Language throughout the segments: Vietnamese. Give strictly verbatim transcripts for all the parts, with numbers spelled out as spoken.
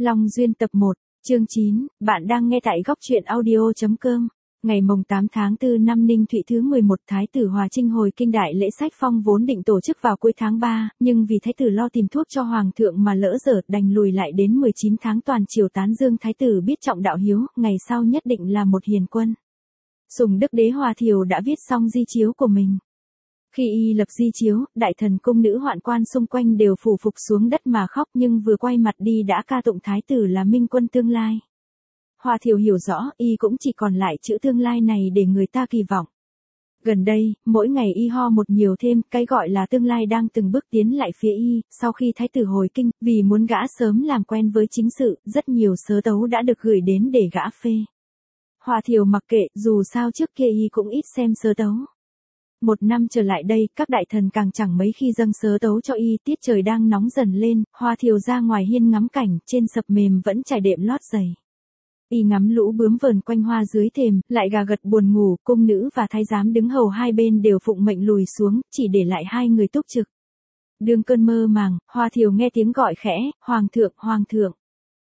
Long Duyên tập một, chương chín, bạn đang nghe tại góc truyện audio chấm com. Ngày mồng tám tháng tư năm Ninh Thụy thứ mười một, Thái tử Hòa Trinh hồi kinh đại lễ sách phong vốn định tổ chức vào cuối tháng ba, nhưng vì Thái tử lo tìm thuốc cho Hoàng thượng mà lỡ dở, đành lùi lại đến mười chín tháng. Toàn triều tán dương Thái tử biết trọng đạo hiếu, ngày sau nhất định là một hiền quân. Sùng Đức Đế Hòa Thiều đã viết xong di chiếu của mình. Khi y lập di chiếu, đại thần cung nữ hoạn quan xung quanh đều phủ phục xuống đất mà khóc, nhưng vừa quay mặt đi đã ca tụng Thái tử là minh quân tương lai. Hòa Thiều hiểu rõ, y cũng chỉ còn lại chữ tương lai này để người ta kỳ vọng. Gần đây, mỗi ngày y ho một nhiều thêm, cái gọi là tương lai đang từng bước tiến lại phía y. Sau khi Thái tử hồi kinh, vì muốn gã sớm làm quen với chính sự, rất nhiều sớ tấu đã được gửi đến để gã phê. Hòa Thiều mặc kệ, dù sao trước kia y cũng ít xem sớ tấu. Một năm trở lại đây, các đại thần càng chẳng mấy khi dâng sớ tấu cho y. Tiết trời đang nóng dần lên, Hòa Thiều ra ngoài hiên ngắm cảnh, trên sập mềm vẫn trải đệm lót giày. Y ngắm lũ bướm vờn quanh hoa dưới thềm, lại gà gật buồn ngủ, cung nữ và thái giám đứng hầu hai bên đều phụng mệnh lùi xuống, chỉ để lại hai người túc trực. Đương cơn mơ màng, Hòa Thiều nghe tiếng gọi khẽ, "Hoàng thượng, hoàng thượng."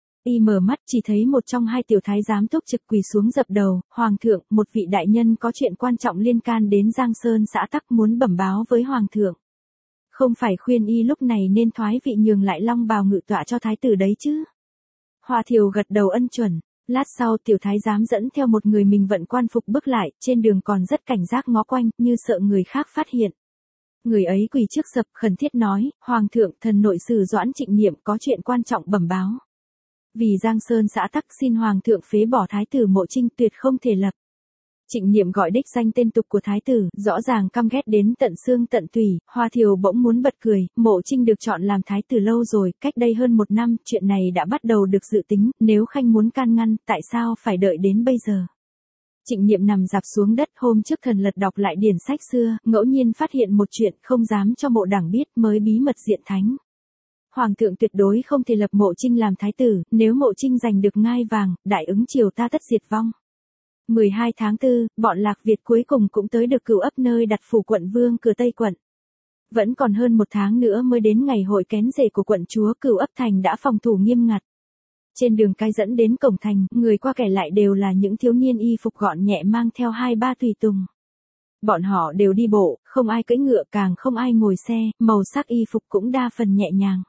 Y mở mắt chỉ thấy một trong hai tiểu thái giám túc trực quỳ xuống dập đầu, "Hoàng thượng, một vị đại nhân có chuyện quan trọng liên can đến Giang Sơn xã Tắc muốn bẩm báo với Hoàng thượng." Không phải khuyên y lúc này nên thoái vị nhường lại long bào ngự tọa cho thái tử đấy chứ? Hòa Thiều gật đầu ân chuẩn. Lát sau tiểu thái giám dẫn theo một người mình vận quan phục bước lại, trên đường còn rất cảnh giác ngó quanh, như sợ người khác phát hiện. Người ấy quỳ trước sập khẩn thiết nói, "Hoàng thượng, thần nội sử Doãn Trịnh Niệm có chuyện quan trọng bẩm báo. Vì Giang Sơn xã Tắc xin Hoàng thượng phế bỏ Thái tử Mộ Trinh, tuyệt không thể lập." Trịnh Niệm gọi đích danh tên tục của Thái tử, rõ ràng căm ghét đến tận xương tận tủy. Hòa Thiều bỗng muốn bật cười, Mộ Trinh được chọn làm Thái tử lâu rồi, cách đây hơn một năm, chuyện này đã bắt đầu được dự tính, nếu Khanh muốn can ngăn, tại sao phải đợi đến bây giờ? Trịnh Niệm nằm dạp xuống đất, hôm trước thần lật đọc lại điển sách xưa, ngẫu nhiên phát hiện một chuyện không dám cho Mộ Đảng biết, mới bí mật diện thánh. Hoàng thượng tuyệt đối không thể lập Mộ Trinh làm Thái tử, nếu Mộ Trinh giành được ngai vàng, đại ứng triều ta tất diệt vong. mười hai tháng tư, bọn Lạc Việt cuối cùng cũng tới được Cửu Ấp nơi đặt phủ quận vương cửa Tây quận. Vẫn còn hơn một tháng nữa mới đến ngày hội kén rể của quận chúa. Cửu Ấp thành đã phòng thủ nghiêm ngặt. Trên đường cái dẫn đến cổng thành, người qua kẻ lại đều là những thiếu niên y phục gọn nhẹ mang theo hai ba tùy tùng. Bọn họ đều đi bộ, không ai cưỡi ngựa, càng không ai ngồi xe, màu sắc y phục cũng đa phần nhẹ nhàng.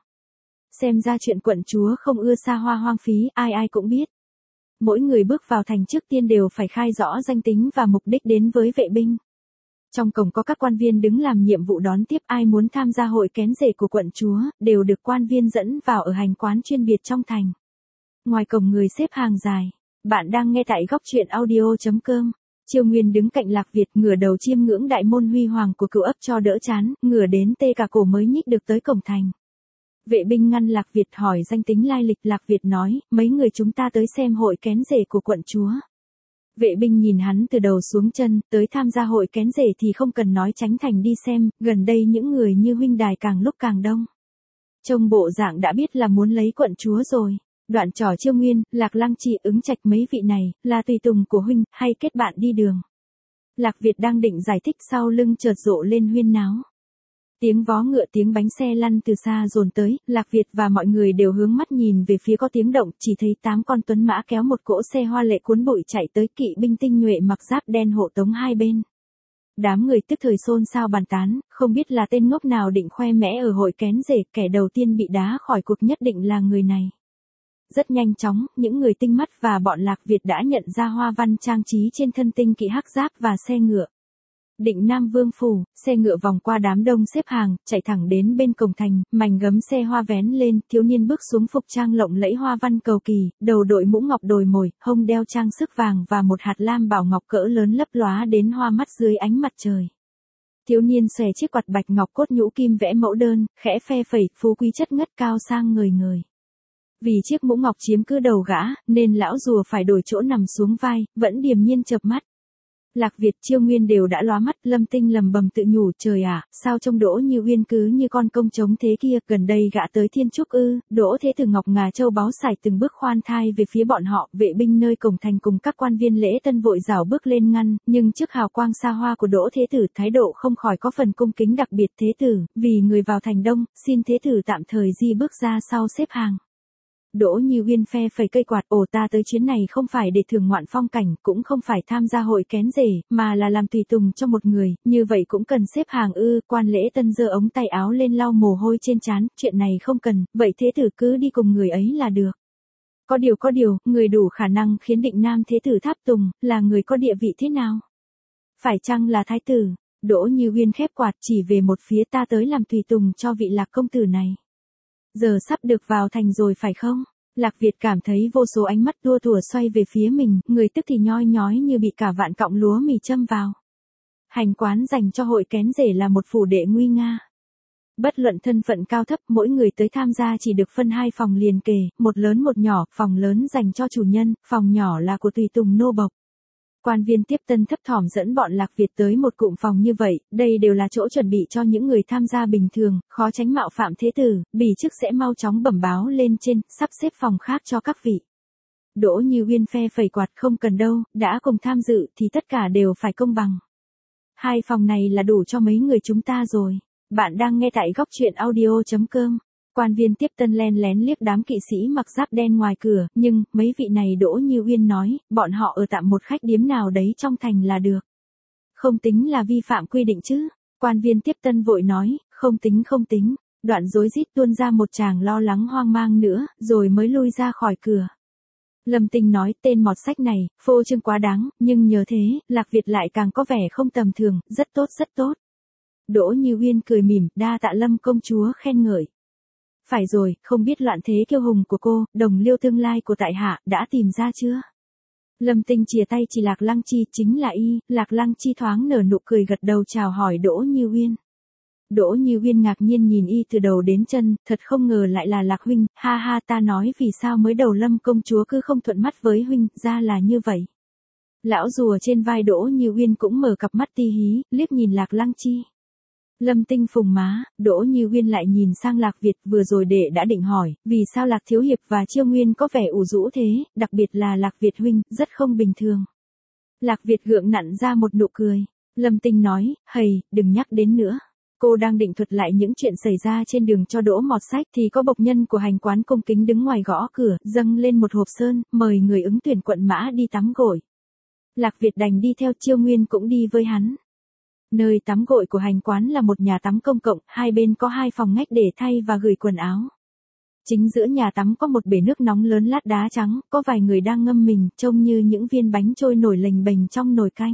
Xem ra chuyện quận chúa không ưa xa hoa hoang phí, ai ai cũng biết. Mỗi người bước vào thành trước tiên đều phải khai rõ danh tính và mục đích đến với vệ binh. Trong cổng có các quan viên đứng làm nhiệm vụ đón tiếp, ai muốn tham gia hội kén rể của quận chúa, đều được quan viên dẫn vào ở hành quán chuyên biệt trong thành. Ngoài cổng người xếp hàng dài. Bạn đang nghe tại góc truyện audio chấm com. Triều Nguyên đứng cạnh Lạc Việt, ngửa đầu chiêm ngưỡng đại môn huy hoàng của Cửu Ấp cho đỡ chán, ngửa đến tê cả cổ mới nhích được tới cổng thành. Vệ binh ngăn Lạc Việt hỏi danh tính lai lịch. Lạc Việt nói, "Mấy người chúng ta tới xem hội kén rể của quận chúa." Vệ binh nhìn hắn từ đầu xuống chân, tới tham gia hội kén rể thì không cần nói tránh thành đi xem, gần đây những người như huynh đài càng lúc càng đông. Trông bộ dạng đã biết là muốn lấy quận chúa rồi. Đoạn trò Chiêu Nguyên, Lạc Lăng Trì, Ứng Trạch mấy vị này, là tùy tùng của huynh, hay kết bạn đi đường. Lạc Việt đang định giải thích, sau lưng chợt rộ lên huyên náo. Tiếng vó ngựa, tiếng bánh xe lăn từ xa dồn tới, Lạc Việt và mọi người đều hướng mắt nhìn về phía có tiếng động, chỉ thấy tám con tuấn mã kéo một cỗ xe hoa lệ cuốn bụi chạy tới, kỵ binh tinh nhuệ mặc giáp đen hộ tống hai bên. Đám người tức thời xôn xao bàn tán, không biết là tên ngốc nào định khoe mẽ ở hội kén rể, kẻ đầu tiên bị đá khỏi cuộc nhất định là người này. Rất nhanh chóng, những người tinh mắt và bọn Lạc Việt đã nhận ra hoa văn trang trí trên thân tinh kỵ hắc giáp và xe ngựa. Định Nam Vương phủ, xe ngựa vòng qua đám đông xếp hàng, chạy thẳng đến bên cổng thành, mảnh gấm xe hoa vén lên, thiếu niên bước xuống phục trang lộng lẫy hoa văn cầu kỳ, đầu đội mũ ngọc đồi mồi, hông đeo trang sức vàng và một hạt lam bảo ngọc cỡ lớn lấp lóa đến hoa mắt dưới ánh mặt trời. Thiếu niên xòe chiếc quạt bạch ngọc cốt nhũ kim vẽ mẫu đơn, khẽ phe phẩy, phú quý chất ngất cao sang ngời ngời. Vì chiếc mũ ngọc chiếm cứ đầu gã, nên lão rùa phải đổi chỗ nằm xuống vai, vẫn điềm nhiên chợp mắt. Lạc Việt, Chiêu Nguyên đều đã lóa mắt, Lâm Tinh lầm bầm tự nhủ, trời ạ, sao trông Đỗ Như Uyên cứ như con công trống thế kia, gần đây gã tới Thiên Trúc ư? Đỗ Thế Tử ngọc ngà châu báu sải từng bước khoan thai về phía bọn họ. Vệ binh nơi cổng thành cùng các quan viên lễ tân vội rảo bước lên ngăn, nhưng trước hào quang xa hoa của Đỗ Thế Tử, thái độ không khỏi có phần cung kính đặc biệt. Thế tử, vì người vào thành đông, xin Thế Tử tạm thời di bước ra sau xếp hàng. Đỗ Như Uyên phe phẩy cây quạt, ồ ta tới chuyến này không phải để thưởng ngoạn phong cảnh, cũng không phải tham gia hội kén rể, mà là làm tùy tùng cho một người, như vậy cũng cần xếp hàng ư? Quan Lễ Tân giơ ống tay áo lên lau mồ hôi trên trán, chuyện này không cần, vậy thế tử cứ đi cùng người ấy là được. Có điều có điều, người đủ khả năng khiến định nam thế tử tháp tùng, là người có địa vị thế nào? Phải chăng là thái tử? Đỗ Như Uyên khép quạt chỉ về một phía, ta tới làm tùy tùng cho vị Lạc công tử này. Giờ sắp được vào thành rồi phải không? Lạc Việt cảm thấy vô số ánh mắt tua tủa xoay về phía mình, người tức thì nhoi nhói như bị cả vạn cọng lúa mì châm vào. Hành quán dành cho hội kén rể là một phủ đệ nguy nga. Bất luận thân phận cao thấp, mỗi người tới tham gia chỉ được phân hai phòng liền kề, một lớn một nhỏ, phòng lớn dành cho chủ nhân, phòng nhỏ là của tùy tùng nô bộc. Quan viên tiếp tân thấp thỏm dẫn bọn Lạc Việt tới một cụm phòng như vậy, đây đều là chỗ chuẩn bị cho những người tham gia bình thường, khó tránh mạo phạm thế tử, bỉ chức sẽ mau chóng bẩm báo lên trên, sắp xếp phòng khác cho các vị. Đỗ Như Uyên phe phẩy quạt, không cần đâu, đã cùng tham dự thì tất cả đều phải công bằng. Hai phòng này là đủ cho mấy người chúng ta rồi. Bạn đang nghe tại góc truyện audio chấm com. Quan viên tiếp tân len lén liếc đám kỵ sĩ mặc giáp đen ngoài cửa, nhưng, mấy vị này Đỗ Như Uyên nói, bọn họ ở tạm một khách điếm nào đấy trong thành là được. Không tính là vi phạm quy định chứ? Quan viên tiếp tân vội nói, không tính không tính, đoạn rối rít tuôn ra một tràng lo lắng hoang mang nữa, rồi mới lui ra khỏi cửa. Lâm Tinh nói, tên mọt sách này, phô trương quá đáng, nhưng nhờ thế, Lạc Việt lại càng có vẻ không tầm thường, rất tốt rất tốt. Đỗ Như Uyên cười mỉm, đa tạ Lâm công chúa khen ngợi. Phải rồi, không biết loạn thế kiêu hùng của cô, đồng liêu tương lai của tại hạ, đã tìm ra chưa? Lâm Tinh chìa tay chỉ Lạc Lăng Chi, chính là y. Lạc Lăng Chi thoáng nở nụ cười gật đầu chào hỏi Đỗ Như Uyên. Đỗ Như Uyên ngạc nhiên nhìn y từ đầu đến chân, thật không ngờ lại là Lạc huynh, ha ha, ta nói vì sao mới đầu Lâm công chúa cứ không thuận mắt với huynh, ra là như vậy. Lão rùa trên vai Đỗ Như Uyên cũng mở cặp mắt ti hí, liếc nhìn Lạc Lăng Chi. Lâm Tinh phùng má, Đỗ Như Uyên lại nhìn sang Lạc Việt, vừa rồi đệ đã định hỏi, vì sao Lạc Thiếu Hiệp và Chiêu Nguyên có vẻ ủ rũ thế, đặc biệt là Lạc Việt huynh, rất không bình thường. Lạc Việt gượng nặn ra một nụ cười. Lâm Tinh nói, hầy, đừng nhắc đến nữa. Cô đang định thuật lại những chuyện xảy ra trên đường cho Đỗ mọt sách thì có bộc nhân của hành quán cung kính đứng ngoài gõ cửa, dâng lên một hộp sơn, mời người ứng tuyển quận mã đi tắm gội. Lạc Việt đành đi theo, Chiêu Nguyên cũng đi với hắn. Nơi tắm gội của hành quán là một nhà tắm công cộng, hai bên có hai phòng ngách để thay và gửi quần áo. Chính giữa nhà tắm có một bể nước nóng lớn lát đá trắng, có vài người đang ngâm mình, trông như những viên bánh trôi nổi lềnh bềnh trong nồi canh.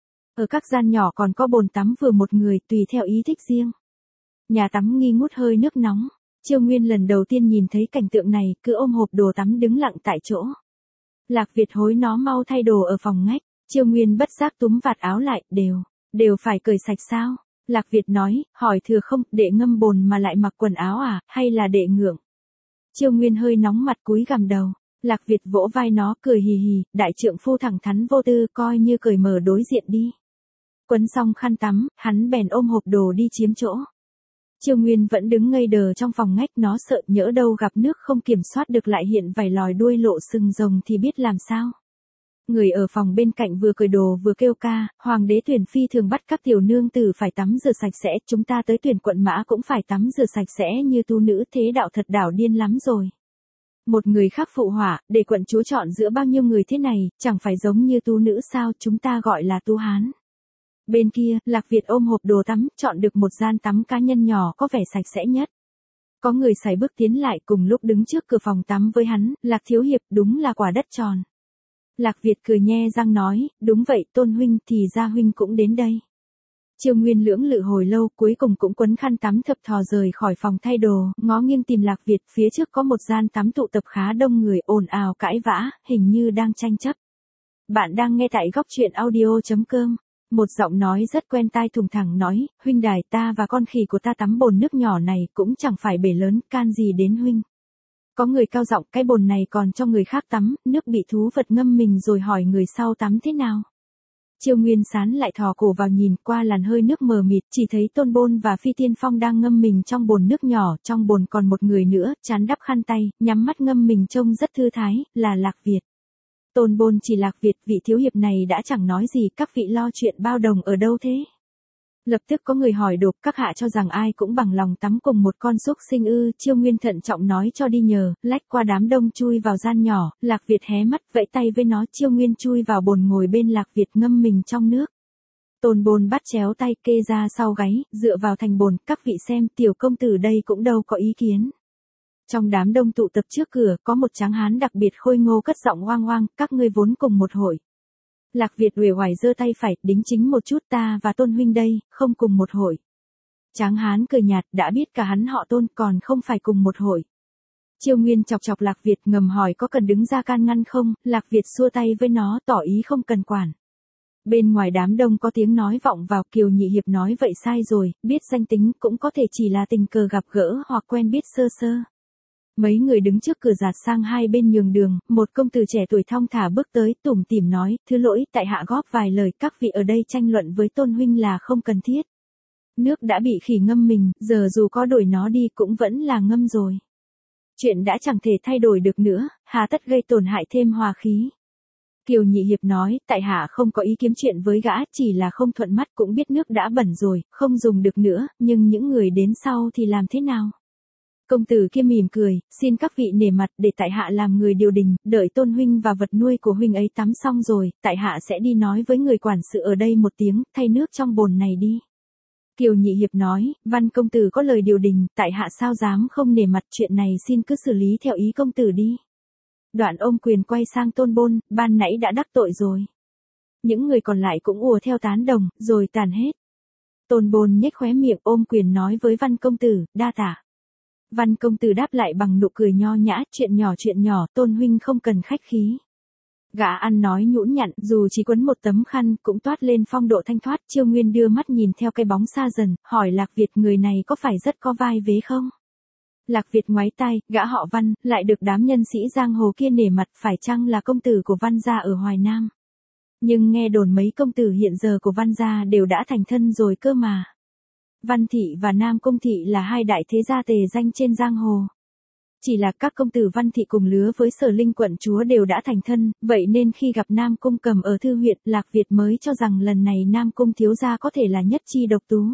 Ở các gian nhỏ còn có bồn tắm vừa một người, tùy theo ý thích riêng. Nhà tắm nghi ngút hơi nước nóng. Chiêu Nguyên lần đầu tiên nhìn thấy cảnh tượng này, cứ ôm hộp đồ tắm đứng lặng tại chỗ. Lạc Việt hối nó mau thay đồ ở phòng ngách. Chiêu Nguyên bất giác túm vạt áo lại, đều, đều phải cởi sạch sao? Lạc Việt nói, hỏi thừa không, đệ ngâm bồn mà lại mặc quần áo à, hay là đệ ngượng? Chiêu Nguyên hơi nóng mặt cúi gằm đầu. Lạc Việt vỗ vai nó, cười hì hì, đại trượng phu thẳng thắn vô tư, coi như cởi mở đối diện đi. Quấn xong khăn tắm, hắn bèn ôm hộp đồ đi chiếm chỗ. Chiêu Nguyên vẫn đứng ngây đờ trong phòng ngách, nó sợ nhỡ đâu gặp nước không kiểm soát được lại hiện vảy lòi đuôi lộ sừng rồng thì biết làm sao. Người ở phòng bên cạnh vừa cởi đồ vừa kêu ca, hoàng đế tuyển phi thường bắt các tiểu nương tử phải tắm rửa sạch sẽ, chúng ta tới tuyển quận mã cũng phải tắm rửa sạch sẽ như tu nữ, thế đạo thật đảo điên lắm rồi. Một người khác phụ họa, để quận chúa chọn giữa bao nhiêu người thế này, chẳng phải giống như tu nữ sao, chúng ta gọi là tu hán. Bên kia, Lạc Việt ôm hộp đồ tắm, chọn được một gian tắm cá nhân nhỏ có vẻ sạch sẽ nhất. Có người sải bước tiến lại, cùng lúc đứng trước cửa phòng tắm với hắn, Lạc Thiếu Hiệp, đúng là quả đất tròn. Lạc Việt cười nhe răng nói, đúng vậy Tôn huynh, thì ra huynh cũng đến đây. Chiêu Nguyên lưỡng lự hồi lâu, cuối cùng cũng quấn khăn tắm thập thò rời khỏi phòng thay đồ, ngó nghiêng tìm Lạc Việt, phía trước có một gian tắm tụ tập khá đông người, ồn ào cãi vã, hình như đang tranh chấp. Bạn đang nghe tại góc truyện audio chấm com. Một giọng nói rất quen tai thùng thẳng nói, huynh đài, ta và con khỉ của ta tắm bồn nước nhỏ này cũng chẳng phải bể lớn, can gì đến huynh. Có người cao giọng, cái bồn này còn cho người khác tắm, nước bị thú vật ngâm mình rồi hỏi người sau tắm thế nào. Chiêu Nguyên sán lại thò cổ vào nhìn, qua làn hơi nước mờ mịt, chỉ thấy Tôn Bôn và Phi Tiên Phong đang ngâm mình trong bồn nước nhỏ, trong bồn còn một người nữa, trán đắp khăn tay, nhắm mắt ngâm mình trông rất thư thái, là Lạc Việt. Tôn Bôn chỉ Lạc Việt, vị thiếu hiệp này đã chẳng nói gì, các vị lo chuyện bao đồng ở đâu thế? Lập tức có người hỏi đột, các hạ cho rằng ai cũng bằng lòng tắm cùng một con súc sinh ư? Chiêu Nguyên thận trọng nói cho đi nhờ, lách qua đám đông chui vào gian nhỏ, Lạc Việt hé mắt vẫy tay với nó. Chiêu Nguyên chui vào bồn ngồi bên Lạc Việt ngâm mình trong nước. Tôn Bôn bắt chéo tay kê ra sau gáy, dựa vào thành bồn, các vị xem, tiểu công tử đây cũng đâu có ý kiến. Trong đám đông tụ tập trước cửa, có một tráng hán đặc biệt khôi ngô cất giọng hoang hoang, các ngươi vốn cùng một hội. Lạc Việt uể oải giơ tay phải, đính chính một chút, ta và Tôn huynh đây, không cùng một hội. Tráng hán cười nhạt, đã biết cả hắn họ Tôn còn không phải cùng một hội. Chiêu Nguyên chọc chọc Lạc Việt ngầm hỏi có cần đứng ra can ngăn không, Lạc Việt xua tay với nó tỏ ý không cần quản. Bên ngoài đám đông có tiếng nói vọng vào, Kiều Nhị Hiệp nói vậy sai rồi, biết danh tính cũng có thể chỉ là tình cờ gặp gỡ hoặc quen biết sơ sơ. Mấy người đứng trước cửa giạt sang hai bên nhường đường, một công tử trẻ tuổi thong thả bước tới, tủm tỉm nói, thứ lỗi, tại hạ góp vài lời, các vị ở đây tranh luận với Tôn huynh là không cần thiết. Nước đã bị khỉ ngâm mình, giờ dù có đổi nó đi cũng vẫn là ngâm rồi. Chuyện đã chẳng thể thay đổi được nữa, hà tất gây tổn hại thêm hòa khí. Kiều Nhị Hiệp nói, tại hạ không có ý kiếm chuyện với gã, chỉ là không thuận mắt, cũng biết nước đã bẩn rồi, không dùng được nữa, nhưng những người đến sau thì làm thế nào? Công tử kia mỉm cười, xin các vị nể mặt để tại hạ làm người điều đình, đợi Tôn huynh và vật nuôi của huynh ấy tắm xong rồi, tại hạ sẽ đi nói với người quản sự ở đây một tiếng, thay nước trong bồn này đi. Kiều Nhị Hiệp nói, Văn công tử có lời điều đình, tại hạ sao dám không nể mặt, chuyện này xin cứ xử lý theo ý công tử đi. Đoạn ôm quyền quay sang Tôn Bôn, ban nãy đã đắc tội rồi. Những người còn lại cũng ùa theo tán đồng, rồi tàn hết. Tôn Bôn nhếch khóe miệng ôm quyền nói với Văn công tử, đa tạ. Văn công tử đáp lại bằng nụ cười nho nhã, chuyện nhỏ chuyện nhỏ, Tôn huynh không cần khách khí. Gã ăn nói nhũn nhặn, dù chỉ quấn một tấm khăn cũng toát lên phong độ thanh thoát. Chiêu Nguyên đưa mắt nhìn theo cái bóng xa dần, hỏi Lạc Việt người này có phải rất có vai vế không? Lạc Việt ngoái tai, gã họ Văn, lại được đám nhân sĩ giang hồ kia nể mặt, phải chăng là công tử của Văn gia ở Hoài Nam? Nhưng nghe đồn mấy công tử hiện giờ của Văn gia đều đã thành thân rồi cơ mà. Văn Thị và Nam Cung Thị là hai đại thế gia tề danh trên giang hồ. Chỉ là các công tử Văn Thị cùng lứa với Sở Linh quận chúa đều đã thành thân, vậy nên khi gặp Nam Cung Cầm ở thư huyện, Lạc Việt mới cho rằng lần này Nam Cung thiếu gia có thể là nhất chi độc tú.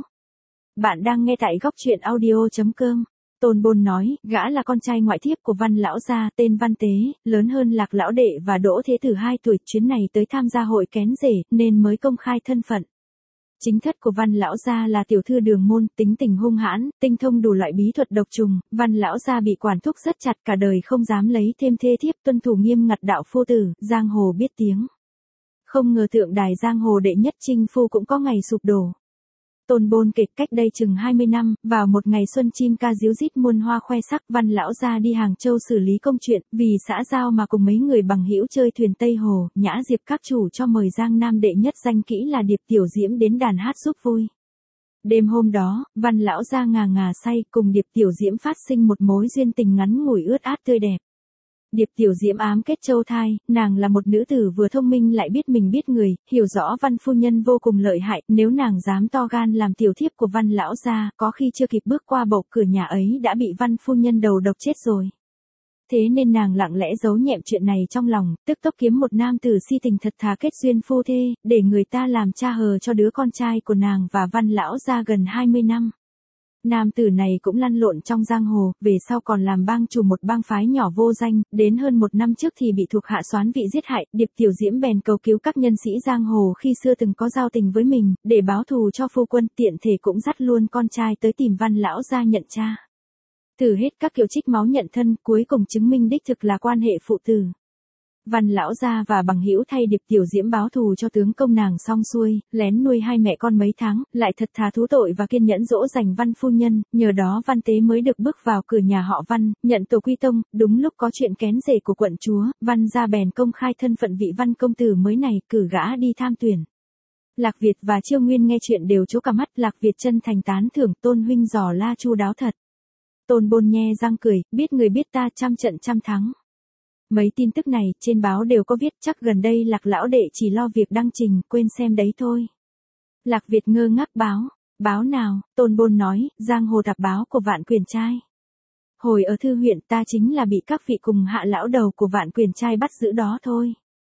Bạn đang nghe tại góc truyện audio chấm com. Tôn Bôn nói, gã là con trai ngoại thiếp của Văn lão gia, tên Văn Tế, lớn hơn Lạc lão đệ và Đỗ Thế Tử hai tuổi, chuyến này tới tham gia hội kén rể, nên mới công khai thân phận. Chính thất của Văn lão gia là tiểu thư Đường Môn, tính tình hung hãn, tinh thông đủ loại bí thuật độc trùng, Văn lão gia bị quản thúc rất chặt, cả đời không dám lấy thêm thê thiếp, tuân thủ nghiêm ngặt đạo phu tử, giang hồ biết tiếng. Không ngờ tượng đài giang hồ đệ nhất chinh phu cũng có ngày sụp đổ. Tôn Bôn kể cách đây chừng hai mươi năm, vào một ngày xuân chim ca ríu rít muôn hoa khoe sắc, Văn lão gia đi Hàng Châu xử lý công chuyện, vì xã giao mà cùng mấy người bằng hữu chơi thuyền Tây Hồ, Nhã Diệp các chủ cho mời Giang Nam đệ nhất danh kỹ là Điệp Tiểu Diễm đến đàn hát giúp vui. Đêm hôm đó, Văn lão gia ngà ngà say, cùng Điệp Tiểu Diễm phát sinh một mối duyên tình ngắn ngủi ướt át tươi đẹp. Điệp Tiểu Diễm ám kết châu thai, nàng là một nữ tử vừa thông minh lại biết mình biết người, hiểu rõ Văn phu nhân vô cùng lợi hại, nếu nàng dám to gan làm tiểu thiếp của Văn lão gia, có khi chưa kịp bước qua bộc cửa nhà ấy đã bị Văn phu nhân đầu độc chết rồi. Thế nên nàng lặng lẽ giấu nhẹm chuyện này trong lòng, tức tốc kiếm một nam tử si tình thật thà kết duyên phu thê, để người ta làm cha hờ cho đứa con trai của nàng và Văn lão gia gần hai mươi năm. Nam tử này cũng lăn lộn trong giang hồ, về sau còn làm bang chủ một bang phái nhỏ vô danh, đến hơn một năm trước thì bị thuộc hạ soán vị giết hại, Điệp Tiểu Diễm bèn cầu cứu các nhân sĩ giang hồ khi xưa từng có giao tình với mình, để báo thù cho phu quân, tiện thể cũng dắt luôn con trai tới tìm Văn lão gia nhận cha. Thử hết các kiểu trích máu nhận thân, cuối cùng chứng minh đích thực là quan hệ phụ tử. Văn lão gia và bằng hữu thay Điệp Tiểu Diễm báo thù cho tướng công nàng xong xuôi, lén nuôi hai mẹ con mấy tháng, lại thật thà thú tội và kiên nhẫn dỗ dành Văn phu nhân, nhờ đó Văn Tế mới được bước vào cửa nhà họ Văn, nhận tổ quy tông. Đúng lúc có chuyện kén rể của quận chúa, Văn gia bèn công khai thân phận vị Văn công tử mới này, cử gã đi tham tuyển. Lạc Việt và Chiêu Nguyên nghe chuyện đều trố cả mắt, Lạc Việt chân thành tán thưởng, Tôn huynh dò la chu đáo thật. Tôn Bôn nhe răng cười, biết người biết ta, trăm trận trăm thắng. Mấy tin tức này, trên báo đều có viết, chắc gần đây Lạc lão đệ chỉ lo việc đăng trình, quên xem đấy thôi. Lạc Việt ngơ ngác báo, báo nào? Tôn Bôn nói, giang hồ tạp báo của Vạn Quyền Trai. Hồi ở thư huyện ta chính là bị các vị cùng hạ lão đầu của Vạn Quyền Trai bắt giữ đó thôi.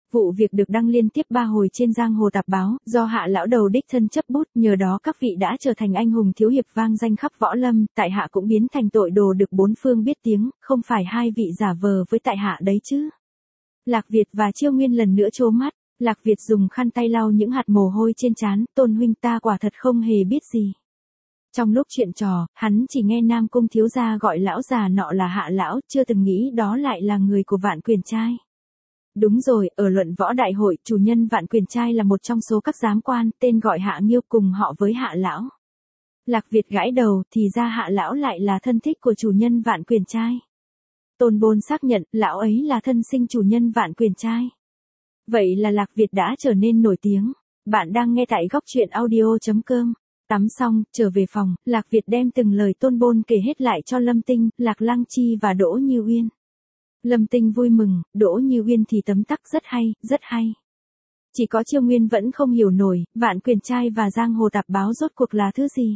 Vụ việc được đăng liên tiếp ba hồi trên giang hồ tạp báo, do Hạ lão đầu đích thân chấp bút, nhờ đó các vị đã trở thành anh hùng thiếu hiệp vang danh khắp võ lâm, tại hạ cũng biến thành tội đồ được bốn phương biết tiếng, không phải hai vị giả vờ với tại hạ đấy chứ. Lạc Việt và Chiêu Nguyên lần nữa trố mắt, Lạc Việt dùng khăn tay lau những hạt mồ hôi trên trán, Tôn huynh ta quả thật không hề biết gì. Trong lúc chuyện trò, hắn chỉ nghe Nam Cung thiếu gia gọi lão già nọ là Hạ lão, chưa từng nghĩ đó lại là người của Vạn Quyền trai. Đúng rồi, ở luận võ đại hội, chủ nhân Vạn Quyền trai là một trong số các giám quan, tên gọi Hạ Nghiêu, cùng họ với Hạ lão. Lạc Việt gãi đầu, thì ra Hạ lão lại là thân thích của chủ nhân Vạn Quyền trai. Tôn Bôn xác nhận, lão ấy là thân sinh chủ nhân Vạn Quyền trai. Vậy là Lạc Việt đã trở nên nổi tiếng. Bạn đang nghe tại góc truyện audio chấm com. Tắm xong, trở về phòng, Lạc Việt đem từng lời Tôn Bôn kể hết lại cho Lâm Tinh, Lạc Lăng Chi và Đỗ Như Uyên. Lâm Tinh vui mừng, Đỗ Như Uyên thì tấm tắc rất hay, rất hay. Chỉ có Chiêu Nguyên vẫn không hiểu nổi, Vạn Quyền trai và giang hồ tạp báo rốt cuộc là thứ gì.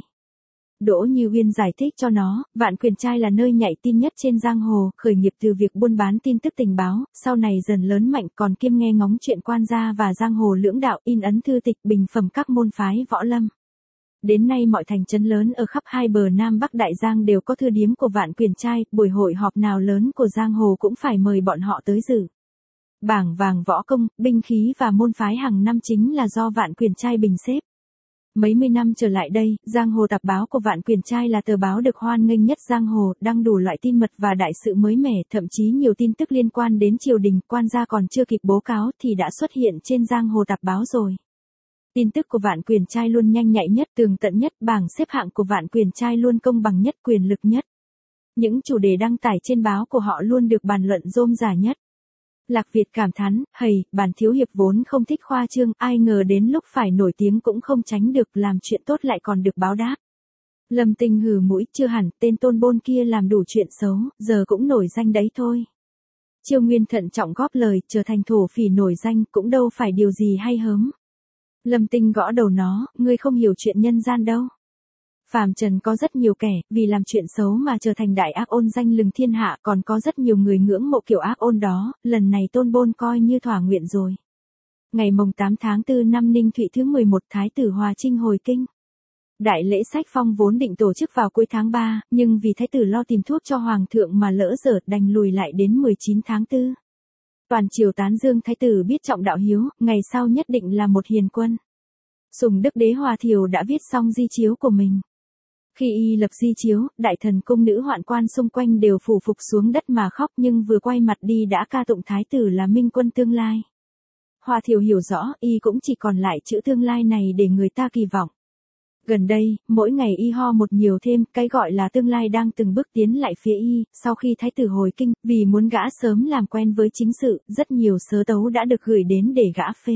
Đỗ Như Uyên giải thích cho nó, Vạn Quyền trai là nơi nhạy tin nhất trên giang hồ, khởi nghiệp từ việc buôn bán tin tức tình báo, sau này dần lớn mạnh còn kiêm nghe ngóng chuyện quan gia và giang hồ lưỡng đạo, in ấn thư tịch bình phẩm các môn phái võ lâm. Đến nay mọi thành trấn lớn ở khắp hai bờ Nam Bắc Đại Giang đều có thư điếm của Vạn Quyền trai, buổi hội họp nào lớn của giang hồ cũng phải mời bọn họ tới dự. Bảng vàng võ công, binh khí và môn phái hàng năm chính là do Vạn Quyền trai bình xếp. Mấy mươi năm trở lại đây, giang hồ tạp báo của Vạn Quyền trai là tờ báo được hoan nghênh nhất giang hồ, đăng đủ loại tin mật và đại sự mới mẻ, thậm chí nhiều tin tức liên quan đến triều đình, quan gia còn chưa kịp bố cáo thì đã xuất hiện trên giang hồ tạp báo rồi. Tin tức của Vạn Quyền trai luôn nhanh nhạy nhất, tường tận nhất, bảng xếp hạng của Vạn Quyền trai luôn công bằng nhất, quyền lực nhất. Những chủ đề đăng tải trên báo của họ luôn được bàn luận rôm rả nhất. Lạc Việt cảm thán, hầy, bản thiếu hiệp vốn không thích khoa trương, ai ngờ đến lúc phải nổi tiếng cũng không tránh được, làm chuyện tốt lại còn được báo đáp. Lâm Tinh hừ mũi, chưa hẳn, tên Tôn Bôn kia làm đủ chuyện xấu, giờ cũng nổi danh đấy thôi. Chiêu Nguyên thận trọng góp lời, trở thành thổ phỉ nổi danh cũng đâu phải điều gì hay hớm. Lâm Tinh gõ đầu nó, ngươi không hiểu chuyện nhân gian đâu. Phàm trần có rất nhiều kẻ, vì làm chuyện xấu mà trở thành đại ác ôn danh lừng thiên hạ, còn có rất nhiều người ngưỡng mộ kiểu ác ôn đó, lần này Tôn Bôn coi như thỏa nguyện rồi. Ngày mồng tám tháng tư năm Ninh Thụy thứ mười một, Thái tử Hòa Trinh hồi kinh. Đại lễ sách phong vốn định tổ chức vào cuối tháng ba, nhưng vì Thái tử lo tìm thuốc cho Hoàng thượng mà lỡ dở, đành lùi lại đến mười chín tháng tư. Toàn triều tán dương Thái tử biết trọng đạo hiếu, ngày sau nhất định là một hiền quân. Sùng Đức Đế Hòa Thiều đã viết xong di chiếu của mình. Khi y lập di chiếu, đại thần cung nữ hoạn quan xung quanh đều phủ phục xuống đất mà khóc, nhưng vừa quay mặt đi đã ca tụng Thái tử là minh quân tương lai. Hòa Thiều hiểu rõ, y cũng chỉ còn lại chữ tương lai này để người ta kỳ vọng. Gần đây, mỗi ngày y ho một nhiều thêm, cái gọi là tương lai đang từng bước tiến lại phía y, sau khi Thái tử hồi kinh, vì muốn gã sớm làm quen với chính sự, rất nhiều sớ tấu đã được gửi đến để gã phê.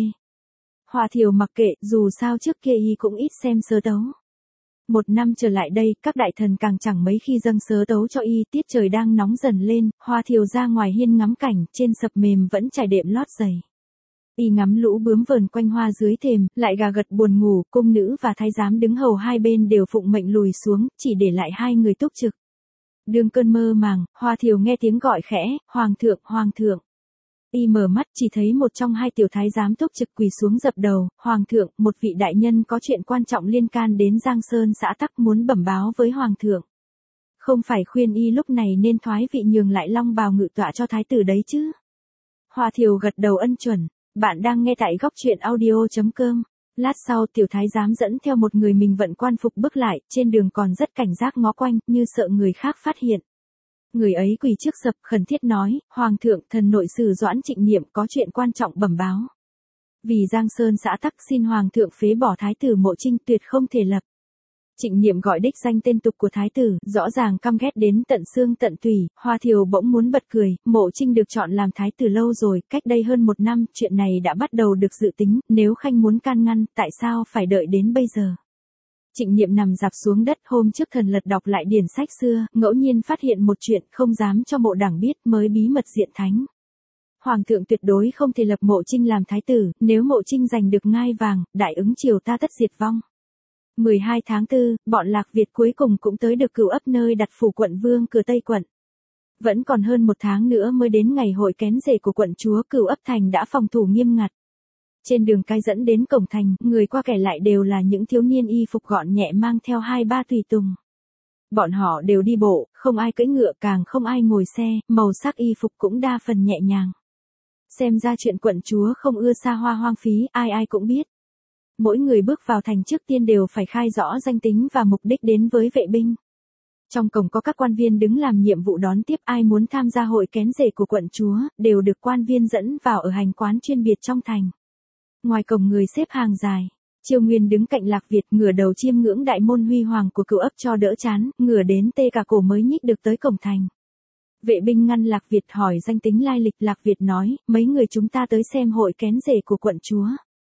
Hòa Thiều mặc kệ, dù sao trước kia y cũng ít xem sớ tấu. Một năm trở lại đây, các đại thần càng chẳng mấy khi dâng sớ tấu cho y, tiết trời đang nóng dần lên, Hòa Thiều ra ngoài hiên ngắm cảnh, trên sập mềm vẫn trải đệm lót giày. Y ngắm lũ bướm vờn quanh hoa dưới thềm, lại gà gật buồn ngủ, cung nữ và thái giám đứng hầu hai bên đều phụng mệnh lùi xuống, chỉ để lại hai người túc trực. Đương cơn mơ màng, Hòa Thiều nghe tiếng gọi khẽ, Hoàng thượng, Hoàng thượng. Y mở mắt chỉ thấy một trong hai tiểu thái giám túc trực quỳ xuống dập đầu, Hoàng thượng, một vị đại nhân có chuyện quan trọng liên can đến Giang Sơn xã Tắc muốn bẩm báo với Hoàng thượng. Không phải khuyên y lúc này nên thoái vị nhường lại long bào ngự tọa cho thái tử đấy chứ. Hòa Thiều gật đầu ân chuẩn. Bạn đang nghe tại góc truyện audio chấm com. Lát sau tiểu thái giám dẫn theo một người mình vận quan phục bước lại, trên đường còn rất cảnh giác ngó quanh, như sợ người khác phát hiện. Người ấy quỳ trước sập khẩn thiết nói, Hoàng thượng, thần nội sử Doãn Trịnh Niệm có chuyện quan trọng bẩm báo. Vì Giang Sơn xã Tắc xin Hoàng thượng phế bỏ thái tử Mộ Trinh, tuyệt không thể lập. Trịnh Niệm gọi đích danh tên tục của thái tử, rõ ràng căm ghét đến tận xương tận tủy, Hòa Thiều bỗng muốn bật cười, Mộ Trinh được chọn làm thái tử lâu rồi, cách đây hơn một năm, chuyện này đã bắt đầu được dự tính, nếu Khanh muốn can ngăn, tại sao phải đợi đến bây giờ? Trịnh Niệm nằm dạp xuống đất, hôm trước thần lật đọc lại điển sách xưa, ngẫu nhiên phát hiện một chuyện không dám cho Mộ Đảng biết, mới bí mật diện thánh. Hoàng thượng tuyệt đối không thể lập Mộ Trinh làm thái tử, nếu Mộ Trinh giành được ngai vàng, đại ứng triều ta tất diệt vong. mười hai tháng tư, bọn Lạc Việt cuối cùng cũng tới được Cửu Ấp nơi đặt phủ quận vương cửa Tây quận. Vẫn còn hơn một tháng nữa mới đến ngày hội kén rể của quận chúa, Cửu Ấp Thành đã phòng thủ nghiêm ngặt. Trên đường cái dẫn đến cổng thành, người qua kẻ lại đều là những thiếu niên y phục gọn nhẹ mang theo hai ba tùy tùng. Bọn họ đều đi bộ, không ai cưỡi ngựa, càng không ai ngồi xe, màu sắc y phục cũng đa phần nhẹ nhàng. Xem ra chuyện quận chúa không ưa xa hoa hoang phí, ai ai cũng biết. Mỗi người bước vào thành trước tiên đều phải khai rõ danh tính và mục đích đến với vệ binh. Trong cổng có các quan viên đứng làm nhiệm vụ đón tiếp, ai muốn tham gia hội kén rể của quận chúa, đều được quan viên dẫn vào ở hành quán chuyên biệt trong thành. Ngoài cổng người xếp hàng dài. Chiêu Nguyên đứng cạnh Lạc Việt, ngửa đầu chiêm ngưỡng đại môn huy hoàng của Cửu Ấp cho đỡ chán, ngửa đến tê cả cổ mới nhích được tới cổng thành. Vệ binh ngăn Lạc Việt hỏi danh tính lai lịch, Lạc Việt nói, mấy người chúng ta tới xem hội kén rể của quận chúa.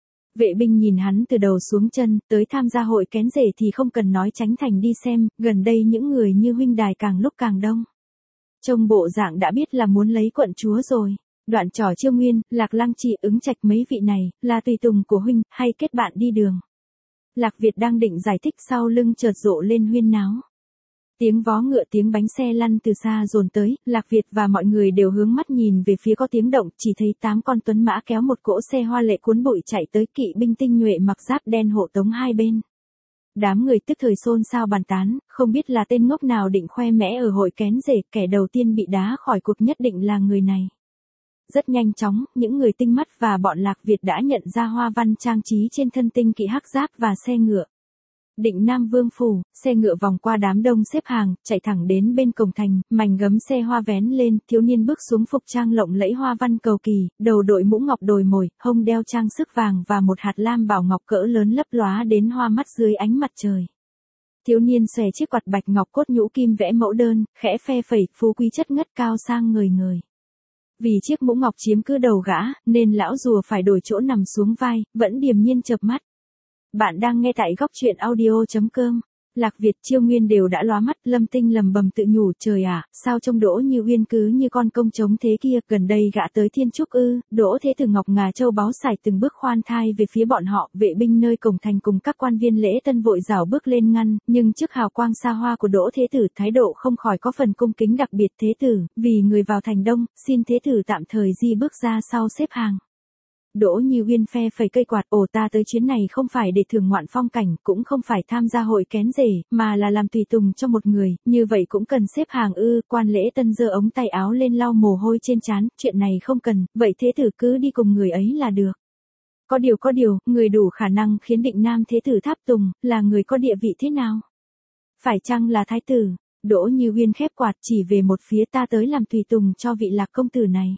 Vệ binh nhìn hắn từ đầu xuống chân, tới tham gia hội kén rể thì không cần nói tránh thành đi xem, gần đây những người như huynh đài càng lúc càng đông. Trông bộ dạng đã biết là muốn lấy quận chúa rồi. Đoạn trò Chiêu Nguyên, Lạc Lăng Chi, Ứng Trạch mấy vị này, là tùy tùng của huynh, hay kết bạn đi đường. Lạc Việt đang định giải thích, sau lưng chợt rộ lên huyên náo. Tiếng vó ngựa, tiếng bánh xe lăn từ xa dồn tới, Lạc Việt và mọi người đều hướng mắt nhìn về phía có tiếng động, chỉ thấy tám con tuấn mã kéo một cỗ xe hoa lệ cuốn bụi chạy tới, kỵ binh tinh nhuệ mặc giáp đen hộ tống hai bên. Đám người tức thời xôn xao bàn tán, không biết là tên ngốc nào định khoe mẽ ở hội kén rể, kẻ đầu tiên bị đá khỏi cuộc nhất định là người này. Rất nhanh chóng, những người tinh mắt và bọn Lạc Việt đã nhận ra hoa văn trang trí trên thân tinh kỵ hắc giáp và xe ngựa. Định Nam Vương phủ, xe ngựa vòng qua đám đông xếp hàng, chạy thẳng đến bên cổng thành, mảnh gấm xe hoa vén lên, thiếu niên bước xuống phục trang lộng lẫy hoa văn cầu kỳ, đầu đội mũ ngọc đồi mồi, hông đeo trang sức vàng và một hạt lam bảo ngọc cỡ lớn lấp lóa đến hoa mắt dưới ánh mặt trời. Thiếu niên xòe chiếc quạt bạch ngọc cốt nhũ kim vẽ mẫu đơn, khẽ phe phẩy, phú quý chất ngất cao sang ngời ngời. Vì chiếc mũ ngọc chiếm cứ đầu gã, nên lão rùa phải đổi chỗ nằm xuống vai, vẫn điềm nhiên chợp mắt. Bạn đang nghe tại góc truyện audio chấm com. Lạc Việt, Chiêu Nguyên đều đã lóa mắt, Lâm Tinh lầm bầm tự nhủ, trời ạ, sao trông Đỗ Như Uyên cứ như con công trống thế kia, gần đây gã tới Thiên Trúc ư? Đỗ Thế Tử ngọc ngà châu báu sải từng bước khoan thai về phía bọn họ, vệ binh nơi cổng thành cùng các quan viên lễ tân vội rảo bước lên ngăn, nhưng trước hào quang xa hoa của Đỗ Thế Tử, thái độ không khỏi có phần cung kính đặc biệt. Thế tử, vì người vào thành đông, xin Thế Tử tạm thời di bước ra sau xếp hàng. Đỗ Như Uyên phe phẩy cây quạt, ồ, ta tới chuyến này không phải để thưởng ngoạn phong cảnh, cũng không phải tham gia hội kén rể, mà là làm tùy tùng cho một người, như vậy cũng cần xếp hàng ư? Quan lễ tân giơ ống tay áo lên lau mồ hôi trên trán, chuyện này không cần, vậy Thế Tử cứ đi cùng người ấy là được. Có điều có điều, người đủ khả năng khiến Định Nam Thế Tử tháp tùng, là người có địa vị thế nào? Phải chăng là thái tử? Đỗ Như Uyên khép quạt chỉ về một phía, ta tới làm tùy tùng cho vị Lạc công tử này.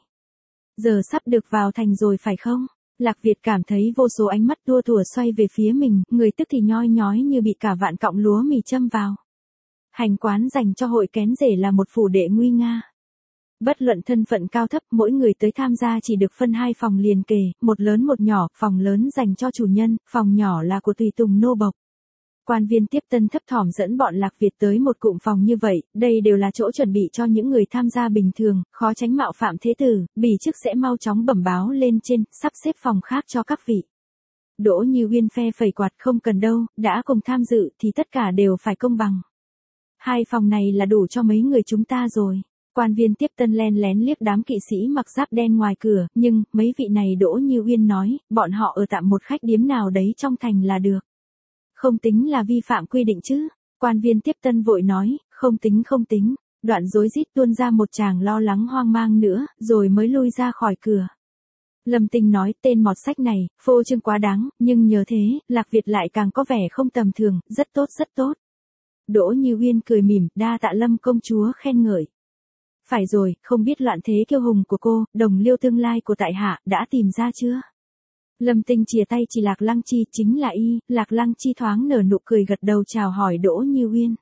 Giờ sắp được vào thành rồi phải không? Lạc Việt cảm thấy vô số ánh mắt tua thủa xoay về phía mình, người tức thì nhoi nhói như bị cả vạn cọng lúa mì châm vào. Hành quán dành cho hội kén rể là một phủ đệ nguy nga. Bất luận thân phận cao thấp, mỗi người tới tham gia chỉ được phân hai phòng liền kề, một lớn một nhỏ, phòng lớn dành cho chủ nhân, phòng nhỏ là của tùy tùng nô bộc. Quan viên tiếp tân thấp thỏm dẫn bọn Lạc Việt tới một cụm phòng như vậy, đây đều là chỗ chuẩn bị cho những người tham gia bình thường, khó tránh mạo phạm Thế Tử, bỉ chức sẽ mau chóng bẩm báo lên trên, sắp xếp phòng khác cho các vị. Đỗ Như Uyên phe phẩy quạt, không cần đâu, đã cùng tham dự thì tất cả đều phải công bằng. Hai phòng này là đủ cho mấy người chúng ta rồi. Quan viên tiếp tân len lén liếc đám kỵ sĩ mặc giáp đen ngoài cửa, nhưng, mấy vị này Đỗ Như Uyên nói, bọn họ ở tạm một khách điếm nào đấy trong thành là được. Không tính là vi phạm quy định chứ? Quan viên tiếp tân vội nói, không tính không tính. Đoạn rối rít tuôn ra một tràng lo lắng hoang mang nữa, rồi mới lui ra khỏi cửa. Lâm Tinh nói, tên mọt sách này, phô trương quá đáng, nhưng nhờ thế, Lạc Việt lại càng có vẻ không tầm thường, rất tốt rất tốt. Đỗ Như Uyên cười mỉm, đa tạ Lâm công chúa khen ngợi. Phải rồi, không biết loạn thế kiêu hùng của cô, đồng liêu tương lai của tại hạ, đã tìm ra chưa? Lâm Tinh chìa tay chỉ Lạc Lăng Chi, chính là y. Lạc Lăng Chi thoáng nở nụ cười gật đầu chào hỏi Đỗ Như Uyên.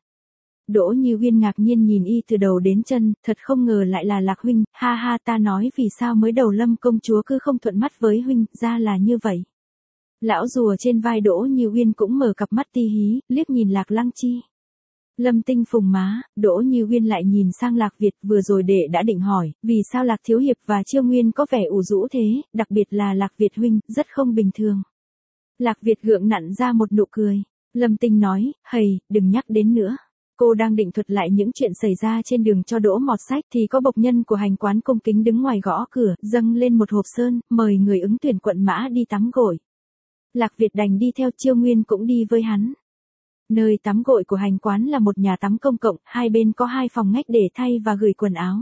Đỗ Như Uyên ngạc nhiên nhìn y từ đầu đến chân, thật không ngờ lại là Lạc huynh, ha ha, ta nói vì sao mới đầu Lâm công chúa cứ không thuận mắt với huynh, ra là như vậy. Lão rùa trên vai Đỗ Như Uyên cũng mở cặp mắt ti hí, liếc nhìn Lạc Lăng Chi. Lâm Tinh phùng má, Đỗ Như Uyên lại nhìn sang Lạc Việt, vừa rồi đệ đã định hỏi, vì sao Lạc Thiếu Hiệp và Chiêu Nguyên có vẻ ủ rũ thế, đặc biệt là Lạc Việt huynh, rất không bình thường. Lạc Việt gượng nặn ra một nụ cười. Lâm Tinh nói, hầy, đừng nhắc đến nữa. Cô đang định thuật lại những chuyện xảy ra trên đường cho đỗ mọt sách thì có bộc nhân của hành quán cung kính đứng ngoài gõ cửa, dâng lên một hộp sơn, mời người ứng tuyển quận mã đi tắm gội. Lạc Việt đành đi theo, Chiêu Nguyên cũng đi với hắn. Nơi tắm gội của hành quán là một nhà tắm công cộng, hai bên có hai phòng ngách để thay và gửi quần áo.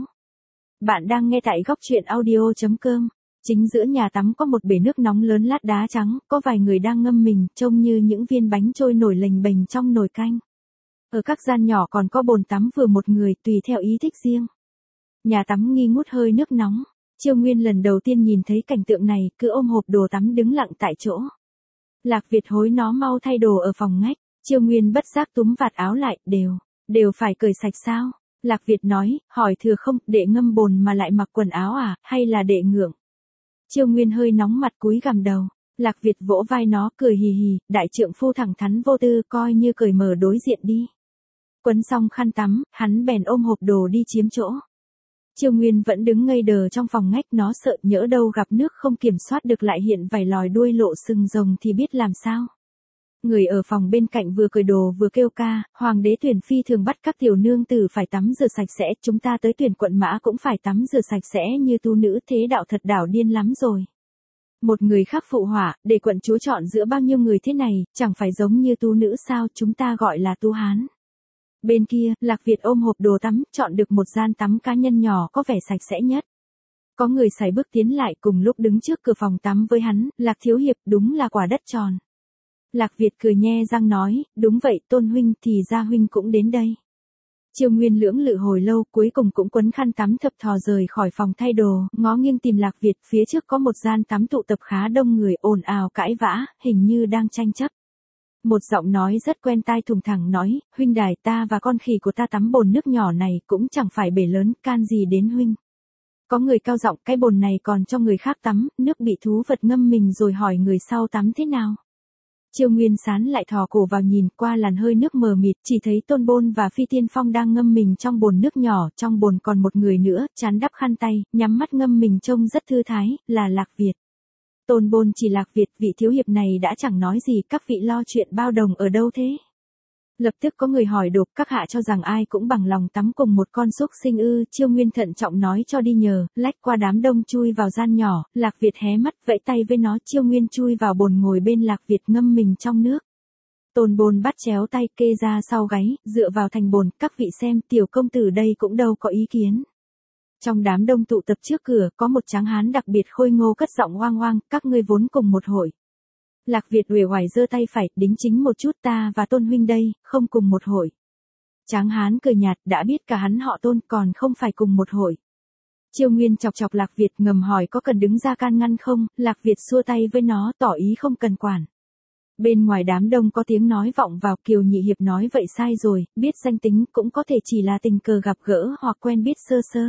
Bạn đang nghe tại góc truyện audio chấm com. Chính giữa nhà tắm có một bể nước nóng lớn lát đá trắng, có vài người đang ngâm mình, trông như những viên bánh trôi nổi lềnh bềnh trong nồi canh. Ở các gian nhỏ còn có bồn tắm vừa một người, tùy theo ý thích riêng. Nhà tắm nghi ngút hơi nước nóng. Chiêu Nguyên lần đầu tiên nhìn thấy cảnh tượng này, cứ ôm hộp đồ tắm đứng lặng tại chỗ. Lạc Việt hối nó mau thay đồ ở phòng ngách. Chiêu Nguyên bất giác túm vạt áo lại, đều, đều phải cởi sạch sao? Lạc Việt nói, hỏi thừa không, đệ ngâm bồn mà lại mặc quần áo à, hay là đệ ngượng? Chiêu Nguyên hơi nóng mặt cúi gằm đầu. Lạc Việt vỗ vai nó, cười hì hì, đại trượng phu thẳng thắn vô tư, coi như cởi mở đối diện đi. Quấn xong khăn tắm, hắn bèn ôm hộp đồ đi chiếm chỗ. Chiêu Nguyên vẫn đứng ngây đờ trong phòng ngách, nó sợ nhỡ đâu gặp nước không kiểm soát được lại hiện vảy lòi đuôi lộ sừng rồng thì biết làm sao. Người ở phòng bên cạnh vừa cởi đồ vừa kêu ca, hoàng đế tuyển phi thường bắt các tiểu nương tử phải tắm rửa sạch sẽ, chúng ta tới tuyển quận mã cũng phải tắm rửa sạch sẽ như tu nữ, thế đạo thật đảo điên lắm rồi. Một người khác phụ họa, để quận chúa chọn giữa bao nhiêu người thế này, chẳng phải giống như tu nữ sao, chúng ta gọi là tu hán. Bên kia, Lạc Việt ôm hộp đồ tắm, chọn được một gian tắm cá nhân nhỏ có vẻ sạch sẽ nhất. Có người sải bước tiến lại cùng lúc đứng trước cửa phòng tắm với hắn, Lạc thiếu hiệp, đúng là quả đất tròn. Lạc Việt cười nhe răng nói, đúng vậy Tôn huynh, thì ra huynh cũng đến đây. Chiêu Nguyên lưỡng lự hồi lâu, cuối cùng cũng quấn khăn tắm thập thò rời khỏi phòng thay đồ, ngó nghiêng tìm Lạc Việt, phía trước có một gian tắm tụ tập khá đông người, ồn ào cãi vã, hình như đang tranh chấp. Một giọng nói rất quen tai thùng thẳng nói, huynh đài, ta và con khỉ của ta tắm bồn nước nhỏ này cũng chẳng phải bể lớn, can gì đến huynh. Có người cao giọng, cái bồn này còn cho người khác tắm, nước bị thú vật ngâm mình rồi hỏi người sau tắm thế nào. Chiêu Nguyên sán lại thò cổ vào nhìn, qua làn hơi nước mờ mịt, chỉ thấy Tôn Bôn và Phi Tiên Phong đang ngâm mình trong bồn nước nhỏ, trong bồn còn một người nữa, chán đắp khăn tay, nhắm mắt ngâm mình trông rất thư thái, là Lạc Việt. Tôn Bôn chỉ Lạc Việt, vị thiếu hiệp này đã chẳng nói gì, các vị lo chuyện bao đồng ở đâu thế? Lập tức có người hỏi đột, các hạ cho rằng ai cũng bằng lòng tắm cùng một con súc sinh ư? Chiêu Nguyên thận trọng nói cho đi nhờ, lách qua đám đông chui vào gian nhỏ, Lạc Việt hé mắt vẫy tay với nó, Chiêu Nguyên chui vào bồn ngồi bên Lạc Việt ngâm mình trong nước. Tôn Bôn bắt chéo tay kê ra sau gáy, dựa vào thành bồn, các vị xem, tiểu công tử đây cũng đâu có ý kiến. Trong đám đông tụ tập trước cửa, có một tráng hán đặc biệt khôi ngô cất giọng hoang hoang, các ngươi vốn cùng một hội. Lạc Việt uể oải giơ tay phải, đính chính một chút, ta và Tôn huynh đây, không cùng một hội. Tráng hán cười nhạt, đã biết cả hắn họ Tôn còn không phải cùng một hội. Chiêu Nguyên chọc chọc Lạc Việt ngầm hỏi có cần đứng ra can ngăn không, Lạc Việt xua tay với nó tỏ ý không cần quản. Bên ngoài đám đông có tiếng nói vọng vào, Kiều nhị hiệp nói vậy sai rồi, biết danh tính cũng có thể chỉ là tình cờ gặp gỡ hoặc quen biết sơ sơ.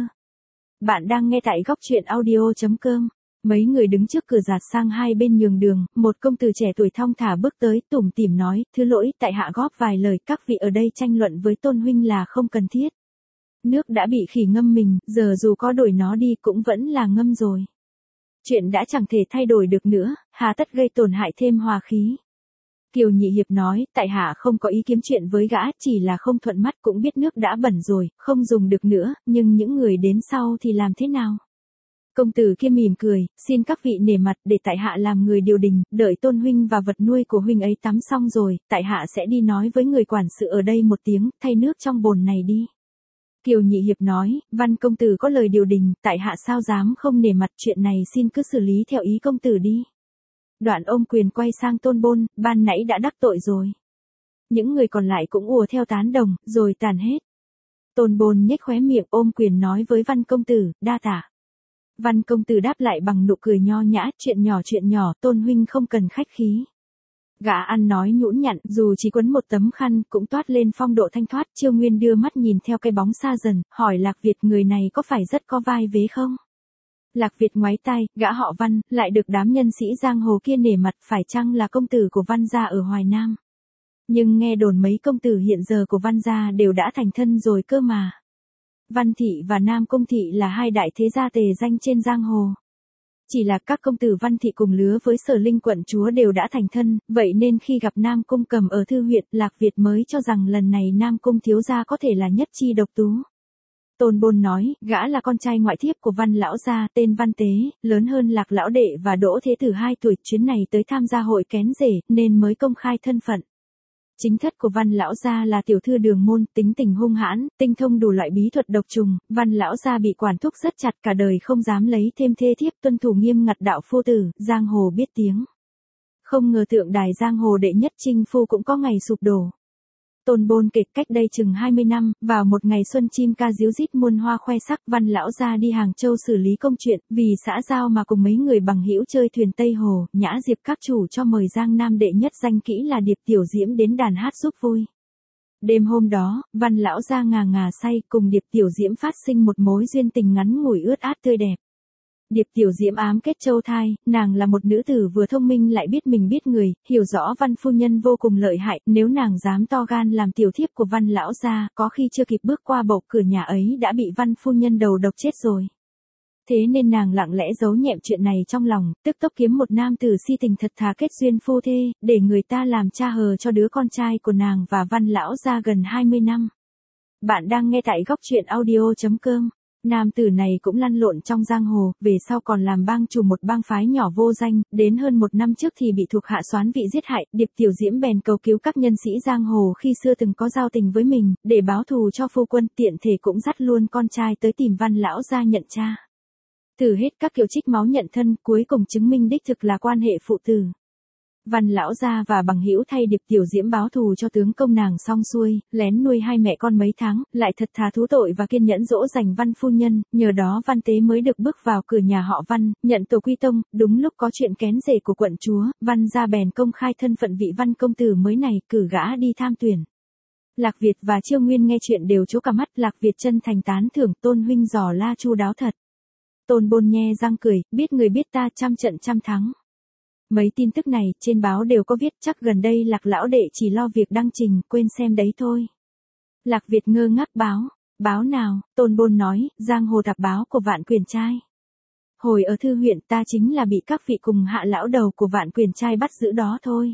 Bạn đang nghe tại góc truyện audio chấm com. Mấy người đứng trước cửa giạt sang hai bên nhường đường, một công tử trẻ tuổi thong thả bước tới, tủm tỉm nói, thứ lỗi, tại hạ góp vài lời, các vị ở đây tranh luận với Tôn huynh là không cần thiết. Nước đã bị khỉ ngâm mình, giờ dù có đổi nó đi cũng vẫn là ngâm rồi. Chuyện đã chẳng thể thay đổi được nữa, hà tất gây tổn hại thêm hòa khí. Kiều nhị hiệp nói, tại hạ không có ý kiếm chuyện với gã, chỉ là không thuận mắt, cũng biết nước đã bẩn rồi, không dùng được nữa, nhưng những người đến sau thì làm thế nào? Công tử kia mỉm cười, xin các vị nể mặt, để tại hạ làm người điều đình, đợi Tôn huynh và vật nuôi của huynh ấy tắm xong rồi, tại hạ sẽ đi nói với người quản sự ở đây một tiếng, thay nước trong bồn này đi. Kiều nhị hiệp nói, Văn công tử có lời điều đình, tại hạ sao dám không nể mặt, chuyện này xin cứ xử lý theo ý công tử đi. Đoạn ôm quyền quay sang Tôn Bôn, ban nãy đã đắc tội rồi. Những người còn lại cũng ùa theo tán đồng, rồi tàn hết. Tôn Bôn nhếch khóe miệng ôm quyền nói với Văn công tử, đa tạ. Văn công tử đáp lại bằng nụ cười nho nhã, chuyện nhỏ chuyện nhỏ, Tôn huynh không cần khách khí. Gã ăn nói nhũn nhặn, dù chỉ quấn một tấm khăn, cũng toát lên phong độ thanh thoát. Chiêu Nguyên đưa mắt nhìn theo cái bóng xa dần, hỏi Lạc Việt người này có phải rất có vai vế không? Lạc Việt ngoáy tay, gã họ Văn, lại được đám nhân sĩ giang hồ kia nể mặt, phải chăng là công tử của Văn gia ở Hoài Nam? Nhưng nghe đồn mấy công tử hiện giờ của Văn gia đều đã thành thân rồi cơ mà. Văn thị và Nam Cung thị là hai đại thế gia tề danh trên giang hồ. Chỉ là các công tử Văn thị cùng lứa với Sở Linh quận chúa đều đã thành thân, vậy nên khi gặp Nam Cung Cầm ở thư huyện, Lạc Việt mới cho rằng lần này Nam Cung thiếu gia có thể là nhất chi độc tú. Tôn Bôn nói, gã là con trai ngoại thiếp của Văn lão gia, tên Văn Tế, lớn hơn Lạc lão đệ và Đỗ Thế Tử hai tuổi, chuyến này tới tham gia hội kén rể, nên mới công khai thân phận. Chính thất của Văn lão gia là tiểu thư Đường Môn, tính tình hung hãn, tinh thông đủ loại bí thuật độc trùng, Văn lão gia bị quản thúc rất chặt, cả đời không dám lấy thêm thê thiếp, tuân thủ nghiêm ngặt đạo phu tử, giang hồ biết tiếng. Không ngờ tượng đài giang hồ đệ nhất chinh phu cũng có ngày sụp đổ. Tôn Bôn kể cách đây chừng hai mươi năm, vào một ngày xuân chim ca ríu rít muôn hoa khoe sắc, Văn lão gia đi Hàng Châu xử lý công chuyện, vì xã giao mà cùng mấy người bằng hữu chơi thuyền Tây Hồ, Nhã Diệp các chủ cho mời Giang Nam đệ nhất danh kỹ là Điệp Tiểu Diễm đến đàn hát giúp vui. Đêm hôm đó, Văn lão gia ngà ngà say, cùng Điệp Tiểu Diễm phát sinh một mối duyên tình ngắn ngủi ướt át tươi đẹp. Điệp Tiểu Diễm ám kết châu thai, nàng là một nữ tử vừa thông minh lại biết mình biết người, hiểu rõ Văn phu nhân vô cùng lợi hại, nếu nàng dám to gan làm tiểu thiếp của Văn lão gia, có khi chưa kịp bước qua bộc cửa nhà ấy đã bị Văn phu nhân đầu độc chết rồi. Thế nên nàng lặng lẽ giấu nhẹm chuyện này trong lòng, tức tốc kiếm một nam tử si tình thật thà kết duyên phu thê, để người ta làm cha hờ cho đứa con trai của nàng và Văn lão gia gần hai mươi năm. Bạn đang nghe tại góc truyện audio chấm com. Nam tử này cũng lăn lộn trong giang hồ, về sau còn làm bang chủ một bang phái nhỏ vô danh, đến hơn một năm trước thì bị thuộc hạ soán vị giết hại, Điệp Tiểu Diễm bèn cầu cứu các nhân sĩ giang hồ khi xưa từng có giao tình với mình, để báo thù cho phu quân, tiện thể cũng dắt luôn con trai tới tìm Văn lão gia nhận cha. Thử hết các kiểu trích máu nhận thân, cuối cùng chứng minh đích thực là quan hệ phụ tử. Văn lão gia và bằng hữu thay Điệp Tiểu Diễm báo thù cho tướng công nàng xong xuôi, lén nuôi hai mẹ con mấy tháng, lại thật thà thú tội và kiên nhẫn dỗ dành Văn phu nhân, nhờ đó Văn Tế mới được bước vào cửa nhà họ Văn, nhận tổ quy tông. Đúng lúc có chuyện kén rể của quận chúa, Văn gia bèn công khai thân phận vị Văn công tử mới này, cử gã đi tham tuyển. Lạc Việt và Chiêu Nguyên nghe chuyện đều trố cả mắt, Lạc Việt chân thành tán thưởng, Tôn huynh dò la chu đáo thật. Tôn Bôn nhe răng cười, biết người biết ta, trăm trận trăm thắng. Mấy tin tức này, trên báo đều có viết, chắc gần đây Lạc lão đệ chỉ lo việc đăng trình, quên xem đấy thôi. Lạc Việt ngơ ngác báo, báo nào, Tôn Bôn nói, giang hồ tạp báo của Vạn Quyền Trai. Hồi ở thư huyện ta chính là bị các vị cùng hạ lão đầu của Vạn Quyền Trai bắt giữ đó thôi.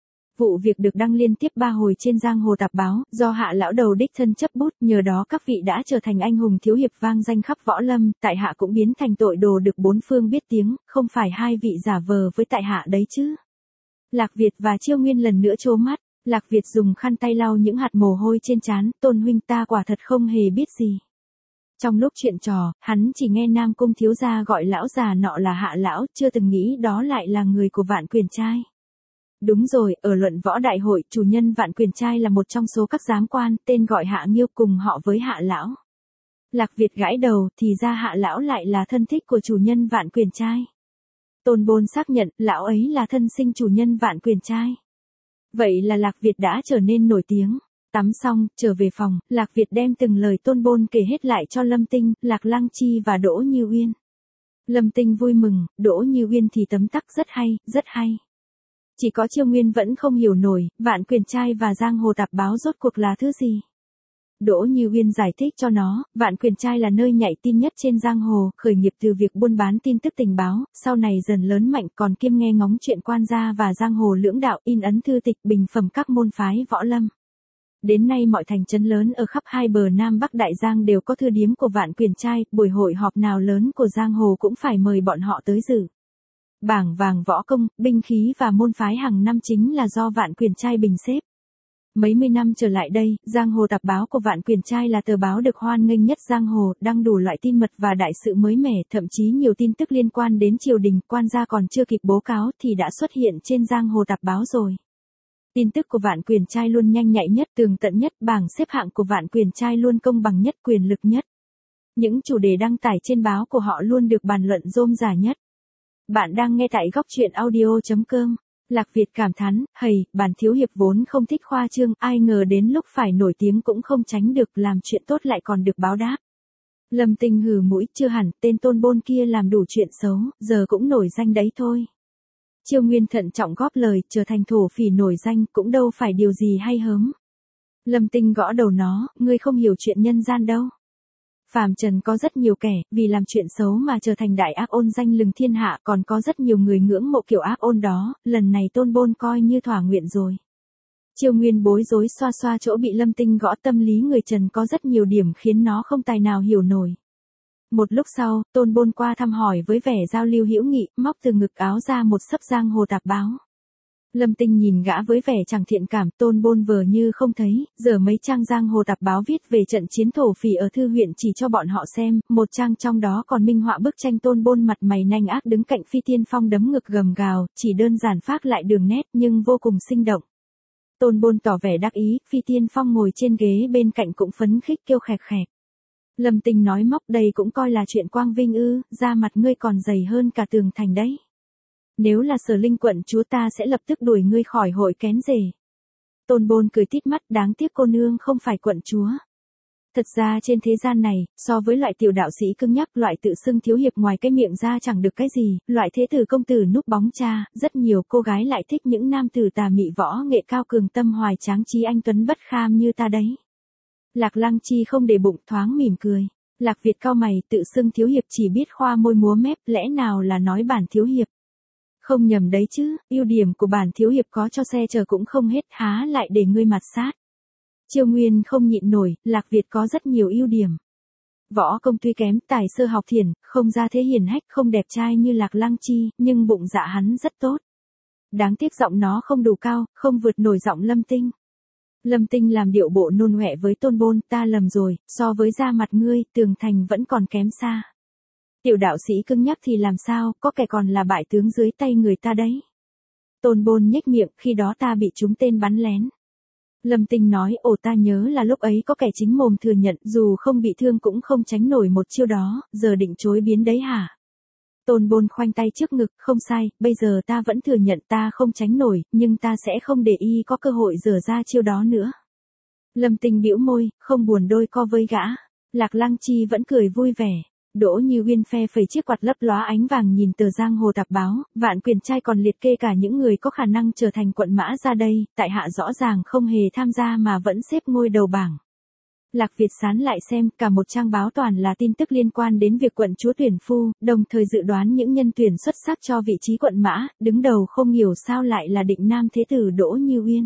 Vụ việc được đăng liên tiếp ba hồi trên giang hồ tạp báo, do hạ lão đầu đích thân chấp bút, nhờ đó các vị đã trở thành anh hùng thiếu hiệp vang danh khắp võ lâm, tại hạ cũng biến thành tội đồ được bốn phương biết tiếng, không phải hai vị giả vờ với tại hạ đấy chứ. Lạc Việt và Chiêu Nguyên lần nữa trố mắt, Lạc Việt dùng khăn tay lau những hạt mồ hôi trên trán, Tôn huynh ta quả thật không hề biết gì. Trong lúc chuyện trò, hắn chỉ nghe Nam Cung thiếu gia gọi lão già nọ là hạ lão, chưa từng nghĩ đó lại là người của Vạn Quyền Trai. Đúng rồi, ở luận võ đại hội, chủ nhân Vạn Quyền Trai là một trong số các giám quan, tên gọi Hạ Nghiêu, cùng họ với Hạ lão. Lạc Việt gãi đầu, thì ra Hạ lão lại là thân thích của chủ nhân Vạn Quyền Trai. Tôn Bôn xác nhận, lão ấy là thân sinh chủ nhân Vạn Quyền Trai. Vậy là Lạc Việt đã trở nên nổi tiếng. Tắm xong, trở về phòng, Lạc Việt đem từng lời Tôn Bôn kể hết lại cho Lâm Tinh, Lạc Lăng Chi và Đỗ Như Uyên. Lâm Tinh vui mừng, Đỗ Như Uyên thì tấm tắc rất hay, rất hay. Chỉ có Chiêu Nguyên vẫn không hiểu nổi, Vạn Quyền Trai và giang hồ tạp báo rốt cuộc là thứ gì. Đỗ Như Uyên giải thích cho nó, Vạn Quyền Trai là nơi nhạy tin nhất trên giang hồ, khởi nghiệp từ việc buôn bán tin tức tình báo, sau này dần lớn mạnh còn kiêm nghe ngóng chuyện quan gia và giang hồ lưỡng đạo, in ấn thư tịch bình phẩm các môn phái võ lâm. Đến nay mọi thành trấn lớn ở khắp hai bờ Nam Bắc Đại Giang đều có thư điếm của Vạn Quyền Trai, buổi hội họp nào lớn của giang hồ cũng phải mời bọn họ tới dự. Bảng vàng võ công, binh khí và môn phái hàng năm chính là do Vạn Quyền Trai bình xếp. Mấy mươi năm trở lại đây, giang hồ tạp báo của Vạn Quyền Trai là tờ báo được hoan nghênh nhất giang hồ, đăng đủ loại tin mật và đại sự mới mẻ, thậm chí nhiều tin tức liên quan đến triều đình, quan gia còn chưa kịp bố cáo thì đã xuất hiện trên giang hồ tạp báo rồi. Tin tức của Vạn Quyền Trai luôn nhanh nhạy nhất, tường tận nhất, bảng xếp hạng của Vạn Quyền Trai luôn công bằng nhất, quyền lực nhất. Những chủ đề đăng tải trên báo của họ luôn được bàn luận rôm rả nhất. Bạn đang nghe tại góc truyện audio chấm com. Lạc Việt cảm thán, hầy, bản thiếu hiệp vốn không thích khoa trương, ai ngờ đến lúc phải nổi tiếng cũng không tránh được, làm chuyện tốt lại còn được báo đáp. Lâm Tinh hừ mũi, chưa hẳn, tên Tôn Bôn kia làm đủ chuyện xấu, giờ cũng nổi danh đấy thôi. Chiêu Nguyên thận trọng góp lời, trở thành thổ phỉ nổi danh cũng đâu phải điều gì hay hớm. Lâm Tinh gõ đầu nó, ngươi không hiểu chuyện nhân gian đâu. Phàm trần có rất nhiều kẻ, vì làm chuyện xấu mà trở thành đại ác ôn danh lừng thiên hạ, còn có rất nhiều người ngưỡng mộ kiểu ác ôn đó, lần này Tôn Bôn coi như thỏa nguyện rồi. Chiêu Nguyên bối rối xoa xoa chỗ bị Lâm Tinh gõ, tâm lý người Trần có rất nhiều điểm khiến nó không tài nào hiểu nổi. Một lúc sau, Tôn Bôn qua thăm hỏi với vẻ giao lưu hữu nghị, móc từ ngực áo ra một xấp giang hồ tạp báo. Lâm Tinh nhìn gã với vẻ chẳng thiện cảm, Tôn Bôn vờ như không thấy, giờ mấy trang giang hồ tạp báo viết về trận chiến thổ phỉ ở thư huyện chỉ cho bọn họ xem, một trang trong đó còn minh họa bức tranh Tôn Bôn mặt mày nanh ác đứng cạnh Phi Tiên Phong đấm ngực gầm gào, chỉ đơn giản phác lại đường nét nhưng vô cùng sinh động. Tôn Bôn tỏ vẻ đắc ý, Phi Tiên Phong ngồi trên ghế bên cạnh cũng phấn khích kêu khẹt khẹt. Lâm Tinh nói móc, đây cũng coi là chuyện quang vinh ư, da mặt ngươi còn dày hơn cả tường thành đấy. Nếu là Sở Linh quận chúa ta sẽ lập tức đuổi ngươi khỏi hội kén rể. Tôn Bôn cười tít mắt, đáng tiếc cô nương không phải quận chúa. Thật ra trên thế gian này, so với loại tiểu đạo sĩ cứng nhắc, loại tự xưng thiếu hiệp ngoài cái miệng ra chẳng được cái gì, loại thế tử công tử núp bóng cha, rất nhiều cô gái lại thích những nam tử tà mị võ nghệ cao cường tâm hoài tráng trí anh tuấn bất kham như ta đấy. Lạc Lăng Chi không để bụng, thoáng mỉm cười. Lạc Việt cau mày, tự xưng thiếu hiệp chỉ biết khoa môi múa mép, lẽ nào là nói bản thiếu hiệp. Không nhầm đấy chứ, ưu điểm của bản thiếu hiệp có cho xe chờ cũng không hết, há lại để ngươi mặt sát. Chiêu Nguyên không nhịn nổi, Lạc Việt có rất nhiều ưu điểm. Võ công tuy kém, tài sơ học thiền, không ra thế hiền hách, không đẹp trai như Lạc Lăng Chi, nhưng bụng dạ hắn rất tốt. Đáng tiếc giọng nó không đủ cao, không vượt nổi giọng Lâm Tinh. Lâm Tinh làm điệu bộ nôn ọe với Tôn Bôn, ta lầm rồi, so với da mặt ngươi, tường thành vẫn còn kém xa. Tiểu đạo sĩ cứng nhắc thì làm sao, có kẻ còn là bại tướng dưới tay người ta đấy. Tôn Bôn nhếch miệng, khi đó ta bị trúng tên bắn lén. Lâm Tinh nói, ồ ta nhớ là lúc ấy có kẻ chính mồm thừa nhận, dù không bị thương cũng không tránh nổi một chiêu đó, giờ định chối biến đấy hả? Tôn Bôn khoanh tay trước ngực, không sai, bây giờ ta vẫn thừa nhận ta không tránh nổi, nhưng ta sẽ không để y có cơ hội dở ra chiêu đó nữa. Lâm Tinh bĩu môi, không buồn đôi co với gã. Lạc Lăng Chi vẫn cười vui vẻ. Đỗ Như Uyên phe phẩy chiếc quạt lấp lóa ánh vàng nhìn tờ giang hồ tạp báo, Vạn Quyền Trai còn liệt kê cả những người có khả năng trở thành quận mã ra đây, tại hạ rõ ràng không hề tham gia mà vẫn xếp ngôi đầu bảng. Lạc Việt sán lại xem, cả một trang báo toàn là tin tức liên quan đến việc quận chúa tuyển phu, đồng thời dự đoán những nhân tuyển xuất sắc cho vị trí quận mã, đứng đầu không hiểu sao lại là định nam thế tử Đỗ Như Uyên.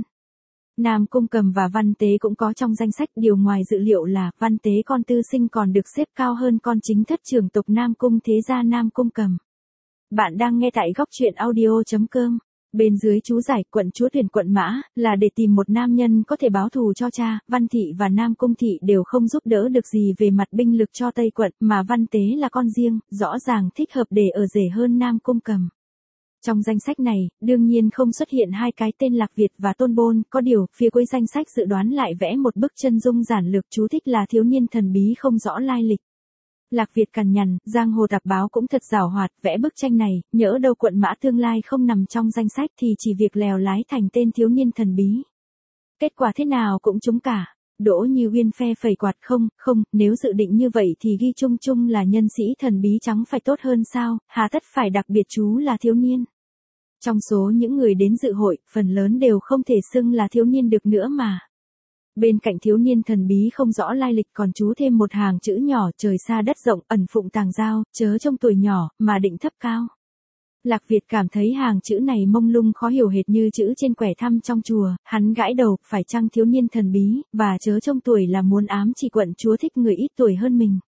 Nam Cung Cầm và Văn Tế cũng có trong danh sách, điều ngoài dự liệu là Văn Tế con tư sinh còn được xếp cao hơn con chính thất trưởng tộc Nam Cung thế gia Nam Cung Cầm. Bạn đang nghe tại góc truyện audio chấm com. Bên dưới chú giải, quận chúa tuyển quận mã là để tìm một nam nhân có thể báo thù cho cha. Văn Thị và Nam Cung Thị đều không giúp đỡ được gì về mặt binh lực cho Tây quận, mà Văn Tế là con riêng, rõ ràng thích hợp để ở rể hơn Nam Cung Cầm. Trong danh sách này, đương nhiên không xuất hiện hai cái tên Lạc Việt và Tôn Bôn, có điều, phía cuối danh sách dự đoán lại vẽ một bức chân dung giản lược, chú thích là thiếu niên thần bí không rõ lai lịch. Lạc Việt cằn nhằn, giang hồ tạp báo cũng thật giảo hoạt, vẽ bức tranh này, nhỡ đâu quận mã tương lai không nằm trong danh sách thì chỉ việc lèo lái thành tên thiếu niên thần bí. Kết quả thế nào cũng trúng cả. Đỗ Như Uyên phe phẩy quạt, không, không, nếu dự định như vậy thì ghi chung chung là nhân sĩ thần bí chẳng phải tốt hơn sao, hà tất phải đặc biệt chú là thiếu niên. Trong số những người đến dự hội, phần lớn đều không thể xưng là thiếu niên được nữa mà. Bên cạnh thiếu niên thần bí không rõ lai lịch còn chú thêm một hàng chữ nhỏ, trời xa đất rộng, ẩn phụng tàng giao, chớ trong tuổi nhỏ, mà định thấp cao. Lạc Việt cảm thấy hàng chữ này mông lung khó hiểu hệt như chữ trên quẻ thăm trong chùa, hắn gãi đầu, phải chăng thiếu niên thần bí, và chớ trong tuổi là muốn ám chỉ quận chúa thích người ít tuổi hơn mình.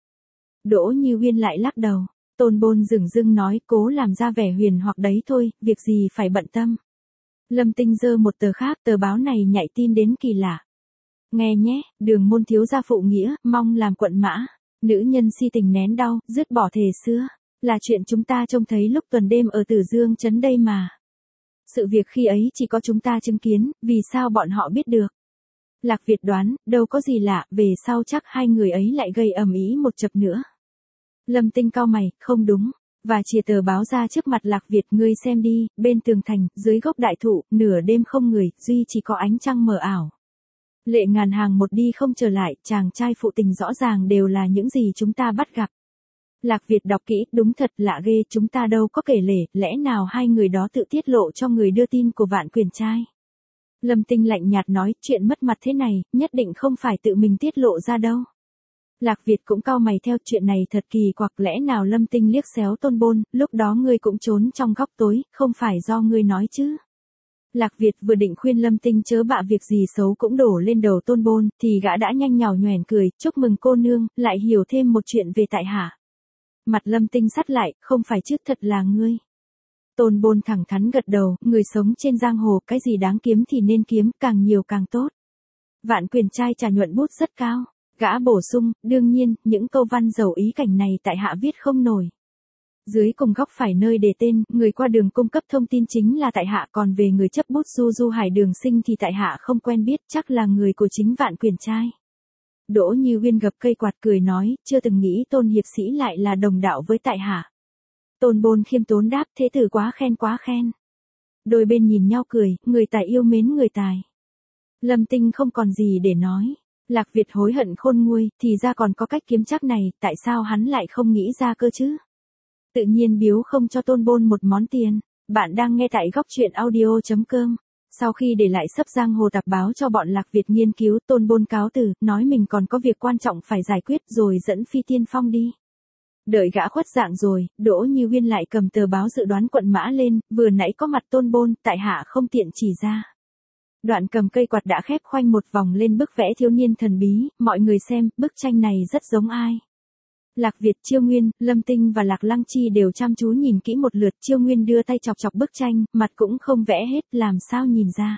Đỗ Như Uyên lại lắc đầu. Tôn Bôn dửng dưng nói, cố làm ra vẻ huyền hoặc đấy thôi, việc gì phải bận tâm. Lâm Tinh giơ một tờ khác, tờ báo này nhạy tin đến kỳ lạ. Nghe nhé, Đường môn thiếu gia phụ nghĩa, mong làm quận mã. Nữ nhân si tình nén đau, dứt bỏ thề xưa. Là chuyện chúng ta trông thấy lúc tuần đêm ở Tử Dương trấn đây mà. Sự việc khi ấy chỉ có chúng ta chứng kiến, vì sao bọn họ biết được. Lạc Việt đoán, đâu có gì lạ, về sau chắc hai người ấy lại gây ầm ĩ một chập nữa. Lâm Tinh cau mày, không đúng, và chìa tờ báo ra trước mặt Lạc Việt, ngươi xem đi, bên tường thành, dưới gốc đại thụ, nửa đêm không người, duy chỉ có ánh trăng mờ ảo. Lệ ngàn hàng một đi không trở lại, chàng trai phụ tình rõ ràng đều là những gì chúng ta bắt gặp. Lạc Việt đọc kỹ, đúng thật lạ ghê, chúng ta đâu có kể lể, lẽ nào hai người đó tự tiết lộ cho người đưa tin của Vạn Quyền Trai. Lâm Tinh lạnh nhạt nói, chuyện mất mặt thế này, nhất định không phải tự mình tiết lộ ra đâu. Lạc Việt cũng cau mày theo, chuyện này thật kỳ quặc, lẽ nào Lâm Tinh liếc xéo Tôn Bôn, lúc đó ngươi cũng trốn trong góc tối, không phải do ngươi nói chứ. Lạc Việt vừa định khuyên Lâm Tinh chớ bạ việc gì xấu cũng đổ lên đầu Tôn Bôn, thì gã đã nhanh nhảu nhoẻn cười, chúc mừng cô nương, lại hiểu thêm một chuyện về tại hạ. Mặt Lâm Tinh sắt lại, không phải chứ, thật là ngươi. Tôn Bôn thẳng thắn gật đầu, người sống trên giang hồ, cái gì đáng kiếm thì nên kiếm, càng nhiều càng tốt. Vạn Quyền trai trả nhuận bút rất cao. Gã bổ sung, đương nhiên, những câu văn giàu ý cảnh này tại hạ viết không nổi. Dưới cùng góc phải nơi đề tên, người qua đường cung cấp thông tin chính là tại hạ, còn về người chấp bút Du Du Hải Đường Sinh thì tại hạ không quen biết, chắc là người của chính Vạn Quyền trai. Đỗ Như Uyên gập cây quạt cười nói, chưa từng nghĩ Tôn hiệp sĩ lại là đồng đạo với tại hạ. Tôn Bôn khiêm tốn đáp, thế tử quá khen quá khen. Đôi bên nhìn nhau cười, người tài yêu mến người tài. Lâm Tinh không còn gì để nói. Lạc Việt hối hận khôn nguôi, thì ra còn có cách kiếm chắc này, tại sao hắn lại không nghĩ ra cơ chứ? Tự nhiên biếu không cho Tôn Bôn một món tiền. Bạn đang nghe tại góc truyện audio chấm com. Sau khi để lại sấp giang hồ tạp báo cho bọn Lạc Việt nghiên cứu, Tôn Bôn cáo từ, nói mình còn có việc quan trọng phải giải quyết rồi dẫn Phi Tiên Phong đi. Đợi gã khuất dạng rồi, Đỗ Như Uyên lại cầm tờ báo dự đoán quận mã lên, vừa nãy có mặt Tôn Bôn, tại hạ không tiện chỉ ra. Đoạn cầm cây quạt đã khép khoanh một vòng lên bức vẽ thiếu niên thần bí, mọi người xem, bức tranh này rất giống ai. Lạc Việt, Chiêu Nguyên, Lâm Tinh và Lạc Lăng Chi đều chăm chú nhìn kỹ một lượt, Chiêu Nguyên đưa tay chọc chọc bức tranh, mặt cũng không vẽ hết, làm sao nhìn ra.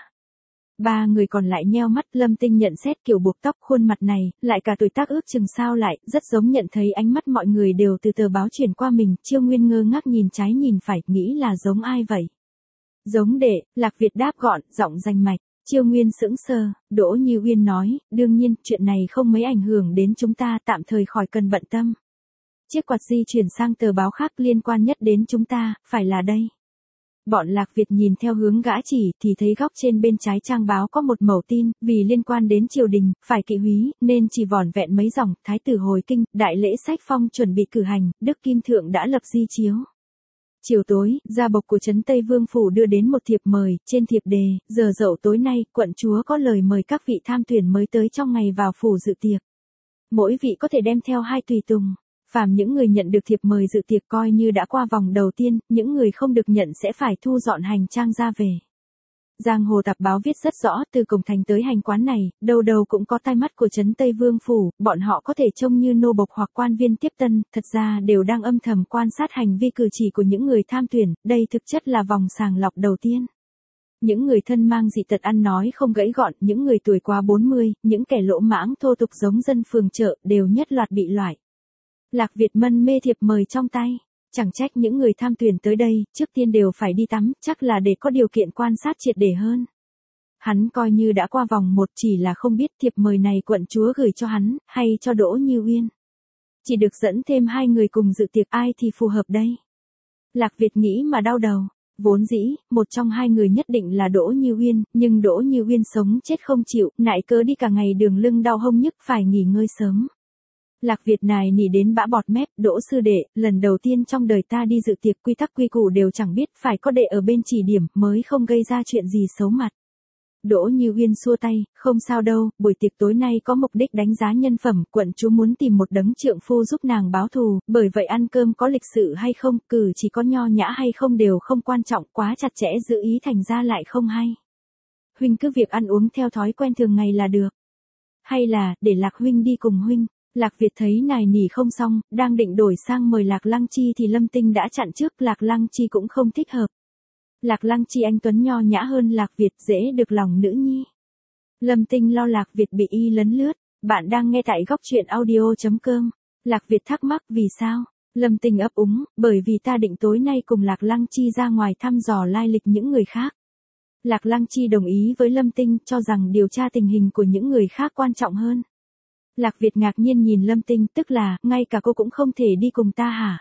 Ba người còn lại nheo mắt, Lâm Tinh nhận xét kiểu buộc tóc, khuôn mặt này, lại cả tuổi tác ước chừng sao lại, rất giống nhận thấy ánh mắt mọi người đều từ tờ báo chuyển qua mình, Chiêu Nguyên ngơ ngác nhìn trái nhìn phải, nghĩ là giống ai vậy. Giống đệ, Lạc Việt đáp gọn, giọng rành mạch. Chiêu Nguyên sững sờ, Đỗ Như Uyên nói, đương nhiên, chuyện này không mấy ảnh hưởng đến chúng ta, tạm thời khỏi cần bận tâm. Chiếc quạt di chuyển sang tờ báo khác liên quan nhất đến chúng ta, phải là đây. Bọn Lạc Việt nhìn theo hướng gã chỉ, thì thấy góc trên bên trái trang báo có một mẩu tin, vì liên quan đến triều đình, phải kỵ húy, nên chỉ vỏn vẹn mấy dòng, thái tử hồi kinh, đại lễ sách phong chuẩn bị cử hành, Đức Kim Thượng đã lập di chiếu. Chiều tối, gia bộc của trấn Tây Vương Phủ đưa đến một thiệp mời, trên thiệp đề, giờ dậu tối nay, quận chúa có lời mời các vị tham tuyển mới tới trong ngày vào phủ dự tiệc. Mỗi vị có thể đem theo hai tùy tùng. Phàm những người nhận được thiệp mời dự tiệc coi như đã qua vòng đầu tiên, những người không được nhận sẽ phải thu dọn hành trang ra về. Giang hồ tạp báo viết rất rõ, từ cổng thành tới hành quán này, đầu đầu cũng có tai mắt của trấn Tây Vương Phủ, bọn họ có thể trông như nô bộc hoặc quan viên tiếp tân, thật ra đều đang âm thầm quan sát hành vi cử chỉ của những người tham tuyển, đây thực chất là vòng sàng lọc đầu tiên. Những người thân mang dị tật ăn nói không gãy gọn, những người tuổi quá bốn mươi, những kẻ lỗ mãng thô tục giống dân phường chợ, đều nhất loạt bị loại. Lạc Việt mân mê thiệp mời trong tay. Chẳng trách những người tham tuyển tới đây, trước tiên đều phải đi tắm, chắc là để có điều kiện quan sát triệt để hơn. Hắn coi như đã qua vòng một, chỉ là không biết thiệp mời này quận chúa gửi cho hắn, hay cho Đỗ Như Uyên. Chỉ được dẫn thêm hai người cùng dự tiệc, ai thì phù hợp đây. Lạc Việt nghĩ mà đau đầu. Vốn dĩ, một trong hai người nhất định là Đỗ Như Uyên, nhưng Đỗ Như Uyên sống chết không chịu, nại cớ đi cả ngày đường lưng đau hông nhức, phải nghỉ ngơi sớm. Lạc Việt này nỉ đến bã bọt mép, Đỗ sư đệ, lần đầu tiên trong đời ta đi dự tiệc, quy tắc quy củ đều chẳng biết, phải có đệ ở bên chỉ điểm, mới không gây ra chuyện gì xấu mặt. Đỗ Như Uyên xua tay, không sao đâu, buổi tiệc tối nay có mục đích đánh giá nhân phẩm, quận chúa muốn tìm một đấng trượng phu giúp nàng báo thù, bởi vậy ăn cơm có lịch sự hay không, cử chỉ có nho nhã hay không đều không quan trọng, quá chặt chẽ giữ ý thành ra lại không hay. Huynh cứ việc ăn uống theo thói quen thường ngày là được. Hay là, để Lạc huynh đi cùng huynh. Lạc Việt thấy nài nỉ không xong, đang định đổi sang mời Lạc Lăng Chi thì Lâm Tinh đã chặn trước, Lạc Lăng Chi cũng không thích hợp. Lạc Lăng Chi anh tuấn nho nhã hơn Lạc Việt, dễ được lòng nữ nhi. Lâm Tinh lo Lạc Việt bị y lấn lướt. Bạn đang nghe tại góc truyện audio chấm com. Lạc Việt thắc mắc vì sao? Lâm Tinh ấp úng, bởi vì ta định tối nay cùng Lạc Lăng Chi ra ngoài thăm dò lai lịch những người khác. Lạc Lăng Chi đồng ý với Lâm Tinh, cho rằng điều tra tình hình của những người khác quan trọng hơn. Lạc Việt ngạc nhiên nhìn Lâm Tinh, tức là, ngay cả cô cũng không thể đi cùng ta hả?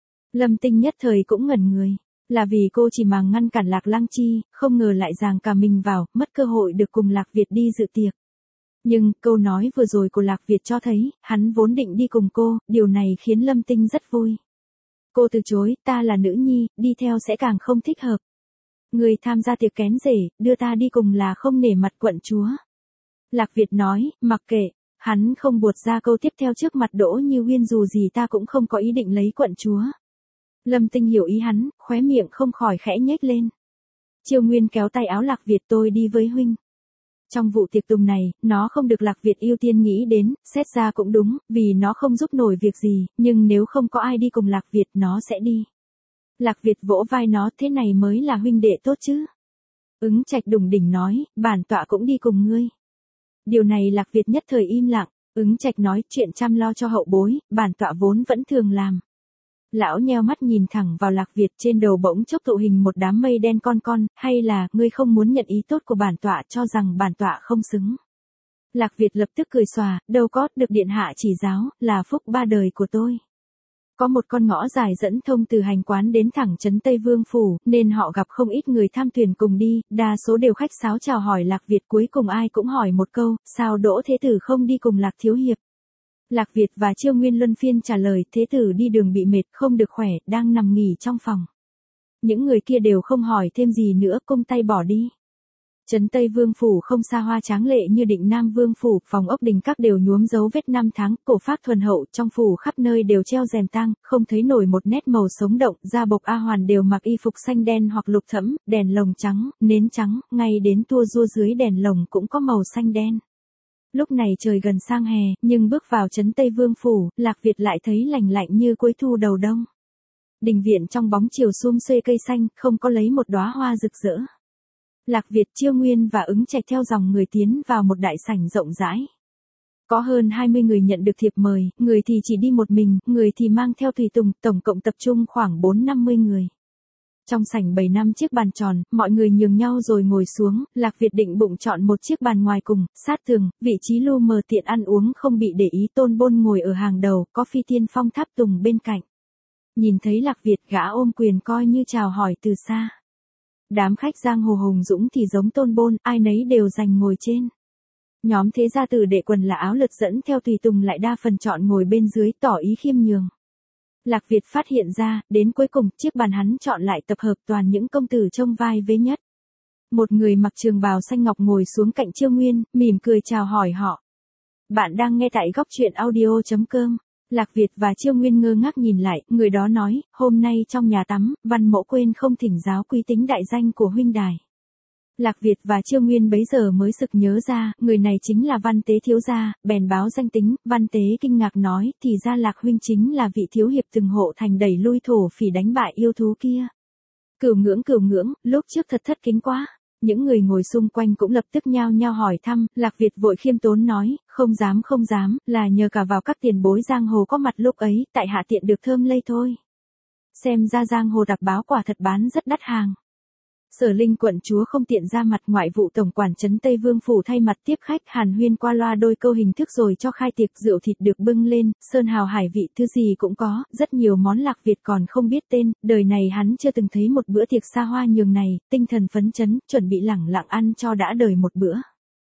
Lâm Tinh nhất thời cũng ngẩn người. Là vì cô chỉ màng ngăn cản Lạc Lăng Chi, không ngờ lại giằng cả mình vào, mất cơ hội được cùng Lạc Việt đi dự tiệc. Nhưng, câu nói vừa rồi của Lạc Việt cho thấy, hắn vốn định đi cùng cô, điều này khiến Lâm Tinh rất vui. Cô từ chối, ta là nữ nhi, đi theo sẽ càng không thích hợp. Người tham gia tiệc kén rể, đưa ta đi cùng là không nể mặt quận chúa. Lạc Việt nói, mặc kệ. Hắn không buột ra câu tiếp theo trước mặt Đỗ Như Uyên, dù gì ta cũng không có ý định lấy quận chúa. Lâm Tinh hiểu ý hắn, khóe miệng không khỏi khẽ nhếch lên. Chiêu Nguyên kéo tay áo Lạc Việt, tôi đi với huynh. Trong vụ tiệc tùng này, nó không được Lạc Việt ưu tiên nghĩ đến, xét ra cũng đúng, vì nó không giúp nổi việc gì, nhưng nếu không có ai đi cùng Lạc Việt nó sẽ đi. Lạc Việt vỗ vai nó, thế này mới là huynh đệ tốt chứ. Ứng Trạch đùng đỉnh nói, bản tọa cũng đi cùng ngươi. Điều này Lạc Việt nhất thời im lặng. Ứng Trạch nói, chuyện chăm lo cho hậu bối, bản tọa vốn vẫn thường làm. Lão nheo mắt nhìn thẳng vào Lạc Việt, trên đầu bỗng chốc tụ hình một đám mây đen con con, hay là, ngươi không muốn nhận ý tốt của bản tọa, cho rằng bản tọa không xứng. Lạc Việt lập tức cười xòa, đâu có, được điện hạ chỉ giáo, là phúc ba đời của tôi. Có một con ngõ dài dẫn thông từ hành quán đến thẳng trấn Tây Vương Phủ, nên họ gặp không ít người tham thuyền cùng đi, đa số đều khách sáo chào hỏi Lạc Việt, cuối cùng ai cũng hỏi một câu, sao Đỗ Thế Tử không đi cùng Lạc Thiếu Hiệp. Lạc Việt và Chiêu Nguyên luân phiên trả lời, Thế Tử đi đường bị mệt, không được khỏe, đang nằm nghỉ trong phòng. Những người kia đều không hỏi thêm gì nữa, cung tay bỏ đi. Trấn Tây Vương Phủ không xa hoa tráng lệ như Định Nam Vương Phủ, phòng ốc đình các đều nhuốm dấu vết năm tháng, cổ phác thuần hậu, trong phủ khắp nơi đều treo rèm tang, không thấy nổi một nét màu sống động, gia bộc A Hoàn đều mặc y phục xanh đen hoặc lục thẫm, đèn lồng trắng, nến trắng, ngay đến tua rua dưới đèn lồng cũng có màu xanh đen. Lúc này trời gần sang hè, nhưng bước vào trấn Tây Vương Phủ, Lạc Việt lại thấy lành lạnh như cuối thu đầu đông. Đình viện trong bóng chiều sum xuê cây xanh, không có lấy một đóa hoa rực rỡ. Lạc Việt, Chiêu Nguyên và Ứng Trạch theo dòng người tiến vào một đại sảnh rộng rãi. Có hơn hai mươi người nhận được thiệp mời, người thì chỉ đi một mình, người thì mang theo tùy tùng, tổng cộng tập trung khoảng bốn năm mươi người. Trong sảnh bày năm chiếc bàn tròn, mọi người nhường nhau rồi ngồi xuống, Lạc Việt định bụng chọn một chiếc bàn ngoài cùng, sát tường, vị trí lu mờ tiện ăn uống không bị để ý. Tôn Bôn ngồi ở hàng đầu, có Phi Tiên Phong Tháp Tùng bên cạnh. Nhìn thấy Lạc Việt, gã ôm quyền coi như chào hỏi từ xa. Đám khách giang hồ hùng dũng thì giống Tôn Bôn, ai nấy đều giành ngồi trên. Nhóm thế gia tử đệ quần là áo lượt dẫn theo tùy tùng lại đa phần chọn ngồi bên dưới, tỏ ý khiêm nhường. Lạc Việt phát hiện ra, đến cuối cùng, chiếc bàn hắn chọn lại tập hợp toàn những công tử trông vai vế nhất. Một người mặc trường bào xanh ngọc ngồi xuống cạnh Chiêu Nguyên, mỉm cười chào hỏi họ. Bạn đang nghe tại góc truyện audio chấm com. Lạc Việt và Chiêu Nguyên ngơ ngác nhìn lại, người đó nói, hôm nay trong nhà tắm, Văn Mỗ quên không thỉnh giáo quý tính đại danh của huynh đài. Lạc Việt và Chiêu Nguyên bấy giờ mới sực nhớ ra, người này chính là Văn Tế thiếu gia, bèn báo danh tính. Văn Tế kinh ngạc nói, thì ra Lạc huynh chính là vị thiếu hiệp từng hộ thành đẩy lui thổ phỉ đánh bại yêu thú kia. Cửu ngưỡng cửu ngưỡng, lúc trước thật thất kính quá. Những người ngồi xung quanh cũng lập tức nhao nhao hỏi thăm, Lạc Việt vội khiêm tốn nói, không dám không dám, là nhờ cả vào các tiền bối giang hồ có mặt lúc ấy, tại hạ tiện được thơm lây thôi. Xem ra giang hồ đặc báo quả thật bán rất đắt hàng. Sở Linh quận chúa không tiện ra mặt, ngoại vụ tổng quản trấn Tây Vương Phủ thay mặt tiếp khách hàn huyên qua loa đôi câu hình thức rồi cho khai tiệc. Rượu thịt được bưng lên, sơn hào hải vị thứ gì cũng có, rất nhiều món Lạc Việt còn không biết tên, đời này hắn chưa từng thấy một bữa tiệc xa hoa nhường này, tinh thần phấn chấn, chuẩn bị lẳng lặng ăn cho đã đời một bữa.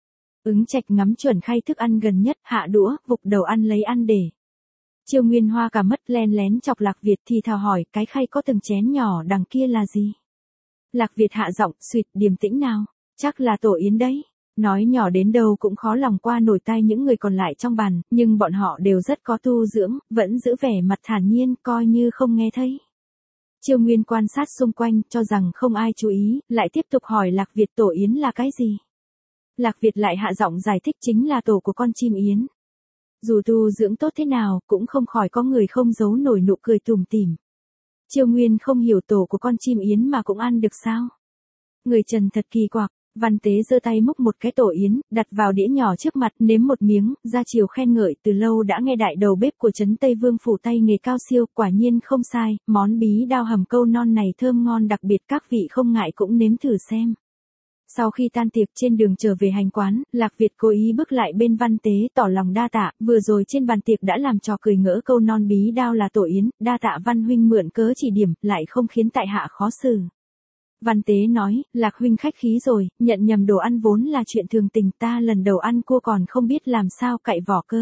Ứng Trạch ngắm chuẩn khay thức ăn gần nhất, hạ đũa, vục đầu ăn lấy ăn để. Chiêu Nguyên hoa cả mất, len lén chọc Lạc Việt thì thào hỏi, cái khay có từng chén nhỏ đằng kia là gì? Lạc Việt hạ giọng, suýt, điềm tĩnh nào, chắc là tổ yến đấy. Nói nhỏ đến đâu cũng khó lòng qua nổi tai những người còn lại trong bàn, nhưng bọn họ đều rất có tu dưỡng, vẫn giữ vẻ mặt thản nhiên, coi như không nghe thấy. Chiêu Nguyên quan sát xung quanh, cho rằng không ai chú ý, lại tiếp tục hỏi Lạc Việt, tổ yến là cái gì? Lạc Việt lại hạ giọng giải thích, chính là tổ của con chim yến. Dù tu dưỡng tốt thế nào, cũng không khỏi có người không giấu nổi nụ cười tủm tỉm. Chiêu Nguyên không hiểu, tổ của con chim yến mà cũng ăn được sao? Người Trần thật kỳ quặc. Văn Tế giơ tay múc một cái tổ yến, đặt vào đĩa nhỏ trước mặt, nếm một miếng, ra chiều khen ngợi, từ lâu đã nghe đại đầu bếp của trấn Tây Vương Phủ tay nghề cao siêu, quả nhiên không sai, món bí đao hầm câu non này thơm ngon đặc biệt, các vị không ngại cũng nếm thử xem. Sau khi tan tiệc trên đường trở về hành quán, Lạc Việt cố ý bước lại bên Văn Tế tỏ lòng đa tạ, vừa rồi trên bàn tiệc đã làm trò cười ngỡ câu non bí đao là tổ yến, đa tạ Văn huynh mượn cớ chỉ điểm, lại không khiến tại hạ khó xử. Văn Tế nói, Lạc huynh khách khí rồi, nhận nhầm đồ ăn vốn là chuyện thường tình, ta lần đầu ăn cua còn không biết làm sao cạy vỏ cơ.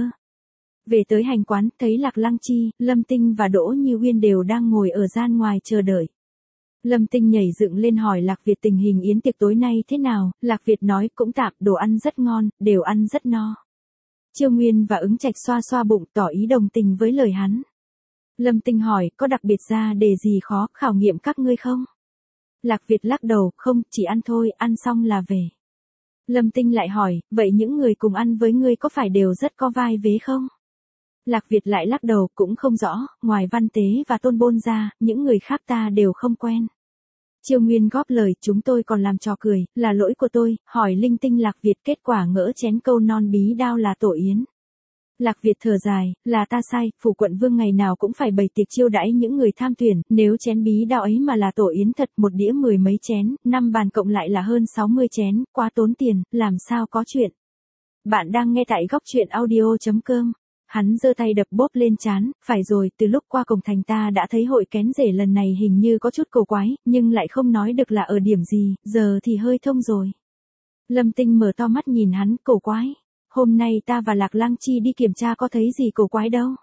Về tới hành quán, thấy Lạc Lăng Chi, Lâm Tinh và Đỗ Như Uyên đều đang ngồi ở gian ngoài chờ đợi. Lâm Tinh nhảy dựng lên hỏi Lạc Việt tình hình yến tiệc tối nay thế nào, Lạc Việt nói cũng tạm, đồ ăn rất ngon, đều ăn rất no. Chiêu Nguyên và Ứng Trạch xoa xoa bụng tỏ ý đồng tình với lời hắn. Lâm Tinh hỏi, có đặc biệt ra đề gì khó khảo nghiệm các ngươi không? Lạc Việt lắc đầu, không, chỉ ăn thôi, ăn xong là về. Lâm Tinh lại hỏi, vậy những người cùng ăn với ngươi có phải đều rất có vai vế không? Lạc Việt lại lắc đầu, cũng không rõ, ngoài Văn Tế và Tôn Bôn ra, những người khác ta đều không quen. Chiêu Nguyên góp lời, chúng tôi còn làm trò cười, là lỗi của tôi, hỏi linh tinh Lạc Việt, kết quả ngỡ chén câu non bí đao là tổ yến. Lạc Việt thở dài, là ta sai, phủ quận vương ngày nào cũng phải bày tiệc chiêu đãi những người tham tuyển, nếu chén bí đao ấy mà là tổ yến thật, một đĩa mười mấy chén, năm bàn cộng lại là hơn sáu mươi chén, quá tốn tiền, làm sao có chuyện. Bạn đang nghe tại góc truyện audio chấm com. Hắn giơ tay đập bốp lên trán, phải rồi, từ lúc qua cổng thành ta đã thấy hội kén rể lần này hình như có chút cổ quái, nhưng lại không nói được là ở điểm gì, giờ thì hơi thông rồi. Lâm Tinh mở to mắt nhìn hắn, cổ quái. Hôm nay ta và Lạc Lăng Chi đi kiểm tra có thấy gì cổ quái đâu.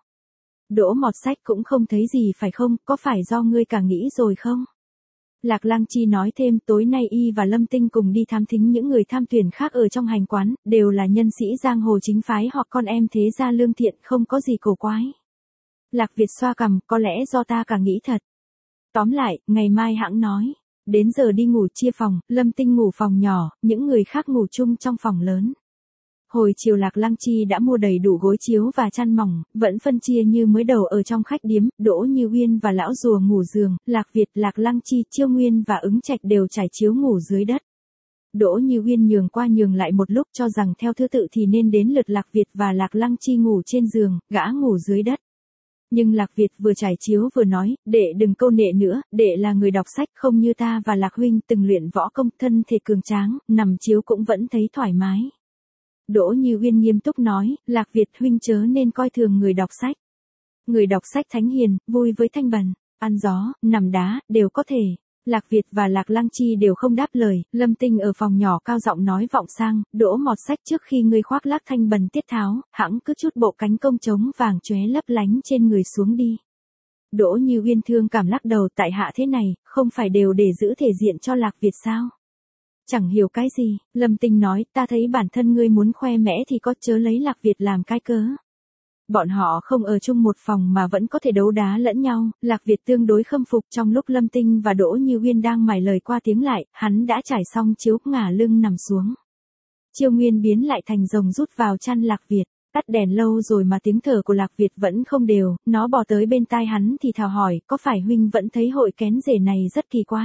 Đỗ Mọt Sách cũng không thấy gì phải không, có phải do ngươi cả nghĩ rồi không? Lạc Lăng Chi nói thêm, tối nay y và Lâm Tinh cùng đi thám thính những người tham tuyển khác ở trong hành quán, đều là nhân sĩ giang hồ chính phái hoặc con em thế gia lương thiện, không có gì cổ quái. Lạc Việt xoa cằm, có lẽ do ta cả nghĩ thật. Tóm lại, ngày mai hãng nói. Đến giờ đi ngủ chia phòng, Lâm Tinh ngủ phòng nhỏ, những người khác ngủ chung trong phòng lớn. Hồi chiều Lạc Lăng Chi đã mua đầy đủ gối chiếu và chăn mỏng, vẫn phân chia như mới đầu ở trong khách điếm, Đỗ Như Uyên và lão rùa ngủ giường, Lạc Việt, Lạc Lăng Chi, Chiêu Nguyên và Ứng Trạch đều trải chiếu ngủ dưới đất. Đỗ Như Uyên nhường qua nhường lại một lúc cho rằng theo thứ tự thì nên đến lượt Lạc Việt và Lạc Lăng Chi ngủ trên giường, gã ngủ dưới đất. Nhưng Lạc Việt vừa trải chiếu vừa nói, đệ đừng câu nệ nữa, đệ là người đọc sách không như ta và Lạc huynh từng luyện võ công, thân thể cường tráng, nằm chiếu cũng vẫn thấy thoải mái. Đỗ Như Uyên nghiêm túc nói, Lạc Việt huynh chớ nên coi thường người đọc sách. Người đọc sách thánh hiền, vui với thanh bần, ăn gió, nằm đá, đều có thể. Lạc Việt và Lạc Lăng Chi đều không đáp lời, Lâm Tinh ở phòng nhỏ cao giọng nói vọng sang, Đỗ Mọt Sách trước khi ngươi khoác lác thanh bần tiết tháo, hãng cứ chút bộ cánh công trống vàng chóe lấp lánh trên người xuống đi. Đỗ Như Uyên thương cảm lắc đầu, tại hạ thế này, không phải đều để giữ thể diện cho Lạc Việt sao? Chẳng hiểu cái gì, Lâm Tinh nói, ta thấy bản thân ngươi muốn khoe mẽ thì có, chớ lấy Lạc Việt làm cái cớ. Bọn họ không ở chung một phòng mà vẫn có thể đấu đá lẫn nhau, Lạc Việt tương đối khâm phục. Trong lúc Lâm Tinh và Đỗ Như Uyên đang mải lời qua tiếng lại, hắn đã trải xong chiếu, ngả lưng nằm xuống. Chiêu Nguyên biến lại thành rồng rút vào chăn Lạc Việt, tắt đèn lâu rồi mà tiếng thở của Lạc Việt vẫn không đều, nó bò tới bên tai hắn thì thào hỏi, có phải huynh vẫn thấy hội kén rể này rất kỳ quái?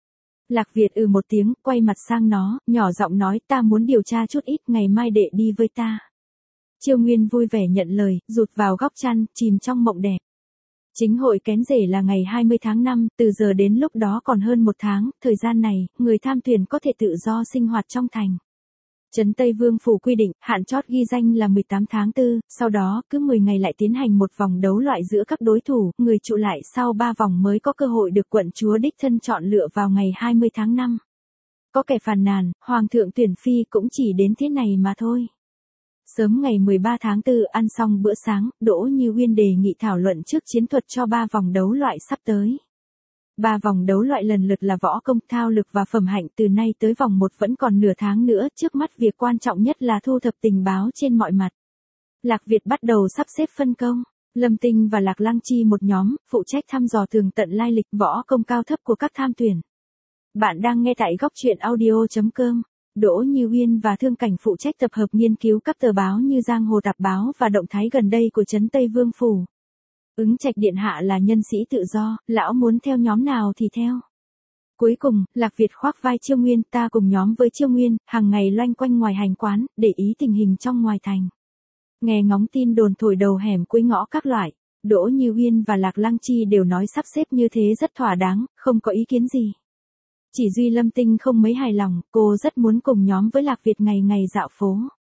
Lạc Việt ừ một tiếng, quay mặt sang nó, nhỏ giọng nói, ta muốn điều tra chút ít, ngày mai đệ đi với ta. Chiêu Nguyên vui vẻ nhận lời, rụt vào góc chăn, chìm trong mộng đẹp. Chính hội kén rể là ngày hai mươi tháng năm, từ giờ đến lúc đó còn hơn một tháng, thời gian này, người tham tuyển có thể tự do sinh hoạt trong thành. Trấn Tây Vương phủ quy định, hạn chót ghi danh là mười tám tháng tư, sau đó, cứ mười ngày lại tiến hành một vòng đấu loại giữa các đối thủ, người trụ lại sau ba vòng mới có cơ hội được quận chúa đích thân chọn lựa vào ngày hai mươi tháng năm. Có kẻ phàn nàn, Hoàng thượng tuyển phi cũng chỉ đến thế này mà thôi. Sớm ngày mười ba tháng tư ăn xong bữa sáng, Đỗ Như Uyên đề nghị thảo luận trước chiến thuật cho ba vòng đấu loại sắp tới. Ba vòng đấu loại lần lượt là võ công, thao lực và phẩm hạnh, từ nay tới vòng một vẫn còn nửa tháng nữa, trước mắt việc quan trọng nhất là thu thập tình báo trên mọi mặt. Lạc Việt bắt đầu sắp xếp phân công, Lâm Tinh và Lạc Lăng Chi một nhóm, phụ trách thăm dò tường tận lai lịch võ công cao thấp của các tham tuyển. Bạn đang nghe tại góc truyện audio chấm com. Đỗ Như Uyên và Thương Cảnh phụ trách tập hợp nghiên cứu các tờ báo như Giang Hồ Tạp Báo và động thái gần đây của Trấn Tây Vương phủ. Ứng Trạch điện hạ là nhân sĩ tự do, lão muốn theo nhóm nào thì theo. Cuối cùng, Lạc Việt khoác vai Chiêu Nguyên, ta cùng nhóm với Chiêu Nguyên, hàng ngày loanh quanh ngoài hành quán, để ý tình hình trong ngoài thành. Nghe ngóng tin đồn thổi đầu hẻm cuối ngõ các loại, Đỗ Như Uyên và Lạc Lăng Chi đều nói sắp xếp như thế rất thỏa đáng, không có ý kiến gì. Chỉ duy Lâm Tinh không mấy hài lòng, cô rất muốn cùng nhóm với Lạc Việt ngày ngày dạo phố.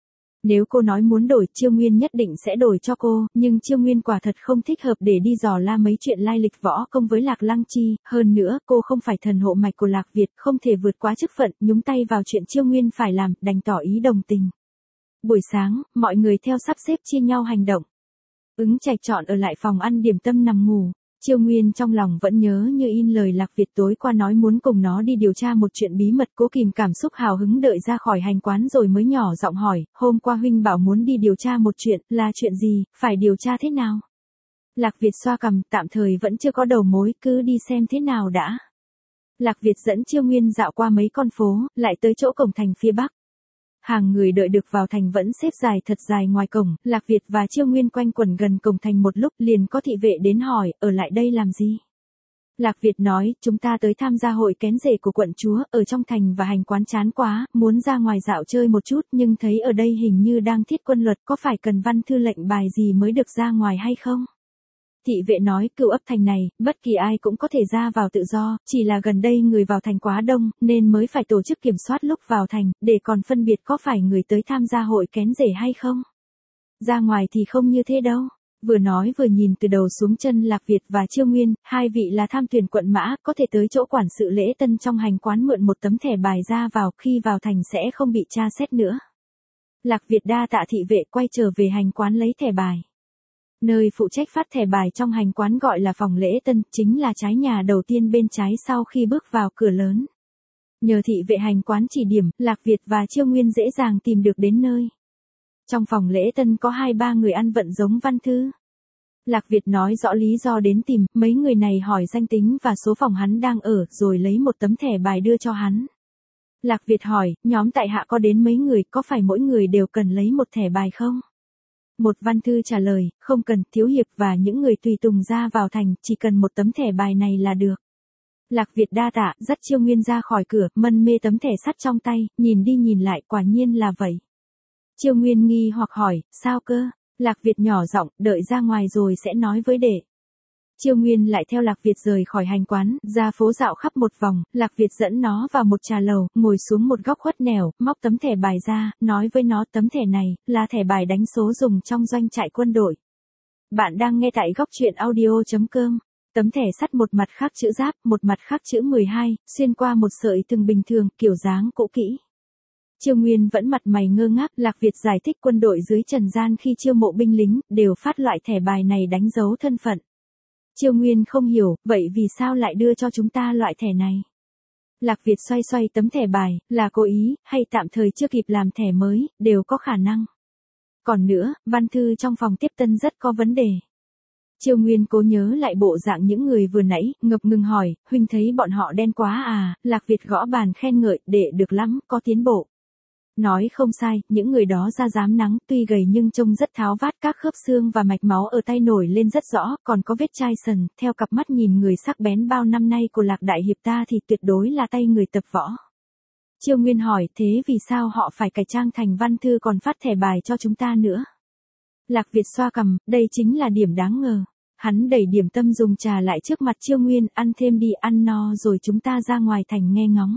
Nếu cô nói muốn đổi, Chiêu Nguyên nhất định sẽ đổi cho cô, nhưng Chiêu Nguyên quả thật không thích hợp để đi dò la mấy chuyện lai lịch võ công với Lạc Lăng Chi, hơn nữa, cô không phải thần hộ mạch của Lạc Việt, không thể vượt quá chức phận, nhúng tay vào chuyện Chiêu Nguyên phải làm, đành tỏ ý đồng tình. Buổi sáng, mọi người theo sắp xếp chia nhau hành động. Ứng Trạch chọn ở lại phòng ăn điểm tâm nằm ngủ. Chiêu Nguyên trong lòng vẫn nhớ như in lời Lạc Việt tối qua nói muốn cùng nó đi điều tra một chuyện bí mật, cố kìm cảm xúc hào hứng đợi ra khỏi hành quán rồi mới nhỏ giọng hỏi, hôm qua huynh bảo muốn đi điều tra một chuyện, là chuyện gì, phải điều tra thế nào? Lạc Việt xoa cằm, tạm thời vẫn chưa có đầu mối, cứ đi xem thế nào đã. Lạc Việt dẫn Chiêu Nguyên dạo qua mấy con phố, lại tới chỗ cổng thành phía bắc. Hàng người đợi được vào thành vẫn xếp dài thật dài ngoài cổng, Lạc Việt và Chiêu Nguyên quanh quẩn gần cổng thành một lúc liền có thị vệ đến hỏi, ở lại đây làm gì? Lạc Việt nói, chúng ta tới tham gia hội kén rể của quận chúa, ở trong thành và hành quán chán quá, muốn ra ngoài dạo chơi một chút nhưng thấy ở đây hình như đang thiết quân luật, có phải cần văn thư lệnh bài gì mới được ra ngoài hay không? Thị vệ nói, Cửu Ấp thành này, bất kỳ ai cũng có thể ra vào tự do, chỉ là gần đây người vào thành quá đông, nên mới phải tổ chức kiểm soát lúc vào thành, để còn phân biệt có phải người tới tham gia hội kén rể hay không. Ra ngoài thì không như thế đâu. Vừa nói vừa nhìn từ đầu xuống chân Lạc Việt và Chiêu Nguyên, hai vị là tham tuyển quận mã, có thể tới chỗ quản sự lễ tân trong hành quán mượn một tấm thẻ bài ra vào, khi vào thành sẽ không bị tra xét nữa. Lạc Việt đa tạ thị vệ, quay trở về hành quán lấy thẻ bài. Nơi phụ trách phát thẻ bài trong hành quán gọi là phòng lễ tân, chính là trái nhà đầu tiên bên trái sau khi bước vào cửa lớn. Nhờ thị vệ hành quán chỉ điểm, Lạc Việt và Chiêu Nguyên dễ dàng tìm được đến nơi. Trong phòng lễ tân có hai ba người ăn vận giống văn thư. Lạc Việt nói rõ lý do đến tìm, mấy người này hỏi danh tính và số phòng hắn đang ở, rồi lấy một tấm thẻ bài đưa cho hắn. Lạc Việt hỏi, nhóm tại hạ có đến mấy người, có phải mỗi người đều cần lấy một thẻ bài không? Một văn thư trả lời, không cần, thiếu hiệp và những người tùy tùng ra vào thành, chỉ cần một tấm thẻ bài này là được. Lạc Việt đa tạ, dắt Chiêu Nguyên ra khỏi cửa, mân mê tấm thẻ sắt trong tay, nhìn đi nhìn lại, quả nhiên là vậy. Chiêu Nguyên nghi hoặc hỏi, sao cơ? Lạc Việt nhỏ giọng, đợi ra ngoài rồi sẽ nói với đệ. Chiêu Nguyên lại theo Lạc Việt rời khỏi hành quán, ra phố dạo khắp một vòng, Lạc Việt dẫn nó vào một trà lầu, ngồi xuống một góc khuất nẻo, móc tấm thẻ bài ra, nói với nó tấm thẻ này, là thẻ bài đánh số dùng trong doanh trại quân đội. Bạn đang nghe tại góc truyện audio chấm com. Tấm thẻ sắt một mặt khắc chữ giáp, một mặt khắc chữ mười hai, xuyên qua một sợi từng bình thường, kiểu dáng cũ kỹ. Chiêu Nguyên vẫn mặt mày ngơ ngác, Lạc Việt giải thích quân đội dưới trần gian khi chiêu mộ binh lính, đều phát loại thẻ bài này đánh dấu thân phận. Chiêu Nguyên không hiểu, vậy vì sao lại đưa cho chúng ta loại thẻ này? Lạc Việt xoay xoay tấm thẻ bài, là cố ý, hay tạm thời chưa kịp làm thẻ mới, đều có khả năng. Còn nữa, văn thư trong phòng tiếp tân rất có vấn đề. Chiêu Nguyên cố nhớ lại bộ dạng những người vừa nãy, ngập ngừng hỏi, huynh thấy bọn họ đen quá à? Lạc Việt gõ bàn khen ngợi, đệ được lắm, có tiến bộ. Nói không sai, những người đó ra dám nắng, tuy gầy nhưng trông rất tháo vát, các khớp xương và mạch máu ở tay nổi lên rất rõ, còn có vết chai sần, theo cặp mắt nhìn người sắc bén bao năm nay của Lạc đại hiệp ta thì tuyệt đối là tay người tập võ. Chiêu Nguyên hỏi, thế vì sao họ phải cải trang thành văn thư còn phát thẻ bài cho chúng ta nữa? Lạc Việt xoa cằm, đây chính là điểm đáng ngờ. Hắn đẩy điểm tâm dùng trà lại trước mặt Chiêu Nguyên, ăn thêm đi, ăn no rồi chúng ta ra ngoài thành nghe ngóng.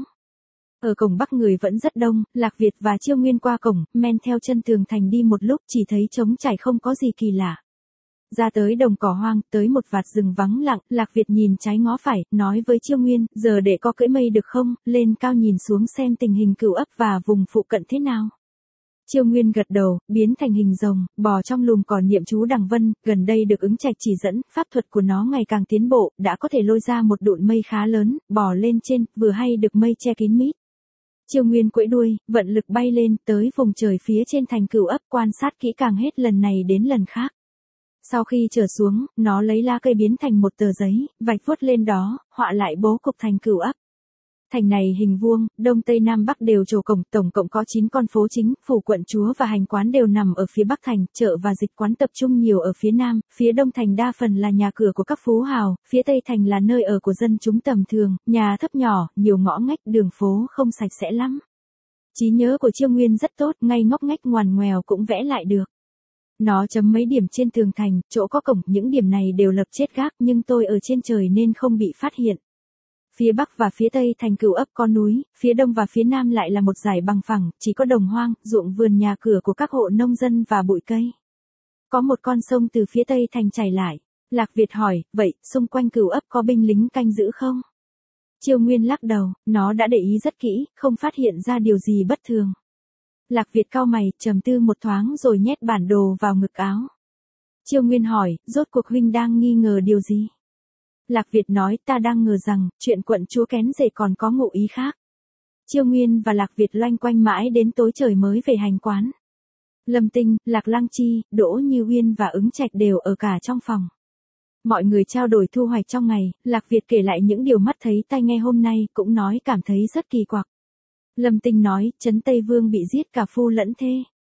Ở cổng bắc người vẫn rất đông, Lạc Việt và Chiêu Nguyên qua cổng, men theo chân tường thành đi một lúc chỉ thấy trống trải không có gì kỳ lạ. Ra tới đồng cỏ hoang, tới một vạt rừng vắng lặng, Lạc Việt nhìn trái ngó phải, nói với Chiêu Nguyên, giờ để có cưỡi mây được không, lên cao nhìn xuống xem tình hình Cửu Ấp và vùng phụ cận thế nào. Chiêu Nguyên gật đầu, biến thành hình rồng, bò trong lùm cỏ niệm chú đằng vân, gần đây được ứng trạch chỉ dẫn, pháp thuật của nó ngày càng tiến bộ, đã có thể lôi ra một đụn mây khá lớn, bò lên trên, vừa hay được mây che kín mít. Chiêu Nguyên quẫy đuôi, vận lực bay lên, tới vùng trời phía trên thành Cửu Ấp, quan sát kỹ càng hết lần này đến lần khác. Sau khi trở xuống, nó lấy lá cây biến thành một tờ giấy, vạch vuốt lên đó, họa lại bố cục thành Cửu Ấp. Thành này hình vuông, đông tây nam bắc đều trổ cổng, tổng cộng có chín con phố chính, phủ quận chúa và hành quán đều nằm ở phía bắc thành, chợ và dịch quán tập trung nhiều ở phía nam, phía đông thành đa phần là nhà cửa của các phú hào, phía tây thành là nơi ở của dân chúng tầm thường, nhà thấp nhỏ, nhiều ngõ ngách, đường phố không sạch sẽ lắm. Trí nhớ của Chiêu Nguyên rất tốt, ngay ngóc ngách ngoằn ngoèo cũng vẽ lại được. Nó chấm mấy điểm trên tường thành, chỗ có cổng, những điểm này đều lập chết gác, nhưng tôi ở trên trời nên không bị phát hiện. Phía bắc và phía tây thành Cửu Ấp có núi, phía đông và phía nam lại là một dải bằng phẳng, chỉ có đồng hoang, ruộng vườn nhà cửa của các hộ nông dân và bụi cây. Có một con sông từ phía tây thành chảy lại. Lạc Việt hỏi, vậy, xung quanh Cửu Ấp có binh lính canh giữ không? Chiêu Nguyên lắc đầu, nó đã để ý rất kỹ, không phát hiện ra điều gì bất thường. Lạc Việt cau mày, trầm tư một thoáng rồi nhét bản đồ vào ngực áo. Chiêu Nguyên hỏi, rốt cuộc huynh đang nghi ngờ điều gì? Lạc Việt nói, ta đang ngờ rằng, chuyện quận chúa kén rể còn có ngụ ý khác. Chiêu Nguyên và Lạc Việt loanh quanh mãi đến tối trời mới về hành quán. Lâm Tinh, Lạc Lăng Chi, Đỗ Như Uyên và Ứng Trạch đều ở cả trong phòng. Mọi người trao đổi thu hoạch trong ngày, Lạc Việt kể lại những điều mắt thấy tai nghe hôm nay, cũng nói cảm thấy rất kỳ quặc. Lâm Tinh nói, Trấn Tây Vương bị giết cả phu lẫn thê.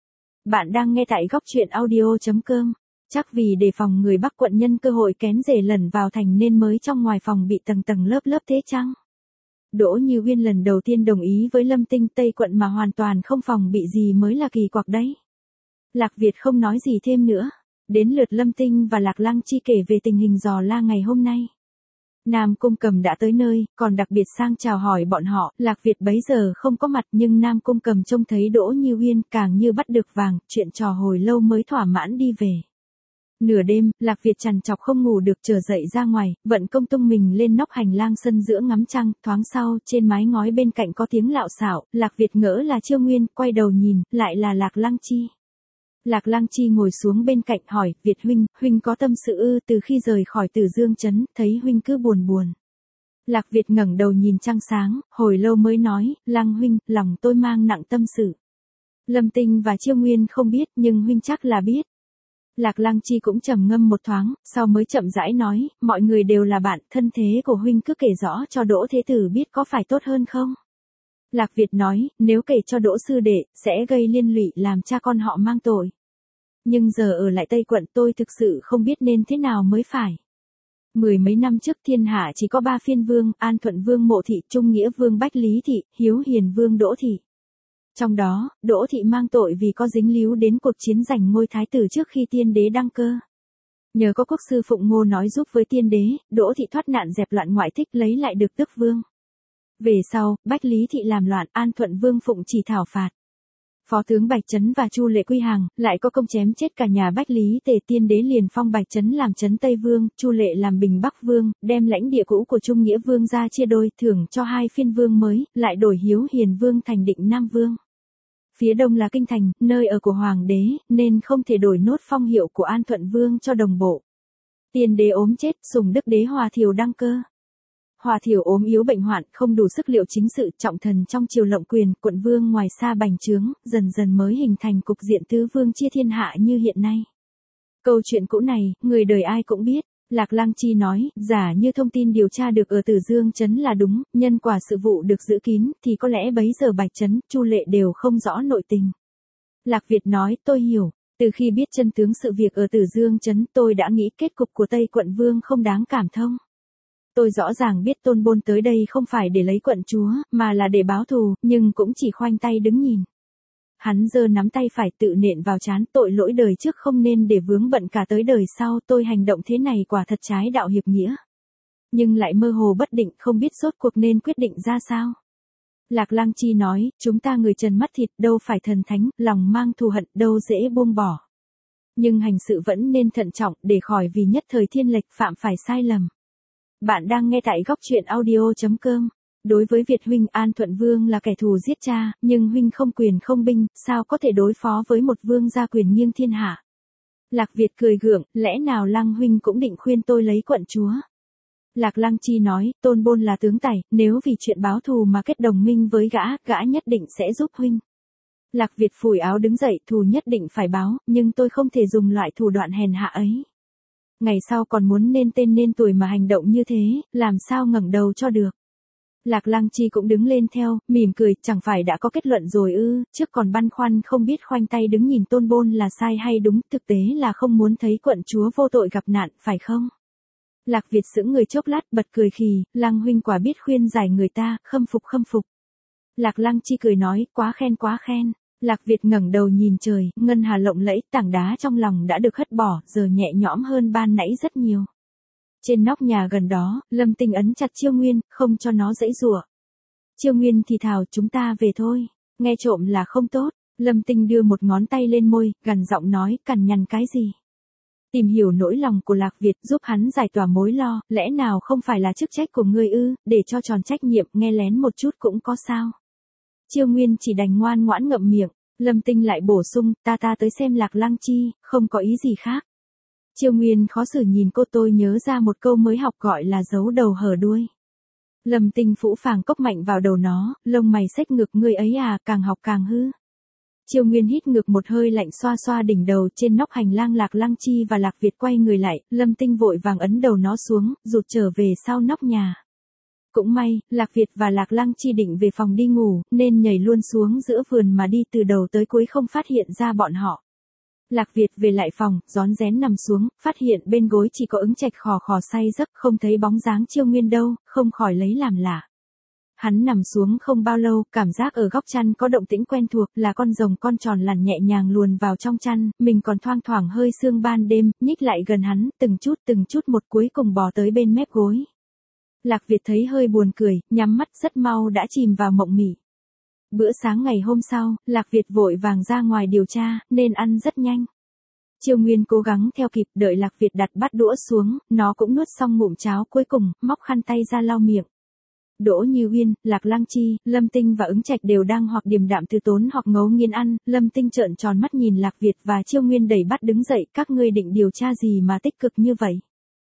Bạn đang nghe tại góc truyện audio chấm com. Chắc vì đề phòng người Bắc quận nhân cơ hội kén rể lẩn vào thành nên mới trong ngoài phòng bị tầng tầng lớp lớp thế chăng? Đỗ Như Uyên lần đầu tiên đồng ý với Lâm Tinh, Tây quận mà hoàn toàn không phòng bị gì mới là kỳ quặc đấy. Lạc Việt không nói gì thêm nữa. Đến lượt Lâm Tinh và Lạc Lăng Chi kể về tình hình Giò La ngày hôm nay. Nam Cung Cầm đã tới nơi, còn đặc biệt sang chào hỏi bọn họ. Lạc Việt bấy giờ không có mặt nhưng Nam Cung Cầm trông thấy Đỗ Như Uyên càng như bắt được vàng, chuyện trò hồi lâu mới thỏa mãn đi về. Nửa đêm, Lạc Việt trằn trọc không ngủ được, trở dậy ra ngoài, vận công tung mình lên nóc hành lang sân giữa ngắm trăng. Thoáng sau, trên mái ngói bên cạnh có tiếng lạo xạo, Lạc Việt ngỡ là Chiêu Nguyên, quay đầu nhìn, lại là Lạc Lăng Chi. Lạc Lăng Chi ngồi xuống bên cạnh hỏi, Việt huynh, huynh có tâm sự ư? Từ khi rời khỏi Tử Dương trấn, thấy huynh cứ buồn buồn. Lạc Việt ngẩng đầu nhìn trăng sáng, hồi lâu mới nói, Lăng huynh, lòng tôi mang nặng tâm sự. Lâm Tinh và Chiêu Nguyên không biết, nhưng huynh chắc là biết. Lạc Lăng Chi cũng trầm ngâm một thoáng, sau mới chậm rãi nói, mọi người đều là bạn, thân thế của huynh cứ kể rõ cho Đỗ Thế Tử biết có phải tốt hơn không? Lạc Việt nói, nếu kể cho Đỗ sư đệ, sẽ gây liên lụy làm cha con họ mang tội. Nhưng giờ ở lại Tây quận tôi thực sự không biết nên thế nào mới phải. Mười mấy năm trước thiên hạ chỉ có ba phiên vương, An Thuận Vương Mộ Thị, Trung Nghĩa Vương Bách Lý Thị, Hiếu Hiền Vương Đỗ Thị. Trong đó, Đỗ Thị mang tội vì có dính líu đến cuộc chiến giành ngôi thái tử trước khi tiên đế đăng cơ. Nhờ có quốc sư Phụng Ngô nói giúp với tiên đế, Đỗ Thị thoát nạn dẹp loạn ngoại thích lấy lại được tước vương. Về sau, Bách Lý Thị làm loạn, An Thuận Vương Phụng chỉ thảo phạt. Phó tướng Bạch Trấn và Chu Lệ quy hàng, lại có công chém chết cả nhà Bách Lý Tề, tiên đế liền phong Bạch Trấn làm Trấn Tây Vương, Chu Lệ làm Bình Bắc Vương, đem lãnh địa cũ của Trung Nghĩa Vương ra chia đôi, thưởng cho hai phiên vương mới, lại đổi Hiếu Hiền Vương thành Định Nam Vương. Phía đông là kinh thành, nơi ở của hoàng đế, nên không thể đổi nốt phong hiệu của An Thuận Vương cho đồng bộ. Tiên đế ốm chết, Sùng Đức Đế Hòa Thiều đăng cơ. Hòa Thiều ốm yếu bệnh hoạn, không đủ sức liệu chính sự, trọng thần trong triều lộng quyền, quận vương ngoài xa bành trướng, dần dần mới hình thành cục diện tứ vương chia thiên hạ như hiện nay. Câu chuyện cũ này, người đời ai cũng biết. Lạc Lăng Chi nói, giả như thông tin điều tra được ở Tử Dương trấn là đúng, nhân quả sự vụ được giữ kín, thì có lẽ bấy giờ Bạch Trấn, Chu Lệ đều không rõ nội tình. Lạc Việt nói, tôi hiểu, từ khi biết chân tướng sự việc ở Tử Dương trấn, tôi đã nghĩ kết cục của Tây quận vương không đáng cảm thông. Tôi rõ ràng biết Tôn Bôn tới đây không phải để lấy quận chúa, mà là để báo thù, nhưng cũng chỉ khoanh tay đứng nhìn. Hắn giơ nắm tay phải tự nện vào trán, tội lỗi đời trước không nên để vướng bận cả tới đời sau, tôi hành động thế này quả thật trái đạo hiệp nghĩa. Nhưng lại mơ hồ bất định, không biết rốt cuộc nên quyết định ra sao. Lạc Lăng Chi nói, chúng ta người trần mắt thịt, đâu phải thần thánh, lòng mang thù hận, đâu dễ buông bỏ. Nhưng hành sự vẫn nên thận trọng, để khỏi vì nhất thời thiên lệch phạm phải sai lầm. Bạn đang nghe tại góc truyện audio chấm com. Đối với Việt huynh, An Thuận Vương là kẻ thù giết cha, nhưng huynh không quyền không binh, sao có thể đối phó với một vương gia quyền nghiêng thiên hạ. Lạc Việt cười gượng, lẽ nào Lăng huynh cũng định khuyên tôi lấy quận chúa. Lạc Lăng Chi nói, Tôn Bôn là tướng tài, nếu vì chuyện báo thù mà kết đồng minh với gã, gã nhất định sẽ giúp huynh. Lạc Việt phủi áo đứng dậy, thù nhất định phải báo, nhưng tôi không thể dùng loại thủ đoạn hèn hạ ấy. Ngày sau còn muốn nên tên nên tuổi mà hành động như thế, làm sao ngẩng đầu cho được. Lạc Lăng Chi cũng đứng lên theo, mỉm cười, chẳng phải đã có kết luận rồi ư, trước còn băn khoăn không biết khoanh tay đứng nhìn Tôn Bôn là sai hay đúng, thực tế là không muốn thấy quận chúa vô tội gặp nạn, phải không? Lạc Việt sững người chốc lát, bật cười khì, Lăng huynh quả biết khuyên giải người ta, khâm phục khâm phục. Lạc Lăng Chi cười nói, quá khen quá khen. Lạc Việt ngẩng đầu nhìn trời, ngân hà lộng lẫy, tảng đá trong lòng đã được hất bỏ, giờ nhẹ nhõm hơn ban nãy rất nhiều. Trên nóc nhà gần đó, Lâm Tinh ấn chặt Chiêu Nguyên, không cho nó giãy giụa. Chiêu Nguyên thì thào, chúng ta về thôi, nghe trộm là không tốt. Lâm Tinh đưa một ngón tay lên môi, gằn giọng nói, cằn nhằn cái gì? Tìm hiểu nỗi lòng của Lạc Việt, giúp hắn giải tỏa mối lo, lẽ nào không phải là chức trách của ngươi ư, để cho tròn trách nhiệm, nghe lén một chút cũng có sao. Chiêu Nguyên chỉ đành ngoan ngoãn ngậm miệng. Lâm Tinh lại bổ sung, ta ta tới xem Lạc Lăng Chi, không có ý gì khác. Chiêu Nguyên khó xử nhìn cô, tôi nhớ ra một câu mới học gọi là giấu đầu hở đuôi. Lâm Tinh phũ phàng cốc mạnh vào đầu nó, lông mày xếch ngực, ngươi ấy à, càng học càng hư. Chiêu Nguyên hít ngược một hơi lạnh, xoa xoa đỉnh đầu. Trên nóc hành lang Lạc Lăng Chi và Lạc Việt quay người lại, Lâm Tinh vội vàng ấn đầu nó xuống, rụt trở về sau nóc nhà. Cũng may, Lạc Việt và Lạc Lăng Chi định về phòng đi ngủ, nên nhảy luôn xuống giữa vườn mà đi từ đầu tới cuối không phát hiện ra bọn họ. Lạc Việt về lại phòng, rón rén nằm xuống, phát hiện bên gối chỉ có Ứng Trạch khò khò say giấc, không thấy bóng dáng Chiêu Nguyên đâu, không khỏi lấy làm lạ. Hắn nằm xuống không bao lâu, cảm giác ở góc chăn có động tĩnh quen thuộc, là con rồng con tròn lằn nhẹ nhàng luồn vào trong chăn, mình còn thoang thoảng hơi sương ban đêm, nhích lại gần hắn, từng chút từng chút một, cuối cùng bò tới bên mép gối. Lạc Việt thấy hơi buồn cười, nhắm mắt rất mau đã chìm vào mộng mị. Bữa sáng ngày hôm sau, Lạc Việt vội vàng ra ngoài điều tra, nên ăn rất nhanh. Chiêu Nguyên cố gắng theo kịp, đợi Lạc Việt đặt bát đũa xuống, nó cũng nuốt xong ngụm cháo cuối cùng, móc khăn tay ra lau miệng. Đỗ Như Uyên, Lạc Lăng Chi, Lâm Tinh và Ứng Trạch đều đang hoặc điềm đạm từ tốn hoặc ngấu nghiến ăn. Lâm Tinh trợn tròn mắt nhìn Lạc Việt và Chiêu Nguyên đẩy bát đứng dậy, các ngươi định điều tra gì mà tích cực như vậy?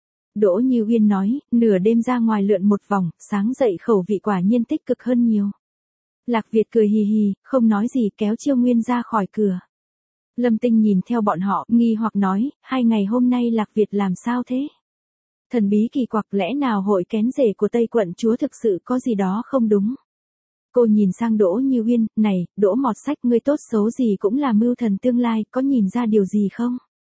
Đỗ Như Uyên nói, nửa đêm ra ngoài lượn một vòng, sáng dậy khẩu vị quả nhiên tích cực hơn nhiều. Lạc Việt cười hì hì, không nói gì, kéo Chiêu Nguyên ra khỏi cửa. Lâm Tinh nhìn theo bọn họ, nghi hoặc nói, hai ngày hôm nay Lạc Việt làm sao thế? Thần bí kỳ quặc, lẽ nào hội kén rể của Tây quận chúa thực sự có gì đó không đúng? Cô nhìn sang Đỗ Như Uyên, này, Đỗ Mọt Sách, ngươi tốt xấu gì cũng là mưu thần tương lai, có nhìn ra điều gì không?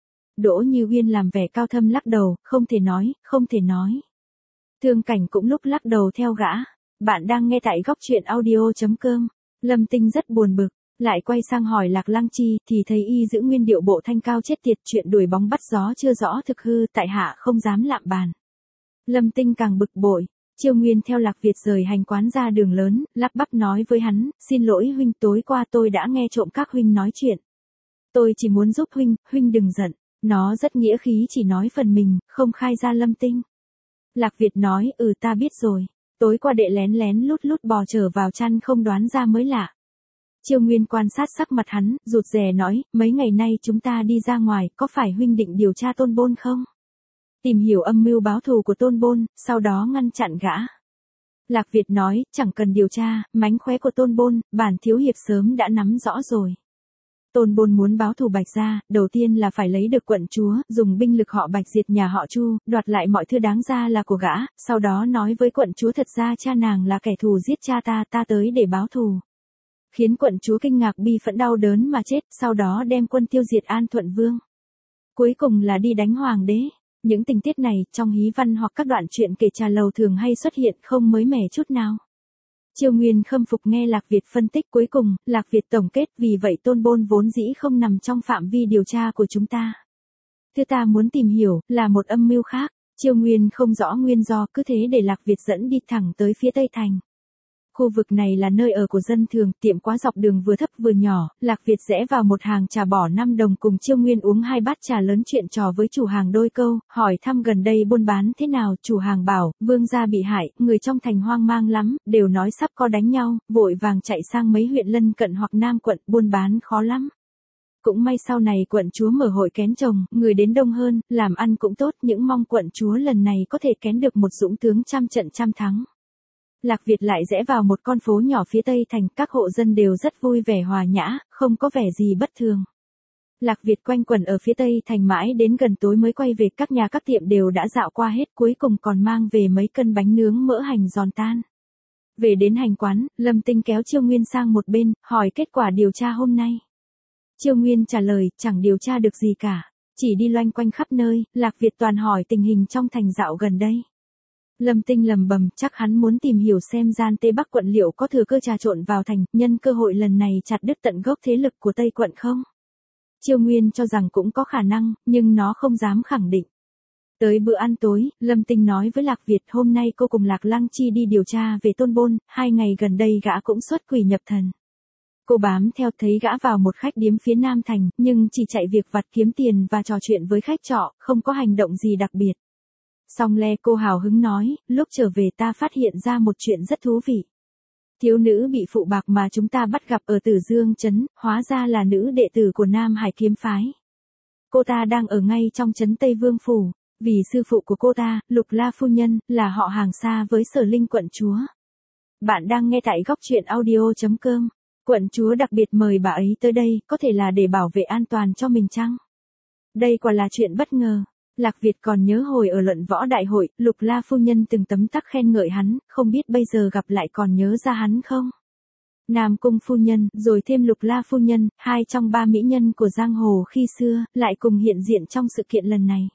Đỗ Như Uyên làm vẻ cao thâm lắc đầu, không thể nói, không thể nói. Thương Cảnh cũng lúc lắc đầu theo gã. Bạn đang nghe tại góc truyện audio chấm com. Lâm Tinh rất buồn bực, lại quay sang hỏi Lạc Lăng Chi, thì thấy y giữ nguyên điệu bộ thanh cao chết tiệt, chuyện đuổi bóng bắt gió chưa rõ thực hư, tại hạ không dám lạm bàn. Lâm Tinh càng bực bội. Chiêu Nguyên theo Lạc Việt rời hành quán ra đường lớn, lắp bắp nói với hắn, xin lỗi huynh, tối qua tôi đã nghe trộm các huynh nói chuyện. Tôi chỉ muốn giúp huynh, huynh đừng giận. Nó rất nghĩa khí, chỉ nói phần mình, không khai ra Lâm Tinh. Lạc Việt nói, ừ ta biết rồi. Tối qua đệ lén lén lút lút bò trở vào chăn, không đoán ra mới lạ. Chiêu Nguyên quan sát sắc mặt hắn, rụt rè nói, mấy ngày nay chúng ta đi ra ngoài, có phải huynh định điều tra Tôn Bôn không? Tìm hiểu âm mưu báo thù của Tôn Bôn, sau đó ngăn chặn gã. Lạc Việt nói, chẳng cần điều tra, mánh khóe của Tôn Bôn, bản thiếu hiệp sớm đã nắm rõ rồi. Tôn Bôn muốn báo thù Bạch gia, đầu tiên là phải lấy được quận chúa, dùng binh lực họ Bạch diệt nhà họ Chu, đoạt lại mọi thứ đáng ra là của gã, sau đó nói với quận chúa thật ra cha nàng là kẻ thù giết cha ta, ta tới để báo thù. Khiến quận chúa kinh ngạc bi phẫn đau đớn mà chết, sau đó đem quân tiêu diệt An Thuận Vương. Cuối cùng là đi đánh hoàng đế. Những tình tiết này, trong hí văn hoặc các đoạn truyện kể trà lầu thường hay xuất hiện, không mới mẻ chút nào. Chiêu Nguyên khâm phục nghe Lạc Việt phân tích, cuối cùng, Lạc Việt tổng kết, vì vậy Tôn Bôn vốn dĩ không nằm trong phạm vi điều tra của chúng ta. Thứ ta muốn tìm hiểu, là một âm mưu khác. Chiêu Nguyên không rõ nguyên do, cứ thế để Lạc Việt dẫn đi thẳng tới phía Tây Thành. Khu vực này là nơi ở của dân thường, tiệm quá dọc đường vừa thấp vừa nhỏ, Lạc Việt rẽ vào một hàng trà bỏ năm đồng, cùng Chiêu Nguyên uống hai bát trà lớn, chuyện trò với chủ hàng đôi câu, hỏi thăm gần đây buôn bán thế nào. Chủ hàng bảo, vương gia bị hại, người trong thành hoang mang lắm, đều nói sắp có đánh nhau, vội vàng chạy sang mấy huyện lân cận hoặc Nam quận, buôn bán khó lắm. Cũng may sau này quận chúa mở hội kén chồng, người đến đông hơn, làm ăn cũng tốt, những mong quận chúa lần này có thể kén được một dũng tướng trăm trận trăm thắng. Lạc Việt lại rẽ vào một con phố nhỏ phía Tây Thành, các hộ dân đều rất vui vẻ hòa nhã, không có vẻ gì bất thường. Lạc Việt quanh quẩn ở phía Tây Thành mãi đến gần tối mới quay về, các nhà các tiệm đều đã dạo qua hết, cuối cùng còn mang về mấy cân bánh nướng mỡ hành giòn tan. Về đến hành quán, Lâm Tinh kéo Chiêu Nguyên sang một bên, hỏi kết quả điều tra hôm nay. Chiêu Nguyên trả lời, chẳng điều tra được gì cả, chỉ đi loanh quanh khắp nơi. Lạc Việt toàn hỏi tình hình trong thành dạo gần đây. Lâm Tinh lầm bầm, chắc hắn muốn tìm hiểu xem gian Tây Bắc quận liệu có thừa cơ trà trộn vào thành, nhân cơ hội lần này chặt đứt tận gốc thế lực của Tây quận không? Chiêu Nguyên cho rằng cũng có khả năng, nhưng nó không dám khẳng định. Tới bữa ăn tối, Lâm Tinh nói với Lạc Việt, hôm nay cô cùng Lạc Lăng Chi đi điều tra về Tôn Bôn, hai ngày gần đây gã cũng xuất quỷ nhập thần. Cô bám theo, thấy gã vào một khách điếm phía Nam Thành, nhưng chỉ chạy việc vặt kiếm tiền và trò chuyện với khách trọ, không có hành động gì đặc biệt. Song Le cô hào hứng nói, lúc trở về ta phát hiện ra một chuyện rất thú vị. Thiếu nữ bị phụ bạc mà chúng ta bắt gặp ở Tử Dương Trấn, hóa ra là nữ đệ tử của Nam Hải kiếm phái. cô ta đang ở ngay trong trấn Tây Vương Phủ, vì sư phụ của cô ta, Lục La Phu Nhân, là họ hàng xa với Sở Linh quận chúa. Bạn đang nghe tại góc truyện audio.com. Quận chúa đặc biệt mời bà ấy tới đây, có thể là để bảo vệ an toàn cho mình chăng? Đây quả là chuyện bất ngờ. Lạc Việt còn nhớ hồi ở luận võ đại hội, Lục La Phu Nhân từng tấm tắc khen ngợi hắn, không biết bây giờ gặp lại còn nhớ ra hắn không? Nam Cung Phu Nhân, rồi thêm Lục La Phu Nhân, hai trong ba mỹ nhân của giang hồ khi xưa, lại cùng hiện diện trong sự kiện lần này.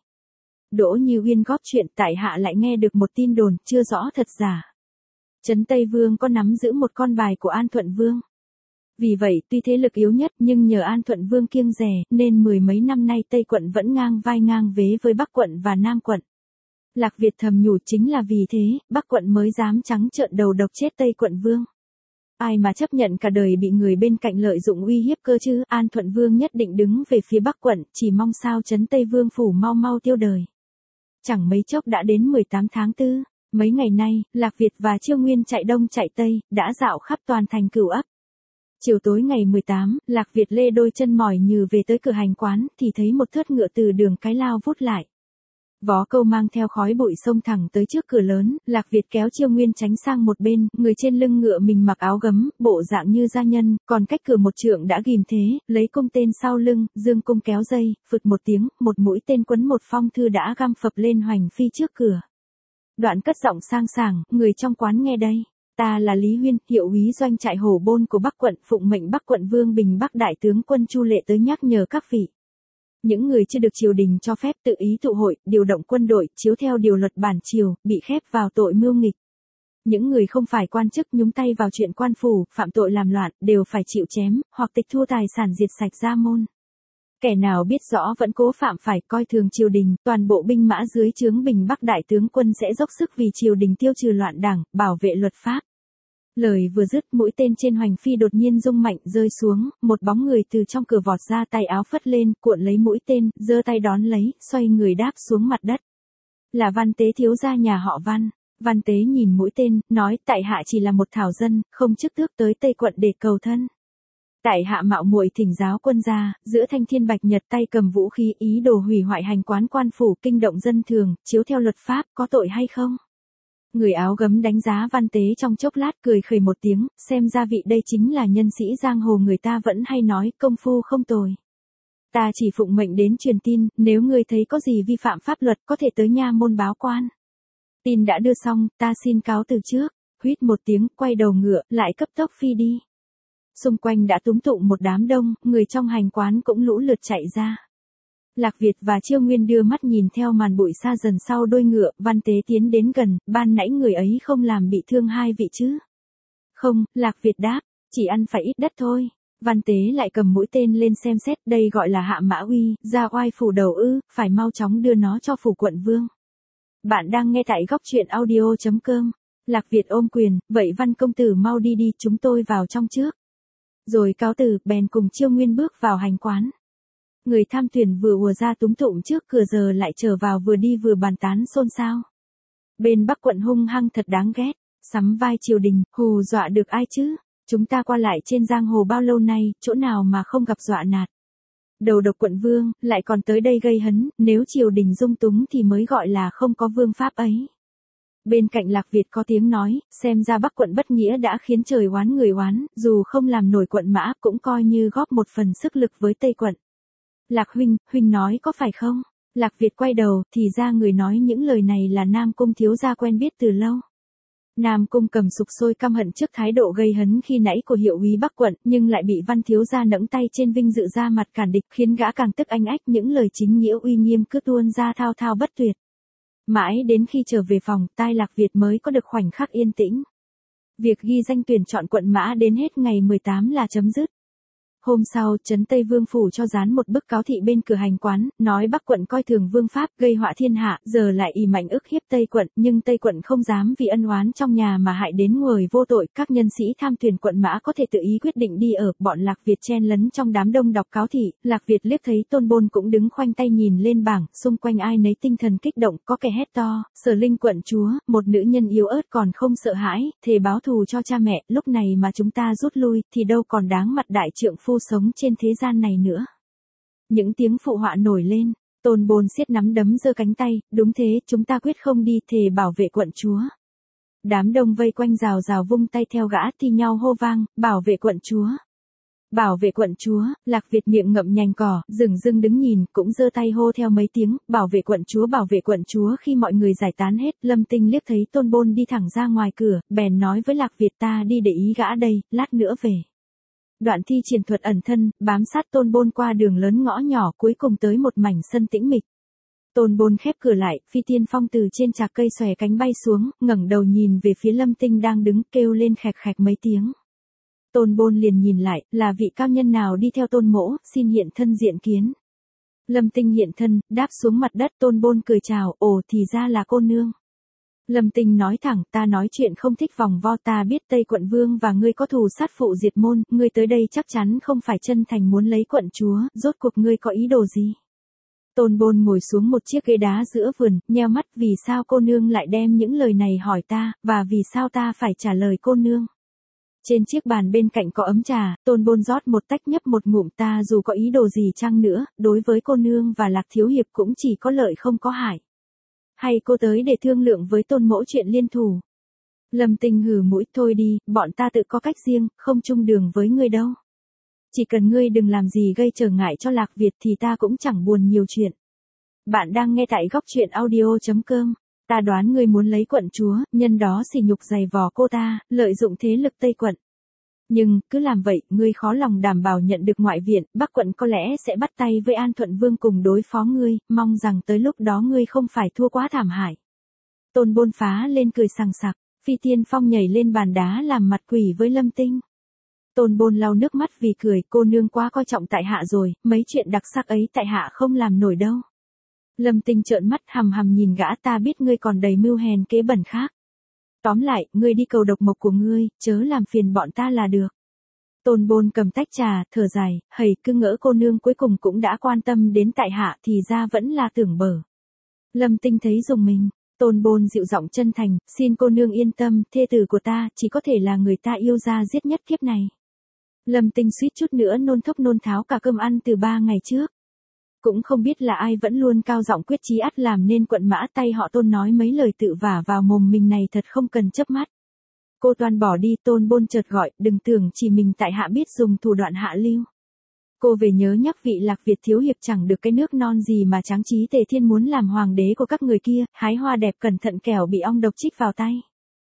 Đỗ Như Uyên góp chuyện, tại hạ lại nghe được một tin đồn, chưa rõ thật giả. Trấn Tây Vương có nắm giữ một con bài của An Thuận Vương. Vì vậy, tuy thế lực yếu nhất nhưng nhờ An Thuận Vương kiêng dè, nên mười mấy năm nay Tây quận vẫn ngang vai ngang vế với Bắc quận và Nam quận. Lạc Việt thầm nhủ chính là vì thế, Bắc quận mới dám trắng trợn đầu độc chết Tây quận Vương. Ai mà chấp nhận cả đời bị người bên cạnh lợi dụng uy hiếp cơ chứ, An Thuận Vương nhất định đứng về phía Bắc quận, chỉ mong sao trấn Tây Vương Phủ mau mau tiêu đời. Chẳng mấy chốc đã đến mười tám tháng tư, mấy ngày nay, Lạc Việt và Chiêu Nguyên chạy đông chạy tây, đã dạo khắp toàn thành Cửu Ấp. Chiều tối ngày mười tám, Lạc Việt lê đôi chân mỏi nhừ về tới cửa hành quán, thì thấy một thớt ngựa từ đường cái lao vút lại. Vó câu mang theo khói bụi xông thẳng tới trước cửa lớn, Lạc Việt kéo Chiêu Nguyên tránh sang một bên, người trên lưng ngựa mình mặc áo gấm, bộ dạng như gia nhân, còn cách cửa một trượng đã ghim thế, lấy cung tên sau lưng, dương cung kéo dây, phụt một tiếng, một mũi tên quấn một phong thư đã găm phập lên hoành phi trước cửa. Đoạn cất giọng sang sảng, người trong quán nghe đây. Ta là Lý Huyên, hiệu úy doanh trại Hổ Bôn của Bắc quận, phụng mệnh Bắc quận Vương Bình Bắc đại tướng quân Chu Lệ tới nhắc nhở các vị. Những người chưa được triều đình cho phép tự ý tụ hội, điều động quân đội, chiếu theo điều luật bản triều, bị khép vào tội mưu nghịch. Những người không phải quan chức nhúng tay vào chuyện quan phủ, phạm tội làm loạn, đều phải chịu chém, hoặc tịch thu tài sản diệt sạch gia môn. Kẻ nào biết rõ vẫn cố phạm phải coi thường triều đình, toàn bộ binh mã dưới trướng Bình Bắc đại tướng quân sẽ dốc sức vì triều đình tiêu trừ loạn đảng, bảo vệ luật pháp. Lời vừa dứt, mũi tên trên hoành phi đột nhiên rung mạnh rơi xuống, một bóng người từ trong cửa vọt ra, tay áo phất lên, cuộn lấy mũi tên, giơ tay đón lấy, xoay người đáp xuống mặt đất. Là Văn Tế thiếu gia nhà họ Văn. Văn Tế nhìn mũi tên, nói, tại hạ chỉ là một thảo dân, không chức tước tới Tây quận để cầu thân. Tại hạ mạo muội thỉnh giáo quân gia, giữa thanh thiên bạch nhật tay cầm vũ khí ý đồ hủy hoại hành quán quan phủ, kinh động dân thường, chiếu theo luật pháp, có tội hay không? Người áo gấm đánh giá Văn Tế trong chốc lát, cười khẩy một tiếng, xem ra vị đây chính là nhân sĩ giang hồ người ta vẫn hay nói, công phu không tồi. Ta chỉ phụng mệnh đến truyền tin, nếu ngươi thấy có gì vi phạm pháp luật có thể tới nha môn báo quan. Tin đã đưa xong, ta xin cáo từ trước. Huýt một tiếng, quay đầu ngựa, lại cấp tốc phi đi. Xung quanh đã túm tụ một đám đông, người trong hành quán cũng lũ lượt chạy ra. Lạc Việt và Chiêu Nguyên đưa mắt nhìn theo màn bụi xa dần sau đôi ngựa, Văn Tế tiến đến gần, ban nãy người ấy không làm bị thương hai vị chứ? Không, Lạc Việt đáp, chỉ ăn phải ít đất thôi. Văn Tế lại cầm mũi tên lên xem xét, đây gọi là hạ mã uy, ra oai phủ đầu ư, phải mau chóng đưa nó cho phủ quận vương. Bạn đang nghe tại góc truyện audio.com. Lạc Việt ôm quyền, vậy Văn công tử mau đi đi, chúng tôi vào trong trước. Rồi cáo từ, bèn cùng Chiêu Nguyên bước vào hành quán. Người tham tuyển vừa ùa ra túm tụm trước cửa giờ lại trở vào vừa đi vừa bàn tán xôn xao. Bên Bắc quận hung hăng thật đáng ghét, sắm vai triều đình, hù dọa được ai chứ? Chúng ta qua lại trên giang hồ bao lâu nay, chỗ nào mà không gặp dọa nạt. Đầu độc quận vương, lại còn tới đây gây hấn, nếu triều đình dung túng thì mới gọi là không có vương pháp ấy. Bên cạnh Lạc Việt có tiếng nói, xem ra Bắc quận bất nghĩa đã khiến trời oán người oán, dù không làm nổi quận mã cũng coi như góp một phần sức lực với Tây quận. Lạc huynh, huynh nói có phải không? Lạc Việt quay đầu, thì ra người nói những lời này là Nam Cung thiếu gia quen biết từ lâu. Nam Cung cầm sục sôi căm hận trước thái độ gây hấn khi nãy của hiệu úy Bắc quận, nhưng lại bị Văn thiếu gia nẫng tay trên vinh dự ra mặt cản địch, khiến gã càng tức anh ách, những lời chính nghĩa uy nghiêm cứ tuôn ra thao thao bất tuyệt. Mãi đến khi trở về phòng, tai Lạc Việt mới có được khoảnh khắc yên tĩnh. Việc ghi danh tuyển chọn quận mã đến hết ngày mười tám là chấm dứt. Hôm sau, trấn Tây Vương Phủ cho dán một bức cáo thị bên cửa hành quán, nói Bắc quận coi thường vương pháp, gây họa thiên hạ, giờ lại ỷ mạnh ức hiếp Tây quận, nhưng Tây quận không dám vì ân oán trong nhà mà hại đến người vô tội, các nhân sĩ tham tuyển quận mã có thể tự ý quyết định đi ở, bọn Lạc Việt chen lấn trong đám đông đọc cáo thị, Lạc Việt liếc thấy Tôn Bôn cũng đứng khoanh tay nhìn lên bảng, xung quanh ai nấy tinh thần kích động, có kẻ hét to, Sở Linh quận chúa, một nữ nhân yếu ớt còn không sợ hãi, thề báo thù cho cha mẹ, lúc này mà chúng ta rút lui, thì đâu còn đáng mặt đại trượng phu sống trên thế gian này nữa. Những tiếng phụ họa nổi lên, Tôn Bôn siết nắm đấm giơ cánh tay, đúng thế, chúng ta quyết không đi, thề bảo vệ quận chúa. Đám đông vây quanh rào rào vung tay theo gã thi nhau hô vang, bảo vệ quận chúa. Bảo vệ quận chúa, Lạc Việt miệng ngậm nhành cỏ, dửng dưng đứng nhìn, cũng giơ tay hô theo mấy tiếng, bảo vệ quận chúa, bảo vệ quận chúa. Khi mọi người giải tán hết, Lâm Tinh liếc thấy Tôn Bôn đi thẳng ra ngoài cửa, bèn nói với Lạc Việt, ta đi để ý gã đây, lát nữa về. Đoạn thi triển thuật ẩn thân, bám sát Tôn Bôn qua đường lớn ngõ nhỏ, cuối cùng tới một mảnh sân tĩnh mịch. Tôn Bôn khép cửa lại, Phi Tiên Phong từ trên trạc cây xòe cánh bay xuống, ngẩng đầu nhìn về phía Lâm Tinh đang đứng, kêu lên khẹt khẹt mấy tiếng. Tôn Bôn liền nhìn lại, là vị cao nhân nào đi theo Tôn mỗ, xin hiện thân diện kiến. Lâm Tinh hiện thân, đáp xuống mặt đất. Tôn Bôn cười chào, ồ thì ra là cô nương. Lâm Tinh nói thẳng, ta nói chuyện không thích vòng vo, ta biết Tây quận vương và ngươi có thù sát phụ diệt môn, ngươi tới đây chắc chắn không phải chân thành muốn lấy quận chúa, rốt cuộc ngươi có ý đồ gì? Tôn Bôn ngồi xuống một chiếc ghế đá giữa vườn, nheo mắt, vì sao cô nương lại đem những lời này hỏi ta, và vì sao ta phải trả lời cô nương? Trên chiếc bàn bên cạnh có ấm trà, Tôn Bôn rót một tách nhấp một ngụm, ta dù có ý đồ gì chăng nữa, đối với cô nương và Lạc thiếu hiệp cũng chỉ có lợi không có hại. Hay cô tới để thương lượng với Tôn mỗ chuyện liên thủ? Lâm Tinh hừ mũi, thôi đi, bọn ta tự có cách riêng, không chung đường với ngươi đâu. Chỉ cần ngươi đừng làm gì gây trở ngại cho Lạc Việt thì ta cũng chẳng buồn nhiều chuyện. Bạn đang nghe tại góc truyện audio chấm com. Ta đoán ngươi muốn lấy quận chúa, nhân đó sỉ nhục giày vò cô ta, lợi dụng thế lực Tây quận. Nhưng, cứ làm vậy, ngươi khó lòng đảm bảo nhận được ngoại viện, Bắc quận có lẽ sẽ bắt tay với An Thuận Vương cùng đối phó ngươi, mong rằng tới lúc đó ngươi không phải thua quá thảm hại. Tôn Bôn phá lên cười sằng sặc, Phi Tiên Phong nhảy lên bàn đá làm mặt quỷ với Lâm Tinh. Tôn Bôn lau nước mắt vì cười, cô nương quá coi trọng tại hạ rồi, mấy chuyện đặc sắc ấy tại hạ không làm nổi đâu. Lâm Tinh trợn mắt hằm hằm nhìn gã, ta biết ngươi còn đầy mưu hèn kế bẩn khác. Tóm lại, ngươi đi cầu độc mộc của ngươi, chớ làm phiền bọn ta là được. Tôn Bôn cầm tách trà, thở dài, hầy, cứ ngỡ cô nương cuối cùng cũng đã quan tâm đến tại hạ thì ra vẫn là tưởng bở. Lâm Tinh thấy rùng mình, Tôn Bôn dịu giọng chân thành, xin cô nương yên tâm, thê tử của ta chỉ có thể là người ta yêu ra giết nhất kiếp này. Lâm Tinh suýt chút nữa nôn thốc nôn tháo cả cơm ăn từ ba ngày trước. Cũng không biết là ai vẫn luôn cao giọng quyết chí ắt làm nên quận mã, tay họ Tôn nói mấy lời tự vả vào mồm mình này thật không cần chớp mắt. Cô toàn bỏ đi. Tôn Bôn chợt gọi, đừng tưởng chỉ mình tại hạ biết dùng thủ đoạn hạ lưu. Cô về nhớ nhắc vị Lạc Việt thiếu hiệp chẳng được cái nước non gì mà tráng trí Tề Thiên muốn làm hoàng đế của các người kia, hái hoa đẹp cẩn thận kẻo bị ong độc chích vào tay.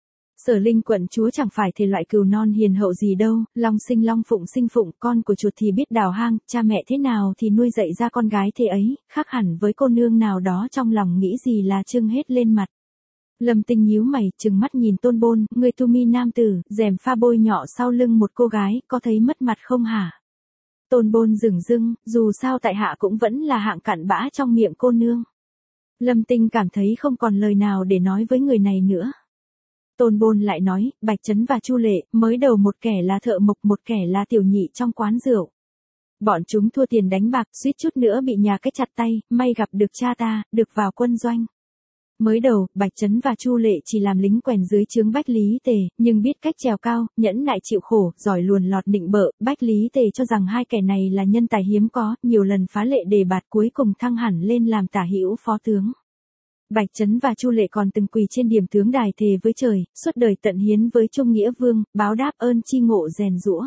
Sở Linh quận chúa chẳng phải thể loại cừu non hiền hậu gì đâu, long sinh long phụng sinh phụng, con của chuột thì biết đào hang, cha mẹ thế nào thì nuôi dạy ra con gái thế ấy, khác hẳn với cô nương nào đó trong lòng nghĩ gì là trưng hết lên mặt. Lâm Tinh nhíu mày, trừng mắt nhìn Tôn Bôn, người tu mi nam tử, rèm pha bôi nhọ sau lưng một cô gái, có thấy mất mặt không hả? Tôn Bôn dửng dưng, dù sao tại hạ cũng vẫn là hạng cặn bã trong miệng cô nương. Lâm Tinh cảm thấy không còn lời nào để nói với người này nữa. Tôn Bôn lại nói, Bạch Trấn và Chu Lệ, mới đầu một kẻ là thợ mộc, một kẻ là tiểu nhị trong quán rượu. Bọn chúng thua tiền đánh bạc, suýt chút nữa bị nhà cái chặt tay, may gặp được cha ta, được vào quân doanh. Mới đầu, Bạch Trấn và Chu Lệ chỉ làm lính quèn dưới trướng Bách Lý Tề, nhưng biết cách trèo cao, nhẫn nại chịu khổ, giỏi luồn lọt nịnh bợ, Bách Lý Tề cho rằng hai kẻ này là nhân tài hiếm có, nhiều lần phá lệ đề bạt, cuối cùng thăng hẳn lên làm tả hữu phó tướng. Bạch Trấn và Chu Lệ còn từng quỳ trên điểm tướng đài thề với trời, suốt đời tận hiến với Trung Nghĩa Vương, báo đáp ơn chi ngộ rèn giũa.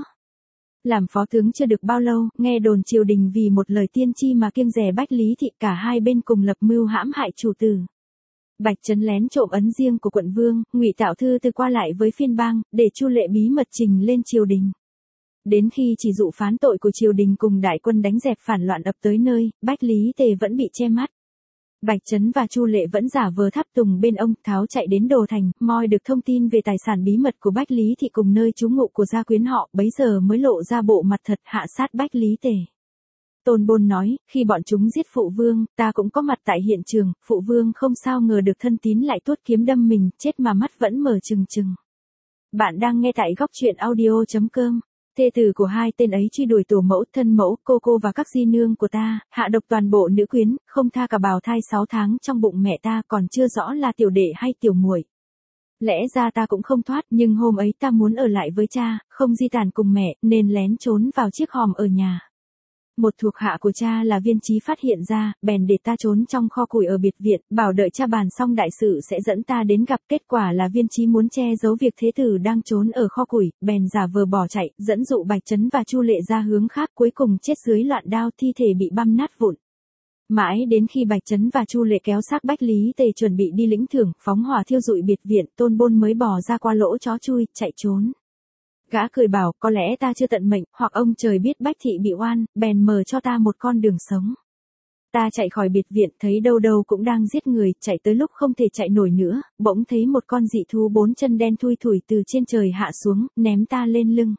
Làm phó tướng chưa được bao lâu, nghe đồn triều đình vì một lời tiên tri mà kiêng dè Bách Lý Thị, cả hai bên cùng lập mưu hãm hại chủ tử. Bạch Trấn lén trộm ấn riêng của quận vương, ngụy tạo thư từ qua lại với phiên bang, để Chu Lệ bí mật trình lên triều đình. Đến khi chỉ dụ phán tội của triều đình cùng đại quân đánh dẹp phản loạn ập tới nơi, Bách Lý Tề vẫn bị che mắt. Bạch Trấn và Chu Lệ vẫn giả vờ tháp tùng bên ông, tháo chạy đến Đồ Thành, moi được thông tin về tài sản bí mật của Bách Lý Thị cùng nơi trú ngụ của gia quyến họ, bấy giờ mới lộ ra bộ mặt thật, hạ sát Bách Lý Tề. Tôn Bôn nói, khi bọn chúng giết phụ vương, ta cũng có mặt tại hiện trường, phụ vương không sao ngờ được thân tín lại tuốt kiếm đâm mình, chết mà mắt vẫn mở trừng trừng. Bạn đang nghe tại góc truyện audio chấm com. Thê tử của hai tên ấy truy đuổi tổ mẫu, thân mẫu, cô cô và các di nương của ta, hạ độc toàn bộ nữ quyến, không tha cả bào thai sáu tháng trong bụng mẹ ta, còn chưa rõ là tiểu đệ hay tiểu muội. Lẽ ra ta cũng không thoát, nhưng hôm ấy ta muốn ở lại với cha, không di tản cùng mẹ, nên lén trốn vào chiếc hòm ở nhà. Một thuộc hạ của cha là Viên Chí phát hiện ra, bèn để ta trốn trong kho củi ở biệt viện, bảo đợi cha bàn xong đại sự sẽ dẫn ta đến gặp. Kết quả là Viên Chí muốn che giấu việc thế tử đang trốn ở kho củi, bèn giả vờ bỏ chạy, dẫn dụ Bạch Trấn và Chu Lệ ra hướng khác, cuối cùng chết dưới loạn đao, thi thể bị băm nát vụn. Mãi đến khi Bạch Trấn và Chu Lệ kéo xác Bách Lý Tề chuẩn bị đi lĩnh thưởng, phóng hỏa thiêu rụi biệt viện, Tôn Bôn mới bò ra qua lỗ chó chui, chạy trốn. Gã cười bảo, có lẽ ta chưa tận mệnh, hoặc ông trời biết Bách thị bị oan, bèn mở cho ta một con đường sống. Ta chạy khỏi biệt viện, thấy đâu đâu cũng đang giết người, chạy tới lúc không thể chạy nổi nữa, bỗng thấy một con dị thú bốn chân đen thui thủi từ trên trời hạ xuống, ném ta lên lưng.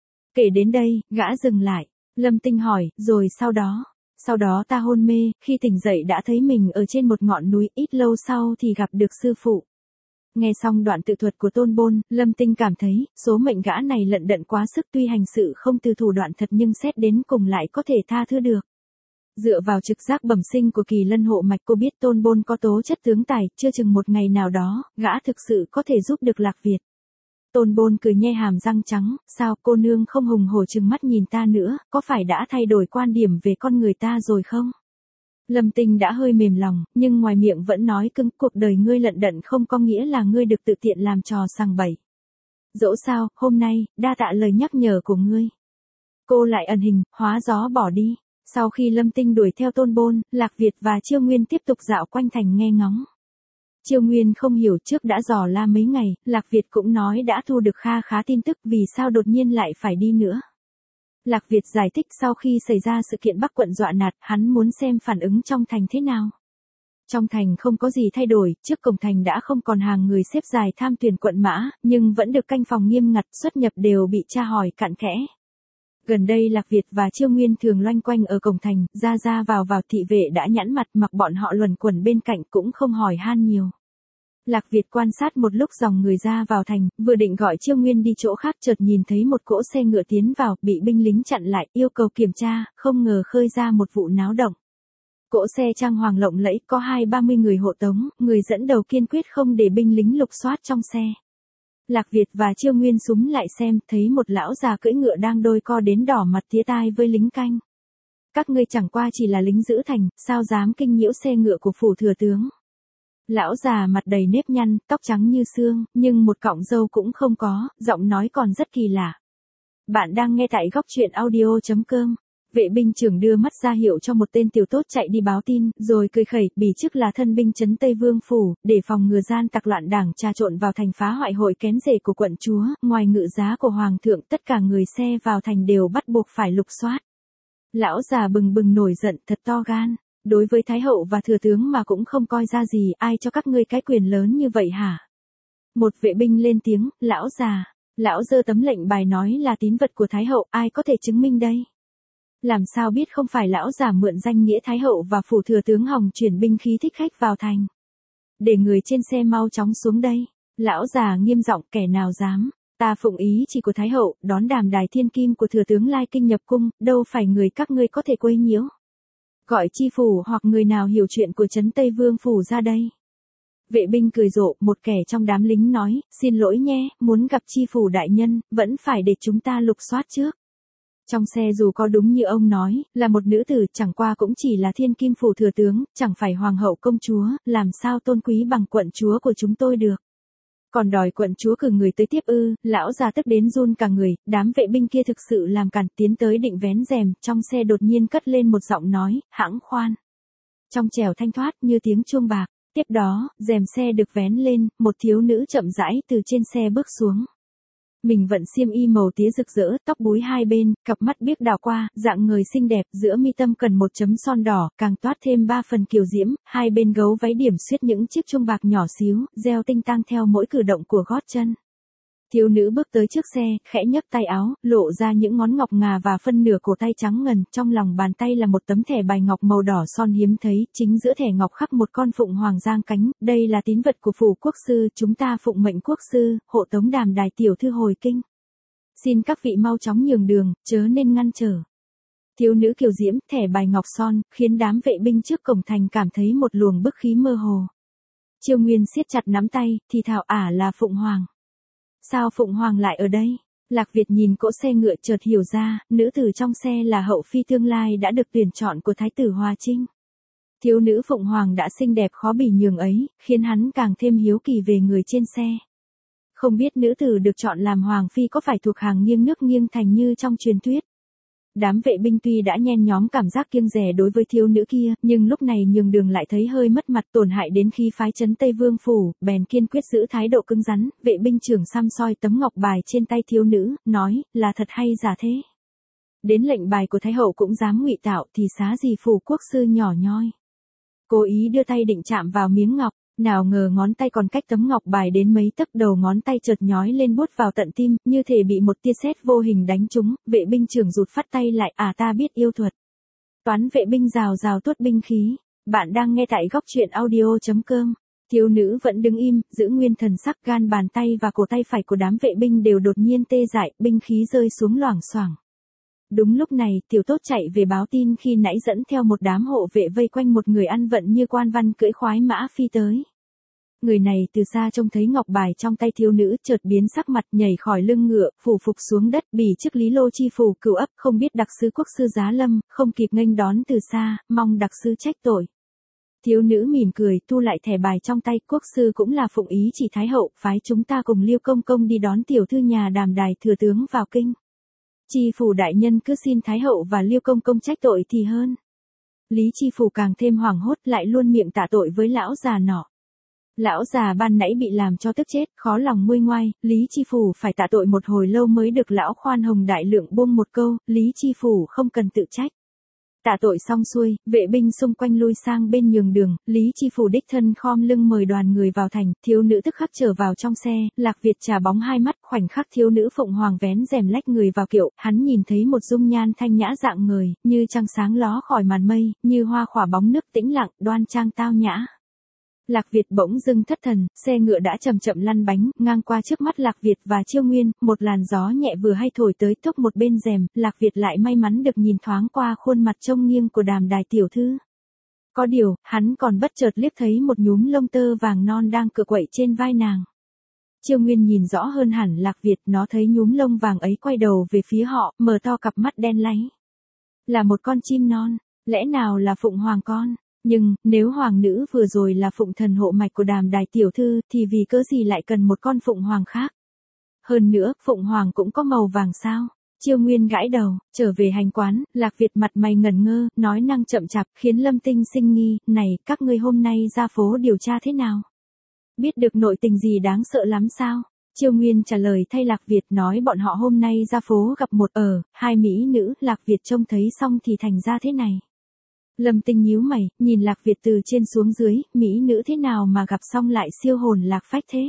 Kể đến đây, gã dừng lại. Lâm Tinh hỏi, rồi sau đó? Sau đó ta hôn mê, khi tỉnh dậy đã thấy mình ở trên một ngọn núi, ít lâu sau thì gặp được sư phụ. Nghe xong đoạn tự thuật của Tôn Bôn, Lâm Tinh cảm thấy, số mệnh gã này lận đận quá sức, tuy hành sự không từ thủ đoạn thật nhưng xét đến cùng lại có thể tha thứ được. Dựa vào trực giác bẩm sinh của Kỳ Lân hộ mạch, cô biết Tôn Bôn có tố chất tướng tài, chưa chừng một ngày nào đó, gã thực sự có thể giúp được Lạc Việt. Tôn Bôn cười nhe hàm răng trắng, sao cô nương không hùng hổ trừng mắt nhìn ta nữa, có phải đã thay đổi quan điểm về con người ta rồi không? Lâm Tinh đã hơi mềm lòng, nhưng ngoài miệng vẫn nói cứng, cuộc đời ngươi lận đận không có nghĩa là ngươi được tự tiện làm trò sằng bậy. Dẫu sao, hôm nay, đa tạ lời nhắc nhở của ngươi. Cô lại ẩn hình, hóa gió bỏ đi. Sau khi Lâm Tinh đuổi theo Tôn Bôn, Lạc Việt và Chiêu Nguyên tiếp tục dạo quanh thành nghe ngóng. Chiêu Nguyên không hiểu, trước đã dò la mấy ngày, Lạc Việt cũng nói đã thu được kha khá tin tức, vì sao đột nhiên lại phải đi nữa. Lạc Việt giải thích sau khi xảy ra sự kiện Bắc quận dọa nạt, hắn muốn xem phản ứng trong thành thế nào. Trong thành không có gì thay đổi, trước cổng thành đã không còn hàng người xếp dài tham tuyển quận mã, nhưng vẫn được canh phòng nghiêm ngặt, xuất nhập đều bị tra hỏi cặn kẽ. Gần đây Lạc Việt và Chiêu Nguyên thường loanh quanh ở cổng thành, ra ra vào vào, thị vệ đã nhẵn mặt, mặc bọn họ luẩn quẩn bên cạnh cũng không hỏi han nhiều. Lạc Việt quan sát một lúc dòng người ra vào thành, vừa định gọi Chiêu Nguyên đi chỗ khác, chợt nhìn thấy một cỗ xe ngựa tiến vào, bị binh lính chặn lại, yêu cầu kiểm tra, không ngờ khơi ra một vụ náo động. Cỗ xe trang hoàng lộng lẫy, có hai ba mươi người hộ tống, người dẫn đầu kiên quyết không để binh lính lục soát trong xe. Lạc Việt và Chiêu Nguyên súm lại xem, thấy một lão già cưỡi ngựa đang đôi co đến đỏ mặt tía tai với lính canh. Các ngươi chẳng qua chỉ là lính giữ thành, sao dám kinh nhiễu xe ngựa của phủ thừa tướng. Lão già mặt đầy nếp nhăn, tóc trắng như xương, nhưng một cọng râu cũng không có, giọng nói còn rất kỳ lạ. Bạn đang nghe tại góc truyện audio chấm com. Vệ binh trưởng đưa mắt ra hiệu cho một tên tiểu tốt chạy đi báo tin, rồi cười khẩy, bỉ chức là thân binh trấn Tây Vương phủ, để phòng ngừa gian tặc loạn đảng trà trộn vào thành phá hoại hội kén rể của quận chúa, ngoài ngự giá của hoàng thượng, tất cả người xe vào thành đều bắt buộc phải lục soát. Lão già bừng bừng nổi giận, thật to gan. Đối với Thái hậu và thừa tướng mà cũng không coi ra gì, ai cho các ngươi cái quyền lớn như vậy hả? Một vệ binh lên tiếng, lão già, lão giơ tấm lệnh bài nói là tín vật của Thái hậu, ai có thể chứng minh đây? Làm sao biết không phải lão già mượn danh nghĩa Thái hậu và phủ thừa tướng hòng chuyển binh khí thích khách vào thành? Để người trên xe mau chóng xuống đây. Lão già nghiêm giọng, kẻ nào dám? Ta phụng ý chỉ của Thái hậu, đón đàm đài thiên kim của thừa tướng lai kinh nhập cung, đâu phải người các ngươi có thể quấy nhiễu. Gọi chi phủ hoặc người nào hiểu chuyện của trấn Tây Vương phủ ra đây. Vệ binh cười rộ, một kẻ trong đám lính nói, xin lỗi nhé, muốn gặp chi phủ đại nhân, vẫn phải để chúng ta lục soát trước. Trong xe dù có đúng như ông nói, là một nữ tử, chẳng qua cũng chỉ là thiên kim phủ thừa tướng, chẳng phải hoàng hậu công chúa, làm sao tôn quý bằng quận chúa của chúng tôi được. Còn đòi quận chúa cử người tới tiếp ư? Lão già tức đến run cả người, đám vệ binh kia thực sự làm cản, tiến tới định vén rèm, trong xe đột nhiên cất lên một giọng nói, hãng khoan. Trong trẻo thanh thoát như tiếng chuông bạc, tiếp đó, rèm xe được vén lên, một thiếu nữ chậm rãi từ trên xe bước xuống. Mình vận xiêm y màu tía rực rỡ, tóc búi hai bên, cặp mắt biếc đảo qua, dạng người xinh đẹp, giữa mi tâm cần một chấm son đỏ, càng toát thêm ba phần kiều diễm, hai bên gấu váy điểm xuyết những chiếc chuông bạc nhỏ xíu, reo tinh tang theo mỗi cử động của gót chân. Thiếu nữ bước tới trước xe, khẽ nhấc tay áo, lộ ra những ngón ngọc ngà và phân nửa cổ tay trắng ngần, trong lòng bàn tay là một tấm thẻ bài ngọc màu đỏ son hiếm thấy, chính giữa thẻ ngọc khắc một con phụng hoàng giang cánh, đây là tín vật của phủ quốc sư, chúng ta phụng mệnh quốc sư, hộ tống đàm đài tiểu thư hồi kinh. Xin các vị mau chóng nhường đường, chớ nên ngăn trở. Thiếu nữ kiều diễm, thẻ bài ngọc son, khiến đám vệ binh trước cổng thành cảm thấy một luồng bức khí mơ hồ. Chiêu Nguyên siết chặt nắm tay, thì thào ả là phụng hoàng. Sao Phụng Hoàng lại ở đây? Lạc Việt nhìn cỗ xe ngựa chợt hiểu ra, nữ tử trong xe là hậu phi tương lai đã được tuyển chọn của Thái tử Hòa Trinh. Thiếu nữ Phụng Hoàng đã xinh đẹp khó bì nhường ấy, khiến hắn càng thêm hiếu kỳ về người trên xe. Không biết nữ tử được chọn làm Hoàng Phi có phải thuộc hàng nghiêng nước nghiêng thành như trong truyền thuyết. Đám vệ binh tuy đã nhen nhóm cảm giác kiêng dè đối với thiếu nữ kia, nhưng lúc này nhường đường lại thấy hơi mất mặt tổn hại đến khí phái trấn Tây Vương Phủ, bèn kiên quyết giữ thái độ cứng rắn, vệ binh trưởng xăm soi tấm ngọc bài trên tay thiếu nữ, nói, là thật hay giả thế. Đến lệnh bài của Thái Hậu cũng dám ngụy tạo thì xá gì Phủ quốc sư nhỏ nhoi. Cố ý đưa tay định chạm vào miếng ngọc, nào ngờ ngón tay còn cách tấm ngọc bài đến mấy tấc, đầu ngón tay chợt nhói lên buốt vào tận tim, như thể bị một tia sét vô hình đánh trúng, vệ binh trưởng rụt phát tay lại, à ta biết yêu thuật. Toán vệ binh rào rào tuốt binh khí. Bạn đang nghe tại góc truyện audio.com. Thiếu nữ vẫn đứng im, giữ nguyên thần sắc, gan bàn tay và cổ tay phải của đám vệ binh đều đột nhiên tê dại, binh khí rơi xuống loảng xoảng. Đúng lúc này, Tiểu Tốt chạy về báo tin khi nãy dẫn theo một đám hộ vệ vây quanh một người ăn vận như quan văn cưỡi khoái mã phi tới. Người này từ xa trông thấy ngọc bài trong tay thiếu nữ, chợt biến sắc mặt, nhảy khỏi lưng ngựa, phủ phục xuống đất, bỉ chức Lý Lô chi phủ cửu ấp, không biết đặc sứ quốc sư Giá Lâm, không kịp nghênh đón từ xa, mong đặc sứ trách tội. Thiếu nữ mỉm cười, thu lại thẻ bài trong tay, quốc sư cũng là phụng ý chỉ Thái Hậu, phái chúng ta cùng Liêu công công đi đón tiểu thư nhà Đàm Đài thừa tướng vào kinh. Chi phủ đại nhân cứ xin Thái Hậu và Liêu công công trách tội thì hơn. Lý chi phủ càng thêm hoảng hốt, lại luôn miệng tạ tội với lão già nọ. Lão già ban nãy bị làm cho tức chết, khó lòng nguôi ngoai, Lý chi phủ phải tạ tội một hồi lâu mới được lão khoan hồng đại lượng buông một câu, Lý chi phủ không cần tự trách. Tạ tội xong xuôi, vệ binh xung quanh lui sang bên nhường đường, Lý chi phủ đích thân khom lưng mời đoàn người vào thành, thiếu nữ tức khắc trở vào trong xe, Lạc Việt trà bóng hai mắt, khoảnh khắc thiếu nữ Phụng Hoàng vén rèm lách người vào kiệu, hắn nhìn thấy một dung nhan thanh nhã dạng người, như trăng sáng ló khỏi màn mây, như hoa khỏa bóng nước tĩnh lặng, đoan trang tao nhã. Lạc Việt bỗng dưng thất thần, xe ngựa đã chậm chậm lăn bánh, ngang qua trước mắt Lạc Việt và Chiêu Nguyên, một làn gió nhẹ vừa hay thổi tới thốc một bên rèm, Lạc Việt lại may mắn được nhìn thoáng qua khuôn mặt trông nghiêng của Đàm Đài tiểu thư. Có điều, hắn còn bất chợt liếc thấy một nhúm lông tơ vàng non đang cựa quậy trên vai nàng. Chiêu Nguyên nhìn rõ hơn hẳn Lạc Việt, nó thấy nhúm lông vàng ấy quay đầu về phía họ, mở to cặp mắt đen láy. Là một con chim non, lẽ nào là Phụng Hoàng con? Nhưng, nếu hoàng nữ vừa rồi là phụng thần hộ mạch của Đàm Đài tiểu thư, thì vì cớ gì lại cần một con phụng hoàng khác? Hơn nữa, phụng hoàng cũng có màu vàng sao? Chiêu Nguyên gãi đầu, trở về hành quán, Lạc Việt mặt mày ngẩn ngơ, nói năng chậm chạp, khiến Lâm Tinh sinh nghi, này, các ngươi hôm nay ra phố điều tra thế nào? Biết được nội tình gì đáng sợ lắm sao? Chiêu Nguyên trả lời thay Lạc Việt, nói bọn họ hôm nay ra phố gặp một ở, hai mỹ nữ, Lạc Việt trông thấy xong thì thành ra thế này. Lâm Tinh nhíu mày, nhìn Lạc Việt từ trên xuống dưới, mỹ nữ thế nào mà gặp xong lại siêu hồn lạc phách thế?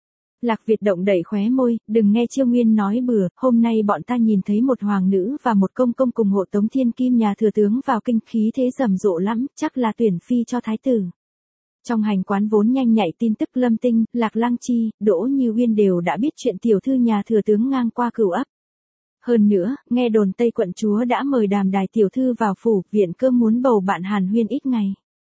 Lạc Việt động đậy khóe môi, đừng nghe Chiêu Nguyên nói bừa, hôm nay bọn ta nhìn thấy một hoàng nữ và một công công cùng hộ tống thiên kim nhà thừa tướng vào kinh, khí thế rầm rộ lắm, chắc là tuyển phi cho thái tử. Trong hành quán vốn nhanh nhạy tin tức, Lâm Tinh, Lạc Lăng Chi, Đỗ Như Uyên đều đã biết chuyện tiểu thư nhà thừa tướng ngang qua Cửu Ấp. Hơn nữa, nghe đồn Tây quận chúa đã mời Đàm Đài tiểu thư vào phủ, viện cơm muốn bầu bạn hàn huyên ít ngày.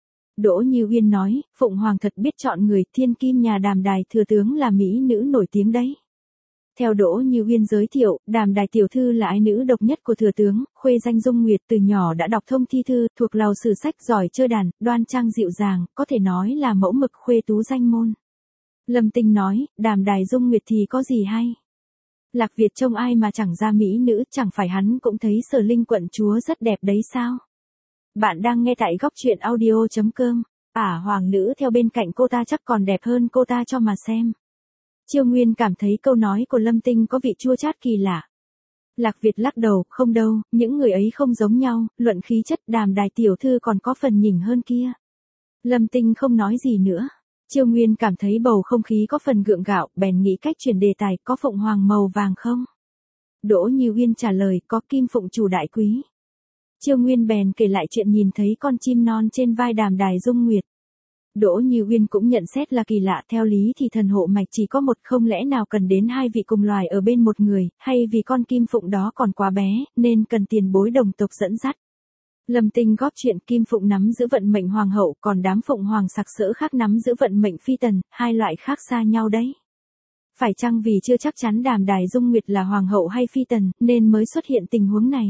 Đỗ Như Uyên nói, Phụng Hoàng thật biết chọn người, thiên kim nhà Đàm Đài thừa tướng là mỹ nữ nổi tiếng đấy. Theo Đỗ Như Uyên giới thiệu, Đàm Đài tiểu thư là ái nữ độc nhất của thừa tướng, khuê danh Dung Nguyệt, từ nhỏ đã đọc thông thi thư, thuộc lầu sử sách, giỏi chơi đàn, đoan trang dịu dàng, có thể nói là mẫu mực khuê tú danh môn. Lâm Tinh nói, Đàm Đài Dung Nguyệt thì có gì hay? Lạc Việt trông ai mà chẳng ra mỹ nữ, chẳng phải hắn cũng thấy Sở Linh quận chúa rất đẹp đấy sao? Bạn đang nghe tại góc truyện audio.com. À, hoàng nữ theo bên cạnh cô ta chắc còn đẹp hơn cô ta cho mà xem. Chiêu Nguyên cảm thấy câu nói của Lâm Tinh có vị chua chát kỳ lạ. Lạc Việt lắc đầu, không đâu, những người ấy không giống nhau, luận khí chất Đàm Đài tiểu thư còn có phần nhỉnh hơn kia. Lâm Tinh không nói gì nữa. Chiêu Nguyên cảm thấy bầu không khí có phần gượng gạo, bèn nghĩ cách chuyển đề tài, có phụng hoàng màu vàng không? Đỗ Như Uyên trả lời, có kim phụng chủ đại quý. Chiêu Nguyên bèn kể lại chuyện nhìn thấy con chim non trên vai Đàm Đài Dung Nguyệt. Đỗ Như Uyên cũng nhận xét là kỳ lạ, theo lý thì thần hộ mạch chỉ có một, không lẽ nào cần đến hai vị cùng loài ở bên một người, hay vì con kim phụng đó còn quá bé, nên cần tiền bối đồng tộc dẫn dắt. Lâm Tinh góp chuyện, kim phụng nắm giữ vận mệnh hoàng hậu, còn đám phụng hoàng sặc sỡ khác nắm giữ vận mệnh phi tần, hai loại khác xa nhau đấy. Phải chăng vì chưa chắc chắn Đàm Đài Dung Nguyệt là hoàng hậu hay phi tần, nên mới xuất hiện tình huống này?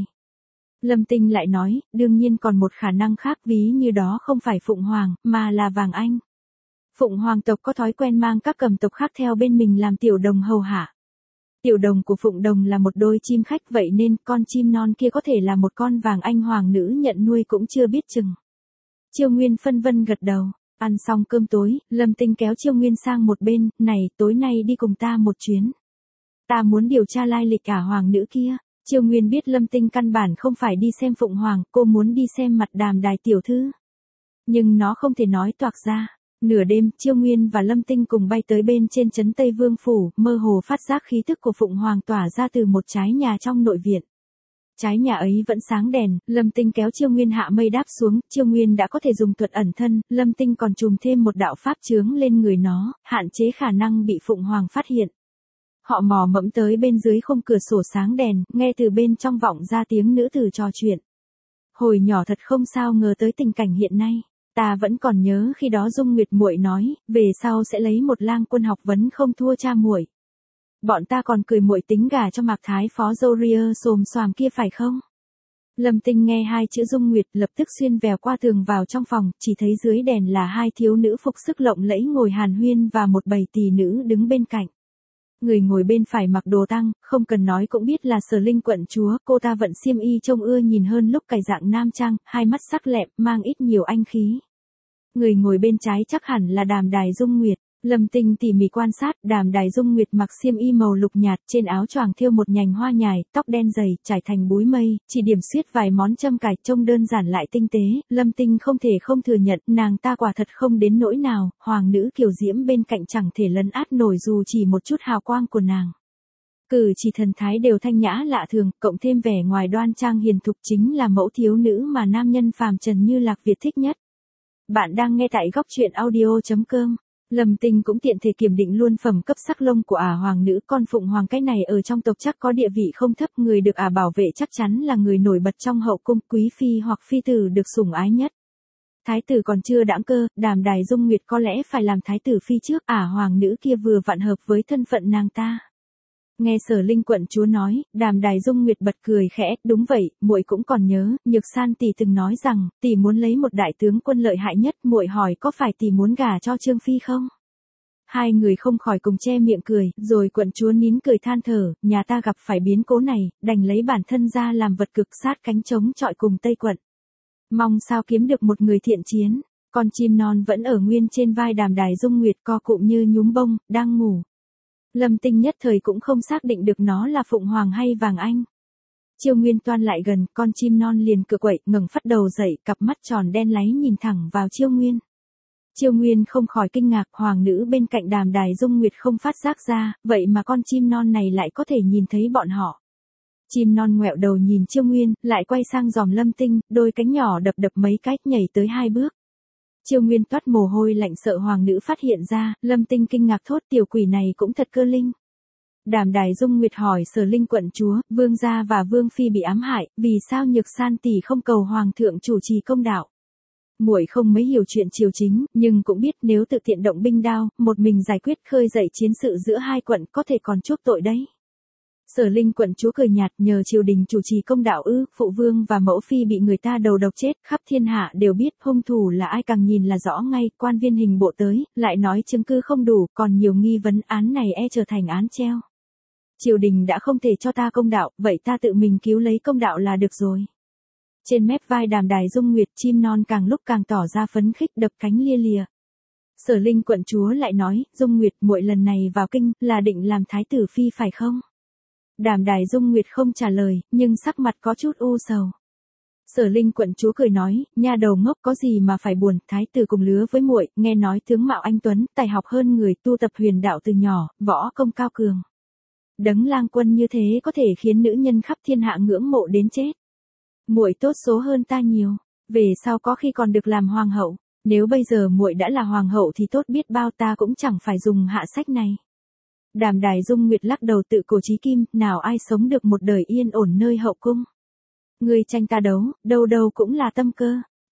Lâm Tinh lại nói, đương nhiên còn một khả năng khác, ví như đó không phải Phụng Hoàng, mà là Vàng Anh. Phụng Hoàng tộc có thói quen mang các cầm tộc khác theo bên mình làm tiểu đồng hầu hạ. Tiểu đồng của Phụng Đồng là một đôi chim khách, vậy nên con chim non kia có thể là một con Vàng Anh hoàng nữ nhận nuôi cũng chưa biết chừng. Chiêu Nguyên phân vân gật đầu. Ăn xong cơm tối, Lâm Tinh kéo Chiêu Nguyên sang một bên, này, tối nay đi cùng ta một chuyến. Ta muốn điều tra lai lịch ả hoàng nữ kia. Chiêu Nguyên biết Lâm Tinh căn bản không phải đi xem Phụng Hoàng, cô muốn đi xem mặt Đàm Đài tiểu thư. Nhưng nó không thể nói toạc ra. Nửa đêm, Chiêu Nguyên và Lâm Tinh cùng bay tới bên trên trấn Tây Vương Phủ, mơ hồ phát giác khí tức của Phụng Hoàng tỏa ra từ một trái nhà trong nội viện. Trái nhà ấy vẫn sáng đèn, Lâm Tinh kéo Chiêu Nguyên hạ mây đáp xuống, Chiêu Nguyên đã có thể dùng thuật ẩn thân, Lâm Tinh còn trùm thêm một đạo pháp chướng lên người nó, hạn chế khả năng bị Phụng Hoàng phát hiện. Họ mò mẫm tới bên dưới khung cửa sổ sáng đèn, nghe từ bên trong vọng ra tiếng nữ tử trò chuyện. Hồi nhỏ thật không sao ngờ tới tình cảnh hiện nay. Ta vẫn còn nhớ khi đó Dung Nguyệt muội nói, về sau sẽ lấy một lang quân học vấn không thua cha muội. Bọn ta còn cười muội tính gả cho Mạc Thái phó dâu ria xồm xoàm kia phải không? Lâm Tinh nghe hai chữ Dung Nguyệt lập tức xuyên vèo qua tường vào trong phòng, chỉ thấy dưới đèn là hai thiếu nữ phục sức lộng lẫy ngồi hàn huyên và một bầy tỷ nữ đứng bên cạnh. Người ngồi bên phải mặc đồ tang, không cần nói cũng biết là Sở Linh quận chúa, cô ta vận xiêm y trông ưa nhìn hơn lúc cài dạng nam trang, hai mắt sắc lẹm, mang ít nhiều anh khí. Người ngồi bên trái chắc hẳn là Đàm Đài Dung Nguyệt. Lâm Tinh tỉ mỉ quan sát, Đàm Đài Dung Nguyệt mặc xiêm y màu lục nhạt, trên áo choàng thêu một nhành hoa nhài, tóc đen dày, trải thành búi mây, chỉ điểm xuyết vài món châm cài, trông đơn giản lại tinh tế. Lâm Tinh không thể không thừa nhận, nàng ta quả thật không đến nỗi nào, hoàng nữ kiều diễm bên cạnh chẳng thể lấn át nổi dù chỉ một chút hào quang của nàng. Cử chỉ thần thái đều thanh nhã lạ thường, cộng thêm vẻ ngoài đoan trang hiền thục, chính là mẫu thiếu nữ mà nam nhân phàm trần như Lạc Việt thích nhất. Bạn đang nghe tại góc truyện audio chấm com. Lâm Tinh cũng tiện thể kiểm định luôn phẩm cấp sắc lông của ả hoàng nữ, con Phụng Hoàng cái này ở trong tộc chắc có địa vị không thấp, người được ả bảo vệ chắc chắn là người nổi bật trong hậu cung, quý phi hoặc phi tử được sủng ái nhất. Thái tử còn chưa đãng cơ, Đàm Đài Dung Nguyệt có lẽ phải làm thái tử phi trước, ả hoàng nữ kia vừa vặn hợp với thân phận nàng ta. Nghe Sở Linh quận chúa nói, Đàm Đài Dung Nguyệt bật cười khẽ, đúng vậy, muội cũng còn nhớ, Nhược San tỷ từng nói rằng, tỷ muốn lấy một đại tướng quân lợi hại nhất, muội hỏi có phải tỷ muốn gả cho Trương phi không? Hai người không khỏi cùng che miệng cười, rồi quận chúa nín cười than thở, nhà ta gặp phải biến cố này, đành lấy bản thân ra làm vật cực sát cánh chống chọi cùng Tây quận. Mong sao kiếm được một người thiện chiến, con chim non vẫn ở nguyên trên vai Đàm Đài Dung Nguyệt co cụm như nhúm bông, đang ngủ. Lâm Tinh nhất thời cũng không xác định được nó là Phụng Hoàng hay Vàng Anh. Chiêu Nguyên toan lại gần, con chim non liền cựa quậy, ngẩng phát đầu dậy, cặp mắt tròn đen láy nhìn thẳng vào Chiêu Nguyên. Chiêu Nguyên không khỏi kinh ngạc, hoàng nữ bên cạnh Đàm Đài Dung Nguyệt không phát giác ra, vậy mà con chim non này lại có thể nhìn thấy bọn họ. Chim non ngoẹo đầu nhìn Chiêu Nguyên, lại quay sang dòm Lâm Tinh, đôi cánh nhỏ đập đập mấy cách nhảy tới hai bước. Chiêu Nguyên toát mồ hôi lạnh sợ hoàng nữ phát hiện ra, Lâm Tinh kinh ngạc thốt tiểu quỷ này cũng thật cơ linh. Đàm Đài Dung Nguyệt hỏi Sở Linh quận chúa, vương gia và vương phi bị ám hại, vì sao Nhược San tỷ không cầu hoàng thượng chủ trì công đạo? Muội không mấy hiểu chuyện triều chính, nhưng cũng biết nếu tự tiện động binh đao, một mình giải quyết khơi dậy chiến sự giữa hai quận có thể còn chuốc tội đấy. Sở Linh quận chúa cười nhạt, nhờ triều đình chủ trì công đạo ư? Phụ vương và mẫu phi bị người ta đầu độc chết, khắp thiên hạ đều biết, hung thủ là ai càng nhìn là rõ ngay, quan viên hình bộ tới, lại nói chứng cứ không đủ, còn nhiều nghi vấn, án này e trở thành án treo. Triều đình đã không thể cho ta công đạo, vậy ta tự mình cứu lấy công đạo là được rồi. Trên mép vai Đàm Đài Dung Nguyệt, chim non càng lúc càng tỏ ra phấn khích, đập cánh lia lìa. Sở Linh quận chúa lại nói, Dung Nguyệt muội lần này vào kinh, là định làm thái tử phi phải không? Đàm Đài Dung Nguyệt không trả lời, nhưng sắc mặt có chút u sầu. Sở Linh quận chúa cười nói, nha đầu ngốc có gì mà phải buồn, thái tử cùng lứa với muội, nghe nói tướng mạo anh tuấn, tài học hơn người, tu tập huyền đạo từ nhỏ, võ công cao cường. Đấng lang quân như thế có thể khiến nữ nhân khắp thiên hạ ngưỡng mộ đến chết. Muội tốt số hơn ta nhiều, về sau có khi còn được làm hoàng hậu, nếu bây giờ muội đã là hoàng hậu thì tốt biết bao, ta cũng chẳng phải dùng hạ sách này. Đàm Đài Dung Nguyệt lắc đầu tự cổ chí kim, nào ai sống được một đời yên ổn nơi hậu cung. Người tranh ta đấu, đâu đâu cũng là tâm cơ.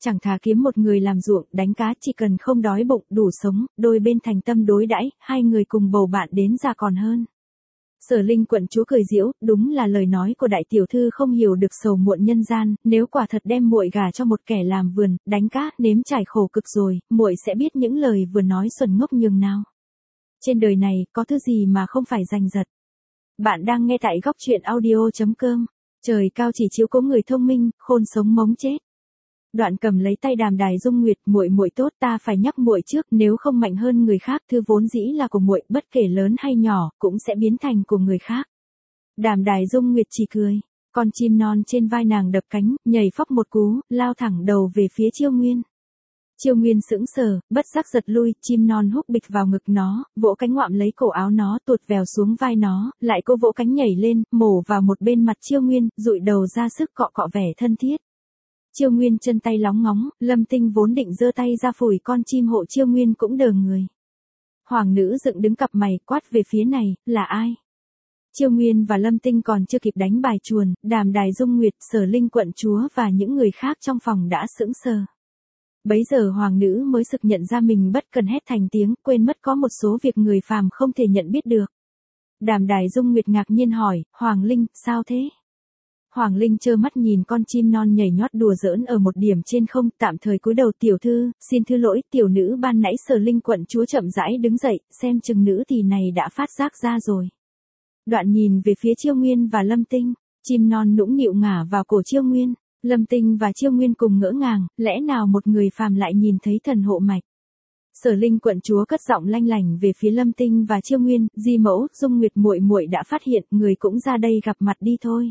chẳng thà kiếm một người làm ruộng, đánh cá, chỉ cần không đói bụng, đủ sống, đôi bên thành tâm đối đãi, hai người cùng bầu bạn đến già còn hơn. Sở Linh quận chúa cười giễu, đúng là lời nói của đại tiểu thư không hiểu được sầu muộn nhân gian, nếu quả thật đem muội gả cho một kẻ làm vườn, đánh cá, nếm trải khổ cực rồi, muội sẽ biết những lời vừa nói xuẩn ngốc nhường nào. Trên đời này, có thứ gì mà không phải giành giật. Bạn đang nghe tại góc truyện audio chấm com. Trời cao chỉ chiếu cố người thông minh, khôn sống mống chết. Đoạn cầm lấy tay Đàm Đài Dung Nguyệt, muội muội tốt, ta phải nhắc muội trước, nếu không mạnh hơn người khác, thư vốn dĩ là của muội, bất kể lớn hay nhỏ, cũng sẽ biến thành của người khác. Đàm Đài Dung Nguyệt chỉ cười, con chim non trên vai nàng đập cánh, nhảy phóc một cú, lao thẳng đầu về phía Chiêu Nguyên. Chiêu Nguyên sững sờ, bất giác giật lui, chim non húc bịch vào ngực nó, vỗ cánh ngoạm lấy cổ áo nó, tuột vèo xuống vai nó, lại cô vỗ cánh nhảy lên, mổ vào một bên mặt Chiêu Nguyên, dụi đầu ra sức cọ cọ vẻ thân thiết. Chiêu Nguyên chân tay lóng ngóng, Lâm Tinh vốn định giơ tay ra phủi con chim hộ Chiêu Nguyên cũng đờ người. Hoàng nữ dựng đứng cặp mày, quát về phía này, là ai? Chiêu Nguyên và Lâm Tinh còn chưa kịp đánh bài chuồn, Đàm Đài Dung Nguyệt, Sở Linh quận chúa và những người khác trong phòng đã sững sờ. Bấy giờ hoàng nữ mới sực nhận ra mình bất cần hét thành tiếng, quên mất có một số việc người phàm không thể nhận biết được. Đàm Đài Dung Nguyệt ngạc nhiên hỏi, Hoàng Linh, sao thế? Hoàng Linh trơ mắt nhìn con chim non nhảy nhót đùa giỡn ở một điểm trên không, tạm thời cúi đầu, tiểu thư, xin thứ lỗi, tiểu nữ ban nãy. Sở Linh quận chúa chậm rãi đứng dậy, xem chừng nữ thì này đã phát giác ra rồi. Đoạn nhìn về phía Chiêu Nguyên và Lâm Tinh, chim non nũng nịu ngả vào cổ Chiêu Nguyên, Lâm Tinh và Chiêu Nguyên cùng ngỡ ngàng, lẽ nào một người phàm lại nhìn thấy thần hộ mạch. Sở Linh quận chúa cất giọng lanh lảnh về phía Lâm Tinh và Chiêu Nguyên, di mẫu, Dung Nguyệt muội muội đã phát hiện, người cũng ra đây gặp mặt đi thôi.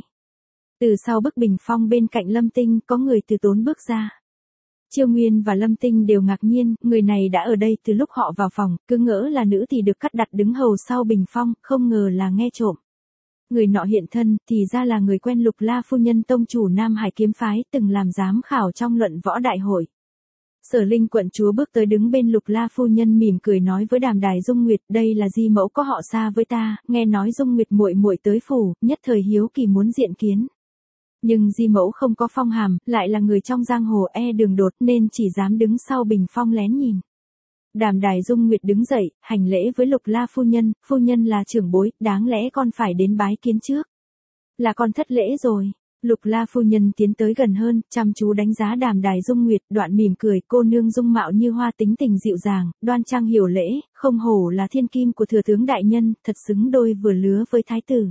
Từ sau bức bình phong bên cạnh Lâm Tinh, có người từ tốn bước ra. Chiêu Nguyên và Lâm Tinh đều ngạc nhiên, người này đã ở đây từ lúc họ vào phòng, cứ ngỡ là nữ thì được cắt đặt đứng hầu sau bình phong, không ngờ là nghe trộm. Người nọ hiện thân, thì ra là người quen Lục La phu nhân tông chủ Nam Hải kiếm phái, từng làm giám khảo trong luận võ đại hội. Sở Linh quận chúa bước tới đứng bên Lục La phu nhân, mỉm cười nói với Đàm Đài Dung Nguyệt, đây là di mẫu có họ xa với ta, nghe nói Dung Nguyệt muội muội tới phủ, nhất thời hiếu kỳ muốn diện kiến. Nhưng di mẫu không có phong hàm, lại là người trong giang hồ e đường đột nên chỉ dám đứng sau bình phong lén nhìn. Đàm Đài Dung Nguyệt đứng dậy, hành lễ với Lục La phu nhân, phu nhân là trưởng bối, đáng lẽ con phải đến bái kiến trước. Là con thất lễ rồi. Lục La phu nhân tiến tới gần hơn, chăm chú đánh giá Đàm Đài Dung Nguyệt, đoạn mỉm cười, cô nương dung mạo như hoa, tính tình dịu dàng, đoan trang hiểu lễ, không hổ là thiên kim của thừa tướng đại nhân, thật xứng đôi vừa lứa với thái tử.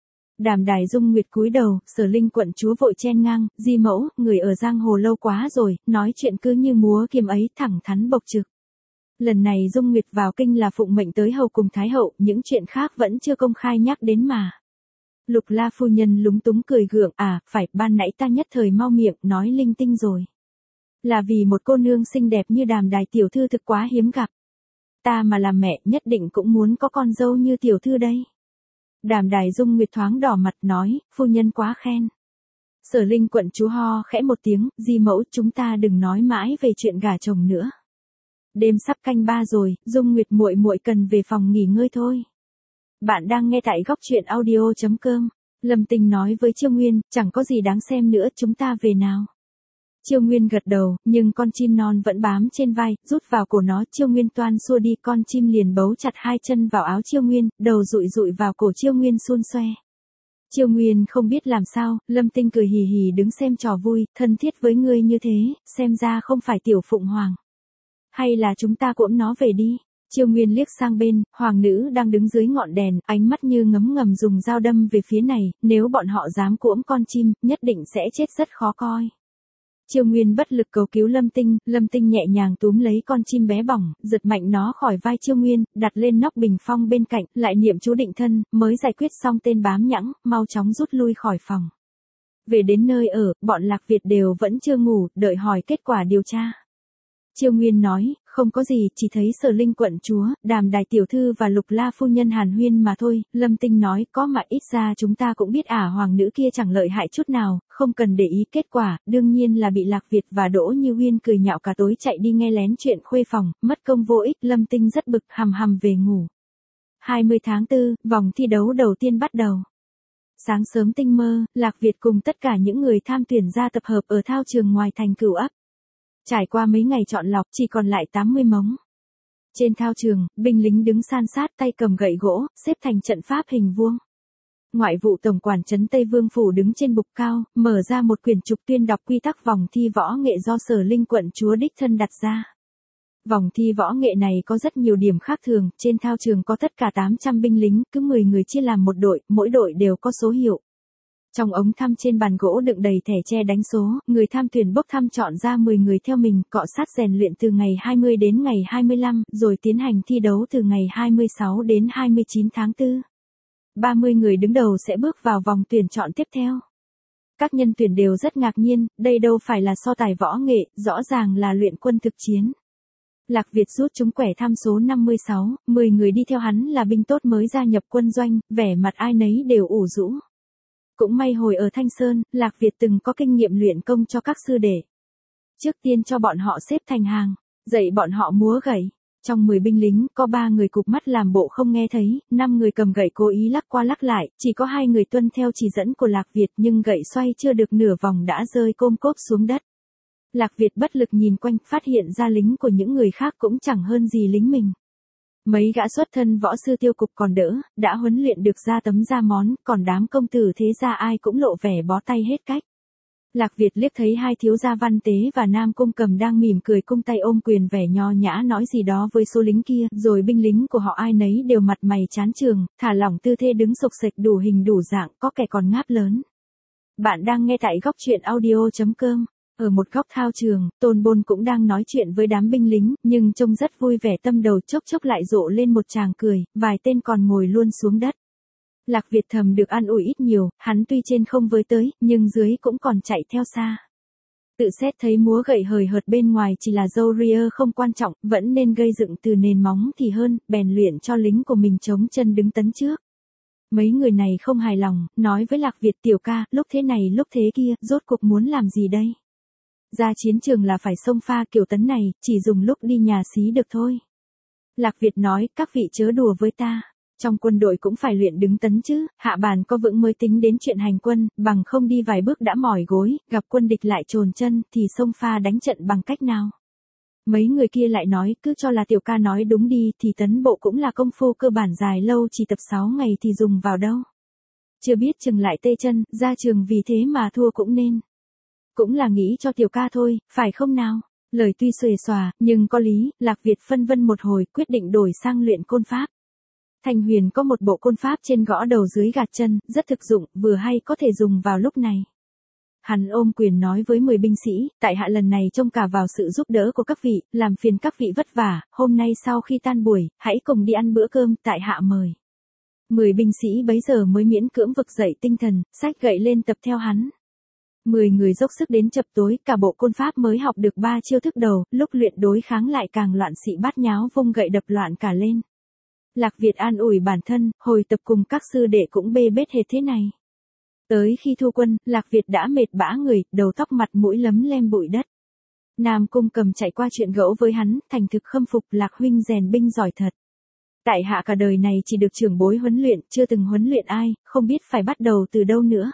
Đàm Đài Dung Nguyệt cúi đầu, Sở Linh quận chúa vội chen ngang, di mẫu, người ở giang hồ lâu quá rồi, nói chuyện cứ như múa kiếm ấy, thẳng thắn bộc trực. Lần này Dung Nguyệt vào kinh là phụng mệnh tới hầu cùng thái hậu, những chuyện khác vẫn chưa công khai nhắc đến mà. Lục La phu nhân lúng túng cười gượng, à, phải, ban nãy ta nhất thời mau miệng, nói linh tinh rồi. Là vì một cô nương xinh đẹp như Đàm Đài tiểu thư thực quá hiếm gặp. Ta mà làm mẹ nhất định cũng muốn có con dâu như tiểu thư đây. Đàm Đài Dung Nguyệt thoáng đỏ mặt nói, phu nhân quá khen. Sở Linh quận chúa ho khẽ một tiếng, di mẫu, chúng ta đừng nói mãi về chuyện gả chồng nữa. Đêm sắp canh ba rồi, Dung Nguyệt muội muội cần về phòng nghỉ ngơi thôi. Bạn đang nghe tại góc truyện audio chấm com. Lâm Tinh nói với Chiêu Nguyên, chẳng có gì đáng xem nữa, chúng ta về nào. Chiêu Nguyên gật đầu, nhưng con chim non vẫn bám trên vai, rút vào cổ nó. Chiêu Nguyên toan xua đi, con chim liền bấu chặt hai chân vào áo Chiêu Nguyên, đầu dụi dụi vào cổ Chiêu Nguyên xun xoe. Chiêu Nguyên không biết làm sao, Lâm Tinh cười hì hì đứng xem trò vui, thân thiết với ngươi như thế, xem ra không phải tiểu phụng hoàng. Hay là chúng ta cuỗm nó về đi. Chiêu Nguyên liếc sang bên, hoàng nữ đang đứng dưới ngọn đèn, ánh mắt như ngấm ngầm dùng dao đâm về phía này, nếu bọn họ dám cuỗm con chim, nhất định sẽ chết rất khó coi. Chiêu Nguyên bất lực cầu cứu Lâm Tinh, Lâm Tinh nhẹ nhàng túm lấy con chim bé bỏng, giật mạnh nó khỏi vai Chiêu Nguyên, đặt lên nóc bình phong bên cạnh, lại niệm chú định thân, mới giải quyết xong tên bám nhẵng, mau chóng rút lui khỏi phòng. Về đến nơi ở, bọn Lạc Việt đều vẫn chưa ngủ, đợi hỏi kết quả điều tra. Chiêu Nguyên nói, không có gì, chỉ thấy Sở Linh quận chúa, Đàm Đài tiểu thư và Lục La phu nhân hàn huyên mà thôi. Lâm Tinh nói, có mà ít ra chúng ta cũng biết ả hoàng nữ kia chẳng lợi hại chút nào, không cần để ý kết quả, đương nhiên là bị Lạc Việt và Đỗ Như Huyên cười nhạo cả tối chạy đi nghe lén chuyện khuê phòng, mất công vô ích. Lâm Tinh rất bực, hầm hầm về ngủ. hai mươi tháng tư, vòng thi đấu đầu tiên bắt đầu. Sáng sớm tinh mơ, Lạc Việt cùng tất cả những người tham tuyển ra tập hợp ở thao trường ngoài thành Cửu Ấp. Trải qua mấy ngày chọn lọc, chỉ còn lại tám mươi mống. Trên thao trường, binh lính đứng san sát tay cầm gậy gỗ, xếp thành trận pháp hình vuông. Ngoại vụ tổng quản trấn Tây Vương Phủ đứng trên bục cao, mở ra một quyển trục tuyên đọc quy tắc vòng thi võ nghệ do Sở Linh quận chúa đích thân đặt ra. Vòng thi võ nghệ này có rất nhiều điểm khác thường, trên thao trường có tất cả tám trăm binh lính, cứ mười người chia làm một đội, mỗi đội đều có số hiệu. Trong ống thăm trên bàn gỗ đựng đầy thẻ tre đánh số, người tham tuyển bốc thăm chọn ra mười người theo mình, cọ sát rèn luyện từ ngày hai mươi đến ngày hai mươi lăm, rồi tiến hành thi đấu từ ngày hai mươi sáu đến hai mươi chín tháng tư. ba mươi người đứng đầu sẽ bước vào vòng tuyển chọn tiếp theo. Các nhân tuyển đều rất ngạc nhiên, đây đâu phải là so tài võ nghệ, rõ ràng là luyện quân thực chiến. Lạc Việt rút trúng quẻ thăm số năm mươi sáu, mười người đi theo hắn là binh tốt mới gia nhập quân doanh, vẻ mặt ai nấy đều ủ rũ. Cũng may hồi ở Thanh Sơn, Lạc Việt từng có kinh nghiệm luyện công cho các sư đệ. Trước tiên cho bọn họ xếp thành hàng, dạy bọn họ múa gậy. Trong mười binh lính, có ba người cụp mắt làm bộ không nghe thấy, năm người cầm gậy cố ý lắc qua lắc lại, chỉ có hai người tuân theo chỉ dẫn của Lạc Việt nhưng gậy xoay chưa được nửa vòng đã rơi côm cốp xuống đất. Lạc Việt bất lực nhìn quanh, phát hiện ra lính của những người khác cũng chẳng hơn gì lính mình. Mấy gã xuất thân võ sư tiêu cục còn đỡ, đã huấn luyện được ra tấm ra món, còn đám công tử thế gia ai cũng lộ vẻ bó tay hết cách. Lạc Việt liếc thấy hai thiếu gia Văn Tế và Nam Cung Cầm đang mỉm cười cung tay ôm quyền vẻ nho nhã nói gì đó với số lính kia, rồi binh lính của họ ai nấy đều mặt mày chán chường, thả lỏng tư thế đứng sục sịch đủ hình đủ dạng, có kẻ còn ngáp lớn. Bạn đang nghe tại góc truyện audio chấm com. Ở một góc thao trường, Tôn Bôn cũng đang nói chuyện với đám binh lính, nhưng trông rất vui vẻ, tâm đầu chốc chốc lại rộ lên một tràng cười, vài tên còn ngồi luôn xuống đất. Lạc Việt thầm được an ủi ít nhiều, hắn tuy trên không với tới, nhưng dưới cũng còn chạy theo xa. Tự xét thấy múa gậy hời hợt bên ngoài chỉ là dâu ria không quan trọng, vẫn nên gây dựng từ nền móng thì hơn, bèn luyện cho lính của mình chống chân đứng tấn trước. Mấy người này không hài lòng, nói với Lạc Việt tiểu ca, lúc thế này lúc thế kia, rốt cuộc muốn làm gì đây? Ra chiến trường là phải xông pha kiểu tấn này, chỉ dùng lúc đi nhà xí được thôi. Lạc Việt nói, các vị chớ đùa với ta. Trong quân đội cũng phải luyện đứng tấn chứ, hạ bàn có vững mới tính đến chuyện hành quân, bằng không đi vài bước đã mỏi gối, gặp quân địch lại chồn chân, thì xông pha đánh trận bằng cách nào? Mấy người kia lại nói, cứ cho là tiểu ca nói đúng đi, thì tấn bộ cũng là công phu cơ bản dài lâu, chỉ tập sáu ngày thì dùng vào đâu. Chưa biết chừng lại tê chân, ra trường vì thế mà thua cũng nên. Cũng là nghĩ cho tiểu ca thôi, phải không nào? Lời tuy xuề xòa, nhưng có lý, Lạc Việt phân vân một hồi, quyết định đổi sang luyện côn pháp. Thanh Huyền có một bộ côn pháp trên gõ đầu dưới gạt chân, rất thực dụng, vừa hay có thể dùng vào lúc này. Hắn ôm quyền nói với mười binh sĩ, tại hạ lần này trông cả vào sự giúp đỡ của các vị, làm phiền các vị vất vả, hôm nay sau khi tan buổi, hãy cùng đi ăn bữa cơm, tại hạ mời. Mười binh sĩ bấy giờ mới miễn cưỡng vực dậy tinh thần, xách gậy lên tập theo hắn. Mười người dốc sức đến chập tối, cả bộ côn pháp mới học được ba chiêu thức đầu, lúc luyện đối kháng lại càng loạn xị bát nháo vung gậy đập loạn cả lên. Lạc Việt an ủi bản thân, hồi tập cùng các sư đệ cũng bê bết hệt thế này. Tới khi thu quân, Lạc Việt đã mệt bã người, đầu tóc mặt mũi lấm lem bụi đất. Nam Cung Cầm chạy qua chuyện gẫu với hắn, thành thực khâm phục Lạc huynh rèn binh giỏi thật. Tại hạ cả đời này chỉ được trưởng bối huấn luyện, chưa từng huấn luyện ai, không biết phải bắt đầu từ đâu nữa.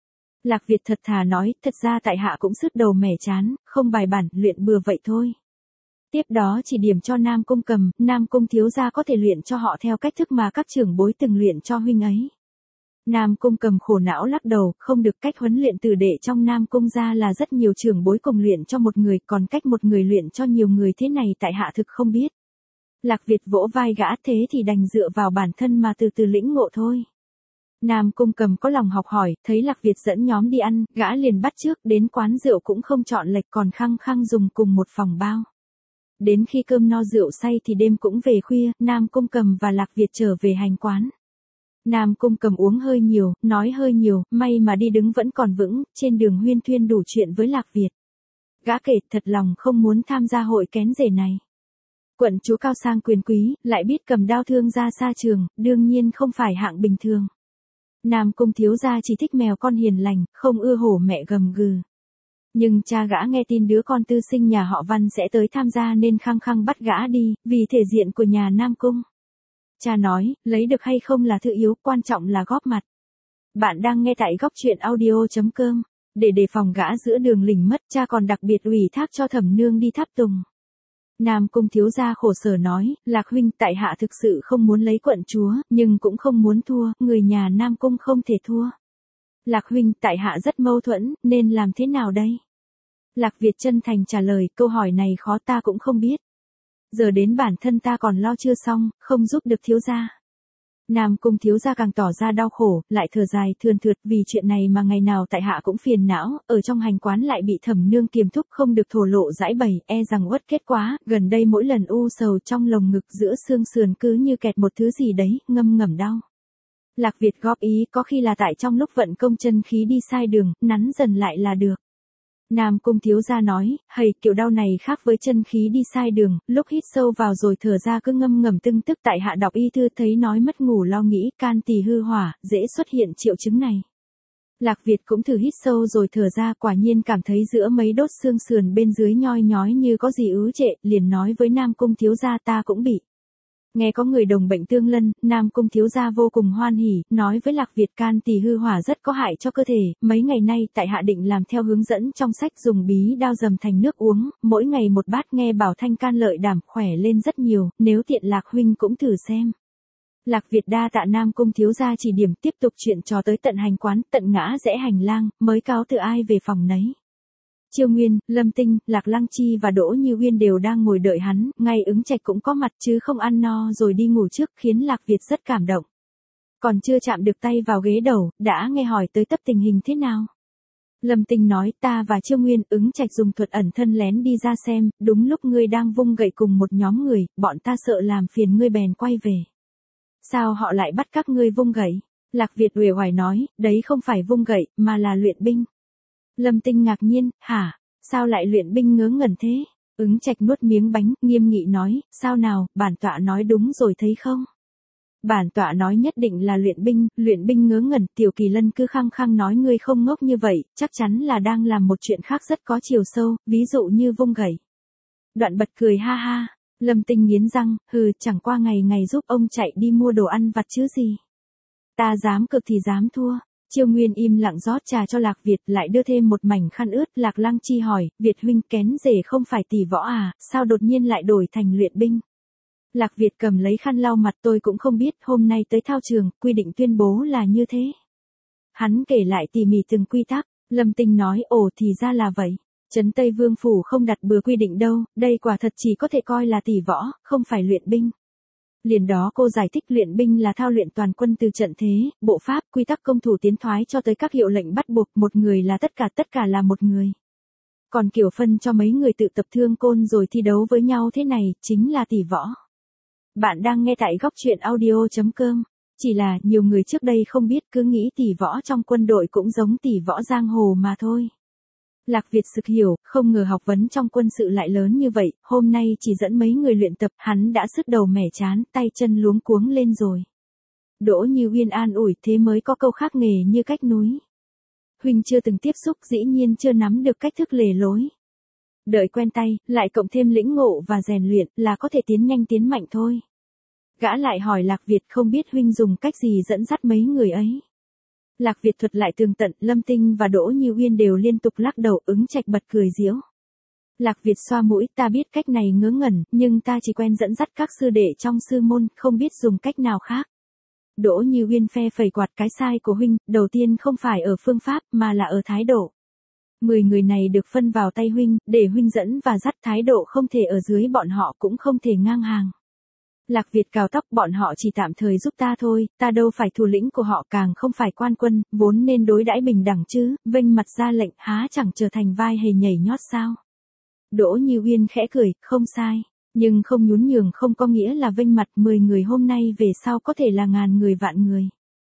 Lạc Việt thật thà nói, thật ra tại hạ cũng sứt đầu mẻ chán, không bài bản, luyện bừa vậy thôi. Tiếp đó chỉ điểm cho Nam Cung Cầm, Nam Cung thiếu gia có thể luyện cho họ theo cách thức mà các trưởng bối từng luyện cho huynh ấy. Nam Cung Cầm khổ não lắc đầu, không được, cách huấn luyện tử đệ trong Nam Cung gia là rất nhiều trưởng bối cùng luyện cho một người, còn cách một người luyện cho nhiều người thế này tại hạ thực không biết. Lạc Việt vỗ vai gã, thế thì đành dựa vào bản thân mà từ từ lĩnh ngộ thôi. Nam Cung Cầm có lòng học hỏi, thấy Lạc Việt dẫn nhóm đi ăn, gã liền bắt chước, đến quán rượu cũng không chọn lệch còn khăng khăng dùng cùng một phòng bao. Đến khi cơm no rượu say thì đêm cũng về khuya, Nam Cung Cầm và Lạc Việt trở về hành quán. Nam Cung Cầm uống hơi nhiều, nói hơi nhiều, may mà đi đứng vẫn còn vững, trên đường huyên thuyên đủ chuyện với Lạc Việt. Gã kể thật lòng không muốn tham gia hội kén rể này. Quận chúa cao sang quyền quý, lại biết cầm đao thương ra xa trường, đương nhiên không phải hạng bình thường. Nam Cung thiếu gia chỉ thích mèo con hiền lành, không ưa hổ mẹ gầm gừ. Nhưng cha gã nghe tin đứa con tư sinh nhà họ Văn sẽ tới tham gia nên khăng khăng bắt gã đi, vì thể diện của nhà Nam Cung. Cha nói, lấy được hay không là thứ yếu, quan trọng là góp mặt. Bạn đang nghe tại góc truyện audio chấm com. Để đề phòng gã giữa đường lỉnh mất, cha còn đặc biệt ủy thác cho Thẩm nương đi tháp tùng. Nam Cung thiếu gia khổ sở nói, Lạc huynh, tại hạ thực sự không muốn lấy quận chúa, nhưng cũng không muốn thua, người nhà Nam Cung không thể thua. Lạc huynh, tại hạ rất mâu thuẫn, nên làm thế nào đây? Lạc Việt chân thành trả lời, câu hỏi này khó ta cũng không biết. Giờ đến bản thân ta còn lo chưa xong, không giúp được thiếu gia. Nam Cung thiếu gia càng tỏ ra đau khổ, lại thở dài thườn thượt, vì chuyện này mà ngày nào tại hạ cũng phiền não, ở trong hành quán lại bị Thẩm nương kiềm thúc không được thổ lộ giải bày, e rằng uất kết quá, gần đây mỗi lần u sầu trong lồng ngực giữa xương sườn cứ như kẹt một thứ gì đấy, ngâm ngầm đau. Lạc Việt góp ý, có khi là tại trong lúc vận công chân khí đi sai đường, nắn dần lại là được. Nam Cung thiếu gia nói, hầy, kiểu đau này khác với chân khí đi sai đường, lúc hít sâu vào rồi thở ra cứ ngâm ngầm tưng tức, tại hạ đọc y thư thấy nói mất ngủ lo nghĩ, can tỳ hư hỏa, dễ xuất hiện triệu chứng này. Lạc Việt cũng thử hít sâu rồi thở ra, quả nhiên cảm thấy giữa mấy đốt xương sườn bên dưới nhoi nhói như có gì ứ trệ, liền nói với Nam Cung thiếu gia, ta cũng bị. Nghe có người đồng bệnh tương lân, Nam Cung thiếu gia vô cùng hoan hỉ, nói với Lạc Việt, can tỳ hư hỏa rất có hại cho cơ thể, mấy ngày nay tại hạ định làm theo hướng dẫn trong sách, dùng bí đao dầm thành nước uống, mỗi ngày một bát, nghe bảo thanh can lợi đảm, khỏe lên rất nhiều, nếu tiện Lạc huynh cũng thử xem. Lạc Việt đa tạ Nam Cung thiếu gia chỉ điểm, tiếp tục chuyện trò tới tận hành quán, tận ngã rẽ hành lang, mới cáo từ ai về phòng nấy. Chiêu Nguyên, Lâm Tinh, Lạc Lăng Chi và Đỗ Như Uyên đều đang ngồi đợi hắn, ngay Ứng Trạch cũng có mặt chứ không ăn no rồi đi ngủ trước, khiến Lạc Việt rất cảm động. Còn chưa chạm được tay vào ghế đầu, đã nghe hỏi tới tấp tình hình thế nào. Lâm Tinh nói, ta và Chiêu Nguyên, Ứng Trạch dùng thuật ẩn thân lén đi ra xem, đúng lúc ngươi đang vung gậy cùng một nhóm người, bọn ta sợ làm phiền ngươi bèn quay về. Sao họ lại bắt các ngươi vung gậy? Lạc Việt uể oải nói, đấy không phải vung gậy, mà là luyện binh. Lâm Tinh ngạc nhiên, hả, sao lại luyện binh ngớ ngẩn thế? Ứng Trạch nuốt miếng bánh, nghiêm nghị nói, sao nào, bản tọa nói đúng rồi thấy không? Bản tọa nói nhất định là luyện binh, luyện binh ngớ ngẩn, Tiểu Kỳ Lân cứ khăng khăng nói ngươi không ngốc như vậy, chắc chắn là đang làm một chuyện khác rất có chiều sâu, ví dụ như vung gậy. Đoạn bật cười ha ha, Lâm Tinh nghiến răng, hừ, chẳng qua ngày ngày giúp ông chạy đi mua đồ ăn vặt chứ gì. Ta dám cực thì dám thua. Chiêu Nguyên im lặng rót trà cho Lạc Việt, lại đưa thêm một mảnh khăn ướt. Lạc Lăng Chi hỏi, Việt huynh, kén rể không phải tỷ võ à, sao đột nhiên lại đổi thành luyện binh? Lạc Việt cầm lấy khăn lau mặt, tôi cũng không biết, hôm nay tới thao trường, quy định tuyên bố là như thế. Hắn kể lại tỉ mỉ từng quy tắc. Lâm Tinh nói, ồ thì ra là vậy. Trấn Tây Vương Phủ không đặt bừa quy định đâu, đây quả thật chỉ có thể coi là tỷ võ, không phải luyện binh. Liền đó cô giải thích luyện binh là thao luyện toàn quân từ trận thế, bộ pháp, quy tắc công thủ tiến thoái cho tới các hiệu lệnh bắt buộc, một người là tất cả, tất cả là một người. Còn kiểu phân cho mấy người tự tập thương côn rồi thi đấu với nhau thế này, chính là tỷ võ. Bạn đang nghe tại góc truyện audio chấm com. Chỉ là nhiều người trước đây không biết, cứ nghĩ tỷ võ trong quân đội cũng giống tỷ võ giang hồ mà thôi. Lạc Việt sực hiểu, không ngờ học vấn trong quân sự lại lớn như vậy, hôm nay chỉ dẫn mấy người luyện tập, hắn đã sứt đầu mẻ chán, tay chân luống cuống lên rồi. Đỗ Như Uyên an ủi, thế mới có câu khác nghề như cách núi. Huynh chưa từng tiếp xúc, dĩ nhiên chưa nắm được cách thức lề lối. Đợi quen tay, lại cộng thêm lĩnh ngộ và rèn luyện, là có thể tiến nhanh tiến mạnh thôi. Gã lại hỏi Lạc Việt, không biết huynh dùng cách gì dẫn dắt mấy người ấy. Lạc Việt thuật lại tường tận, Lâm Tinh và Đỗ Như Uyên đều liên tục lắc đầu, Ứng Trạch bật cười giễu. Lạc Việt xoa mũi, ta biết cách này ngớ ngẩn, nhưng ta chỉ quen dẫn dắt các sư đệ trong sư môn, không biết dùng cách nào khác. Đỗ Như Uyên phe phẩy quạt, cái sai của huynh, đầu tiên không phải ở phương pháp, mà là ở thái độ. Mười người này được phân vào tay huynh, để huynh dẫn và dắt, thái độ không thể ở dưới bọn họ, cũng không thể ngang hàng. Lạc Việt cào tóc, bọn họ chỉ tạm thời giúp ta thôi, ta đâu phải thủ lĩnh của họ, càng không phải quan quân, vốn nên đối đãi bình đẳng chứ, vênh mặt ra lệnh, há chẳng trở thành vai hề nhảy nhót sao. Đỗ Như Uyên khẽ cười, không sai, nhưng không nhún nhường không có nghĩa là vênh mặt, mười người hôm nay về sau có thể là ngàn người vạn người.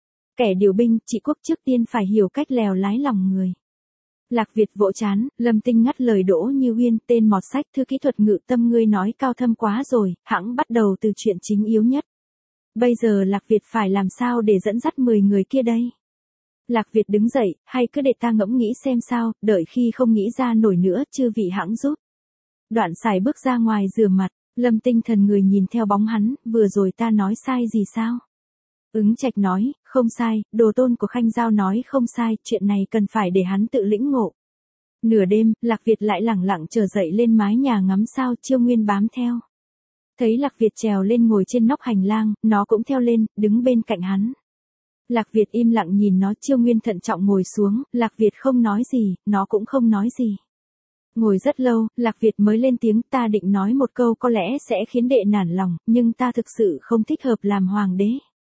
Kẻ điều binh, trị quốc trước tiên phải hiểu cách lèo lái lòng người. Lạc Việt vỗ chán, Lâm Tinh ngắt lời Đỗ Như Uyên, tên mọt sách thư kỹ thuật ngự tâm ngươi nói cao thâm quá rồi, hãng bắt đầu từ chuyện chính yếu nhất. Bây giờ Lạc Việt phải làm sao để dẫn dắt mười người kia đây? Lạc Việt đứng dậy, hay cứ để ta ngẫm nghĩ xem sao, đợi khi không nghĩ ra nổi nữa, chư vị hãng giúp. Đoạn xài bước ra ngoài rửa mặt, Lâm Tinh thần người nhìn theo bóng hắn, vừa rồi ta nói sai gì sao? Ứng Trạch nói, không sai, đồ tôn của Khanh Giao nói không sai, chuyện này cần phải để hắn tự lĩnh ngộ. Nửa đêm, Lạc Việt lại lẳng lặng trở dậy lên mái nhà ngắm sao, Chiêu Nguyên bám theo. Thấy Lạc Việt trèo lên ngồi trên nóc hành lang, nó cũng theo lên, đứng bên cạnh hắn. Lạc Việt im lặng nhìn nó, Chiêu Nguyên thận trọng ngồi xuống, Lạc Việt không nói gì, nó cũng không nói gì. Ngồi rất lâu, Lạc Việt mới lên tiếng, ta định nói một câu có lẽ sẽ khiến đệ nản lòng, nhưng ta thực sự không thích hợp làm hoàng đế.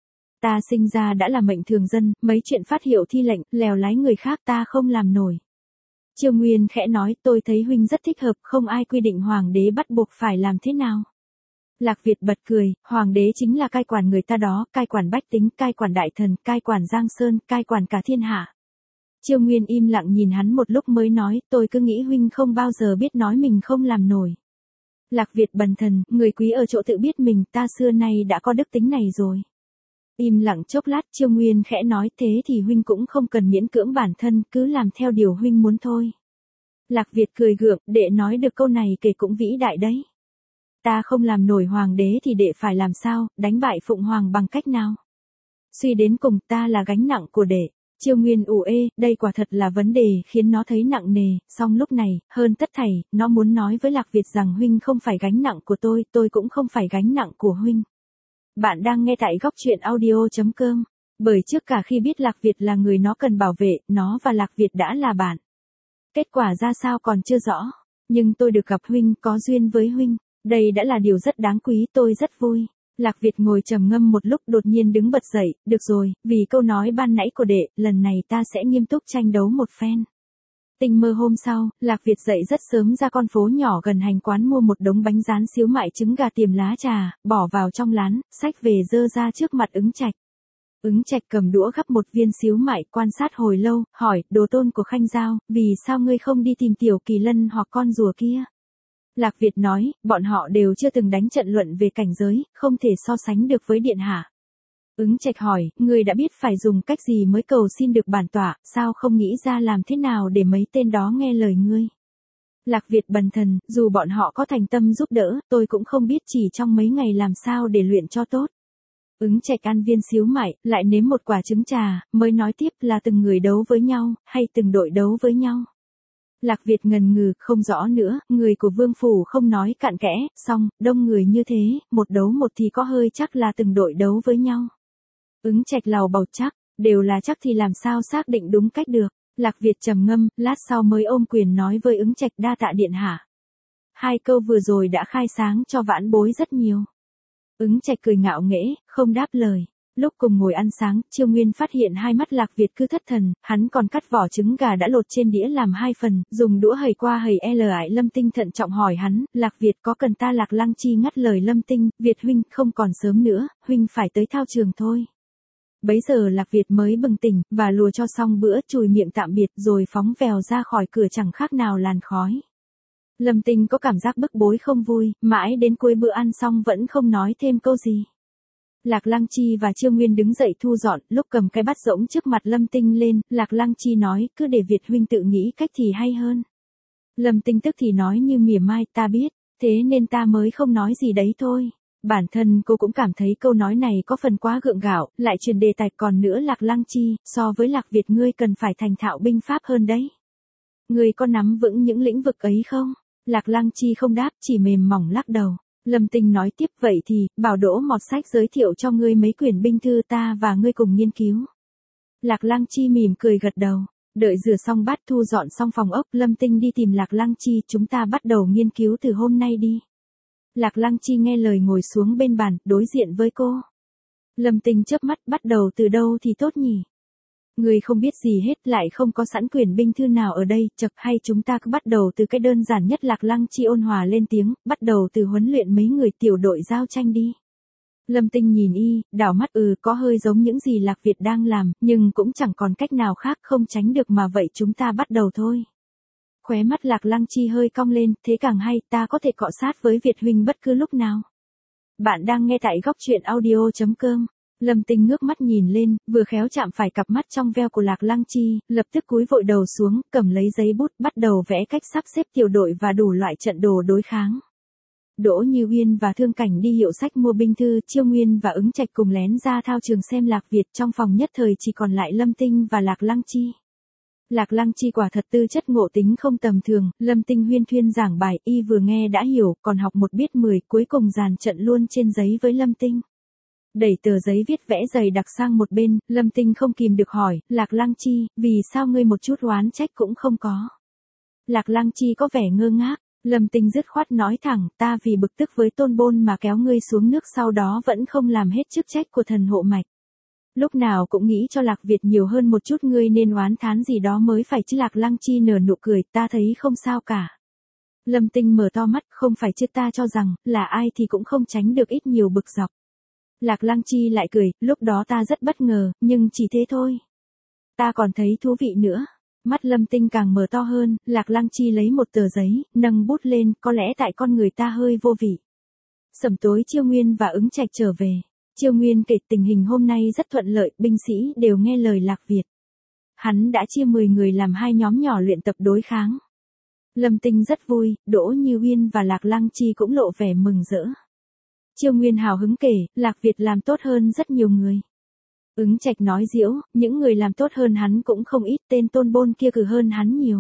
Ta sinh ra đã là mệnh thường dân, mấy chuyện phát hiệu thi lệnh, lèo lái người khác ta không làm nổi. Chiêu Nguyên khẽ nói, tôi thấy huynh rất thích hợp, không ai quy định hoàng đế bắt buộc phải làm thế nào. Lạc Việt bật cười, hoàng đế chính là cai quản người ta đó, cai quản bách tính, cai quản đại thần, cai quản Giang Sơn, cai quản cả thiên hạ. Chiêu Nguyên im lặng nhìn hắn một lúc mới nói, tôi cứ nghĩ huynh không bao giờ biết nói mình không làm nổi. Lạc Việt bần thần, người quý ở chỗ tự biết mình, ta xưa nay đã có đức tính này rồi. Im lặng chốc lát, Chiêu Nguyên khẽ nói, thế thì huynh cũng không cần miễn cưỡng bản thân, cứ làm theo điều huynh muốn thôi. Lạc Việt cười gượng, đệ nói được câu này kể cũng vĩ đại đấy. Ta không làm nổi hoàng đế thì đệ phải làm sao, đánh bại Phụng Hoàng bằng cách nào? Suy đến cùng ta là gánh nặng của đệ. Chiêu Nguyên ủ ê, đây quả thật là vấn đề khiến nó thấy nặng nề, song lúc này, hơn tất thảy, nó muốn nói với Lạc Việt rằng huynh không phải gánh nặng của tôi, tôi cũng không phải gánh nặng của huynh. Bạn đang nghe tại góc truyện audio chấm com. Bởi trước cả khi biết Lạc Việt là người nó cần bảo vệ, nó và Lạc Việt đã là bạn. Kết quả ra sao còn chưa rõ, nhưng tôi được gặp huynh, có duyên với huynh, đây đã là điều rất đáng quý, tôi rất vui. Lạc Việt ngồi trầm ngâm một lúc đột nhiên đứng bật dậy, được rồi, vì câu nói ban nãy của đệ, lần này ta sẽ nghiêm túc tranh đấu một phen. Tình mơ hôm sau, Lạc Việt dậy rất sớm ra con phố nhỏ gần hành quán mua một đống bánh rán xíu mại trứng gà tiềm lá trà, bỏ vào trong lán, xách về dơ ra trước mặt Ứng Trạch. Ứng Trạch cầm đũa gắp một viên xíu mại quan sát hồi lâu, hỏi, đồ tôn của Khanh Giao, vì sao ngươi không đi tìm Tiểu Kỳ Lân hoặc con rùa kia? Lạc Việt nói, bọn họ đều chưa từng đánh trận luận về cảnh giới, không thể so sánh được với điện hạ. Ứng Trạch hỏi, ngươi đã biết phải dùng cách gì mới cầu xin được bản tọa, sao không nghĩ ra làm thế nào để mấy tên đó nghe lời ngươi? Lạc Việt bần thần, dù bọn họ có thành tâm giúp đỡ, tôi cũng không biết chỉ trong mấy ngày làm sao để luyện cho tốt. Ứng Trạch ăn viên xíu mại, lại nếm một quả trứng trà, mới nói tiếp là từng người đấu với nhau, hay từng đội đấu với nhau. Lạc Việt ngần ngừ, không rõ nữa, người của Vương Phủ không nói cặn kẽ, song, đông người như thế, một đấu một thì có hơi chắc là từng đội đấu với nhau. Ứng Trạch lầu bầu chắc, đều là chắc thì làm sao xác định đúng cách được. Lạc Việt trầm ngâm, lát sau mới ôm quyền nói với Ứng Trạch, đa tạ điện hạ. Hai câu vừa rồi đã khai sáng cho vãn bối rất nhiều. Ứng Trạch cười ngạo nghễ, không đáp lời. Lúc cùng ngồi ăn sáng, Chiêu Nguyên phát hiện hai mắt Lạc Việt cứ thất thần, hắn còn cắt vỏ trứng gà đã lột trên đĩa làm hai phần, dùng đũa hầy qua hầy l ải Lâm Tinh thận trọng hỏi hắn, Lạc Việt có cần ta Lạc Lăng Chi ngắt lời Lâm Tinh, Việt huynh, không còn sớm nữa, huynh phải tới thao trường thôi. Bấy giờ Lạc Việt mới bừng tỉnh, và lùa cho xong bữa, chùi miệng tạm biệt rồi phóng vèo ra khỏi cửa chẳng khác nào làn khói. Lâm Tinh có cảm giác bức bối không vui, mãi đến cuối bữa ăn xong vẫn không nói thêm câu gì. Lạc Lăng Chi và Chiêu Nguyên đứng dậy thu dọn, lúc cầm cái bát rỗng trước mặt Lâm Tinh lên, Lạc Lăng Chi nói, cứ để Việt huynh tự nghĩ cách thì hay hơn. Lâm Tinh tức thì nói như mỉa mai, ta biết, thế nên ta mới không nói gì đấy thôi. Bản thân cô cũng cảm thấy câu nói này có phần quá gượng gạo, lại truyền đề tài, còn nữa Lạc Lăng Chi, so với Lạc Việt ngươi cần phải thành thạo binh pháp hơn đấy. Ngươi có nắm vững những lĩnh vực ấy không? Lạc Lăng Chi không đáp, chỉ mềm mỏng lắc đầu. Lâm Tinh nói tiếp, vậy thì, bảo đỗ mọt sách giới thiệu cho ngươi mấy quyển binh thư ta và ngươi cùng nghiên cứu. Lạc Lăng Chi mỉm cười gật đầu. Đợi rửa xong bát thu dọn xong phòng ốc, Lâm Tinh đi tìm Lạc Lăng Chi, chúng ta bắt đầu nghiên cứu từ hôm nay đi. Lạc Lăng Chi nghe lời ngồi xuống bên bàn, đối diện với cô. Lâm Tinh chớp mắt, bắt đầu từ đâu thì tốt nhỉ? Người không biết gì hết, lại không có sẵn quyển binh thư nào ở đây, chật, hay chúng ta cứ bắt đầu từ cái đơn giản nhất. Lạc Lăng Chi ôn hòa lên tiếng, bắt đầu từ huấn luyện mấy người tiểu đội giao tranh đi. Lâm Tinh nhìn y, đảo mắt, ừ, có hơi giống những gì Lạc Việt đang làm, nhưng cũng chẳng còn cách nào khác, không tránh được mà, vậy chúng ta bắt đầu thôi. Khóe mắt Lạc Lăng Chi hơi cong lên, thế càng hay, ta có thể cọ sát với Việt huynh bất cứ lúc nào. Bạn đang nghe tại góc truyện audio chấm com. Lâm Tinh ngước mắt nhìn lên, vừa khéo chạm phải cặp mắt trong veo của Lạc Lăng Chi, lập tức cúi vội đầu xuống, cầm lấy giấy bút, bắt đầu vẽ cách sắp xếp tiểu đội và đủ loại trận đồ đối kháng. Đỗ Như Uyên và Thương Cảnh đi hiệu sách mua binh thư, Chiêu Nguyên và Ứng Trạch cùng lén ra thao trường xem Lạc Việt, trong phòng nhất thời chỉ còn lại Lâm Tinh và Lạc Lăng Chi. Lạc Lăng Chi quả thật tư chất ngộ tính không tầm thường, Lâm Tinh huyên thuyên giảng bài, y vừa nghe đã hiểu, còn học một biết mười, cuối cùng dàn trận luôn trên giấy với Lâm Tinh. Đẩy tờ giấy viết vẽ dày đặc sang một bên, Lâm Tinh không kìm được hỏi, Lạc Lăng Chi, vì sao ngươi một chút oán trách cũng không có? Lạc Lăng Chi có vẻ ngơ ngác, Lâm Tinh dứt khoát nói thẳng, ta vì bực tức với Tôn Bôn mà kéo ngươi xuống nước, sau đó vẫn không làm hết chức trách của thần hộ mạch. Lúc nào cũng nghĩ cho Lạc Việt nhiều hơn một chút, ngươi nên oán thán gì đó mới phải chứ. Lạc Lăng Chi nở nụ cười, ta thấy không sao cả. Lâm Tinh mở to mắt, không phải chứ, ta cho rằng, là ai thì cũng không tránh được ít nhiều bực dọc. Lạc Lăng Chi lại cười, lúc đó ta rất bất ngờ, nhưng chỉ thế thôi. Ta còn thấy thú vị nữa. Mắt Lâm Tinh càng mở to hơn, Lạc Lăng Chi lấy một tờ giấy, nâng bút lên, có lẽ tại con người ta hơi vô vị. Sẩm tối Chiêu Nguyên và Ứng Trạch trở về. Chiêu Nguyên kể tình hình hôm nay rất thuận lợi, binh sĩ đều nghe lời Lạc Việt. Hắn đã chia mười người làm hai nhóm nhỏ luyện tập đối kháng. Lâm Tinh rất vui, Đỗ Như Uyên và Lạc Lăng Chi cũng lộ vẻ mừng rỡ. Chiêu Nguyên hào hứng kể, Lạc Việt làm tốt hơn rất nhiều người. Ứng Trạch nói giễu, những người làm tốt hơn hắn cũng không ít, tên Tôn Bôn kia cử hơn hắn nhiều.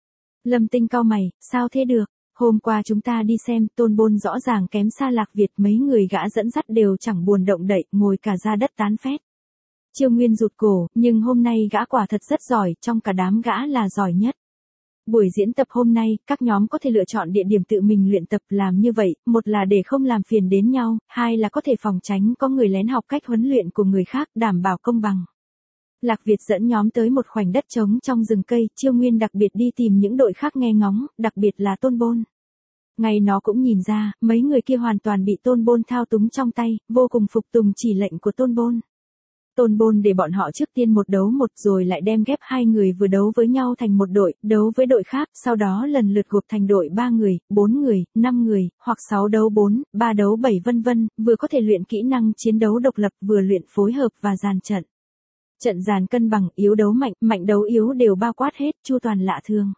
Lâm Tinh cau mày, sao thế được? Hôm qua chúng ta đi xem, Tôn Bôn rõ ràng kém xa Lạc Việt, mấy người gã dẫn dắt đều chẳng buồn động đậy, ngồi cả ra đất tán phét. Chiêu Nguyên rụt cổ, nhưng hôm nay gã quả thật rất giỏi, trong cả đám gã là giỏi nhất. Buổi diễn tập hôm nay, các nhóm có thể lựa chọn địa điểm tự mình luyện tập, làm như vậy, một là để không làm phiền đến nhau, hai là có thể phòng tránh có người lén học cách huấn luyện của người khác, đảm bảo công bằng. Lạc Việt dẫn nhóm tới một khoảnh đất trống trong rừng cây, Chiêu Nguyên đặc biệt đi tìm những đội khác nghe ngóng, đặc biệt là Tôn Bôn. Ngay nó cũng nhìn ra, mấy người kia hoàn toàn bị Tôn Bôn thao túng trong tay, vô cùng phục tùng chỉ lệnh của Tôn Bôn. Tôn Bôn để bọn họ trước tiên một đấu một rồi lại đem ghép hai người vừa đấu với nhau thành một đội, đấu với đội khác, sau đó lần lượt gộp thành đội ba người, bốn người, năm người, hoặc sáu đấu bốn, ba đấu bảy vân vân, vừa có thể luyện kỹ năng chiến đấu độc lập, vừa luyện phối hợp và dàn trận. Trận dàn cân bằng, yếu đấu mạnh, mạnh đấu yếu đều bao quát hết, chu toàn lạ thường.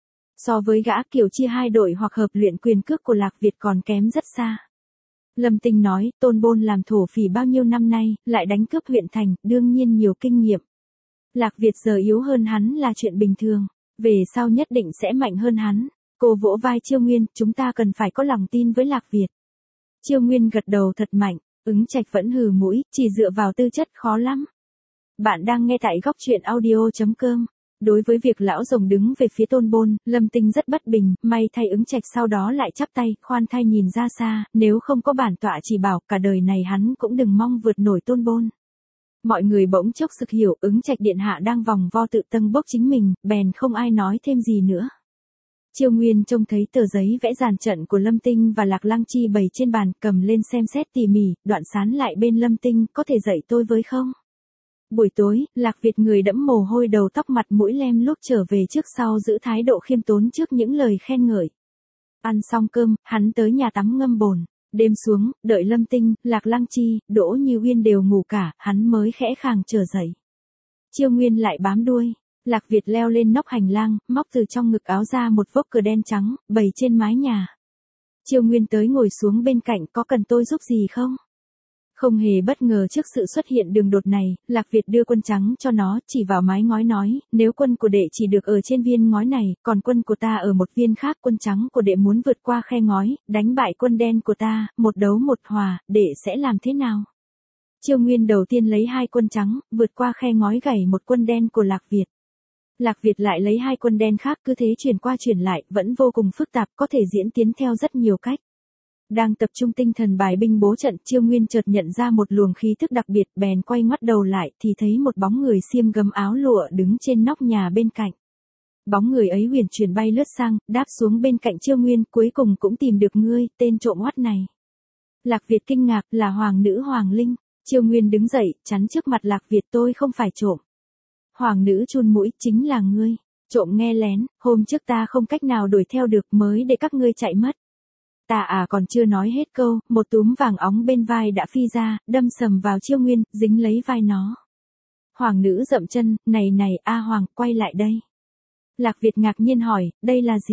So với gã kiểu chia hai đội hoặc hợp luyện quyền cước của Lạc Việt còn kém rất xa. Lâm Tinh nói, Tôn Bôn làm thổ phỉ bao nhiêu năm nay, lại đánh cướp huyện thành, đương nhiên nhiều kinh nghiệm. Lạc Việt giờ yếu hơn hắn là chuyện bình thường, về sau nhất định sẽ mạnh hơn hắn. Cô vỗ vai Chiêu Nguyên, chúng ta cần phải có lòng tin với Lạc Việt. Chiêu Nguyên gật đầu thật mạnh, Ứng Trạch vẫn hừ mũi, chỉ dựa vào tư chất khó lắm. Bạn đang nghe tại góc truyện audio chấm com. Đối với việc lão rồng đứng về phía Tôn Bôn, Lâm Tinh rất bất bình, may thay Ứng Trạch sau đó lại chắp tay, khoan thai nhìn ra xa, nếu không có bản tọa chỉ bảo, cả đời này hắn cũng đừng mong vượt nổi Tôn Bôn. Mọi người bỗng chốc sực hiểu, Ứng Trạch điện hạ đang vòng vo tự tâng bốc chính mình, bèn không ai nói thêm gì nữa. Chiêu Nguyên trông thấy tờ giấy vẽ dàn trận của Lâm Tinh và Lạc Lăng Chi bày trên bàn, cầm lên xem xét tỉ mỉ, đoạn sán lại bên Lâm Tinh, có thể dạy tôi với không? Buổi tối, Lạc Việt người đẫm mồ hôi đầu tóc mặt mũi lem lúc trở về trước sau giữ thái độ khiêm tốn trước những lời khen ngợi. Ăn xong cơm, hắn tới nhà tắm ngâm bồn. Đêm xuống, đợi Lâm Tinh, Lạc Lăng Chi, Đỗ Như Uyên đều ngủ cả, hắn mới khẽ khàng trở dậy. Chiêu Nguyên lại bám đuôi. Lạc Việt leo lên nóc hành lang, móc từ trong ngực áo ra một vốc cờ đen trắng, bày trên mái nhà. Chiêu Nguyên tới ngồi xuống bên cạnh, có cần tôi giúp gì không? Không hề bất ngờ trước sự xuất hiện đường đột này, Lạc Việt đưa quân trắng cho nó, chỉ vào mái ngói nói, nếu quân của đệ chỉ được ở trên viên ngói này, còn quân của ta ở một viên khác, quân trắng của đệ muốn vượt qua khe ngói, đánh bại quân đen của ta, một đấu một hòa, đệ sẽ làm thế nào? Chiêu Nguyên đầu tiên lấy hai quân trắng, vượt qua khe ngói gảy một quân đen của Lạc Việt. Lạc Việt lại lấy hai quân đen khác, cứ thế chuyển qua chuyển lại, vẫn vô cùng phức tạp, có thể diễn tiến theo rất nhiều cách. Đang tập trung tinh thần bài binh bố trận, Chiêu Nguyên chợt nhận ra một luồng khí thức đặc biệt, bèn quay ngoắt đầu lại thì thấy một bóng người xiêm gấm áo lụa đứng trên nóc nhà bên cạnh. Bóng người ấy huyền chuyển bay lướt sang, đáp xuống bên cạnh Chiêu Nguyên, cuối cùng cũng tìm được ngươi, tên trộm oắt này. Lạc Việt kinh ngạc, là hoàng nữ Hoàng Linh. Chiêu Nguyên đứng dậy, chắn trước mặt Lạc Việt, tôi không phải trộm. Hoàng nữ chun mũi, chính là ngươi. Trộm nghe lén, hôm trước ta không cách nào đuổi theo được mới để các ngươi chạy mất. Ta à còn chưa nói hết câu, một túm vàng óng bên vai đã phi ra, đâm sầm vào Chiêu Nguyên, dính lấy vai nó. Hoàng nữ dậm chân, này này, A Hoàng, quay lại đây. Lạc Việt ngạc nhiên hỏi, đây là gì?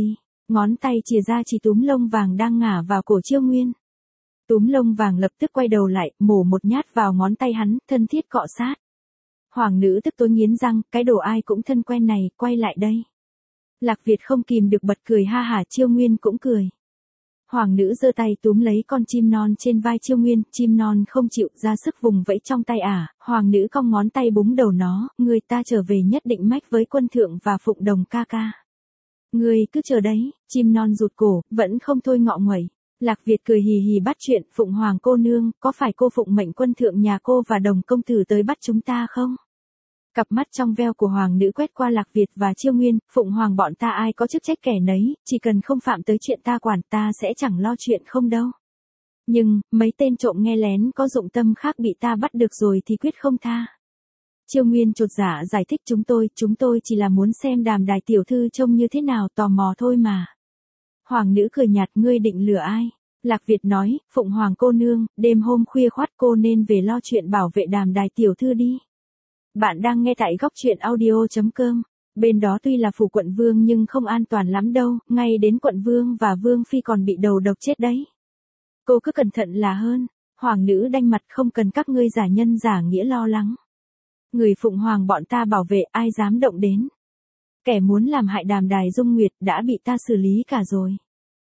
Ngón tay chìa ra chỉ túm lông vàng đang ngả vào cổ Chiêu Nguyên. Túm lông vàng lập tức quay đầu lại, mổ một nhát vào ngón tay hắn, thân thiết cọ sát. Hoàng nữ tức tối nghiến răng, cái đồ ai cũng thân quen này, quay lại đây. Lạc Việt không kìm được bật cười ha hả, Chiêu Nguyên cũng cười. Hoàng nữ giơ tay túm lấy con chim non trên vai Chiêu Nguyên, chim non không chịu ra sức vùng vẫy trong tay ả, hoàng nữ cong ngón tay búng đầu nó, người ta trở về nhất định mách với quân thượng và Phụng Đồng ca ca. Người cứ chờ đấy, chim non rụt cổ, vẫn không thôi ngọ nguậy. Lạc Việt cười hì hì bắt chuyện, Phụng Hoàng cô nương, có phải cô phụng mệnh quân thượng nhà cô và Đồng công tử tới bắt chúng ta không? Cặp mắt trong veo của hoàng nữ quét qua Lạc Việt và Chiêu Nguyên, Phụng Hoàng bọn ta ai có chức trách kẻ nấy, chỉ cần không phạm tới chuyện ta quản ta sẽ chẳng lo chuyện không đâu. Nhưng, mấy tên trộm nghe lén có dụng tâm khác bị ta bắt được rồi thì quyết không tha. Chiêu Nguyên chột dạ giải thích chúng tôi, chúng tôi chỉ là muốn xem Đàm Đài tiểu thư trông như thế nào, tò mò thôi mà. Hoàng nữ cười nhạt, ngươi định lừa ai? Lạc Việt nói, Phụng Hoàng cô nương, đêm hôm khuya khoắt cô nên về lo chuyện bảo vệ Đàm Đài tiểu thư đi. Bạn đang nghe tại góc truyện audio chấm com. Bên đó tuy là phủ quận vương nhưng không an toàn lắm đâu, ngay đến quận vương và vương phi còn bị đầu độc chết đấy. Cô cứ cẩn thận là hơn. Hoàng nữ đanh mặt, không cần các ngươi giả nhân giả nghĩa lo lắng. Người Phụng Hoàng bọn ta bảo vệ ai dám động đến. Kẻ muốn làm hại Đàm Đài Dung Nguyệt đã bị ta xử lý cả rồi.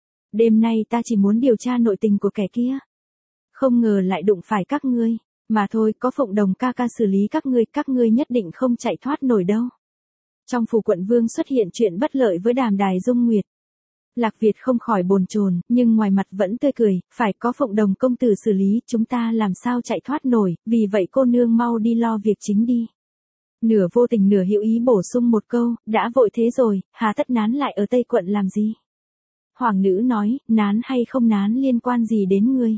Đêm nay ta chỉ muốn điều tra nội tình của kẻ kia. Không ngờ lại đụng phải các ngươi. Mà thôi, có Phụng Đồng ca ca xử lý các ngươi, các ngươi nhất định không chạy thoát nổi đâu. Trong phủ quận vương xuất hiện chuyện bất lợi với Đàm Đài Dung Nguyệt. Lạc Việt không khỏi bồn chồn, nhưng ngoài mặt vẫn tươi cười, phải có Phụng Đồng công tử xử lý, chúng ta làm sao chạy thoát nổi, vì vậy cô nương mau đi lo việc chính đi. Nửa vô tình nửa hữu ý bổ sung một câu, đã vội thế rồi, hà tất nán lại ở Tây quận làm gì? Hoàng nữ nói, nán hay không nán liên quan gì đến ngươi?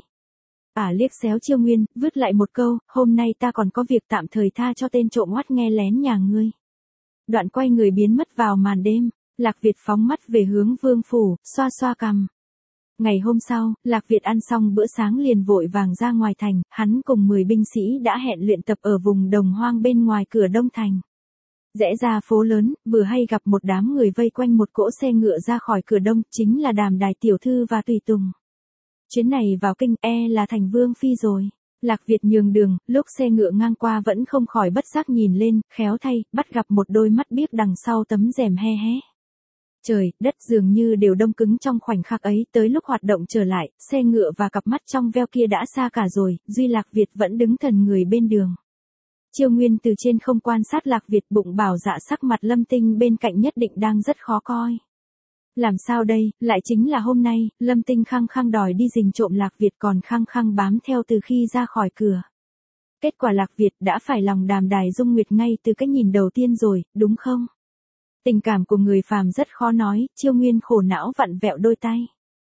Ả liếc xéo Chiêu Nguyên, vứt lại một câu, hôm nay ta còn có việc tạm thời tha cho tên trộm oắt nghe lén nhà ngươi. Đoạn quay người biến mất vào màn đêm, Lạc Việt phóng mắt về hướng vương phủ, xoa xoa cằm. Ngày hôm sau, Lạc Việt ăn xong bữa sáng liền vội vàng ra ngoài thành, hắn cùng mười binh sĩ đã hẹn luyện tập ở vùng đồng hoang bên ngoài cửa đông thành. Rẽ ra phố lớn, vừa hay gặp một đám người vây quanh một cỗ xe ngựa ra khỏi cửa đông, chính là Đàm Đài tiểu thư và tùy tùng. Chuyến này vào kinh e là thành vương phi rồi. Lạc Việt nhường đường, lúc xe ngựa ngang qua vẫn không khỏi bất giác nhìn lên, khéo thay, bắt gặp một đôi mắt biếc đằng sau tấm rèm he hé. Trời, đất dường như đều đông cứng trong khoảnh khắc ấy, tới lúc hoạt động trở lại, xe ngựa và cặp mắt trong veo kia đã xa cả rồi, duy Lạc Việt vẫn đứng thần người bên đường. Chiêu Nguyên từ trên không quan sát Lạc Việt, bụng bảo dạ sắc mặt Lâm Tinh bên cạnh nhất định đang rất khó coi. Làm sao đây, lại chính là hôm nay, Lâm Tinh khăng khăng đòi đi rình trộm Lạc Việt còn khăng khăng bám theo từ khi ra khỏi cửa. Kết quả Lạc Việt đã phải lòng Đàm Đài Dung Nguyệt ngay từ cái nhìn đầu tiên rồi, đúng không? Tình cảm của người phàm rất khó nói, Chiêu Nguyên khổ não vặn vẹo đôi tay.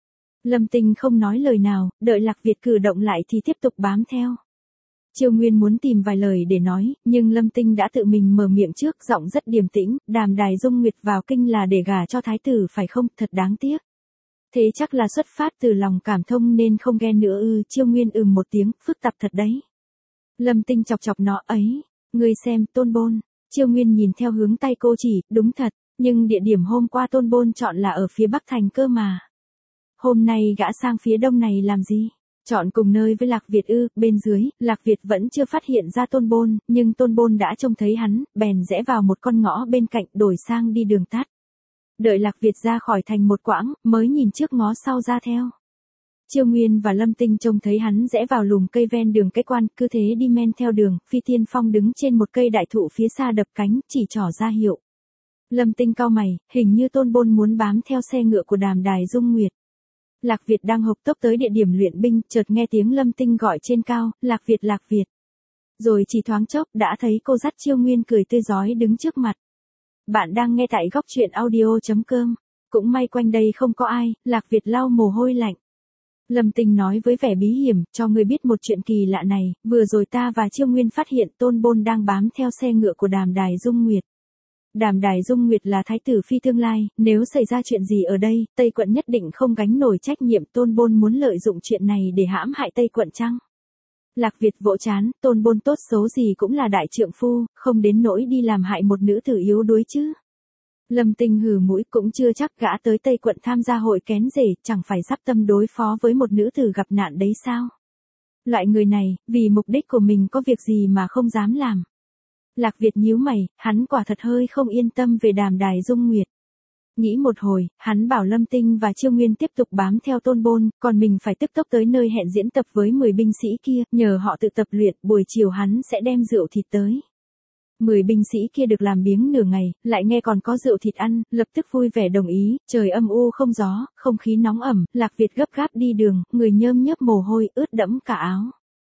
Lâm Tinh không nói lời nào, đợi Lạc Việt cử động lại thì tiếp tục bám theo. Chiêu Nguyên muốn tìm vài lời để nói, nhưng Lâm Tinh đã tự mình mở miệng trước, giọng rất điềm tĩnh, Đàm Đài Dung Nguyệt vào kinh là để gả cho thái tử phải không, thật đáng tiếc. Thế chắc là xuất phát từ lòng cảm thông nên không ghen nữa ư, Chiêu Nguyên ừm một tiếng, phức tạp thật đấy. Lâm Tinh chọc chọc nó ấy, ngươi xem, Tôn Bôn. Chiêu Nguyên nhìn theo hướng tay cô chỉ, đúng thật, nhưng địa điểm hôm qua Tôn Bôn chọn là ở phía Bắc thành cơ mà. Hôm nay gã sang phía Đông này làm gì? Chọn cùng nơi với Lạc Việt ư, bên dưới, Lạc Việt vẫn chưa phát hiện ra Tôn Bôn, nhưng Tôn Bôn đã trông thấy hắn, bèn rẽ vào một con ngõ bên cạnh đổi sang đi đường tắt. Đợi Lạc Việt ra khỏi thành một quãng, mới nhìn trước ngó sau ra theo. Chiêu Nguyên và Lâm Tinh trông thấy hắn rẽ vào lùm cây ven đường cái quan, cứ thế đi men theo đường, Phi Tiên Phong đứng trên một cây đại thụ phía xa đập cánh, chỉ trỏ ra hiệu. Lâm Tinh cau mày, hình như Tôn Bôn muốn bám theo xe ngựa của Đàm Đài Dung Nguyệt. Lạc Việt đang hộc tốc tới địa điểm luyện binh, chợt nghe tiếng Lâm Tinh gọi trên cao, Lạc Việt Lạc Việt. Rồi chỉ thoáng chốc đã thấy cô dắt Chiêu Nguyên cười tươi rói đứng trước mặt. Bạn đang nghe tại góc truyện audio chấm com. Cũng may quanh đây không có ai, Lạc Việt lau mồ hôi lạnh. Lâm Tinh nói với vẻ bí hiểm, cho ngươi biết một chuyện kỳ lạ này, vừa rồi ta và Chiêu Nguyên phát hiện Tôn Bôn đang bám theo xe ngựa của Đàm Đài Dung Nguyệt. Đàm Đài Dung Nguyệt là thái tử phi tương lai, nếu xảy ra chuyện gì ở đây, Tây quận nhất định không gánh nổi trách nhiệm, Tôn Bôn muốn lợi dụng chuyện này để hãm hại Tây quận chăng? Lạc Việt vỗ chán, Tôn Bôn tốt xấu gì cũng là đại trượng phu, không đến nỗi đi làm hại một nữ tử yếu đuối chứ. Lâm Tinh hừ mũi, cũng chưa chắc gã tới Tây quận tham gia hội kén rể, chẳng phải sắp tâm đối phó với một nữ tử gặp nạn đấy sao? Loại người này, vì mục đích của mình có việc gì mà không dám làm. Lạc Việt nhíu mày, hắn quả thật hơi không yên tâm về Đàm Đài Dung Nguyệt. Nghĩ một hồi, hắn bảo Lâm Tinh và Chiêu Nguyên tiếp tục bám theo Tôn Bôn, còn mình phải tức tốc tới nơi hẹn diễn tập với mười binh sĩ kia, nhờ họ tự tập luyện, buổi chiều hắn sẽ đem rượu thịt tới. Mười binh sĩ kia được làm biếng nửa ngày, lại nghe còn có rượu thịt ăn, lập tức vui vẻ đồng ý, trời âm u không gió, không khí nóng ẩm, Lạc Việt gấp gáp đi đường, người nhơm nhớp mồ hôi, ướt đẫm cả áo.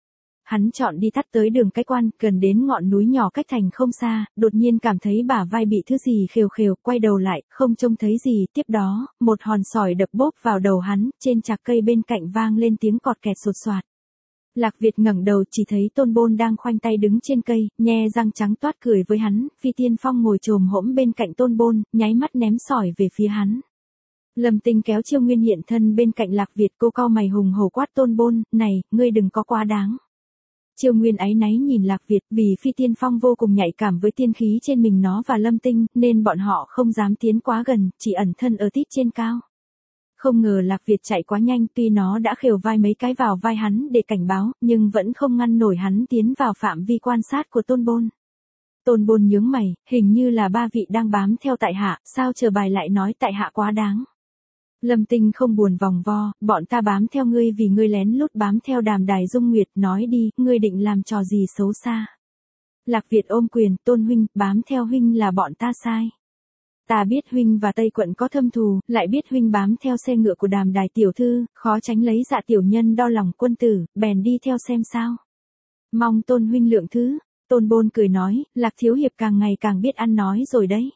Hắn chọn đi tắt tới đường Cái Quan, gần đến ngọn núi nhỏ cách thành không xa, đột nhiên cảm thấy bả vai bị thứ gì khều khều, quay đầu lại, không trông thấy gì, tiếp đó, một hòn sỏi đập bốp vào đầu hắn, trên chạc cây bên cạnh vang lên tiếng cọt kẹt sột soạt. Lạc Việt ngẩng đầu chỉ thấy Tôn Bôn đang khoanh tay đứng trên cây, nhe răng trắng toát cười với hắn, Phi Tiên Phong ngồi chồm hỗn bên cạnh Tôn Bôn, nháy mắt ném sỏi về phía hắn. Lâm Tinh kéo Chiêu Nguyên hiện thân bên cạnh Lạc Việt, cô cau mày hùng hổ quát Tôn Bôn, này, ngươi đừng có quá đáng. Chiêu Nguyên áy náy nhìn Lạc Việt, vì Phi Tiên Phong vô cùng nhạy cảm với tiên khí trên mình nó và Lâm Tinh, nên bọn họ không dám tiến quá gần, chỉ ẩn thân ở tít trên cao. Không ngờ Lạc Việt chạy quá nhanh, tuy nó đã khều vai mấy cái vào vai hắn để cảnh báo, nhưng vẫn không ngăn nổi hắn tiến vào phạm vi quan sát của Tôn Bôn. Tôn Bôn nhướng mày, hình như là ba vị đang bám theo tại hạ, sao chờ bài lại nói tại hạ quá đáng. Lâm Tinh không buồn vòng vo, bọn ta bám theo ngươi vì ngươi lén lút bám theo Đàm Đài Dung Nguyệt, nói đi, ngươi định làm trò gì xấu xa. Lạc Việt ôm quyền, Tôn huynh, bám theo huynh là bọn ta sai. Ta biết huynh và Tây quận có thâm thù, lại biết huynh bám theo xe ngựa của Đàm Đài tiểu thư, khó tránh lấy dạ tiểu nhân đo lòng quân tử, bèn đi theo xem sao. Mong Tôn huynh lượng thứ. Tôn Bôn cười nói, Lạc thiếu hiệp càng ngày càng biết ăn nói rồi đấy.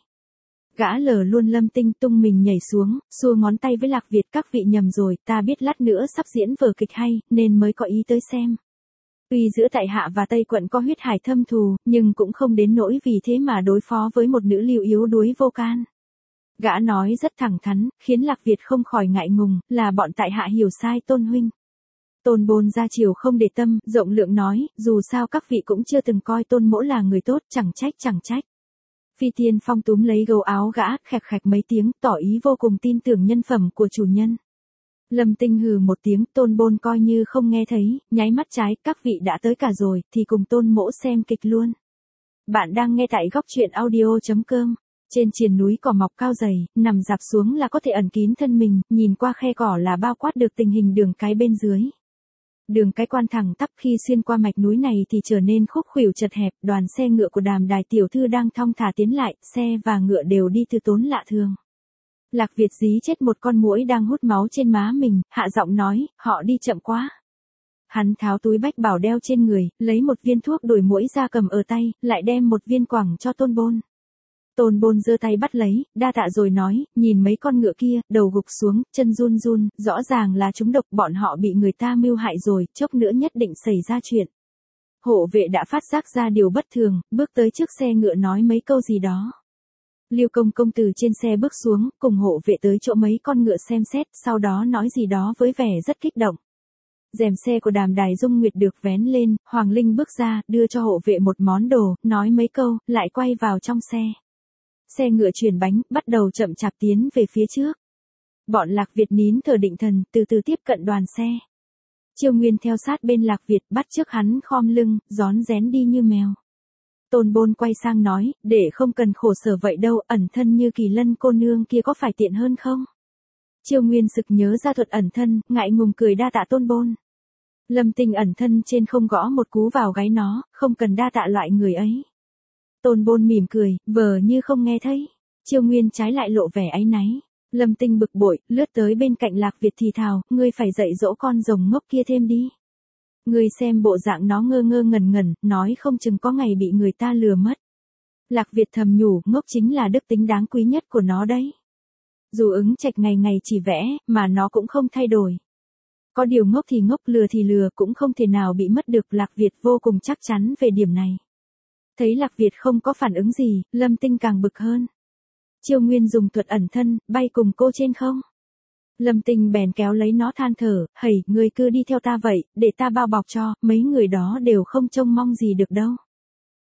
Gã lờ luôn Lâm Tinh, tung mình nhảy xuống, xua ngón tay với Lạc Việt, các vị nhầm rồi, ta biết lát nữa sắp diễn vở kịch hay, nên mới có ý tới xem. Tuy giữa tại hạ và Tây quận có huyết hải thâm thù, nhưng cũng không đến nỗi vì thế mà đối phó với một nữ lưu yếu đuối vô can. Gã nói rất thẳng thắn, khiến Lạc Việt không khỏi ngại ngùng, là bọn tại hạ hiểu sai Tôn huynh. Tôn Bôn ra chiều không để tâm, rộng lượng nói, dù sao các vị cũng chưa từng coi Tôn mỗ là người tốt, chẳng trách chẳng trách. Phi Tiên Phong túm lấy gấu áo gã, khẹt khẹt mấy tiếng, tỏ ý vô cùng tin tưởng nhân phẩm của chủ nhân. Lâm Tinh hừ một tiếng, Tôn Bôn coi như không nghe thấy, nháy mắt trái, các vị đã tới cả rồi, thì cùng Tôn mỗ xem kịch luôn. Bạn đang nghe tại góc truyện audio chấm com. Trên triền núi cỏ mọc cao dày, nằm dạp xuống là có thể ẩn kín thân mình, nhìn qua khe cỏ là bao quát được tình hình đường cái bên dưới. Đường Cái Quan thẳng tắp, khi xuyên qua mạch núi này thì trở nên khúc khuỷu chật hẹp, đoàn xe ngựa của Đàm Đài tiểu thư đang thong thả tiến lại, xe và ngựa đều đi từ tốn lạ thường. Lạc Việt dí chết một con muỗi đang hút máu trên má mình, hạ giọng nói, họ đi chậm quá. Hắn tháo túi bách bảo đeo trên người, lấy một viên thuốc đuổi muỗi ra cầm ở tay, lại đem một viên quẳng cho Tôn Bôn. Tôn Bôn giơ tay bắt lấy, đa tạ rồi nói, nhìn mấy con ngựa kia, đầu gục xuống, chân run run, rõ ràng là chúng độc, bọn họ bị người ta mưu hại rồi, chốc nữa nhất định xảy ra chuyện. Hộ vệ đã phát giác ra điều bất thường, bước tới trước xe ngựa nói mấy câu gì đó. Liêu công công từ trên xe bước xuống, cùng hộ vệ tới chỗ mấy con ngựa xem xét, sau đó nói gì đó với vẻ rất kích động. Rèm xe của Đàm Đài Dung Nguyệt được vén lên, Hoàng Linh bước ra, đưa cho hộ vệ một món đồ, nói mấy câu, lại quay vào trong xe. Xe ngựa chuyển bánh, bắt đầu chậm chạp tiến về phía trước. Bọn Lạc Việt nín thở định thần, từ từ tiếp cận đoàn xe. Chiêu Nguyên theo sát bên Lạc Việt, bắt trước hắn khom lưng, rón rén đi như mèo. Tôn Bôn quay sang nói, để không cần khổ sở vậy đâu, ẩn thân như Kỳ Lân cô nương kia có phải tiện hơn không? Chiêu Nguyên sực nhớ ra thuật ẩn thân, ngại ngùng cười đa tạ Tôn Bôn. Lâm Tinh ẩn thân trên không gõ một cú vào gáy nó, không cần đa tạ loại người ấy. Tôn Bôn mỉm cười, vờ như không nghe thấy. Chiêu Nguyên trái lại lộ vẻ áy náy. Lâm Tinh bực bội, lướt tới bên cạnh Lạc Việt thì thào, ngươi phải dạy dỗ con rồng ngốc kia thêm đi. Ngươi xem bộ dạng nó ngơ ngơ ngẩn ngẩn, nói không chừng có ngày bị người ta lừa mất. Lạc Việt thầm nhủ, ngốc chính là đức tính đáng quý nhất của nó đấy. Dù ứng trạch ngày ngày chỉ vẽ, mà nó cũng không thay đổi. Có điều ngốc thì ngốc, lừa thì lừa, cũng không thể nào bị mất được. Lạc Việt vô cùng chắc chắn về điểm này. Thấy Lạc Việt không có phản ứng gì, Lâm Tinh càng bực hơn. Chiêu Nguyên dùng thuật ẩn thân, bay cùng cô trên không. Lâm Tinh bèn kéo lấy nó than thở, hầy, ngươi cứ đi theo ta vậy, để ta bao bọc cho, mấy người đó đều không trông mong gì được đâu.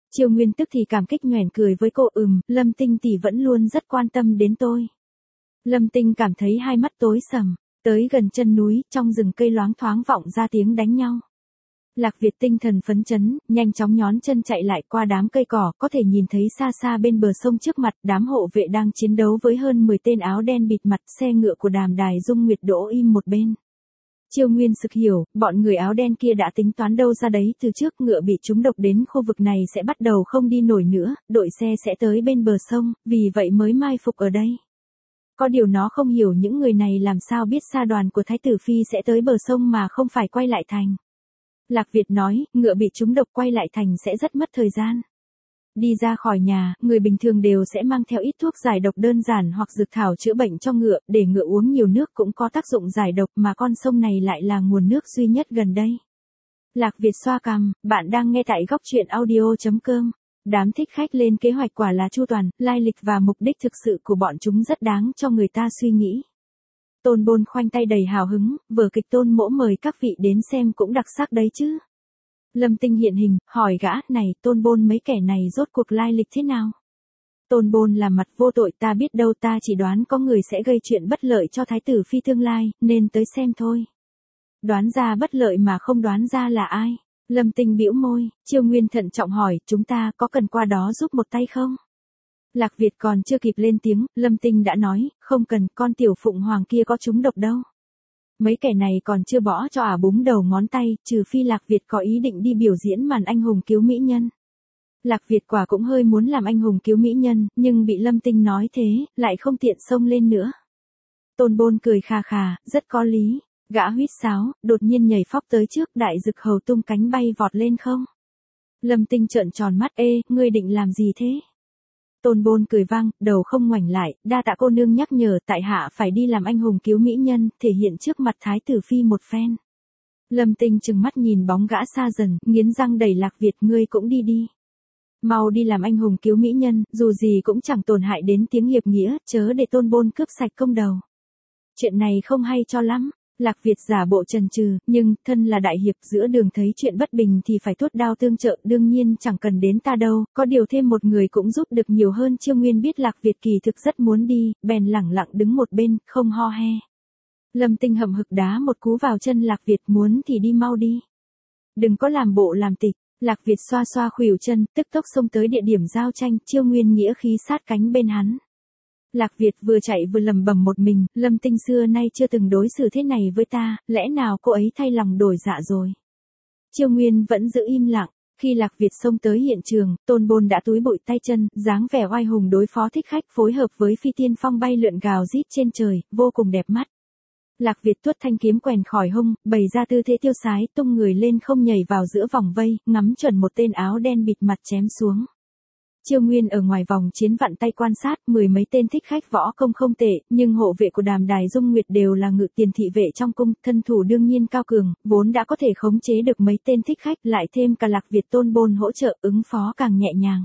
Chiêu Nguyên tức thì cảm kích nhoẻn cười với cô, ừm, Lâm Tinh tỷ vẫn luôn rất quan tâm đến tôi. Lâm Tinh cảm thấy hai mắt tối sầm, tới gần chân núi, trong rừng cây loáng thoáng vọng ra tiếng đánh nhau. Lạc Việt tinh thần phấn chấn, nhanh chóng nhón chân chạy lại qua đám cây cỏ, có thể nhìn thấy xa xa bên bờ sông trước mặt, đám hộ vệ đang chiến đấu với hơn mười tên áo đen bịt mặt, xe ngựa của Đàm Đài Dung Nguyệt đỗ im một bên. Chiêu Nguyên sực hiểu, bọn người áo đen kia đã tính toán đâu ra đấy, từ trước ngựa bị trúng độc đến khu vực này sẽ bắt đầu không đi nổi nữa, đội xe sẽ tới bên bờ sông, vì vậy mới mai phục ở đây. Có điều nó không hiểu những người này làm sao biết sa đoàn của Thái tử Phi sẽ tới bờ sông mà không phải quay lại thành. Lạc Việt nói, ngựa bị trúng độc quay lại thành sẽ rất mất thời gian. Đi ra khỏi nhà, người bình thường đều sẽ mang theo ít thuốc giải độc đơn giản hoặc dược thảo chữa bệnh cho ngựa, để ngựa uống nhiều nước cũng có tác dụng giải độc, mà con sông này lại là nguồn nước duy nhất gần đây. Lạc Việt xoa cằm, bạn đang nghe tại góc truyện audio chấm com. Đám thích khách lên kế hoạch quả là chu toàn, lai lịch và mục đích thực sự của bọn chúng rất đáng cho người ta suy nghĩ. Tôn Bôn khoanh tay đầy hào hứng, vở kịch Tôn Mỗ mời các vị đến xem cũng đặc sắc đấy chứ. Lâm Tinh hiện hình, hỏi gã, này, Tôn Bôn mấy kẻ này rốt cuộc lai lịch thế nào? Tôn Bôn làm mặt vô tội, ta biết đâu, ta chỉ đoán có người sẽ gây chuyện bất lợi cho Thái tử Phi tương lai, nên tới xem thôi. Đoán ra bất lợi mà không đoán ra là ai? Lâm Tinh bĩu môi, Chiêu Nguyên thận trọng hỏi, chúng ta có cần qua đó giúp một tay không? Lạc Việt còn chưa kịp lên tiếng, Lâm Tinh đã nói, không cần, con tiểu phụng hoàng kia có trúng độc đâu. Mấy kẻ này còn chưa bỏ cho ả búng đầu ngón tay, trừ phi Lạc Việt có ý định đi biểu diễn màn anh hùng cứu mỹ nhân. Lạc Việt quả cũng hơi muốn làm anh hùng cứu mỹ nhân, nhưng bị Lâm Tinh nói thế, lại không tiện xông lên nữa. Tôn Bôn cười khà khà, rất có lý. Gã huýt sáo, đột nhiên nhảy phóc tới trước, đại dực hầu tung cánh bay vọt lên không. Lâm Tinh trợn tròn mắt, ê, ngươi định làm gì thế? Tôn Bôn cười vang, đầu không ngoảnh lại, đa tạ cô nương nhắc nhở, tại hạ phải đi làm anh hùng cứu mỹ nhân, thể hiện trước mặt Thái tử Phi một phen. Lâm Tinh trừng mắt nhìn bóng gã xa dần, nghiến răng đẩy Lạc Việt, ngươi cũng đi đi. Mau đi làm anh hùng cứu mỹ nhân, dù gì cũng chẳng tổn hại đến tiếng hiệp nghĩa, chớ để Tôn Bôn cướp sạch công đầu. Chuyện này không hay cho lắm. Lạc Việt giả bộ chần chừ, nhưng, thân là đại hiệp, giữa đường thấy chuyện bất bình thì phải tuốt đao tương trợ, đương nhiên chẳng cần đến ta đâu, có điều thêm một người cũng giúp được nhiều hơn. Chiêu Nguyên biết Lạc Việt kỳ thực rất muốn đi, bèn lẳng lặng đứng một bên, không ho he. Lâm Tinh hậm hực đá một cú vào chân Lạc Việt, muốn thì đi mau đi. Đừng có làm bộ làm tịch. Lạc Việt xoa xoa khuỷu chân, tức tốc xông tới địa điểm giao tranh, Chiêu Nguyên nghĩa khí sát cánh bên hắn. Lạc Việt vừa chạy vừa lầm bầm một mình, Lâm Tinh xưa nay chưa từng đối xử thế này với ta, lẽ nào cô ấy thay lòng đổi dạ rồi. Chiêu Nguyên vẫn giữ im lặng, khi Lạc Việt xông tới hiện trường, Tôn Bôn đã túi bụi tay chân, dáng vẻ oai hùng đối phó thích khách, phối hợp với phi tiên phong bay lượn gào rít trên trời, vô cùng đẹp mắt. Lạc Việt tuốt thanh kiếm quèn khỏi hông, bày ra tư thế tiêu sái, tung người lên không nhảy vào giữa vòng vây, ngắm chuẩn một tên áo đen bịt mặt chém xuống. Chiêu Nguyên ở ngoài vòng chiến vặn tay quan sát, mười mấy tên thích khách võ công không tệ, nhưng hộ vệ của Đàm Đài Dung Nguyệt đều là ngự tiền thị vệ trong cung, thân thủ đương nhiên cao cường, vốn đã có thể khống chế được mấy tên thích khách, lại thêm cả Lạc Việt Tôn Bôn hỗ trợ, ứng phó càng nhẹ nhàng.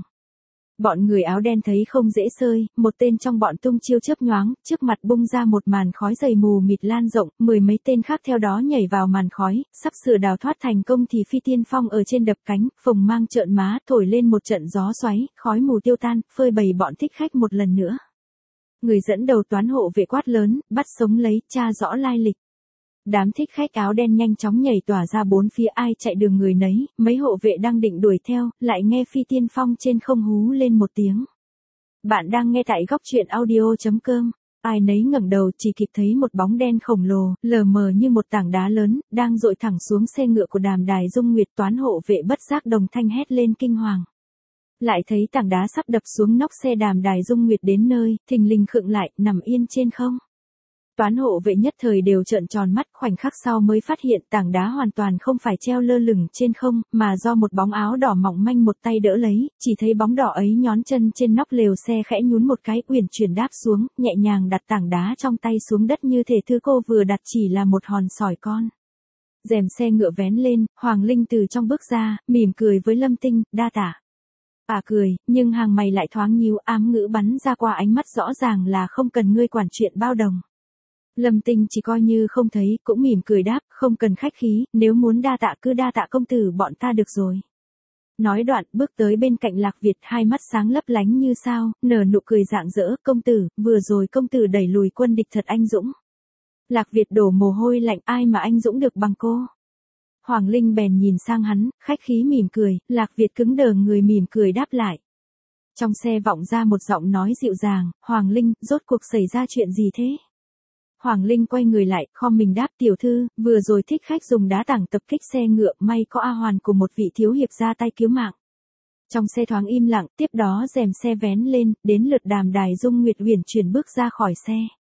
Bọn người áo đen thấy không dễ sơi, một tên trong bọn tung chiêu chớp nhoáng, trước mặt bung ra một màn khói dày mù mịt lan rộng, mười mấy tên khác theo đó nhảy vào màn khói, sắp sửa đào thoát thành công thì phi tiên phong ở trên đập cánh, phồng mang trợn má, thổi lên một trận gió xoáy, khói mù tiêu tan, phơi bày bọn thích khách một lần nữa. Người dẫn đầu toán hộ vệ quát lớn, bắt sống lấy, tra rõ lai lịch. Đám thích khách áo đen nhanh chóng nhảy tỏa ra bốn phía, ai chạy đường người nấy, mấy hộ vệ đang định đuổi theo, lại nghe phi tiên phong trên không hú lên một tiếng. Bạn đang nghe tại góc truyện audio chấm com, ai nấy ngẩng đầu chỉ kịp thấy một bóng đen khổng lồ, lờ mờ như một tảng đá lớn, đang dội thẳng xuống xe ngựa của Đàm Đài Dung Nguyệt. Toán hộ vệ bất giác đồng thanh hét lên kinh hoàng. Lại thấy tảng đá sắp đập xuống nóc xe Đàm Đài Dung Nguyệt đến nơi, thình lình khựng lại, nằm yên trên không. Toán hộ vệ nhất thời đều trợn tròn mắt, khoảnh khắc sau mới phát hiện tảng đá hoàn toàn không phải treo lơ lửng trên không, mà do một bóng áo đỏ mỏng manh một tay đỡ lấy, chỉ thấy bóng đỏ ấy nhón chân trên nóc lều xe khẽ nhún một cái, uyển chuyển đáp xuống, nhẹ nhàng đặt tảng đá trong tay xuống đất như thể thứ cô vừa đặt chỉ là một hòn sỏi con. Rèm xe ngựa vén lên, Hoàng Linh từ trong bước ra, mỉm cười với Lâm Tinh, đa tạ. À cười, nhưng hàng mày lại thoáng nhíu, ám ngữ bắn ra qua ánh mắt rõ ràng là không cần ngươi quản chuyện bao đồng. Lâm Tinh chỉ coi như không thấy, cũng mỉm cười đáp, không cần khách khí, nếu muốn đa tạ cứ đa tạ công tử bọn ta được rồi. Nói đoạn bước tới bên cạnh Lạc Việt, hai mắt sáng lấp lánh như sao, nở nụ cười rạng rỡ, công tử, vừa rồi công tử đẩy lùi quân địch thật anh dũng. Lạc Việt đổ mồ hôi lạnh, ai mà anh dũng được bằng cô. Hoàng Linh bèn nhìn sang hắn, khách khí mỉm cười, Lạc Việt cứng đờ người mỉm cười đáp lại. Trong xe vọng ra một giọng nói dịu dàng, Hoàng Linh, rốt cuộc xảy ra chuyện gì thế? Hoàng Linh quay người lại, khom mình đáp, tiểu thư, vừa rồi thích khách dùng đá tảng tập kích xe ngựa, may có A Hoàn của một vị thiếu hiệp ra tay cứu mạng. Trong xe thoáng im lặng, tiếp đó rèm xe vén lên, đến lượt Đàm Đài Dung Nguyệt uyển chuyển bước ra khỏi xe.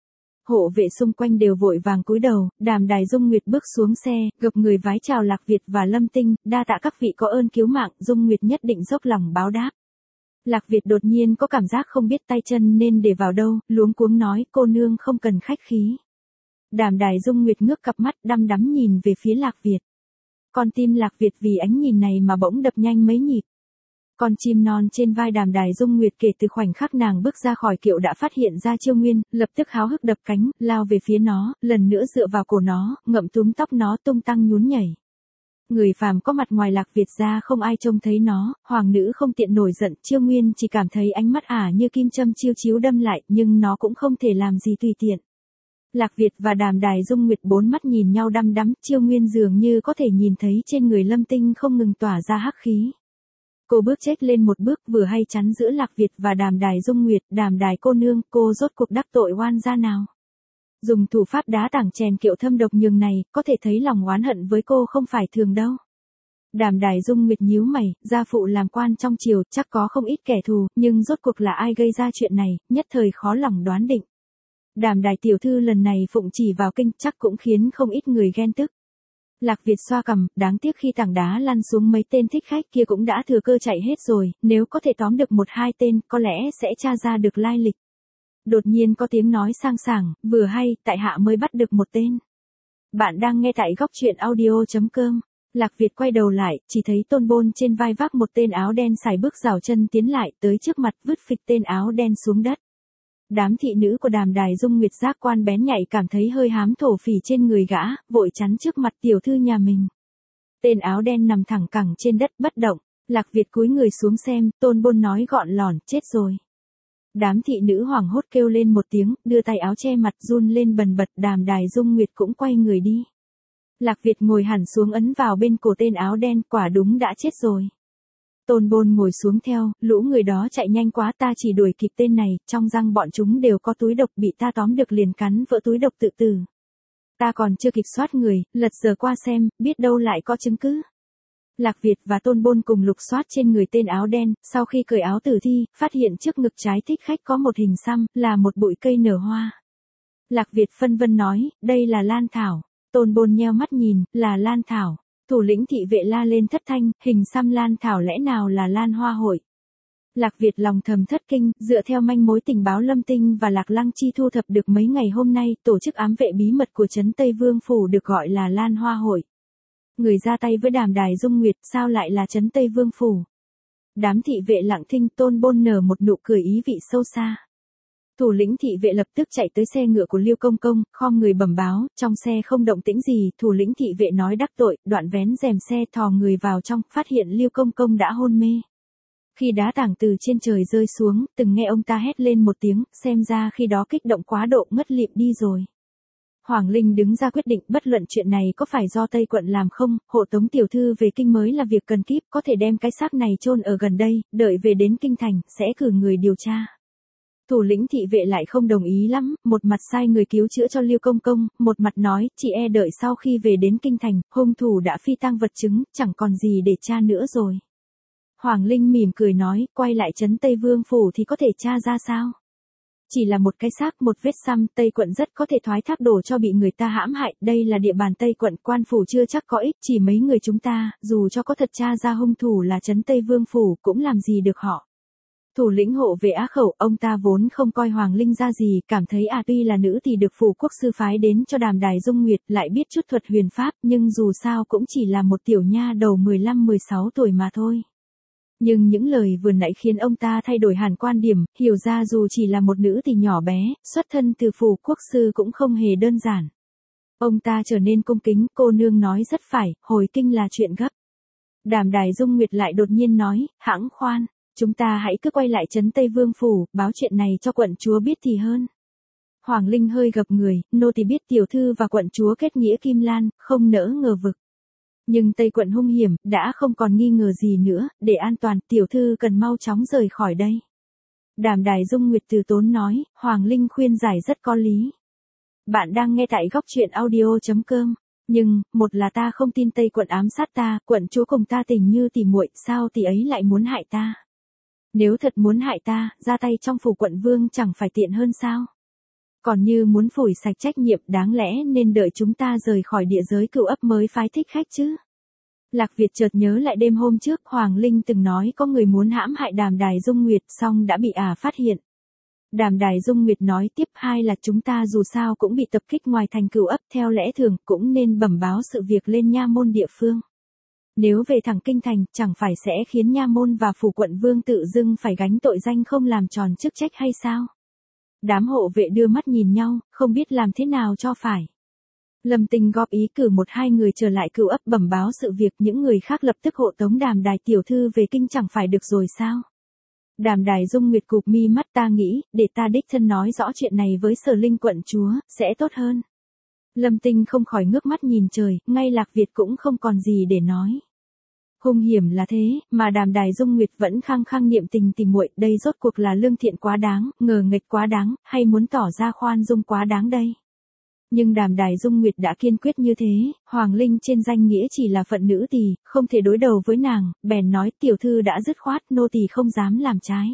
Hộ vệ xung quanh đều vội vàng cúi đầu, Đàm Đài Dung Nguyệt bước xuống xe, gập người vái chào Lạc Việt và Lâm Tinh, đa tạ các vị có ơn cứu mạng, Dung Nguyệt nhất định dốc lòng báo đáp. Lạc Việt đột nhiên có cảm giác không biết tay chân nên để vào đâu, luống cuống nói, cô nương không cần khách khí. Đàm Đài Dung Nguyệt ngước cặp mắt đăm đắm nhìn về phía Lạc Việt. Con tim Lạc Việt vì ánh nhìn này mà bỗng đập nhanh mấy nhịp. Con chim non trên vai Đàm Đài Dung Nguyệt kể từ khoảnh khắc nàng bước ra khỏi kiệu đã phát hiện ra Chiêu Nguyên, lập tức háo hức đập cánh, lao về phía nó, lần nữa dựa vào cổ nó, ngậm túm tóc nó tung tăng nhún nhảy. Người phàm có mặt ngoài Lạc Việt ra không ai trông thấy nó, hoàng nữ không tiện nổi giận, Chiêu Nguyên chỉ cảm thấy ánh mắt ả như kim châm chiêu chiếu đâm lại, nhưng nó cũng không thể làm gì tùy tiện. Lạc Việt và Đàm Đài Dung Nguyệt bốn mắt nhìn nhau đăm đắm, Chiêu Nguyên dường như có thể nhìn thấy trên người Lâm Tinh không ngừng tỏa ra hắc khí. Cô bước chết lên một bước vừa hay chắn giữa Lạc Việt và Đàm Đài Dung Nguyệt, Đàm Đài cô nương, cô rốt cuộc đắc tội oan gia nào? Dùng thủ pháp đá tảng chèn kiệu thâm độc nhường này, có thể thấy lòng oán hận với cô không phải thường đâu. Đàm Đài Dung Nguyệt nhíu mày, gia phụ làm quan trong triều, chắc có không ít kẻ thù, nhưng rốt cuộc là ai gây ra chuyện này, nhất thời khó lòng đoán định. Đàm Đài tiểu thư lần này phụng chỉ vào kinh, chắc cũng khiến không ít người ghen tức. Lạc Việt xoa cằm, đáng tiếc khi tảng đá lăn xuống mấy tên thích khách kia cũng đã thừa cơ chạy hết rồi, nếu có thể tóm được một hai tên, có lẽ sẽ tra ra được lai lịch. Đột nhiên có tiếng nói sang sảng, vừa hay, tại hạ mới bắt được một tên. Bạn đang nghe tại góc truyện audio chấm com. Lạc Việt quay đầu lại, chỉ thấy Tôn Bôn trên vai vác một tên áo đen sải bước rảo chân tiến lại, tới trước mặt vứt phịch tên áo đen xuống đất. Đám thị nữ của Đàm Đài Dung Nguyệt giác quan bén nhạy cảm thấy hơi hám thổ phỉ trên người gã, vội chắn trước mặt tiểu thư nhà mình. Tên áo đen nằm thẳng cẳng trên đất bất động, Lạc Việt cúi người xuống xem, Tôn Bôn nói gọn lỏn, chết rồi. Đám thị nữ hoảng hốt kêu lên một tiếng, đưa tay áo che mặt run lên bần bật, Đàm Đài Dung Nguyệt cũng quay người đi. Lạc Việt ngồi hẳn xuống ấn vào bên cổ tên áo đen, quả đúng đã chết rồi. Tôn Bôn ngồi xuống theo, lũ người đó chạy nhanh quá, ta chỉ đuổi kịp tên này, trong răng bọn chúng đều có túi độc, bị ta tóm được liền cắn vỡ túi độc tự tử. Ta còn chưa kịp soát người, lật giờ qua xem, biết đâu lại có chứng cứ. Lạc Việt và Tôn Bôn cùng lục soát trên người tên áo đen, sau khi cởi áo tử thi, phát hiện trước ngực trái thích khách có một hình xăm, là một bụi cây nở hoa. Lạc Việt phân vân nói, đây là lan thảo. Tôn Bôn nheo mắt nhìn, là lan thảo. Thủ lĩnh thị vệ la lên thất thanh, hình xăm lan thảo lẽ nào là lan hoa hội. Lạc Việt lòng thầm thất kinh, dựa theo manh mối tình báo Lâm Tinh và Lạc Lăng Chi thu thập được mấy ngày hôm nay, tổ chức ám vệ bí mật của trấn Tây Vương Phủ được gọi là Lan Hoa Hội. Người ra tay với Đàm Đài Dung Nguyệt sao lại là trấn Tây Vương Phủ. Đám thị vệ lặng thinh, Tôn Bôn nở một nụ cười ý vị sâu xa. Thủ lĩnh thị vệ lập tức chạy tới xe ngựa của Liêu Công Công, khom người bẩm báo, trong xe không động tĩnh gì, thủ lĩnh thị vệ nói đắc tội, đoạn vén rèm xe thò người vào trong, phát hiện Liêu Công Công đã hôn mê. Khi đá tảng từ trên trời rơi xuống, từng nghe ông ta hét lên một tiếng, xem ra khi đó kích động quá độ ngất lịm đi rồi. Hoàng Linh đứng ra quyết định, bất luận chuyện này có phải do Tây quận làm không, hộ tống tiểu thư về kinh mới là việc cần kíp, có thể đem cái xác này chôn ở gần đây, đợi về đến kinh thành, sẽ cử người điều tra. Thủ lĩnh thị vệ lại không đồng ý lắm, một mặt sai người cứu chữa cho Liêu Công Công, một mặt nói, chỉ e đợi sau khi về đến kinh thành, hung thủ đã phi tang vật chứng, chẳng còn gì để tra nữa rồi. Hoàng Linh mỉm cười nói, quay lại trấn Tây Vương Phủ thì có thể tra ra sao? Chỉ là một cái xác, một vết xăm, Tây quận rất có thể thoái thác đổ cho bị người ta hãm hại, đây là địa bàn Tây quận, quan phủ chưa chắc có ích, chỉ mấy người chúng ta, dù cho có thật tra ra hung thủ là trấn Tây Vương Phủ, cũng làm gì được họ. Thủ lĩnh hộ về Á Khẩu, ông ta vốn không coi Hoàng Linh ra gì, cảm thấy à tuy là nữ thì được phủ quốc sư phái đến cho Đàm Đài Dung Nguyệt, lại biết chút thuật huyền pháp, nhưng dù sao cũng chỉ là một tiểu nha đầu mười lăm mười sáu tuổi mà thôi. Nhưng những lời vừa nãy khiến ông ta thay đổi hẳn quan điểm, hiểu ra dù chỉ là một nữ thì nhỏ bé, xuất thân từ phủ quốc sư cũng không hề đơn giản. Ông ta trở nên cung kính, cô nương nói rất phải, hồi kinh là chuyện gấp. Đàm Đài Dung Nguyệt lại đột nhiên nói, hãng khoan, chúng ta hãy cứ quay lại trấn Tây Vương Phủ, báo chuyện này cho quận chúa biết thì hơn. Hoàng Linh hơi gập người, nô tỳ biết tiểu thư và quận chúa kết nghĩa kim lan, không nỡ ngờ vực. Nhưng Tây quận hung hiểm, đã không còn nghi ngờ gì nữa, để an toàn, tiểu thư cần mau chóng rời khỏi đây. Đàm Đài Dung Nguyệt từ tốn nói, Hoàng Linh khuyên giải rất có lý. Bạn đang nghe tại góc truyện audio.com. Nhưng, một là ta không tin Tây quận ám sát ta, quận chúa cùng ta tình như tỉ muội, sao tỷ ấy lại muốn hại ta? Nếu thật muốn hại ta, ra tay trong phủ quận vương chẳng phải tiện hơn sao? Còn như muốn phủi sạch trách nhiệm, đáng lẽ nên đợi chúng ta rời khỏi địa giới cựu ấp mới phái thích khách chứ. Lạc Việt chợt nhớ lại đêm hôm trước Hoàng Linh từng nói có người muốn hãm hại Đàm Đài Dung Nguyệt, xong đã bị ả phát hiện. Đàm Đài Dung Nguyệt nói tiếp, hai là chúng ta dù sao cũng bị tập kích ngoài thành cửu ấp, theo lẽ thường cũng nên bẩm báo sự việc lên nha môn địa phương. Nếu về thẳng kinh thành, chẳng phải sẽ khiến nha môn và phủ quận vương tự dưng phải gánh tội danh không làm tròn chức trách hay sao? Đám hộ vệ đưa mắt nhìn nhau, không biết làm thế nào cho phải. Lâm Tinh góp ý cử một hai người trở lại cửu ấp bẩm báo sự việc, những người khác lập tức hộ tống Đàm Đài tiểu thư về kinh chẳng phải được rồi sao? Đàm Đài Dung Nguyệt cụp mi mắt, ta nghĩ, để ta đích thân nói rõ chuyện này với Sở Linh quận chúa, sẽ tốt hơn. Lâm Tinh không khỏi ngước mắt nhìn trời, ngay Lạc Việt cũng không còn gì để nói. Hung hiểm là thế, mà Đàm Đài Dung Nguyệt vẫn khăng khăng niệm tình tỉ muội, đây rốt cuộc là lương thiện quá đáng, ngờ nghệch quá đáng, hay muốn tỏ ra khoan dung quá đáng đây? Nhưng Đàm Đài Dung Nguyệt đã kiên quyết như thế, Hoàng Linh trên danh nghĩa chỉ là phận nữ tỳ, không thể đối đầu với nàng, bèn nói tiểu thư đã dứt khoát, nô tỳ không dám làm trái.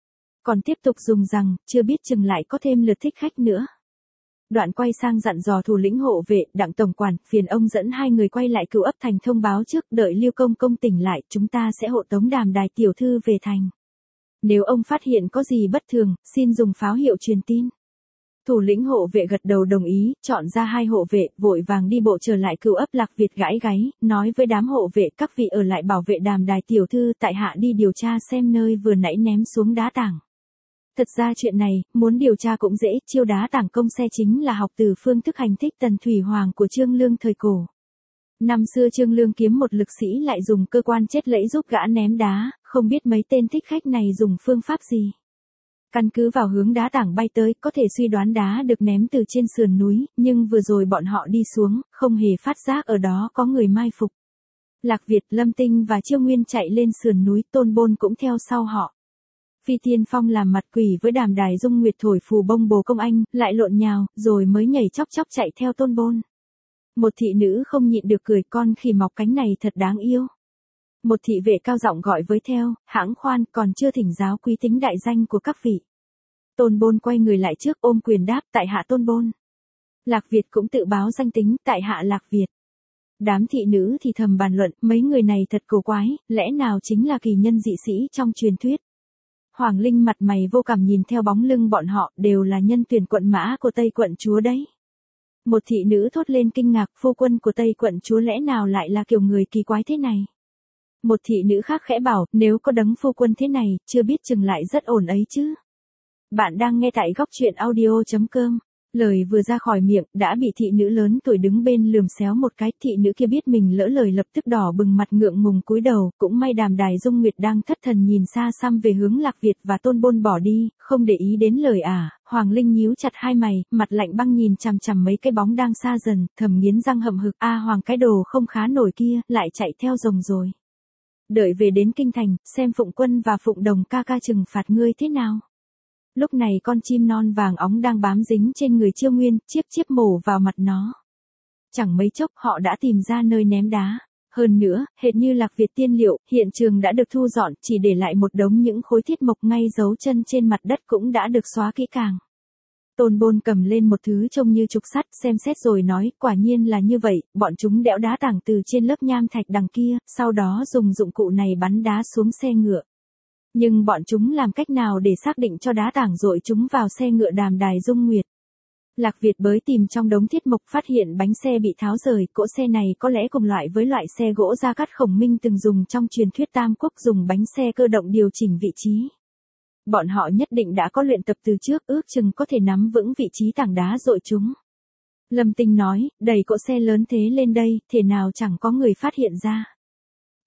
Còn tiếp tục dùng rằng, chưa biết chừng lại có thêm lượt thích khách nữa. Đoạn quay sang dặn dò thủ lĩnh hộ vệ, Đặng tổng quản, phiền ông dẫn hai người quay lại cửu ấp thành thông báo trước, đợi Liêu công công tỉnh lại, chúng ta sẽ hộ tống Đàm Đài tiểu thư về thành. Nếu ông phát hiện có gì bất thường, xin dùng pháo hiệu truyền tin. Thủ lĩnh hộ vệ gật đầu đồng ý, chọn ra hai hộ vệ, vội vàng đi bộ trở lại cửu ấp. Lạc Việt gãi gáy, nói với đám hộ vệ, các vị ở lại bảo vệ Đàm Đài tiểu thư, tại hạ đi điều tra xem nơi vừa nãy ném xuống đá tảng. Thật ra chuyện này, muốn điều tra cũng dễ, chiêu đá tảng công xe chính là học từ phương thức hành thích Tần Thủy Hoàng của Trương Lương thời cổ. Năm xưa Trương Lương kiếm một lực sĩ lại dùng cơ quan chết lẫy giúp gã ném đá, không biết mấy tên thích khách này dùng phương pháp gì. Căn cứ vào hướng đá tảng bay tới, có thể suy đoán đá được ném từ trên sườn núi, nhưng vừa rồi bọn họ đi xuống, không hề phát giác ở đó có người mai phục. Lạc Việt, Lâm Tinh và Chiêu Nguyên chạy lên sườn núi, Tôn Bôn cũng theo sau họ. Phi Tiên Phong làm mặt quỷ với Đàm Đài Dung Nguyệt thổi phù bông bồ công anh, lại lộn nhào, rồi mới nhảy chóc chóc chạy theo Tôn Bôn. Một thị nữ không nhịn được cười, con khỉ mọc cánh này thật đáng yêu. Một thị vệ cao giọng gọi với theo, hãng khoan, còn chưa thỉnh giáo quý tính đại danh của các vị. Tôn Bôn quay người lại trước ôm quyền đáp, tại hạ Tôn Bôn. Lạc Việt cũng tự báo danh tính, tại hạ Lạc Việt. Đám thị nữ thì thầm bàn luận, mấy người này thật cổ quái, lẽ nào chính là kỳ nhân dị sĩ trong truyền thuyết. Hoàng Linh mặt mày vô cảm nhìn theo bóng lưng bọn họ, đều là nhân tuyển quận mã của Tây quận chúa đấy. Một thị nữ thốt lên kinh ngạc, phu quân của Tây quận chúa lẽ nào lại là kiểu người kỳ quái thế này. Một thị nữ khác khẽ bảo, nếu có đấng phu quân thế này, chưa biết chừng lại rất ổn ấy chứ. Bạn đang nghe tại góc truyện audio.com. Lời vừa ra khỏi miệng, đã bị thị nữ lớn tuổi đứng bên lườm xéo một cái, thị nữ kia biết mình lỡ lời lập tức đỏ bừng mặt ngượng ngùng cúi đầu, cũng may Đàm Đài Dung Nguyệt đang thất thần nhìn xa xăm về hướng Lạc Việt và Tôn Bôn bỏ đi, không để ý đến lời ả. Hoàng Linh nhíu chặt hai mày, mặt lạnh băng nhìn chằm chằm mấy cái bóng đang xa dần, thầm nghiến răng hậm hực, a Hoàng cái đồ không khá nổi kia, lại chạy theo rồng rồi. Đợi về đến kinh thành, xem Phụng Quân và Phụng Đồng ca ca trừng phạt ngươi thế nào. Lúc này con chim non vàng óng đang bám dính trên người Chiêu Nguyên, chiếp chiếp mổ vào mặt nó. Chẳng mấy chốc họ đã tìm ra nơi ném đá. Hơn nữa, hệt như Lạc Việt tiên liệu, hiện trường đã được thu dọn, chỉ để lại một đống những khối thiết mộc, ngay dấu chân trên mặt đất cũng đã được xóa kỹ càng. Tôn Bôn cầm lên một thứ trông như trục sắt, xem xét rồi nói, quả nhiên là như vậy, bọn chúng đẽo đá tảng từ trên lớp nham thạch đằng kia, sau đó dùng dụng cụ này bắn đá xuống xe ngựa. Nhưng bọn chúng làm cách nào để xác định cho đá tảng dội chúng vào xe ngựa Đàm Đài Dung Nguyệt? Lạc Việt bới tìm trong đống thiết mộc, phát hiện bánh xe bị tháo rời, cỗ xe này có lẽ cùng loại với loại xe gỗ Gia Cát Khổng Minh từng dùng trong truyền thuyết Tam Quốc, dùng bánh xe cơ động điều chỉnh vị trí. Bọn họ nhất định đã có luyện tập từ trước, ước chừng có thể nắm vững vị trí tảng đá dội chúng. Lâm Tinh nói, đẩy cỗ xe lớn thế lên đây, thể nào chẳng có người phát hiện ra.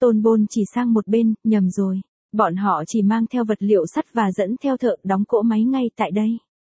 Tôn Bôn chỉ sang một bên, nhầm rồi. Bọn họ chỉ mang theo vật liệu sắt và dẫn theo thợ đóng cỗ máy ngay tại đây.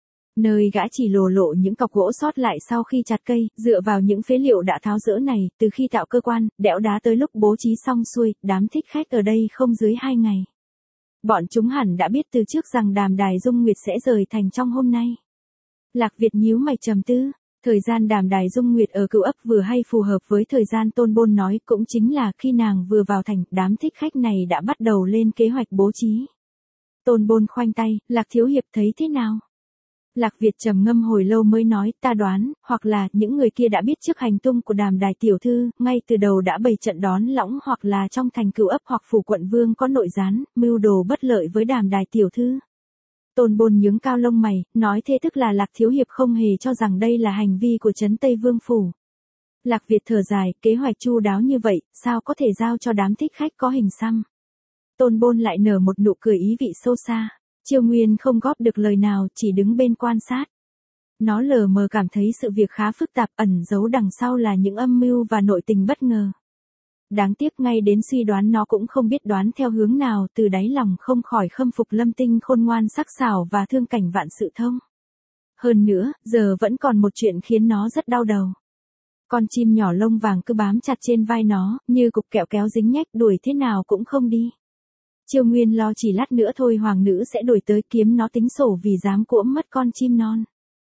Nơi gã chỉ lồ lộ những cọc gỗ sót lại sau khi chặt cây, dựa vào những phế liệu đã tháo dỡ này, từ khi tạo cơ quan, đẽo đá tới lúc bố trí xong xuôi, đám thích khách ở đây không dưới hai ngày. Bọn chúng hẳn đã biết từ trước rằng đàm đài Dung Nguyệt sẽ rời thành trong hôm nay. Lạc Việt nhíu mày trầm tư, thời gian đàm đài Dung Nguyệt ở Cựu Ấp vừa hay phù hợp với thời gian Tôn Bôn nói, cũng chính là khi nàng vừa vào thành, đám thích khách này đã bắt đầu lên kế hoạch bố trí. Tôn Bôn khoanh tay, Lạc thiếu hiệp thấy thế nào? Lạc Việt trầm ngâm hồi lâu mới nói, ta đoán, hoặc là những người kia đã biết trước hành tung của đàm đài tiểu thư, ngay từ đầu đã bày trận đón lõng, hoặc là trong thành Cựu Ấp hoặc phủ quận vương có nội gián, mưu đồ bất lợi với đàm đài tiểu thư. Tôn Bôn nhướng cao lông mày, nói thế tức là Lạc thiếu hiệp không hề cho rằng đây là hành vi của trấn Tây Vương phủ. Lạc Việt thở dài, kế hoạch chu đáo như vậy, sao có thể giao cho đám thích khách có hình xăm. Tôn Bôn lại nở một nụ cười ý vị sâu xa. Chiêu Nguyên không góp được lời nào, chỉ đứng bên quan sát. Nó lờ mờ cảm thấy sự việc khá phức tạp, ẩn giấu đằng sau là những âm mưu và nội tình bất ngờ. Đáng tiếc ngay đến suy đoán nó cũng không biết đoán theo hướng nào, từ đáy lòng không khỏi khâm phục Lâm Tinh khôn ngoan sắc sảo và thương cảnh vạn sự thông. Hơn nữa, giờ vẫn còn một chuyện khiến nó rất đau đầu. Con chim nhỏ lông vàng cứ bám chặt trên vai nó, như cục kẹo kéo dính nhách, đuổi thế nào cũng không đi. Chiêu Nguyên lo chỉ lát nữa thôi hoàng nữ sẽ đuổi tới kiếm nó tính sổ vì dám cuỗm mất con chim non.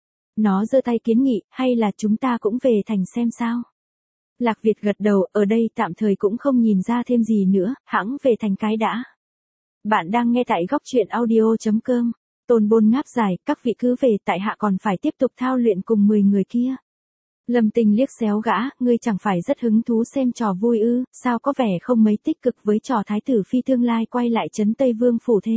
Nó giơ tay kiến nghị, hay là chúng ta cũng về thành xem sao. Lạc Việt gật đầu, ở đây tạm thời cũng không nhìn ra thêm gì nữa, hãng về thành cái đã. Bạn đang nghe tại góc truyện audio chấm com. Tôn Bôn ngáp dài, các vị cứ về, tại hạ còn phải tiếp tục thao luyện cùng mười người kia. Lâm Tinh liếc xéo gã, ngươi chẳng phải rất hứng thú xem trò vui ư, sao có vẻ không mấy tích cực với trò thái tử phi tương lai quay lại trấn Tây Vương phủ thế.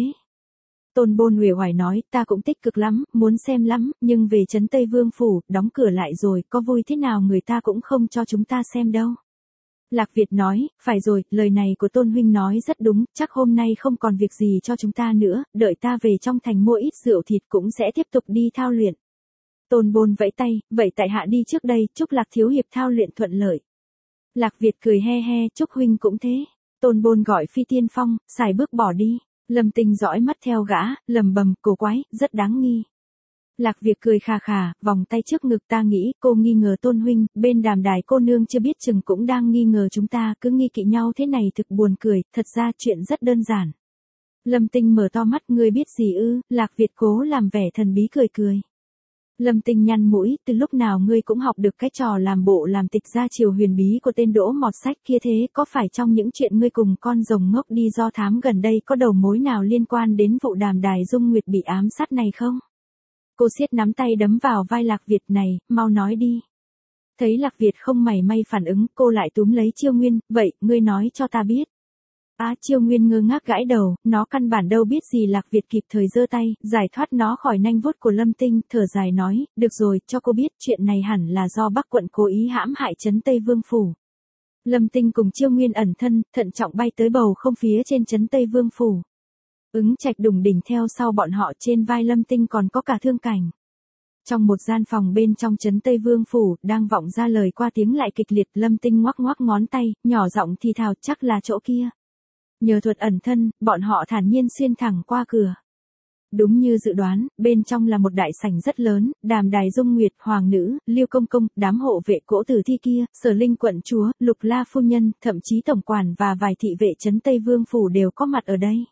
Tôn Bôn uể oải nói, ta cũng tích cực lắm, muốn xem lắm, nhưng về trấn Tây Vương phủ, đóng cửa lại rồi, có vui thế nào người ta cũng không cho chúng ta xem đâu. Lạc Việt nói, phải rồi, lời này của Tôn huynh nói rất đúng, chắc hôm nay không còn việc gì cho chúng ta nữa, đợi ta về trong thành mua ít rượu thịt cũng sẽ tiếp tục đi thao luyện. Tôn Bôn vẫy tay, vậy tại hạ đi trước đây, chúc Lạc thiếu hiệp thao luyện thuận lợi. Lạc Việt cười he he, chúc huynh cũng thế. Tôn Bôn gọi Phi Tiên Phong, xài bước bỏ đi. Lâm Tinh dõi mắt theo gã, lầm bầm, cổ quái, rất đáng nghi. Lạc Việt cười khà khà, vòng tay trước ngực, ta nghĩ cô nghi ngờ Tôn huynh, bên đàm đài cô nương chưa biết chừng cũng đang nghi ngờ chúng ta, cứ nghi kỵ nhau thế này thực buồn cười, thật ra chuyện rất đơn giản. Lâm Tinh mở to mắt, ngươi biết gì ư? Lạc Việt cố làm vẻ thần bí cười cười. Lâm Tinh nhăn mũi, từ lúc nào ngươi cũng học được cái trò làm bộ làm tịch gia chiều huyền bí của tên đỗ mọt sách kia thế, có phải trong những chuyện ngươi cùng con rồng ngốc đi do thám gần đây có đầu mối nào liên quan đến vụ đàm đài Dung Nguyệt bị ám sát này không? Cô siết nắm tay đấm vào vai Lạc Việt, này, mau nói đi. Thấy Lạc Việt không mảy may phản ứng, cô lại túm lấy Chiêu Nguyên, vậy, ngươi nói cho ta biết. Á, à, Chiêu Nguyên ngơ ngác gãi đầu, nó căn bản đâu biết gì. Lạc Việt kịp thời giơ tay, giải thoát nó khỏi nanh vuốt của Lâm Tinh, thở dài nói, được rồi, cho cô biết, chuyện này hẳn là do Bắc quận cố ý hãm hại trấn Tây Vương phủ. Lâm Tinh cùng Chiêu Nguyên ẩn thân, thận trọng bay tới bầu không phía trên trấn Tây Vương phủ. Ứng Trạch đùng đỉnh theo sau bọn họ, trên vai Lâm Tinh còn có cả Thương Cảnh. Trong một gian phòng bên trong trấn Tây Vương phủ, đang vọng ra lời qua tiếng lại kịch liệt. Lâm Tinh ngoắc ngoắc ngón tay, nhỏ giọng thì thào, chắc là chỗ kia. Nhờ thuật ẩn thân, bọn họ thản nhiên xuyên thẳng qua cửa. Đúng như dự đoán, bên trong là một đại sảnh rất lớn, đàm đài Dung Nguyệt, hoàng nữ, Liêu công công, đám hộ vệ cỗ tử thi kia, Sở Linh quận chúa, Lục La phu nhân, thậm chí tổng quản và vài thị vệ trấn Tây Vương phủ đều có mặt ở đây.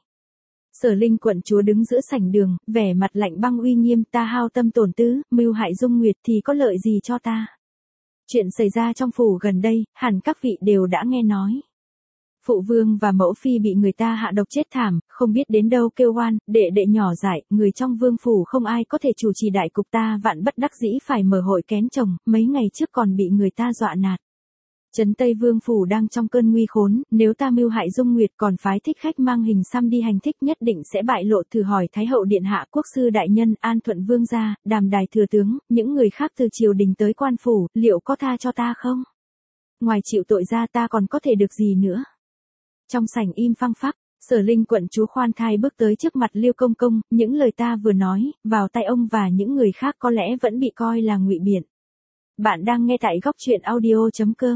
Sở Linh quận chúa đứng giữa sảnh đường, vẻ mặt lạnh băng uy nghiêm, ta hao tâm tổn tứ, mưu hại Dung Nguyệt thì có lợi gì cho ta. Chuyện xảy ra trong phủ gần đây, hẳn các vị đều đã nghe nói. Phụ vương và mẫu phi bị người ta hạ độc chết thảm, không biết đến đâu kêu oan, đệ đệ nhỏ dại, người trong vương phủ không ai có thể chủ trì đại cục, ta vạn bất đắc dĩ phải mở hội kén chồng, mấy ngày trước còn bị người ta dọa nạt. Trấn Tây Vương phủ đang trong cơn nguy khốn, nếu ta mưu hại Dung Nguyệt còn phái thích khách mang hình xăm đi hành thích nhất định sẽ bại lộ, thử hỏi Thái hậu điện hạ, quốc sư đại nhân, An Thuận vương gia, Đàm đài thừa tướng, những người khác từ triều đình tới quan phủ, liệu có tha cho ta không? Ngoài chịu tội ra ta còn có thể được gì nữa? Trong sảnh im phăng phắc, Sở Linh quận chúa khoan thai bước tới trước mặt Liêu công công, những lời ta vừa nói, vào tai ông và những người khác có lẽ vẫn bị coi là ngụy biện. Bạn đang nghe tại góc truyện audio chấm com.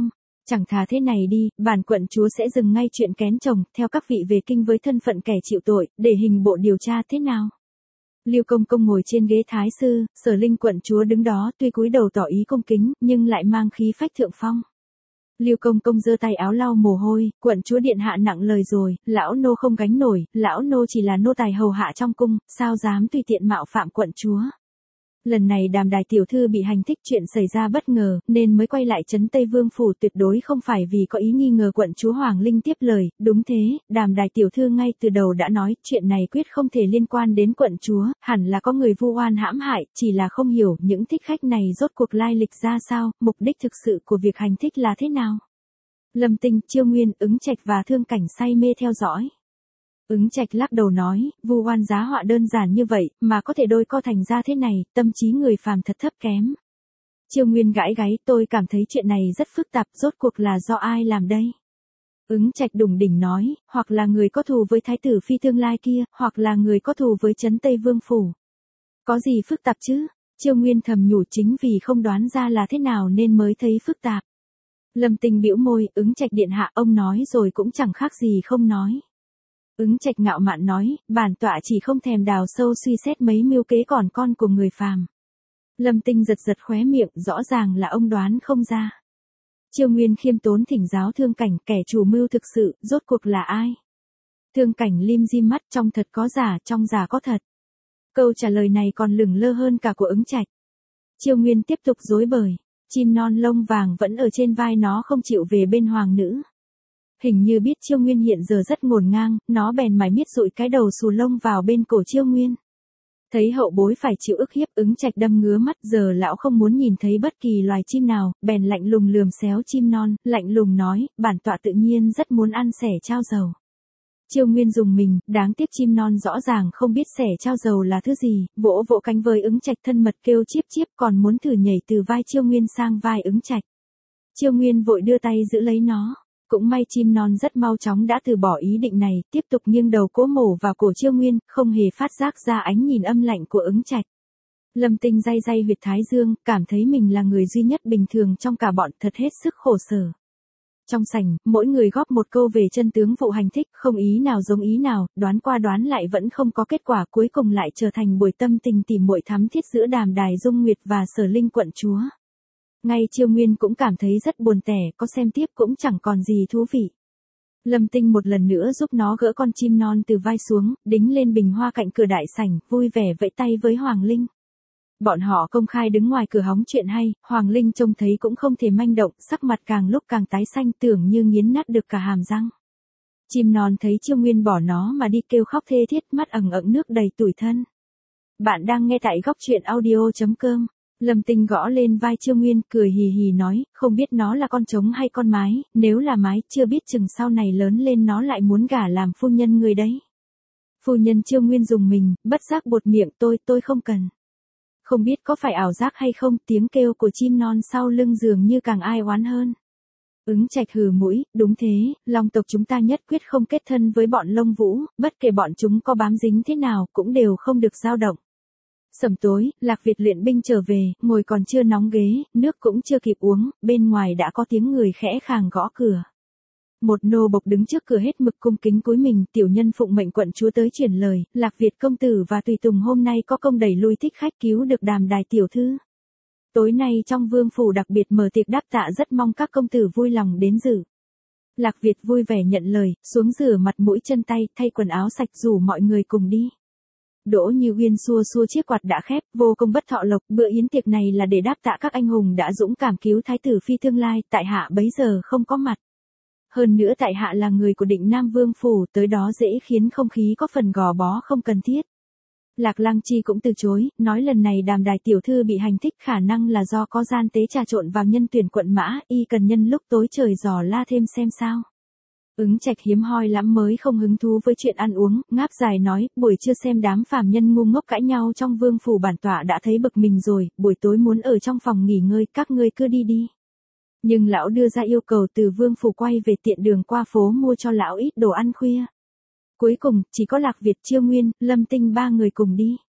Chẳng thà thế này đi, bản quận chúa sẽ dừng ngay chuyện kén chồng, theo các vị về kinh với thân phận kẻ chịu tội, để hình bộ điều tra thế nào. Lưu Công Công ngồi trên ghế thái sư, Sở Linh quận chúa đứng đó, tuy cúi đầu tỏ ý cung kính, nhưng lại mang khí phách thượng phong. Lưu Công Công giơ tay áo lau mồ hôi, quận chúa điện hạ nặng lời rồi, lão nô không gánh nổi, lão nô chỉ là nô tài hầu hạ trong cung, sao dám tùy tiện mạo phạm quận chúa. Lần này Đàm Đài tiểu thư bị hành thích chuyện xảy ra bất ngờ, nên mới quay lại trấn Tây Vương phủ, tuyệt đối không phải vì có ý nghi ngờ quận chúa Hoàng Linh tiếp lời, đúng thế, Đàm Đài tiểu thư ngay từ đầu đã nói, chuyện này quyết không thể liên quan đến quận chúa, hẳn là có người vu oan hãm hại, chỉ là không hiểu những thích khách này rốt cuộc lai lịch ra sao, mục đích thực sự của việc hành thích là thế nào. Lâm Tinh, Chiêu Nguyên, Ứng Trạch và Thương Cảnh say mê theo dõi. Ứng Trạch lắc đầu nói, vu oan giá họa đơn giản như vậy, mà có thể đôi co thành ra thế này, tâm trí người phàm thật thấp kém. Chiêu Nguyên gãi gáy, tôi cảm thấy chuyện này rất phức tạp, rốt cuộc là do ai làm đây? Ứng Trạch đùng đỉnh nói, hoặc là người có thù với thái tử phi tương lai kia, hoặc là người có thù với trấn Tây Vương phủ. Có gì phức tạp chứ? Chiêu Nguyên thầm nhủ, chính vì không đoán ra là thế nào nên mới thấy phức tạp. Lâm Tinh bĩu môi, Ứng Trạch điện hạ, ông nói rồi cũng chẳng khác gì không nói. Ứng Trạch ngạo mạn nói, bản tọa chỉ không thèm đào sâu suy xét mấy mưu kế còn con của người phàm. Lâm Tinh giật giật khóe miệng, rõ ràng là ông đoán không ra. Chiêu Nguyên khiêm tốn thỉnh giáo Thương Cảnh, kẻ chủ mưu thực sự, rốt cuộc là ai? Thương Cảnh lim dim mắt, trong thật có giả, trong giả có thật. Câu trả lời này còn lửng lơ hơn cả của Ứng Trạch. Chiêu Nguyên tiếp tục dối bời, chim non lông vàng vẫn ở trên vai nó không chịu về bên hoàng nữ. Hình như biết Chiêu Nguyên hiện giờ rất ngổn ngang, nó bèn mải miết dụi cái đầu xù lông vào bên cổ Chiêu Nguyên. Thấy hậu bối phải chịu ức hiếp, Ứng Trạch đâm ngứa mắt, giờ lão không muốn nhìn thấy bất kỳ loài chim nào, bèn lạnh lùng lườm xéo chim non, lạnh lùng nói, bản tọa tự nhiên rất muốn ăn sẻ trao dầu. Chiêu Nguyên dùng mình, đáng tiếc chim non rõ ràng không biết sẻ trao dầu là thứ gì, vỗ vỗ cánh với Ứng Trạch thân mật kêu chíp chíp, còn muốn thử nhảy từ vai Chiêu Nguyên sang vai Ứng Trạch. Chiêu Nguyên vội đưa tay giữ lấy nó. Cũng may chim non rất mau chóng đã từ bỏ ý định này, tiếp tục nghiêng đầu cố mổ vào cổ Chiêu Nguyên, không hề phát giác ra ánh nhìn âm lạnh của Ứng Trạch. Lâm Tinh day day huyệt thái dương, cảm thấy mình là người duy nhất bình thường trong cả bọn, thật hết sức khổ sở. Trong sảnh, mỗi người góp một câu về chân tướng vụ hành thích, không ý nào giống ý nào, đoán qua đoán lại vẫn không có kết quả, cuối cùng lại trở thành buổi tâm tình tỉ muội thắm thiết giữa Đàm Đài Dung Nguyệt và Sở Linh quận chúa. Ngay Chiêu Nguyên cũng cảm thấy rất buồn tẻ, có xem tiếp cũng chẳng còn gì thú vị. Lâm Tinh một lần nữa giúp nó gỡ con chim non từ vai xuống, đính lên bình hoa cạnh cửa đại sảnh, vui vẻ vẫy tay với Hoàng Linh. Bọn họ công khai đứng ngoài cửa hóng chuyện hay, Hoàng Linh trông thấy cũng không thể manh động, sắc mặt càng lúc càng tái xanh, tưởng như nghiến nát được cả hàm răng. Chim non thấy Chiêu Nguyên bỏ nó mà đi kêu khóc thê thiết, mắt ẩn ẩn nước đầy tủi thân. Bạn đang nghe tại góc truyện audio chấm com. Lâm Tinh gõ lên vai Chiêu Nguyên, cười hì hì nói, không biết nó là con trống hay con mái, nếu là mái, chưa biết chừng sau này lớn lên nó lại muốn gả làm phu nhân người đấy. Phu nhân Chiêu Nguyên dùng mình, bất giác buột miệng, tôi, tôi không cần. Không biết có phải ảo giác hay không, tiếng kêu của chim non sau lưng dường như càng ai oán hơn. Ứng Trạch hừ mũi, đúng thế, Long tộc chúng ta nhất quyết không kết thân với bọn Lông Vũ, bất kể bọn chúng có bám dính thế nào, cũng đều không được dao động. Sẩm tối, Lạc Việt luyện binh trở về, ngồi còn chưa nóng ghế, nước cũng chưa kịp uống, bên ngoài đã có tiếng người khẽ khàng gõ cửa. Một nô bộc đứng trước cửa hết mực cung kính cúi mình, tiểu nhân phụng mệnh quận chúa tới truyền lời, Lạc Việt công tử và tùy tùng hôm nay có công đẩy lui thích khách, cứu được Đàm Đài tiểu thư. Tối nay trong vương phủ đặc biệt mở tiệc đáp tạ, rất mong các công tử vui lòng đến dự. Lạc Việt vui vẻ nhận lời, xuống rửa mặt mũi chân tay, thay quần áo sạch rủ mọi người cùng đi. Đỗ Như Uyên xua xua chiếc quạt đã khép, vô công bất thọ lộc, bữa yến tiệc này là để đáp tạ các anh hùng đã dũng cảm cứu thái tử phi tương lai, tại hạ bấy giờ không có mặt. Hơn nữa tại hạ là người của Định Nam Vương phủ, tới đó dễ khiến không khí có phần gò bó không cần thiết. Lạc Lăng Chi cũng từ chối, nói lần này Đàm Đài tiểu thư bị hành thích khả năng là do có gian tế trà trộn vào nhân tuyển quận mã, y cần nhân lúc tối trời dò la thêm xem sao. Ứng Trạch hiếm hoi lắm mới không hứng thú với chuyện ăn uống, ngáp dài nói, buổi trưa xem đám phàm nhân ngu ngốc cãi nhau trong vương phủ bản tọa đã thấy bực mình rồi, buổi tối muốn ở trong phòng nghỉ ngơi, các ngươi cứ đi đi. Nhưng lão đưa ra yêu cầu từ vương phủ quay về tiện đường qua phố mua cho lão ít đồ ăn khuya. Cuối cùng, chỉ có Lạc Việt, Chiêu Nguyên, Lâm Tinh ba người cùng đi.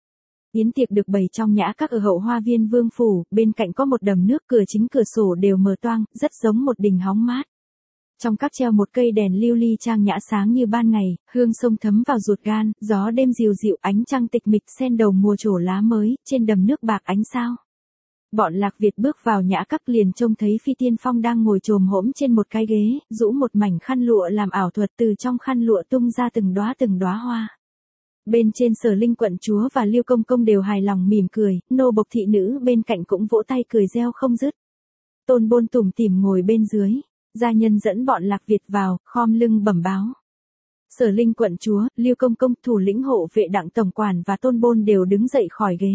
Yến tiệc được bày trong nhã các ở hậu hoa viên vương phủ, bên cạnh có một đầm nước, cửa chính cửa sổ đều mở toang, rất giống một đình hóng mát. Trong các treo một cây đèn lưu ly trang nhã sáng như ban ngày, hương sông thấm vào ruột gan, gió đêm dịu dịu, ánh trăng tịch mịch xen đầu mùa trổ lá mới, trên đầm nước bạc ánh sao. Bọn Lạc Việt bước vào nhã các liền trông thấy Phi Tiên Phong đang ngồi chồm hổm trên một cái ghế, rũ một mảnh khăn lụa làm ảo thuật, từ trong khăn lụa tung ra từng đóa từng đóa hoa. Bên trên Sở Linh quận chúa và Lưu Công Công đều hài lòng mỉm cười, nô bộc thị nữ bên cạnh cũng vỗ tay cười reo không dứt. Tôn Bôn tủm tỉm ngồi bên dưới, gia nhân dẫn bọn Lạc Việt vào, khom lưng bẩm báo. Sở Linh quận chúa, Lưu Công Công, thủ lĩnh hộ vệ Đặng tổng quản và Tôn Bôn đều đứng dậy khỏi ghế.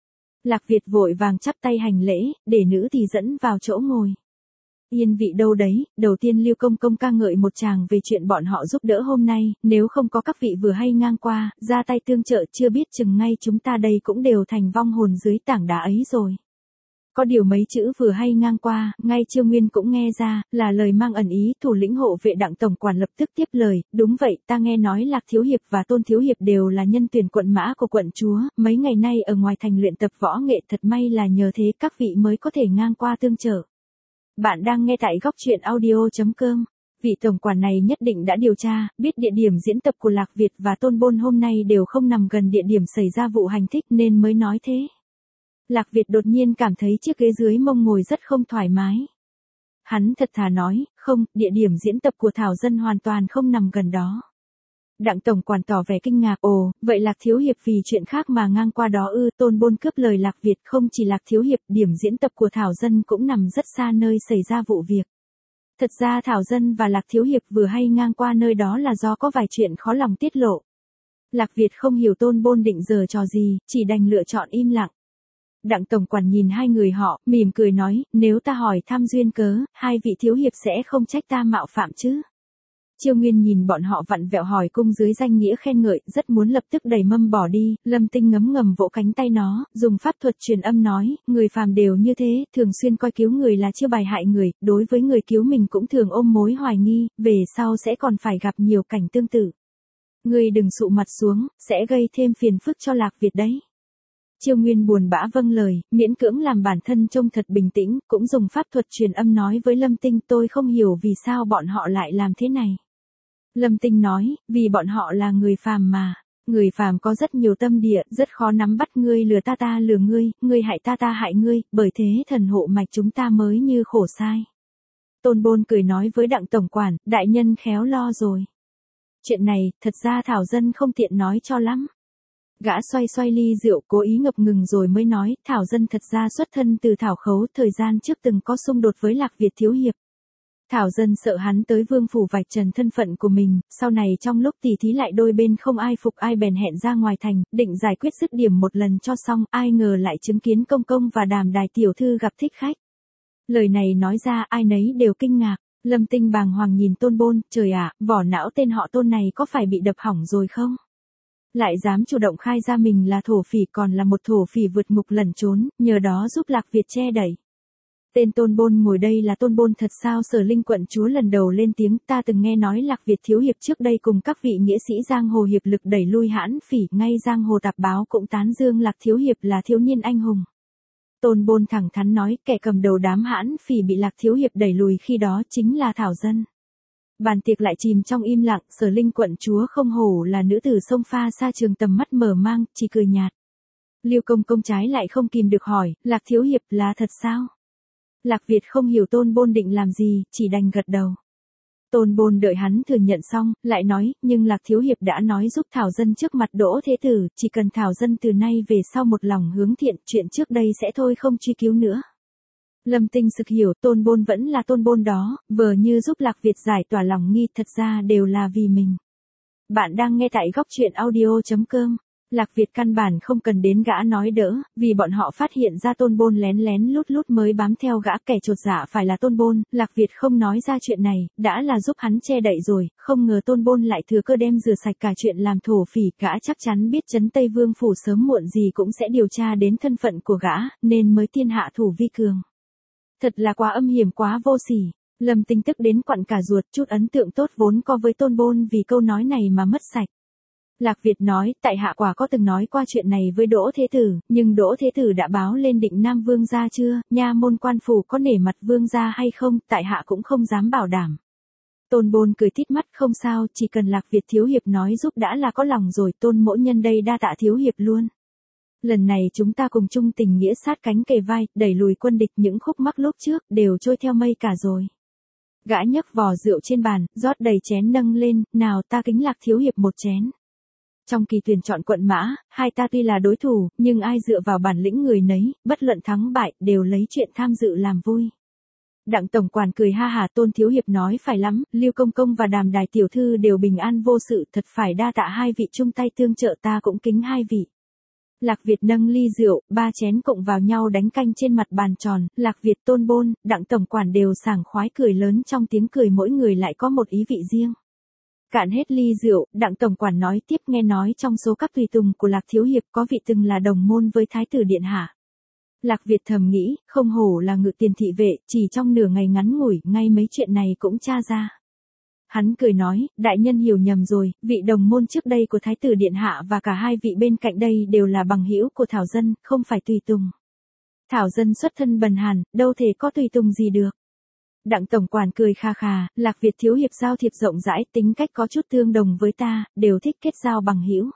Lạc Việt vội vàng chắp tay hành lễ, để nữ thì dẫn vào chỗ ngồi. Yên vị đâu đấy, đầu tiên Lưu Công Công ca ngợi một tràng về chuyện bọn họ giúp đỡ hôm nay, nếu không có các vị vừa hay ngang qua, ra tay tương trợ, chưa biết chừng ngay chúng ta đây cũng đều thành vong hồn dưới tảng đá ấy rồi. Có điều mấy chữ vừa hay ngang qua, ngay Chiêu Nguyên cũng nghe ra, là lời mang ẩn ý. Thủ lĩnh hộ vệ Đặng tổng quản lập tức tiếp lời, đúng vậy, ta nghe nói Lạc thiếu hiệp và Tôn thiếu hiệp đều là nhân tuyển quận mã của quận chúa, mấy ngày nay ở ngoài thành luyện tập võ nghệ, thật may là nhờ thế các vị mới có thể ngang qua tương trợ. Bạn đang nghe tại góc truyện audio chấm com. Vị tổng quản này nhất định đã điều tra, biết địa điểm diễn tập của Lạc Việt và Tôn Bôn hôm nay đều không nằm gần địa điểm xảy ra vụ hành thích nên mới nói thế. Lạc Việt đột nhiên cảm thấy chiếc ghế dưới mông ngồi rất không thoải mái. Hắn thật thà nói, không, địa điểm diễn tập của Thảo Dân hoàn toàn không nằm gần đó. Đặng tổng quản tỏ vẻ kinh ngạc, ồ, vậy Lạc thiếu hiệp vì chuyện khác mà ngang qua đó ư? Tôn Bôn cướp lời Lạc Việt, không chỉ Lạc thiếu hiệp, điểm diễn tập của Thảo Dân cũng nằm rất xa nơi xảy ra vụ việc. Thật ra Thảo Dân và Lạc thiếu hiệp vừa hay ngang qua nơi đó là do có vài chuyện khó lòng tiết lộ. Lạc Việt không hiểu Tôn Bôn định giở trò gì, chỉ đành lựa chọn im lặng. Đặng tổng quản nhìn hai người họ, mỉm cười nói, nếu ta hỏi thăm duyên cớ, hai vị thiếu hiệp sẽ không trách ta mạo phạm chứ? Chiêu Nguyên nhìn bọn họ vặn vẹo hỏi cung dưới danh nghĩa khen ngợi, rất muốn lập tức đẩy mâm bỏ đi. Lâm Tinh ngấm ngầm vỗ cánh tay nó, dùng pháp thuật truyền âm nói, người phàm đều như thế, thường xuyên coi cứu người là chiêu bài hại người, đối với người cứu mình cũng thường ôm mối hoài nghi, về sau sẽ còn phải gặp nhiều cảnh tương tự. Ngươi đừng sụ mặt xuống, sẽ gây thêm phiền phức cho Lạc Việt đấy. Chiêu Nguyên buồn bã vâng lời, miễn cưỡng làm bản thân trông thật bình tĩnh, cũng dùng pháp thuật truyền âm nói với Lâm Tinh, tôi không hiểu vì sao bọn họ lại làm thế này. Lâm Tinh nói, vì bọn họ là người phàm mà. Người phàm có rất nhiều tâm địa, rất khó nắm bắt, ngươi lừa ta ta lừa ngươi, ngươi hại ta ta hại ngươi, bởi thế thần hộ mạch chúng ta mới như khổ sai. Tôn Bôn cười nói với Đặng tổng quản, đại nhân khéo lo rồi. Chuyện này, thật ra Thảo Dân không tiện nói cho lắm. Gã xoay xoay ly rượu, cố ý ngập ngừng rồi mới nói, Thảo Dân thật ra xuất thân từ Thảo Khấu, thời gian trước từng có xung đột với Lạc Việt thiếu hiệp. Thảo Dân sợ hắn tới vương phủ vạch trần thân phận của mình, sau này trong lúc tỉ thí lại đôi bên không ai phục ai bèn hẹn ra ngoài thành, định giải quyết dứt điểm một lần cho xong, ai ngờ lại chứng kiến công công và Đàm Đài tiểu thư gặp thích khách. Lời này nói ra ai nấy đều kinh ngạc. Lâm Tinh bàng hoàng nhìn Tôn Bôn, trời ạ, vỏ não tên họ Tôn này có phải bị đập hỏng rồi không? Lại dám chủ động khai ra mình là thổ phỉ, còn là một thổ phỉ vượt ngục lẩn trốn, nhờ đó giúp Lạc Việt che đẩy. Tên Tôn Bôn ngồi đây là Tôn Bôn thật sao? Sở Linh quận chúa lần đầu lên tiếng, ta từng nghe nói Lạc Việt thiếu hiệp trước đây cùng các vị nghĩa sĩ giang hồ hiệp lực đẩy lui hãn phỉ, ngay giang hồ tạp báo cũng tán dương Lạc thiếu hiệp là thiếu niên anh hùng. Tôn Bôn thẳng thắn nói, kẻ cầm đầu đám hãn phỉ bị Lạc thiếu hiệp đẩy lùi khi đó chính là Thảo Dân. Bàn tiệc lại chìm trong im lặng, Sở Linh quận chúa không hổ là nữ tử sông pha xa trường, tầm mắt mở mang, chỉ cười nhạt. Lưu Công Công trái lại không kìm được hỏi, Lạc thiếu hiệp là thật sao? Lạc Việt không hiểu Tôn Bôn định làm gì, chỉ đành gật đầu. Tôn Bôn đợi hắn thừa nhận xong, lại nói, nhưng Lạc thiếu hiệp đã nói giúp Thảo Dân trước mặt Đỗ Thế Tử, chỉ cần Thảo Dân từ nay về sau một lòng hướng thiện, chuyện trước đây sẽ thôi không truy cứu nữa. Lâm Tinh sực hiểu, Tôn Bôn vẫn là Tôn Bôn đó, vờ như giúp Lạc Việt giải tỏa lòng nghi, thật ra đều là vì mình. Bạn đang nghe tại góc truyện audio chấm com. Lạc Việt căn bản không cần đến gã nói đỡ, vì bọn họ phát hiện ra Tôn Bôn lén lén lút lút mới bám theo gã, kẻ chột dạ phải là Tôn Bôn. Lạc Việt không nói ra chuyện này, đã là giúp hắn che đậy rồi, không ngờ Tôn Bôn lại thừa cơ đem rửa sạch cả chuyện làm thổ phỉ. Gã chắc chắn biết trấn Tây Vương phủ sớm muộn gì cũng sẽ điều tra đến thân phận của gã, nên mới tiên hạ thủ vi cường. Thật là quá âm hiểm, quá vô sỉ. Lâm Tinh tức đến quặn cả ruột, chút ấn tượng tốt vốn có với Tôn Bôn vì câu nói này mà mất sạch. Lạc Việt nói, tại hạ quả có từng nói qua chuyện này với Đỗ Thế Tử, nhưng Đỗ Thế Tử đã báo lên Định Nam Vương gia chưa, nha môn quan phủ có nể mặt Vương gia hay không, tại hạ cũng không dám bảo đảm. Tôn Bôn cười tít mắt, không sao, chỉ cần Lạc Việt thiếu hiệp nói giúp đã là có lòng rồi, Tôn mỗ nhân đây đa tạ thiếu hiệp luôn. Lần này chúng ta cùng chung tình nghĩa sát cánh kề vai, đẩy lùi quân địch, những khúc mắc lúc trước đều trôi theo mây cả rồi. Gã nhấc vò rượu trên bàn, rót đầy chén nâng lên, nào ta kính Lạc thiếu hiệp một chén. Trong kỳ tuyển chọn quận mã, hai ta tuy là đối thủ, nhưng ai dựa vào bản lĩnh người nấy, bất luận thắng bại, đều lấy chuyện tham dự làm vui. Đặng tổng quản cười ha hà, Tôn thiếu hiệp nói phải lắm, Lưu công công và Đàm Đài tiểu thư đều bình an vô sự, thật phải đa tạ hai vị chung tay tương trợ, ta cũng kính hai vị. Lạc Việt nâng ly rượu, ba chén cộng vào nhau đánh canh trên mặt bàn tròn, Lạc Việt, Tôn Bôn, Đặng tổng quản đều sảng khoái cười lớn, trong tiếng cười mỗi người lại có một ý vị riêng. Cạn hết ly rượu, Đặng tổng quản nói tiếp, nghe nói trong số các tùy tùng của Lạc thiếu hiệp có vị từng là đồng môn với Thái tử điện hạ. Lạc Việt thầm nghĩ, không hổ là ngự tiền thị vệ, chỉ trong nửa ngày ngắn ngủi, ngay mấy chuyện này cũng tra ra. Hắn cười nói, đại nhân hiểu nhầm rồi, vị đồng môn trước đây của Thái tử điện hạ và cả hai vị bên cạnh đây đều là bằng hữu của Thảo Dân, không phải tùy tùng. Thảo Dân xuất thân bần hàn, đâu thể có tùy tùng gì được. Đặng tổng quản cười kha khà, Lạc Việt thiếu hiệp giao thiệp rộng rãi, tính cách có chút tương đồng với ta, đều thích kết giao bằng hữu.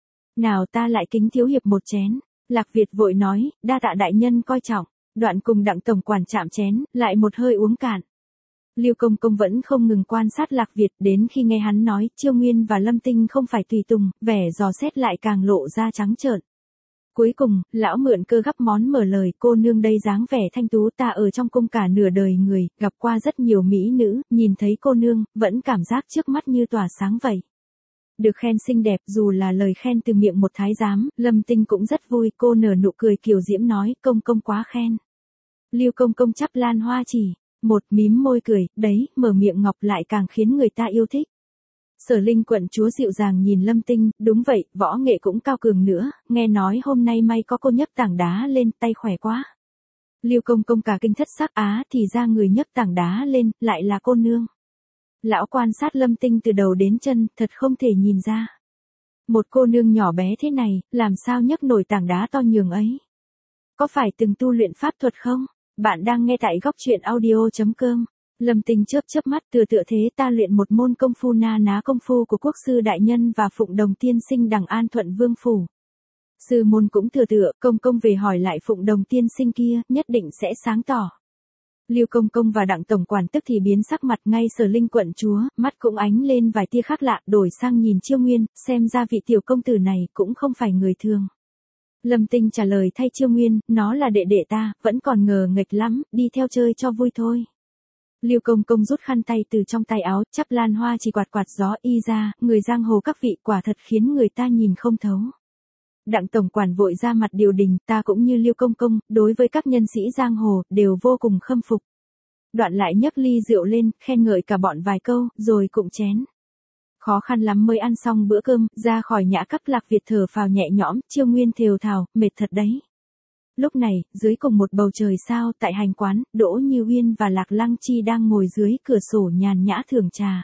Nào ta lại kính thiếu hiệp một chén. Lạc Việt vội nói, đa tạ đại nhân coi trọng. Đoạn cùng Đặng tổng quản chạm chén, lại một hơi uống cạn. Lưu công công vẫn không ngừng quan sát Lạc Việt, đến khi nghe hắn nói, Chiêu Nguyên và Lâm Tinh không phải tùy tùng, vẻ dò xét lại càng lộ ra trắng trợn. Cuối cùng, lão mượn cơ gắp món mở lời, cô nương đây dáng vẻ thanh tú, ta ở trong cung cả nửa đời người, gặp qua rất nhiều mỹ nữ, nhìn thấy cô nương, vẫn cảm giác trước mắt như tỏa sáng vậy. Được khen xinh đẹp, dù là lời khen từ miệng một thái giám, Lâm Tinh cũng rất vui, cô nở nụ cười kiều diễm nói, công công quá khen. Lưu công công chắp lan hoa chỉ, một mím môi cười, đấy, mở miệng ngọc lại càng khiến người ta yêu thích. Sở Linh quận chúa dịu dàng nhìn Lâm Tinh, đúng vậy, võ nghệ cũng cao cường nữa, nghe nói hôm nay may có cô nhấc tảng đá lên, tay khỏe quá. Lưu công công cả kinh thất sắc, á, thì ra người nhấc tảng đá lên, lại là cô nương. Lão quan sát Lâm Tinh từ đầu đến chân, thật không thể nhìn ra. Một cô nương nhỏ bé thế này, làm sao nhấc nổi tảng đá to nhường ấy? Có phải từng tu luyện pháp thuật không? Bạn đang nghe tại góc truyện audio chấm com. Lâm Tinh chớp chớp mắt, tựa tựa thế ta luyện một môn công phu na ná công phu của quốc sư đại nhân và Phụng Đồng tiên sinh đằng An Thuận Vương phủ. Sư môn cũng tựa tựa, công công về hỏi lại Phụng Đồng tiên sinh kia, nhất định sẽ sáng tỏ. Lưu công công và Đặng tổng quản tức thì biến sắc mặt, ngay Sở Linh quận chúa, mắt cũng ánh lên vài tia khác lạ, đổi sang nhìn Chiêu Nguyên, xem ra vị tiểu công tử này cũng không phải người thường. Lâm Tinh trả lời thay Chiêu Nguyên, nó là đệ đệ ta, vẫn còn ngờ nghệch lắm, đi theo chơi cho vui thôi. Lưu công công rút khăn tay từ trong tay áo, chắp lan hoa chỉ quạt quạt gió y ra, người giang hồ các vị quả thật khiến người ta nhìn không thấu. Đặng tổng quản vội ra mặt điều đình, ta cũng như Lưu công công, đối với các nhân sĩ giang hồ, đều vô cùng khâm phục. Đoạn lại nhấc ly rượu lên, khen ngợi cả bọn vài câu, rồi cụng chén. Khó khăn lắm mới ăn xong bữa cơm, ra khỏi nhã các Lạc Việt thở phào nhẹ nhõm, Chiêu Nguyên thều thào, mệt thật đấy. Lúc này, dưới cùng một bầu trời sao, tại hành quán, Đỗ Như Uyên và Lạc Lăng Chi đang ngồi dưới cửa sổ nhàn nhã thưởng trà.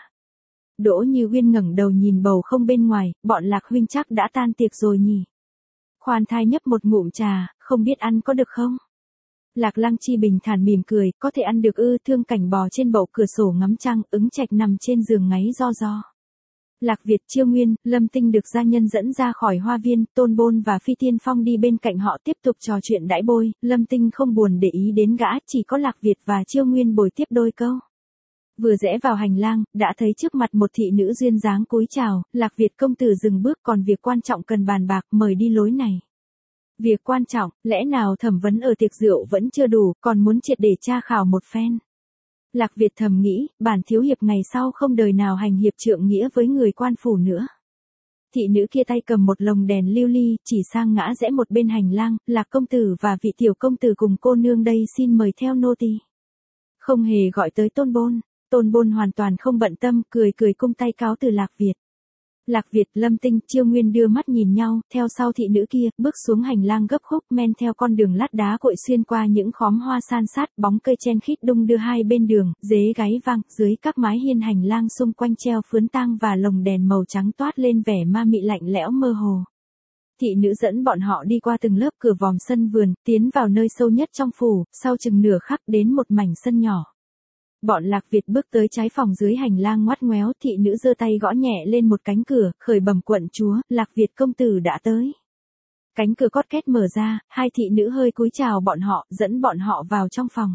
Đỗ Như Uyên ngẩng đầu nhìn bầu không bên ngoài, bọn Lạc huynh chắc đã tan tiệc rồi nhỉ. Khoan thai nhấp một ngụm trà, không biết ăn có được không? Lạc Lăng Chi bình thản mỉm cười, có thể ăn được ư, Thương Cảnh bò trên bậu cửa sổ ngắm trăng, Ứng Trạch nằm trên giường ngáy ro ro. Lạc Việt, Chiêu Nguyên, Lâm Tinh được gia nhân dẫn ra khỏi hoa viên, Tôn Bôn và Phi Tiên Phong đi bên cạnh họ tiếp tục trò chuyện đãi bôi, Lâm Tinh không buồn để ý đến gã, chỉ có Lạc Việt và Chiêu Nguyên bồi tiếp đôi câu. Vừa rẽ vào hành lang, đã thấy trước mặt một thị nữ duyên dáng cúi chào, Lạc Việt công tử dừng bước, còn việc quan trọng cần bàn bạc, mời đi lối này. Việc quan trọng, lẽ nào thẩm vấn ở tiệc rượu vẫn chưa đủ, còn muốn triệt để tra khảo một phen. Lạc Việt thầm nghĩ, bản thiếu hiệp ngày sau không đời nào hành hiệp trượng nghĩa với người quan phủ nữa. Thị nữ kia tay cầm một lồng đèn lưu ly, chỉ sang ngã rẽ một bên hành lang, Lạc công tử và vị tiểu công tử cùng cô nương đây xin mời theo nô tỳ. Không hề gọi tới Tôn Bôn, Tôn Bôn hoàn toàn không bận tâm, cười cười cung tay cáo từ Lạc Việt. Lạc Việt, Lâm Tinh, Chiêu Nguyên đưa mắt nhìn nhau, theo sau thị nữ kia, bước xuống hành lang gấp khúc men theo con đường lát đá cội xuyên qua những khóm hoa san sát, bóng cây chen khít đung đưa hai bên đường, dế gáy vang, dưới các mái hiên hành lang xung quanh treo phướn tang và lồng đèn màu trắng toát lên vẻ ma mị lạnh lẽo mơ hồ. Thị nữ dẫn bọn họ đi qua từng lớp cửa vòm sân vườn, tiến vào nơi sâu nhất trong phủ, sau chừng nửa khắc đến một mảnh sân nhỏ. Bọn Lạc Việt bước tới trái phòng dưới hành lang ngoắt ngoéo, thị nữ giơ tay gõ nhẹ lên một cánh cửa, khởi bẩm quận chúa, Lạc Việt công tử đã tới. Cánh cửa cót két mở ra, hai thị nữ hơi cúi chào bọn họ, dẫn bọn họ vào trong phòng.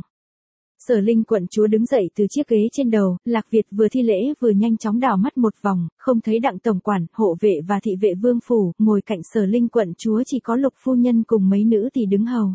Sở Linh quận chúa đứng dậy từ chiếc ghế trên đầu, Lạc Việt vừa thi lễ vừa nhanh chóng đảo mắt một vòng, không thấy Đặng tổng quản, hộ vệ và thị vệ vương phủ, ngồi cạnh Sở Linh quận chúa chỉ có Lục phu nhân cùng mấy nữ thì đứng hầu.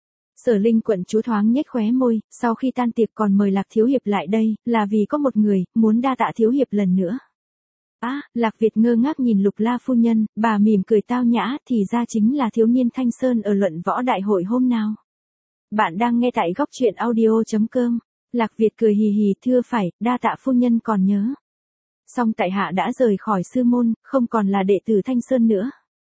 Sở Linh quận chúa thoáng nhếch khóe môi, sau khi tan tiệc còn mời Lạc thiếu hiệp lại đây, là vì có một người, muốn đa tạ thiếu hiệp lần nữa. Á, à, Lạc Việt ngơ ngác nhìn Lục La phu nhân, bà mỉm cười tao nhã, thì ra chính là thiếu niên Thanh Sơn ở luận võ đại hội hôm nào. Bạn đang nghe tại góc truyện audio chấm com. Lạc Việt cười hì hì, thưa phải, đa tạ phu nhân còn nhớ. Song tại hạ đã rời khỏi sư môn, không còn là đệ tử Thanh Sơn nữa.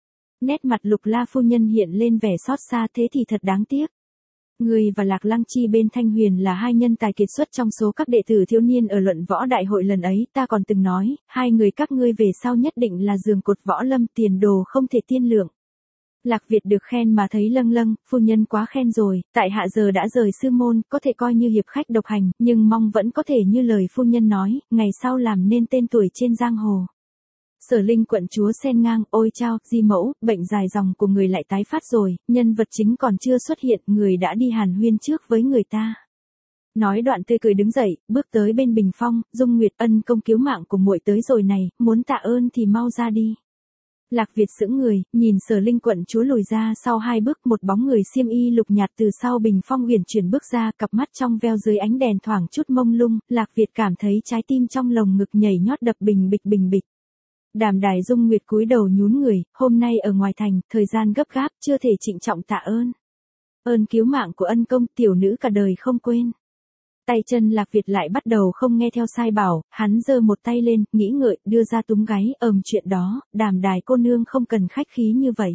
Nét mặt Lục La phu nhân hiện lên vẻ xót xa, thế thì thật đáng tiếc. Người và Lạc Lăng Chi bên Thanh Huyền là hai nhân tài kiệt xuất trong số các đệ tử thiếu niên ở luận võ đại hội lần ấy, ta còn từng nói, hai người các ngươi về sau nhất định là giường cột võ lâm, tiền đồ không thể tiên lượng. Lạc Việt được khen mà thấy lâng lâng, phu nhân quá khen rồi, tại hạ giờ đã rời sư môn, có thể coi như hiệp khách độc hành, nhưng mong vẫn có thể như lời phu nhân nói, ngày sau làm nên tên tuổi trên giang hồ. Sở Linh quận chúa xen ngang, ôi chao, di mẫu, bệnh dài dòng của người lại tái phát rồi, nhân vật chính còn chưa xuất hiện, người đã đi hàn huyên trước với người ta. Nói đoạn tươi cười đứng dậy, bước tới bên bình phong, Dung Nguyệt, ân công cứu mạng của muội tới rồi này, muốn tạ ơn thì mau ra đi. Lạc Việt sững người, nhìn Sở Linh quận chúa lùi ra sau hai bước, một bóng người xiêm y lục nhạt từ sau bình phong uyển chuyển bước ra, cặp mắt trong veo dưới ánh đèn thoảng chút mông lung, Lạc Việt cảm thấy trái tim trong lồng ngực nhảy nhót đập bình bịch bình bịch. Đàm Đài Dung Nguyệt cúi đầu nhún người, hôm nay ở ngoài thành, thời gian gấp gáp, chưa thể trịnh trọng tạ ơn. Ơn cứu mạng của ân công, tiểu nữ cả đời không quên. Tay chân Lạc Việt lại bắt đầu không nghe theo sai bảo, hắn giơ một tay lên, nghĩ ngợi, đưa ra túm gáy, ầm chuyện đó, Đàm Đài cô nương không cần khách khí như vậy.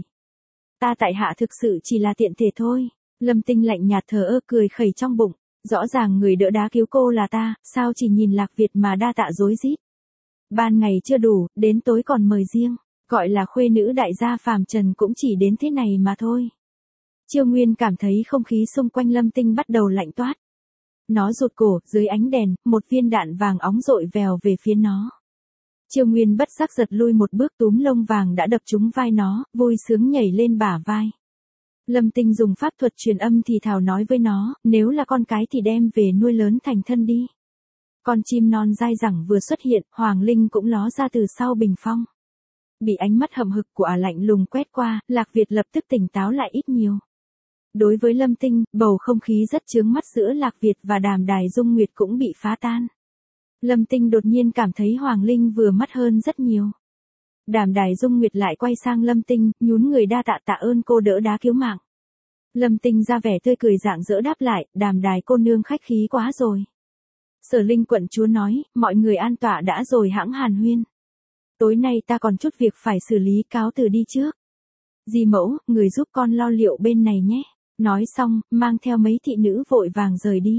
Ta tại hạ thực sự chỉ là tiện thể thôi. Lâm Tinh lạnh nhạt thờ ơ cười khẩy trong bụng, rõ ràng người đỡ đá cứu cô là ta, sao chỉ nhìn Lạc Việt mà đa tạ dối rít. Ban ngày chưa đủ, đến tối còn mời riêng, gọi là khuê nữ đại gia phàm trần cũng chỉ đến thế này mà thôi. Chiêu Nguyên cảm thấy không khí xung quanh Lâm Tinh bắt đầu lạnh toát. Nó rụt cổ, dưới ánh đèn, một viên đạn vàng óng dội vèo về phía nó. Chiêu Nguyên bất giác giật lui một bước, túm lông vàng đã đập trúng vai nó, vui sướng nhảy lên bả vai. Lâm Tinh dùng pháp thuật truyền âm thì thào nói với nó, nếu là con cái thì đem về nuôi lớn thành thân đi. Con chim non dai dẳng vừa xuất hiện, Hoàng Linh cũng ló ra từ sau bình phong. Bị ánh mắt hậm hực của ả lạnh lùng quét qua, Lạc Việt lập tức tỉnh táo lại ít nhiều. Đối với Lâm Tinh, bầu không khí rất chướng mắt giữa Lạc Việt và Đàm Đài Dung Nguyệt cũng bị phá tan. Lâm Tinh đột nhiên cảm thấy Hoàng Linh vừa mắt hơn rất nhiều. Đàm Đài Dung Nguyệt lại quay sang Lâm Tinh, nhún người đa tạ tạ ơn cô đỡ đá cứu mạng. Lâm Tinh ra vẻ tươi cười rạng rỡ đáp lại, Đàm Đài cô nương khách khí quá rồi. Sở Linh quận chúa nói, mọi người an tọa đã rồi hãng hàn huyên. Tối nay ta còn chút việc phải xử lý, cáo từ đi trước. Di mẫu, người giúp con lo liệu bên này nhé. Nói xong, mang theo mấy thị nữ vội vàng rời đi.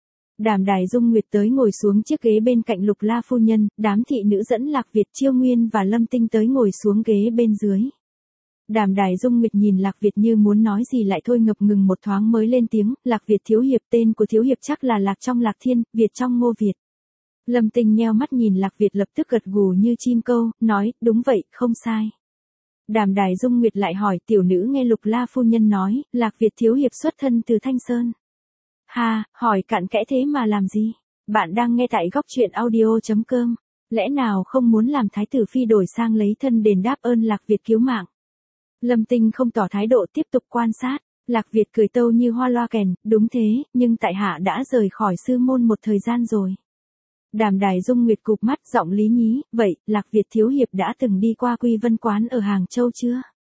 Đàm Đài Dung Nguyệt tới ngồi xuống chiếc ghế bên cạnh Lục La phu nhân, đám thị nữ dẫn Lạc Việt, Chiêu Nguyên và Lâm Tinh tới ngồi xuống ghế bên dưới. Đàm Đài Dung Nguyệt nhìn Lạc Việt như muốn nói gì lại thôi ngập ngừng một thoáng mới lên tiếng, Lạc Việt thiếu hiệp, tên của thiếu hiệp chắc là Lạc trong Lạc Thiên, Việt trong Ngô Việt. Lâm Tinh nheo mắt nhìn Lạc Việt lập tức gật gù như chim câu, nói, đúng vậy, không sai. Đàm Đài Dung Nguyệt lại hỏi, tiểu nữ nghe Lục La phu nhân nói, Lạc Việt thiếu hiệp xuất thân từ Thanh Sơn. Ha, hỏi cặn kẽ thế mà làm gì? Bạn đang nghe tại góc truyện audio chấm com. Lẽ nào không muốn làm thái tử phi đổi sang lấy thân đền đáp ơn Lạc Việt cứu mạng? Lâm Tinh không tỏ thái độ, tiếp tục quan sát. Lạc Việt cười tâu như hoa loa kèn, đúng thế, nhưng tại hạ đã rời khỏi sư môn một thời gian rồi. Đàm Đài Dung Nguyệt cụp mắt, giọng lý nhí, vậy, Lạc Việt thiếu hiệp đã từng đi qua Quy Vân quán ở Hàng Châu chưa?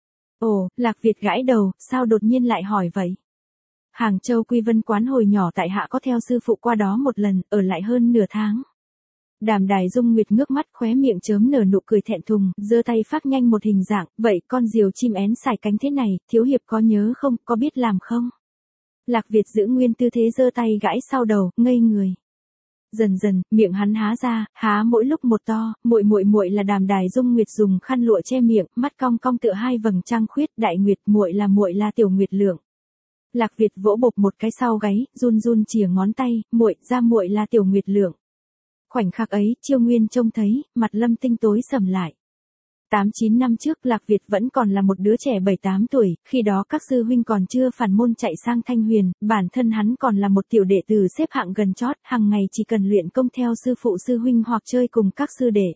Ồ, Lạc Việt gãi đầu, sao đột nhiên lại hỏi vậy? Hàng Châu Quy Vân quán hồi nhỏ tại hạ có theo sư phụ qua đó một lần, ở lại hơn nửa tháng. Đàm Đài Dung Nguyệt ngước mắt khóe miệng chớm nở nụ cười thẹn thùng, giơ tay phát nhanh một hình dạng, vậy con diều chim én sải cánh thế này, thiếu hiệp có nhớ không, có biết làm không? Lạc Việt giữ nguyên tư thế giơ tay gãi sau đầu, ngây người. Dần dần, miệng hắn há ra, há mỗi lúc một to, muội muội muội là Đàm Đài Dung Nguyệt dùng khăn lụa che miệng, mắt cong cong tựa hai vầng trăng khuyết, đại nguyệt muội là muội là Tiểu Nguyệt Lượng. Lạc Việt vỗ bộp một cái sau gáy, run run chìa ngón tay, muội, ra muội là Tiểu Nguyệt Lượng. Khoảnh khắc ấy, Chiêu Nguyên trông thấy, mặt Lâm Tinh tối sầm lại. Tám chín năm trước Lạc Việt vẫn còn là một đứa trẻ bảy tám tuổi, khi đó các sư huynh còn chưa phản môn chạy sang Thanh Huyền, bản thân hắn còn là một tiểu đệ tử xếp hạng gần chót, hàng ngày chỉ cần luyện công theo sư phụ sư huynh hoặc chơi cùng các sư đệ.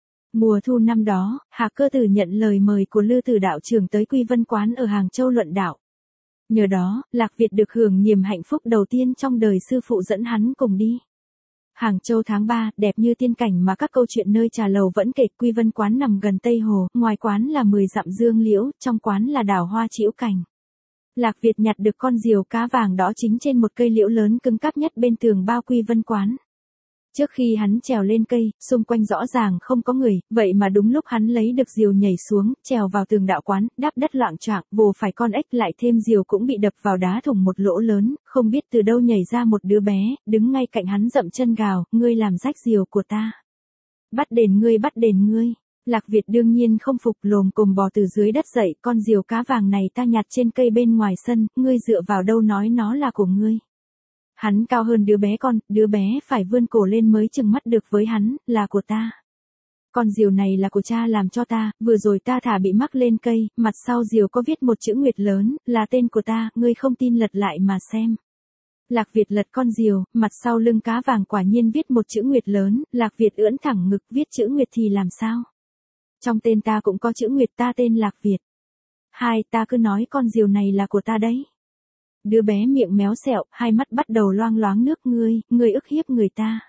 Mùa thu năm đó, Hạc Cơ Tử nhận lời mời của Lư Tử đạo trưởng tới Quy Vân Quán ở Hàng Châu luận đạo. Nhờ đó, Lạc Việt được hưởng niềm hạnh phúc đầu tiên trong đời sư phụ dẫn hắn cùng đi. Hàng Châu tháng ba, đẹp như tiên cảnh mà các câu chuyện nơi trà lầu vẫn kể. Quy Vân Quán nằm gần Tây Hồ, ngoài quán là mười dặm dương liễu, trong quán là đào hoa trĩu cành. Lạc Việt nhặt được con diều cá vàng đó chính trên một cây liễu lớn cứng cáp nhất bên tường bao Quy Vân Quán. Trước khi hắn trèo lên cây, xung quanh rõ ràng không có người, vậy mà đúng lúc hắn lấy được diều nhảy xuống, trèo vào tường đạo quán, đáp đất loạng choạng, vồ phải con ếch lại thêm diều cũng bị đập vào đá thủng một lỗ lớn, không biết từ đâu nhảy ra một đứa bé, đứng ngay cạnh hắn dậm chân gào, ngươi làm rách diều của ta. Bắt đền ngươi, bắt đền ngươi. Lạc Việt đương nhiên không phục, lồm cồm bò từ dưới đất dậy, con diều cá vàng này ta nhặt trên cây bên ngoài sân, ngươi dựa vào đâu nói nó là của ngươi. Hắn cao hơn đứa bé con, đứa bé phải vươn cổ lên mới chừng mắt được với hắn, là của ta. Con diều này là của cha làm cho ta, vừa rồi ta thả bị mắc lên cây, mặt sau diều có viết một chữ Nguyệt lớn, là tên của ta, ngươi không tin lật lại mà xem. Lạc Việt lật con diều, mặt sau lưng cá vàng quả nhiên viết một chữ Nguyệt lớn, Lạc Việt ưỡn thẳng ngực, viết chữ Nguyệt thì làm sao? Trong tên ta cũng có chữ Nguyệt, ta tên Lạc Việt. Hai, ta cứ nói con diều này là của ta đấy. Đứa bé miệng méo xẹo, hai mắt bắt đầu loang loáng nước, ngươi, ngươi ức hiếp người ta.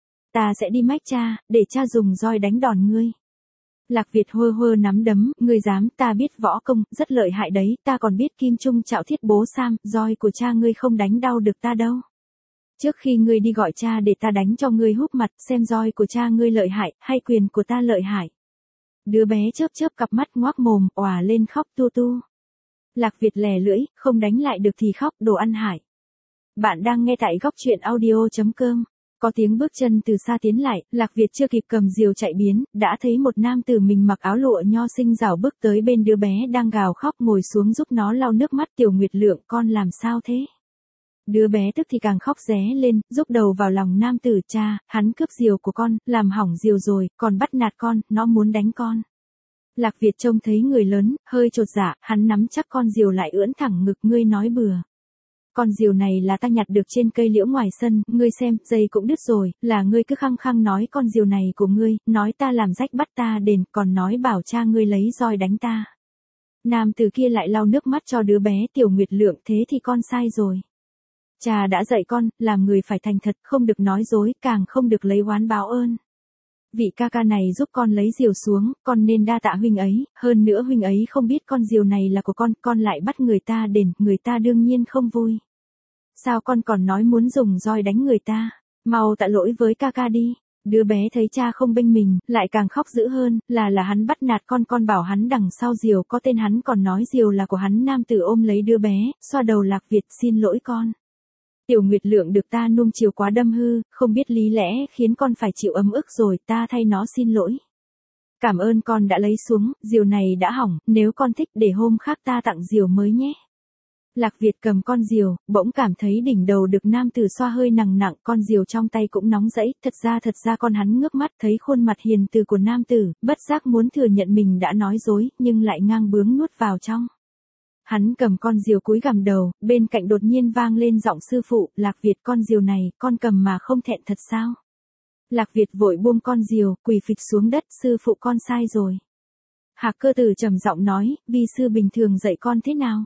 Ta sẽ đi mách cha, để cha dùng roi đánh đòn ngươi. Lạc Việt hơ hơ nắm đấm, ngươi dám, ta biết võ công, rất lợi hại đấy, ta còn biết kim trung trạo thiết bố sam, roi của cha ngươi không đánh đau được ta đâu. Trước khi ngươi đi gọi cha để ta đánh cho ngươi húp mặt, xem roi của cha ngươi lợi hại, hay quyền của ta lợi hại. Đứa bé chớp chớp cặp mắt ngoác mồm, òa lên khóc tu tu. Lạc Việt lè lưỡi, không đánh lại được thì khóc, đồ ăn hại. Bạn đang nghe tại góc truyện audio chấm com. Có tiếng bước chân từ xa tiến lại, Lạc Việt chưa kịp cầm diều chạy biến, đã thấy một nam tử mình mặc áo lụa nho sinh rảo bước tới bên đứa bé đang gào khóc, ngồi xuống giúp nó lau nước mắt. Tiểu Nguyệt Lượng, con làm sao thế? Đứa bé tức thì càng khóc ré lên, rúc đầu vào lòng nam tử, cha, hắn cướp diều của con, làm hỏng diều rồi, còn bắt nạt con, nó muốn đánh con. Lạc Việt trông thấy người lớn, hơi chột dạ, hắn nắm chắc con diều lại ưỡn thẳng ngực, ngươi nói bừa. Con diều này là ta nhặt được trên cây liễu ngoài sân, ngươi xem, dây cũng đứt rồi, là ngươi cứ khăng khăng nói con diều này của ngươi, nói ta làm rách bắt ta đền, còn nói bảo cha ngươi lấy roi đánh ta. Nam từ kia lại lau nước mắt cho đứa bé. Tiểu Nguyệt Lượng, thế thì con sai rồi. Cha đã dạy con, làm người phải thành thật, không được nói dối, càng không được lấy oán báo ơn. Vị ca ca này giúp con lấy diều xuống, con nên đa tạ huynh ấy, hơn nữa huynh ấy không biết con diều này là của con, con lại bắt người ta đền, người ta đương nhiên không vui. Sao con còn nói muốn dùng roi đánh người ta, mau tạ lỗi với ca ca đi. Đứa bé thấy cha không bênh mình, lại càng khóc dữ hơn, là là hắn bắt nạt con, con bảo hắn đằng sau diều có tên hắn còn nói diều là của hắn. Nam tử ôm lấy đứa bé, xoa đầu Lạc Việt, xin lỗi con. Tiểu Nguyệt Lượng được ta nuông chiều quá đâm hư, không biết lý lẽ khiến con phải chịu ấm ức rồi, ta thay nó xin lỗi. Cảm ơn con đã lấy xuống, diều này đã hỏng, nếu con thích để hôm khác ta tặng diều mới nhé. Lạc Việt cầm con diều, bỗng cảm thấy đỉnh đầu được nam tử xoa hơi nặng nặng, con diều trong tay cũng nóng rẫy, thật ra thật ra con hắn ngước mắt thấy khuôn mặt hiền từ của nam tử, bất giác muốn thừa nhận mình đã nói dối, nhưng lại ngang bướng nuốt vào trong. Hắn cầm con diều cúi gằm đầu, bên cạnh đột nhiên vang lên giọng sư phụ, Lạc Việt, con diều này, con cầm mà không thẹn thật sao? Lạc Việt vội buông con diều, quỳ phịch xuống đất, sư phụ con sai rồi. Hạc Cơ Tử trầm giọng nói, vi sư bình thường dạy con thế nào?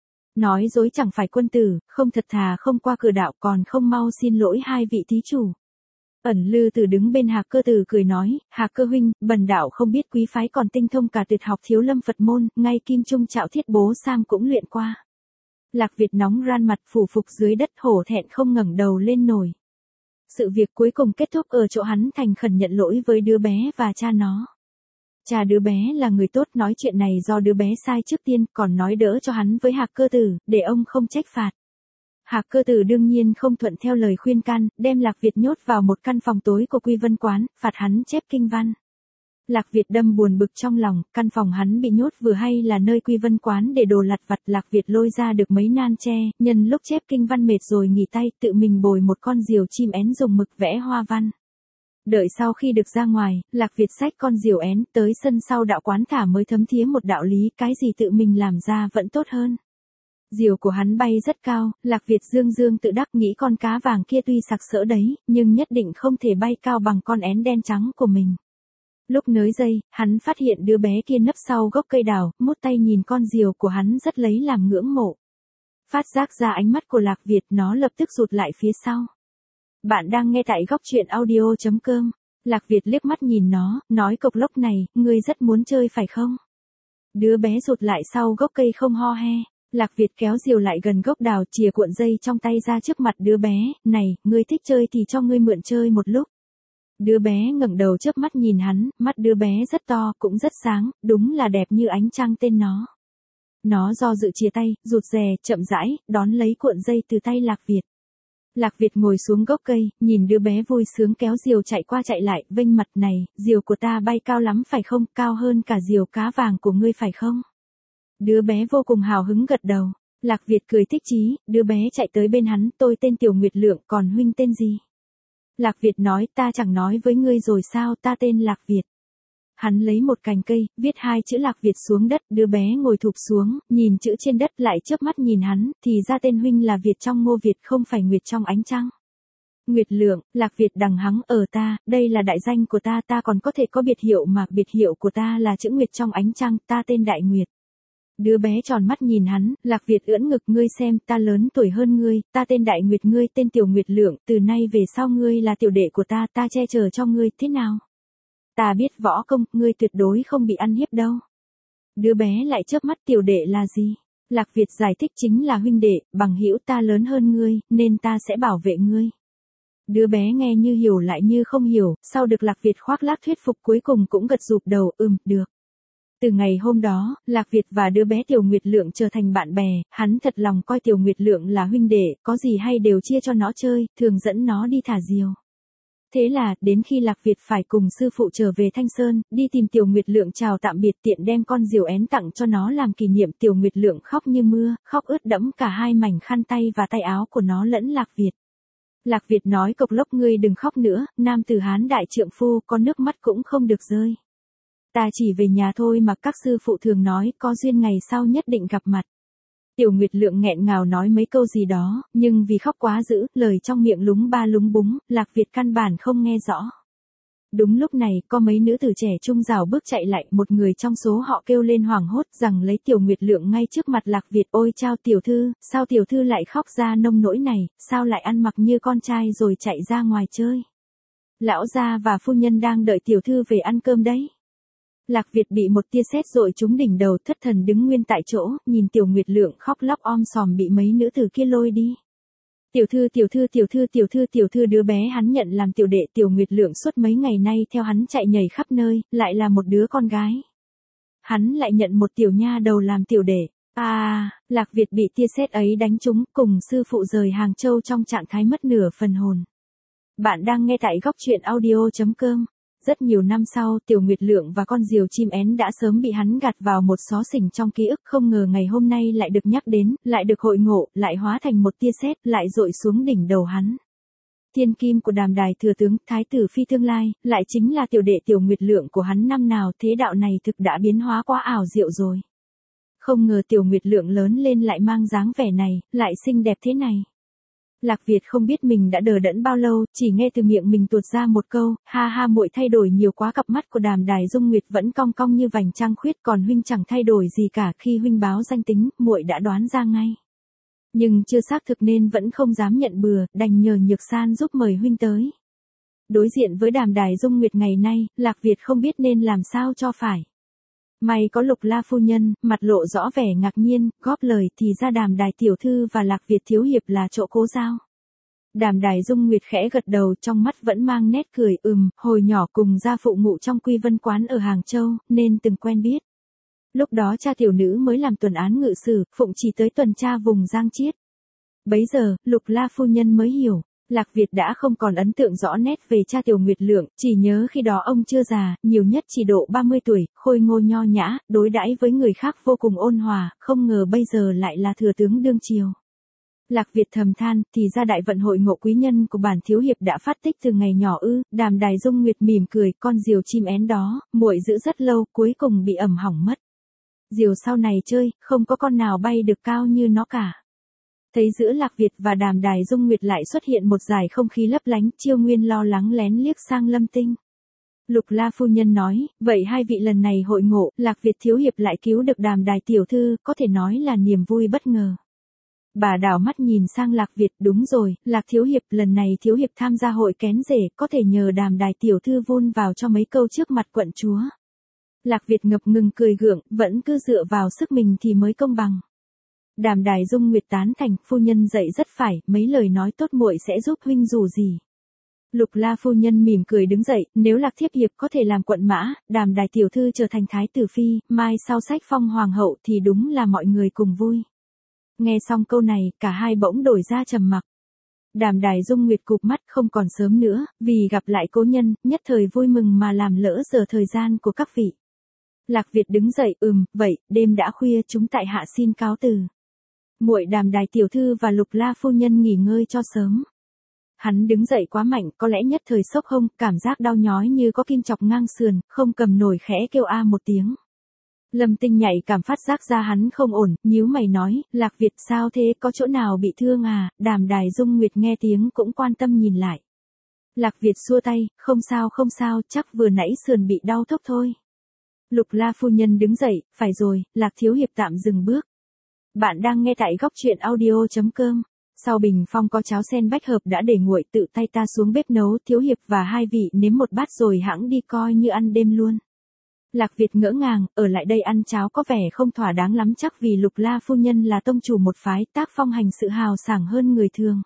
Nói dối chẳng phải quân tử, không thật thà không qua cửa đạo, còn không mau xin lỗi hai vị thí chủ. Ẩn Lư Tử đứng bên Hạc Cơ Tử cười nói, Hạc Cơ huynh, bần đạo không biết quý phái còn tinh thông cả tuyệt học Thiếu Lâm Phật môn, ngay kim trung trạo thiết bố sam cũng luyện qua. Lạc Việt nóng ran mặt phủ phục dưới đất, hổ thẹn không ngẩng đầu lên nổi. Sự việc cuối cùng kết thúc ở chỗ hắn thành khẩn nhận lỗi với đứa bé và cha nó. Cha đứa bé là người tốt, nói chuyện này do đứa bé sai trước tiên, còn nói đỡ cho hắn với Hạc Cơ Tử, để ông không trách phạt. Hạc Cơ Tử đương nhiên không thuận theo lời khuyên can, đem Lạc Việt nhốt vào một căn phòng tối của Quy Vân Quán, phạt hắn chép kinh văn. Lạc Việt đâm buồn bực trong lòng, căn phòng hắn bị nhốt vừa hay là nơi Quy Vân Quán để đồ lặt vặt. Lạc Việt lôi ra được mấy nan tre, nhân lúc chép kinh văn mệt rồi nghỉ tay, tự mình bồi một con diều chim én dùng mực vẽ hoa văn. Đợi sau khi được ra ngoài, Lạc Việt xách con diều én tới sân sau đạo quán thả mới thấm thía một đạo lý, cái gì tự mình làm ra vẫn tốt hơn. Diều của hắn bay rất cao, Lạc Việt dương dương tự đắc nghĩ con cá vàng kia tuy sặc sỡ đấy, nhưng nhất định không thể bay cao bằng con én đen trắng của mình. Lúc nới dây, hắn phát hiện đứa bé kia nấp sau gốc cây đào, mút tay nhìn con diều của hắn rất lấy làm ngưỡng mộ. Phát giác ra ánh mắt của Lạc Việt, nó lập tức rụt lại phía sau. Bạn đang nghe tại góc truyện audio chấm com. Lạc Việt liếc mắt nhìn nó, nói cộc lốc này, ngươi rất muốn chơi phải không? Đứa bé rụt lại sau gốc cây không ho he. Lạc Việt kéo diều lại gần gốc đào, chìa cuộn dây trong tay ra trước mặt đứa bé, này, ngươi thích chơi thì cho ngươi mượn chơi một lúc. Đứa bé ngẩng đầu chớp mắt nhìn hắn, mắt đứa bé rất to, cũng rất sáng, đúng là đẹp như ánh trăng tên nó. Nó do dự chìa tay, rụt rè, chậm rãi, đón lấy cuộn dây từ tay Lạc Việt. Lạc Việt ngồi xuống gốc cây, nhìn đứa bé vui sướng kéo diều chạy qua chạy lại, vênh mặt, này, diều của ta bay cao lắm phải không, cao hơn cả diều cá vàng của ngươi phải không? Đứa bé vô cùng hào hứng gật đầu. Lạc Việt cười thích chí, đứa bé chạy tới bên hắn, tôi tên Tiểu Nguyệt Lượng, còn huynh tên gì? Lạc Việt nói, ta chẳng nói với ngươi rồi sao, ta tên Lạc Việt. Hắn lấy một cành cây, viết hai chữ Lạc Việt xuống đất, đứa bé ngồi thụp xuống, nhìn chữ trên đất lại chớp mắt nhìn hắn, thì ra tên huynh là Việt trong Ngô Việt, không phải Nguyệt trong ánh trăng. Nguyệt Lượng, Lạc Việt đằng hắng, ở ta, đây là đại danh của ta, ta còn có thể có biệt hiệu mà, biệt hiệu của ta là chữ Nguyệt trong ánh trăng, ta tên Đại Nguyệt. Đứa bé tròn mắt nhìn hắn, Lạc Việt ưỡn ngực, ngươi xem, ta lớn tuổi hơn ngươi, ta tên Đại Nguyệt, ngươi tên Tiểu Nguyệt Lượng, từ nay về sau ngươi là tiểu đệ của ta, ta che chở cho ngươi, thế nào? Ta biết võ công, ngươi tuyệt đối không bị ăn hiếp đâu. Đứa bé lại chớp mắt, tiểu đệ là gì? Lạc Việt giải thích, chính là huynh đệ, bằng hữu, ta lớn hơn ngươi, nên ta sẽ bảo vệ ngươi. Đứa bé nghe như hiểu lại như không hiểu, sau được Lạc Việt khoác lác thuyết phục cuối cùng cũng gật gục đầu, ừm, được. Từ ngày hôm đó, Lạc Việt và đứa bé Tiểu Nguyệt Lượng trở thành bạn bè, hắn thật lòng coi Tiểu Nguyệt Lượng là huynh đệ, có gì hay đều chia cho nó chơi, thường dẫn nó đi thả diều. Thế là, đến khi Lạc Việt phải cùng sư phụ trở về Thanh Sơn, đi tìm Tiểu Nguyệt Lượng chào tạm biệt, tiện đem con diều én tặng cho nó làm kỷ niệm. Tiểu Nguyệt Lượng khóc như mưa, khóc ướt đẫm cả hai mảnh khăn tay và tay áo của nó lẫn Lạc Việt. Lạc Việt nói, cộc lốc, ngươi đừng khóc nữa, nam tử Hán đại trượng phu, con nước mắt cũng không được rơi. Ta chỉ về nhà thôi mà, các sư phụ thường nói, có duyên ngày sau nhất định gặp mặt. Tiểu Nguyệt Lượng nghẹn ngào nói mấy câu gì đó, nhưng vì khóc quá dữ, lời trong miệng lúng ba lúng búng, Lạc Việt căn bản không nghe rõ. Đúng lúc này, có mấy nữ tử trẻ trung rào bước chạy lại, một người trong số họ kêu lên hoảng hốt rằng lấy Tiểu Nguyệt Lượng ngay trước mặt Lạc Việt, ôi chao tiểu thư, sao tiểu thư lại khóc ra nông nỗi này, sao lại ăn mặc như con trai rồi chạy ra ngoài chơi? Lão gia và phu nhân đang đợi tiểu thư về ăn cơm đấy. Lạc Việt bị một tia sét dội trúng đỉnh đầu, thất thần đứng nguyên tại chỗ, nhìn Tiểu Nguyệt Lượng khóc lóc om sòm bị mấy nữ tử kia lôi đi. Tiểu thư, tiểu thư, tiểu thư, tiểu thư, tiểu thư, đứa bé hắn nhận làm tiểu đệ. Tiểu Nguyệt Lượng suốt mấy ngày nay theo hắn chạy nhảy khắp nơi, lại là một đứa con gái. Hắn lại nhận một tiểu nha đầu làm tiểu đệ. À, Lạc Việt bị tia sét ấy đánh trúng, cùng sư phụ rời Hàng Châu trong trạng thái mất nửa phần hồn. Bạn đang nghe tại góc truyện audio chấm com. Rất nhiều năm sau, Tiểu Nguyệt Lượng và con diều chim én đã sớm bị hắn gạt vào một xó xỉnh trong ký ức, không ngờ ngày hôm nay lại được nhắc đến, lại được hội ngộ, lại hóa thành một tia sét, lại dội xuống đỉnh đầu hắn. Thiên kim của Đàm Đài thừa tướng, thái tử phi tương lai, lại chính là tiểu đệ Tiểu Nguyệt Lượng của hắn năm nào, thế đạo này thực đã biến hóa quá ảo diệu rồi. Không ngờ Tiểu Nguyệt Lượng lớn lên lại mang dáng vẻ này, lại xinh đẹp thế này. Lạc Việt không biết mình đã đờ đẫn bao lâu, chỉ nghe từ miệng mình tuột ra một câu, ha ha, muội thay đổi nhiều quá. Cặp mắt của Đàm Đài Dung Nguyệt vẫn cong cong như vành trăng khuyết, còn huynh chẳng thay đổi gì cả, khi huynh báo danh tính, muội đã đoán ra ngay. Nhưng chưa xác thực nên vẫn không dám nhận bừa, đành nhờ Nhược San giúp mời huynh tới. Đối diện với Đàm Đài Dung Nguyệt ngày nay, Lạc Việt không biết nên làm sao cho phải. May có Lục La phu nhân, mặt lộ rõ vẻ ngạc nhiên, góp lời, thì ra Đàm Đài tiểu thư và Lạc Việt thiếu hiệp là chỗ cố giao. Đàm Đài Dung Nguyệt khẽ gật đầu, trong mắt vẫn mang nét cười, ừm, hồi nhỏ cùng gia phụ ngụ trong Quy Vân quán ở Hàng Châu, nên từng quen biết. Lúc đó cha tiểu nữ mới làm tuần án ngự sử, phụng chỉ tới tuần tra vùng Giang Chiết. Bấy giờ, Lục La phu nhân mới hiểu, Lạc Việt đã không còn ấn tượng rõ nét về cha Tiểu Nguyệt Lượng, chỉ nhớ khi đó ông chưa già, nhiều nhất chỉ độ ba mươi tuổi, khôi ngô nho nhã, đối đãi với người khác vô cùng ôn hòa, không ngờ bây giờ lại là thừa tướng đương triều. Lạc Việt thầm than, thì ra đại vận hội ngộ quý nhân của bản thiếu hiệp đã phát tích từ ngày nhỏ ư. Đàm Đài Dung Nguyệt mỉm cười, con diều chim én đó, muội giữ rất lâu, cuối cùng bị ẩm hỏng mất. Diều sau này chơi, không có con nào bay được cao như nó cả. Thấy giữa Lạc Việt và Đàm Đài Dung Nguyệt lại xuất hiện một dải không khí lấp lánh, Chiêu Nguyên lo lắng lén liếc sang Lâm Tinh. Lục La phu nhân nói, vậy hai vị lần này hội ngộ, Lạc Việt thiếu hiệp lại cứu được Đàm Đài tiểu thư, có thể nói là niềm vui bất ngờ. Bà đảo mắt nhìn sang Lạc Việt, đúng rồi, Lạc thiếu hiệp, lần này thiếu hiệp tham gia hội kén rể, có thể nhờ Đàm Đài tiểu thư vun vào cho mấy câu trước mặt quận chúa. Lạc Việt ngập ngừng cười gượng, vẫn cứ dựa vào sức mình thì mới công bằng. Đàm Đài Dung Nguyệt tán thành, phu nhân dạy rất phải, mấy lời nói tốt muội sẽ giúp huynh dù gì. Lục La phu nhân mỉm cười đứng dậy, nếu Lạc thiếp hiệp có thể làm quận mã, Đàm Đài tiểu thư trở thành thái tử phi, mai sau sách phong hoàng hậu thì đúng là mọi người cùng vui. Nghe xong câu này, cả hai bỗng đổi ra trầm mặc. Đàm Đài Dung Nguyệt cụp mắt, không còn sớm nữa, vì gặp lại cố nhân, nhất thời vui mừng mà làm lỡ giờ thời gian của các vị. Lạc Việt đứng dậy, ừm, vậy, đêm đã khuya, chúng tại hạ xin cáo từ. Muội Đàm Đài tiểu thư và Lục La phu nhân nghỉ ngơi cho sớm. Hắn đứng dậy quá mạnh, có lẽ nhất thời sốc hông, cảm giác đau nhói như có kim chọc ngang sườn, không cầm nổi khẽ kêu a một tiếng. Lâm Tinh nhạy cảm phát giác ra hắn không ổn, nhíu mày nói, Lạc Việt sao thế, có chỗ nào bị thương à? Đàm Đài Dung Nguyệt nghe tiếng cũng quan tâm nhìn lại. Lạc Việt xua tay, không sao không sao, chắc vừa nãy sườn bị đau thốc thôi. Lục La phu nhân đứng dậy, phải rồi, Lạc thiếu hiệp tạm dừng bước. Bạn đang nghe tại góc truyện audio chấm com. Sau bình phong có cháo sen bách hợp đã để nguội, tự tay ta xuống bếp nấu, thiếu hiệp và hai vị nếm một bát rồi hãng đi coi như ăn đêm luôn. Lạc Việt ngỡ ngàng, ở lại đây ăn cháo có vẻ không thỏa đáng lắm, chắc vì Lục La phu nhân là tông chủ một phái, tác phong hành sự hào sảng hơn người thường.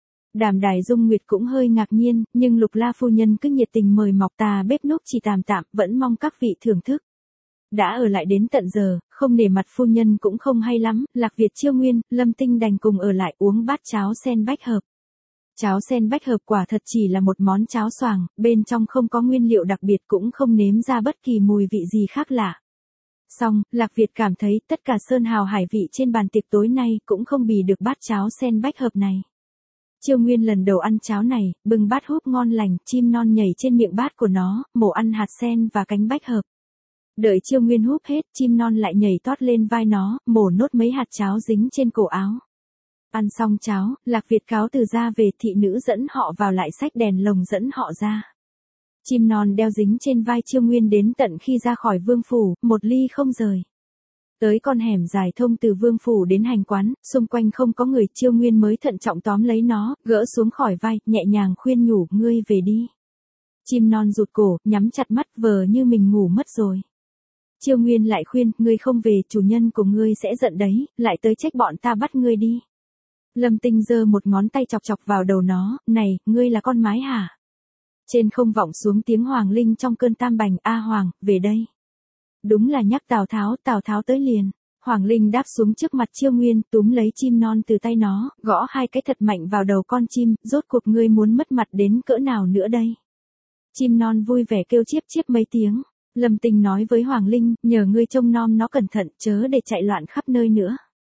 Đàm Đài Dung Nguyệt cũng hơi ngạc nhiên, nhưng Lục La phu nhân cứ nhiệt tình mời mọc, ta bếp núc chỉ tạm tạm, vẫn mong các vị thưởng thức. Đã ở lại đến tận giờ, không nể mặt phu nhân cũng không hay lắm, Lạc Việt Chiêu Nguyên, Lâm Tinh đành cùng ở lại uống bát cháo sen bách hợp. Cháo sen bách hợp quả thật chỉ là một món cháo xoàng, bên trong không có nguyên liệu đặc biệt, cũng không nếm ra bất kỳ mùi vị gì khác lạ. Song, Lạc Việt cảm thấy tất cả sơn hào hải vị trên bàn tiệc tối nay cũng không bì được bát cháo sen bách hợp này. Chiêu Nguyên lần đầu ăn cháo này, bưng bát húp ngon lành, chim non nhảy trên miệng bát của nó, mổ ăn hạt sen và cánh bách hợp. Đợi Chiêu Nguyên húp hết, chim non lại nhảy tót lên vai nó, mổ nốt mấy hạt cháo dính trên cổ áo. Ăn xong cháo, Lạc Việt cáo từ ra về, thị nữ dẫn họ vào lại xách đèn lồng dẫn họ ra. Chim non đeo dính trên vai Chiêu Nguyên đến tận khi ra khỏi vương phủ, một ly không rời. Tới con hẻm dài thông từ vương phủ đến hành quán, xung quanh không có người, Chiêu Nguyên mới thận trọng tóm lấy nó, gỡ xuống khỏi vai, nhẹ nhàng khuyên nhủ, ngươi về đi. Chim non rụt cổ, nhắm chặt mắt, vờ như mình ngủ mất rồi. Chiêu Nguyên lại khuyên, ngươi không về, chủ nhân của ngươi sẽ giận đấy, lại tới trách bọn ta bắt ngươi đi. Lâm Tinh giơ một ngón tay chọc chọc vào đầu nó, này, ngươi là con mái hả? Trên không vọng xuống tiếng Hoàng Linh trong cơn tam bành, a Hoàng, về đây. Đúng là nhắc Tào Tháo, Tào Tháo tới liền. Hoàng Linh đáp xuống trước mặt Chiêu Nguyên, túm lấy chim non từ tay nó, gõ hai cái thật mạnh vào đầu con chim, rốt cuộc ngươi muốn mất mặt đến cỡ nào nữa đây? Chim non vui vẻ kêu chiếp chiếp mấy tiếng. Lâm Tinh nói với Hoàng Linh, nhờ ngươi trông nom nó cẩn thận, chớ để chạy loạn khắp nơi nữa.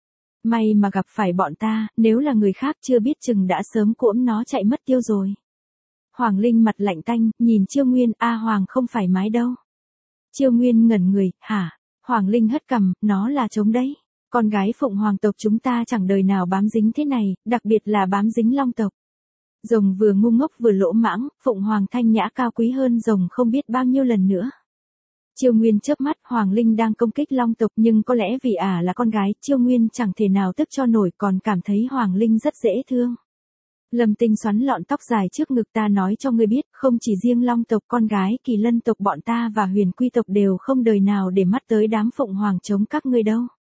May mà gặp phải bọn ta, nếu là người khác chưa biết chừng đã sớm cuỗm nó chạy mất tiêu rồi. Hoàng Linh mặt lạnh tanh, nhìn Chiêu Nguyên, a Hoàng không phải mái đâu. Chiêu Nguyên ngẩn người, hả? Hoàng Linh hất cằm, nó là trống đấy. Con gái Phụng Hoàng tộc chúng ta chẳng đời nào bám dính thế này, đặc biệt là bám dính Long tộc. Rồng vừa ngu ngốc vừa lỗ mãng, Phụng Hoàng thanh nhã cao quý hơn rồng không biết bao nhiêu lần nữa. Chiêu Nguyên chớp mắt, Hoàng Linh đang công kích Long tộc, nhưng có lẽ vì ả à là con gái, Chiêu Nguyên chẳng thể nào tức cho nổi, còn cảm thấy Hoàng Linh rất dễ thương. Lâm Tinh xoắn lọn tóc dài trước ngực, ta nói cho ngươi biết, không chỉ riêng Long tộc, con gái Kỳ Lân tộc bọn ta và Huyền Quy tộc đều không đời nào để mắt tới đám Phụng Hoàng chống các ngươi đâu.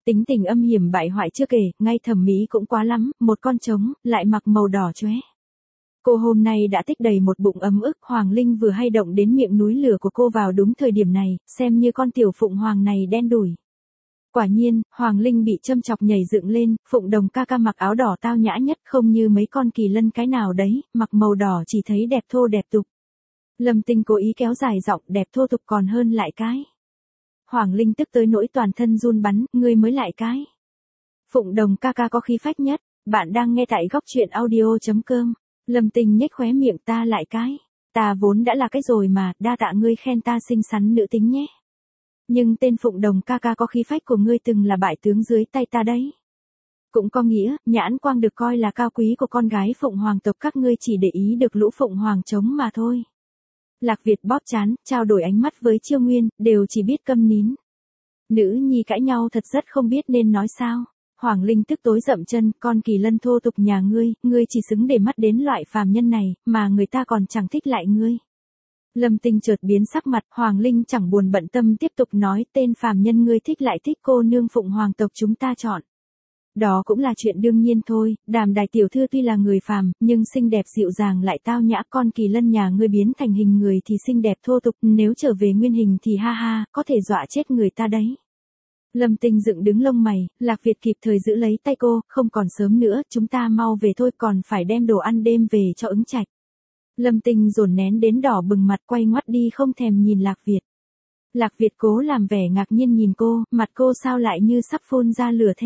Tính tình âm hiểm bại hoại chưa kể, ngay thẩm mỹ cũng quá lắm, một con trống, lại mặc màu đỏ chóe. Cô hôm nay đã tích đầy một bụng ấm ức, Hoàng Linh vừa hay động đến miệng núi lửa của cô vào đúng thời điểm này, xem như con tiểu phụng hoàng này đen đủi. Quả nhiên, Hoàng Linh bị châm chọc nhảy dựng lên, Phụng Đồng ca ca mặc áo đỏ tao nhã nhất, không như mấy con kỳ lân cái nào đấy, mặc màu đỏ chỉ thấy đẹp thô đẹp tục. Lâm Tinh cố ý kéo dài giọng, đẹp thô tục còn hơn lại cái. Hoàng Linh tức tới nỗi toàn thân run bắn, ngươi mới lại cái. Phụng Đồng ca ca có khí phách nhất, bạn đang nghe tại góc truyện audio.com. Lâm Tinh nhếch khóe miệng, ta lại cái. Ta vốn đã là cái rồi mà, đa tạ ngươi khen ta xinh xắn nữ tính nhé. Nhưng tên Phụng Đồng ca ca có khí phách của ngươi từng là bại tướng dưới tay ta đấy. Cũng có nghĩa, nhãn quang được coi là cao quý của con gái Phụng Hoàng tộc các ngươi chỉ để ý được lũ Phụng Hoàng trống mà thôi. Lạc Việt bóp chán, trao đổi ánh mắt với Chiêu Nguyên, đều chỉ biết câm nín. Nữ nhi cãi nhau thật rất không biết nên nói sao. Hoàng Linh tức tối dậm chân, con kỳ lân thô tục nhà ngươi, ngươi chỉ xứng để mắt đến loại phàm nhân này, mà người ta còn chẳng thích lại ngươi. Lâm Tinh chợt biến sắc mặt, Hoàng Linh chẳng buồn bận tâm tiếp tục nói, tên phàm nhân ngươi thích lại thích cô nương Phụng Hoàng tộc chúng ta chọn. Đó cũng là chuyện đương nhiên thôi, Đàm Đài tiểu thư tuy là người phàm, nhưng xinh đẹp dịu dàng lại tao nhã, con kỳ lân nhà ngươi biến thành hình người thì xinh đẹp thô tục, nếu trở về nguyên hình thì ha ha, có thể dọa chết người ta đấy. Lâm Tinh dựng đứng lông mày, Lạc Việt kịp thời giữ lấy tay cô, không còn sớm nữa, chúng ta mau về thôi, còn phải đem đồ ăn đêm về cho ứng trạch. Lâm Tinh dồn nén đến đỏ bừng mặt, quay ngoắt đi không thèm nhìn Lạc Việt. Lạc Việt cố làm vẻ ngạc nhiên nhìn cô, mặt cô sao lại như sắp phun ra lửa thế.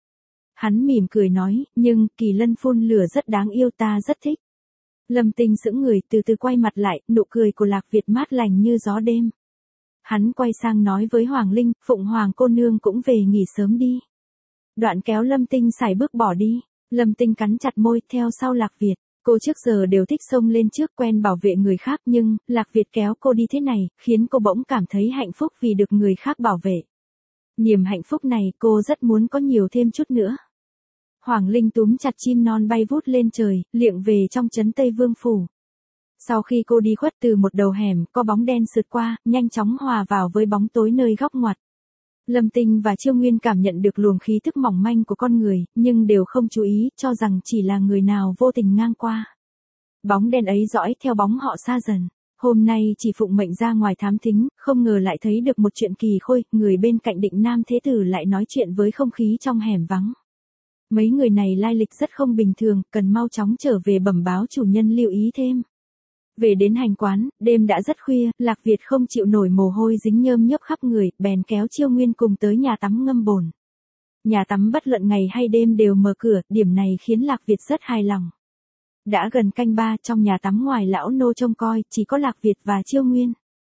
Hắn mỉm cười nói, nhưng kỳ lân phun lửa rất đáng yêu, ta rất thích. Lâm Tinh sững người, từ từ quay mặt lại, nụ cười của Lạc Việt mát lành như gió đêm. Hắn quay sang nói với Hoàng Linh, Phụng Hoàng cô nương cũng về nghỉ sớm đi. Đoạn kéo Lâm Tinh sải bước bỏ đi. Lâm Tinh cắn chặt môi, theo sau Lạc Việt. Cô trước giờ đều thích xông lên trước, quen bảo vệ người khác, nhưng Lạc Việt kéo cô đi thế này, khiến cô bỗng cảm thấy hạnh phúc vì được người khác bảo vệ. Niềm hạnh phúc này cô rất muốn có nhiều thêm chút nữa. Hoàng Linh túm chặt chim non bay vút lên trời, liệng về trong trấn Tây Vương Phủ. Sau khi cô đi khuất từ một đầu hẻm, có bóng đen sượt qua, nhanh chóng hòa vào với bóng tối nơi góc ngoặt. Lâm Tinh và Chiêu Nguyên cảm nhận được luồng khí thức mỏng manh của con người, nhưng đều không chú ý, cho rằng chỉ là người nào vô tình ngang qua. Bóng đen ấy dõi theo bóng họ xa dần. Hôm nay chỉ phụng mệnh ra ngoài thám thính, không ngờ lại thấy được một chuyện kỳ khôi, người bên cạnh Định Nam Thế Tử lại nói chuyện với không khí trong hẻm vắng. Mấy người này lai lịch rất không bình thường, cần mau chóng trở về bẩm báo chủ nhân lưu ý thêm. Về đến hành quán, đêm đã rất khuya, Lạc Việt không chịu nổi mồ hôi dính nhơm nhớp khắp người, bèn kéo Chiêu Nguyên cùng tới nhà tắm ngâm bồn. Nhà tắm bất luận ngày hay đêm đều mở cửa, điểm này khiến Lạc Việt rất hài lòng. Đã gần canh ba, trong nhà tắm ngoài lão nô trông coi, chỉ có Lạc Việt và Chiêu Nguyên.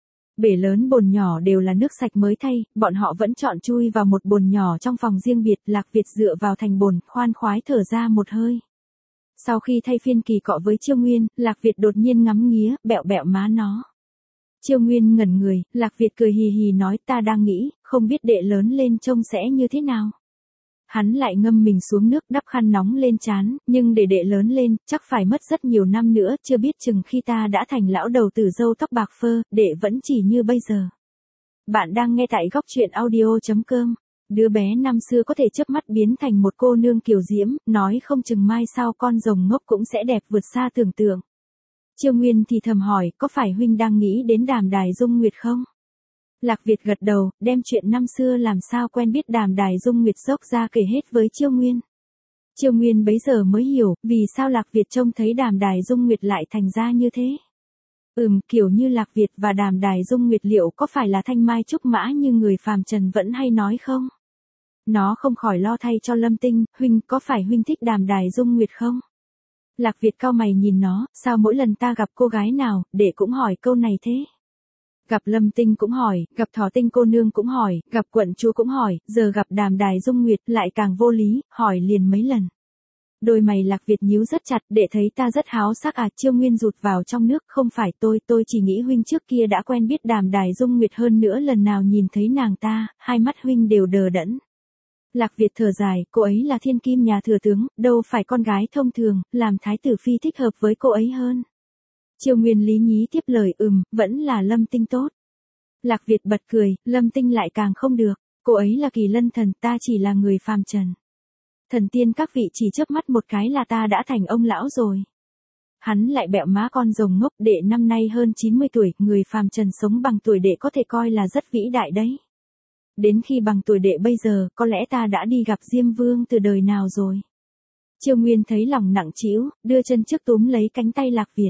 Bể lớn bồn nhỏ đều là nước sạch mới thay, bọn họ vẫn chọn chui vào một bồn nhỏ trong phòng riêng biệt, Lạc Việt dựa vào thành bồn, khoan khoái thở ra một hơi. Sau khi thay phiên kỳ cọ với Chiêu Nguyên, Lạc Việt đột nhiên ngắm nghía, bẹo bẹo má nó. Chiêu Nguyên ngẩn người, Lạc Việt cười hì hì nói, ta đang nghĩ, không biết đệ lớn lên trông sẽ như thế nào. Hắn lại ngâm mình xuống nước đắp khăn nóng lên trán, nhưng để đệ lớn lên, chắc phải mất rất nhiều năm nữa, chưa biết chừng khi ta đã thành lão đầu tử râu tóc bạc phơ, đệ vẫn chỉ như bây giờ. Bạn đang nghe tại góc truyện audio.com. Đứa bé năm xưa có thể chớp mắt biến thành một cô nương kiều diễm, nói không chừng mai sau con rồng ngốc cũng sẽ đẹp vượt xa tưởng tượng. Chiêu Nguyên thì thầm hỏi, có phải huynh đang nghĩ đến Đàm Đài Dung Nguyệt không? Lạc Việt gật đầu, đem chuyện năm xưa làm sao quen biết Đàm Đài Dung Nguyệt dốc ra kể hết với Chiêu Nguyên. Chiêu Nguyên bấy giờ mới hiểu, vì sao Lạc Việt trông thấy Đàm Đài Dung Nguyệt lại thành ra như thế. Ừm, kiểu như Lạc Việt và Đàm Đài Dung Nguyệt liệu có phải là thanh mai trúc mã như người phàm trần vẫn hay nói không? Nó không khỏi lo thay cho Lâm Tinh, huynh có phải huynh thích Đàm Đài Dung Nguyệt không? Lạc Việt cau mày nhìn nó, sao mỗi lần ta gặp cô gái nào, đệ cũng hỏi câu này thế? Gặp Lâm Tinh cũng hỏi, gặp Thỏ Tinh cô nương cũng hỏi, gặp quận chúa cũng hỏi, giờ gặp Đàm Đài Dung Nguyệt lại càng vô lý, hỏi liền mấy lần. Đôi mày Lạc Việt nhíu rất chặt, để thấy ta rất háo sắc à, Chiêu Nguyên rụt vào trong nước, không phải tôi, tôi chỉ nghĩ huynh trước kia đã quen biết Đàm Đài Dung Nguyệt hơn nữa lần nào nhìn thấy nàng ta, hai mắt huynh đều đờ đẫn. Lạc Việt thở dài, cô ấy là thiên kim nhà thừa tướng, đâu phải con gái thông thường, làm thái tử phi thích hợp với cô ấy hơn. Chiêu Nguyên lý nhí tiếp lời, ừm, vẫn là Lâm Tinh tốt. Lạc Việt bật cười, Lâm Tinh lại càng không được. Cô ấy là Kỳ Lân thần, ta chỉ là người phàm trần. Thần tiên các vị chỉ chớp mắt một cái là ta đã thành ông lão rồi. Hắn lại bẹo má con rồng ngốc, đệ năm nay hơn chín mươi tuổi, người phàm trần sống bằng tuổi đệ có thể coi là rất vĩ đại đấy. Đến khi bằng tuổi đệ bây giờ, có lẽ ta đã đi gặp Diêm Vương từ đời nào rồi. Chiêu Nguyên thấy lòng nặng trĩu, đưa chân trước túm lấy cánh tay Lạc Việt.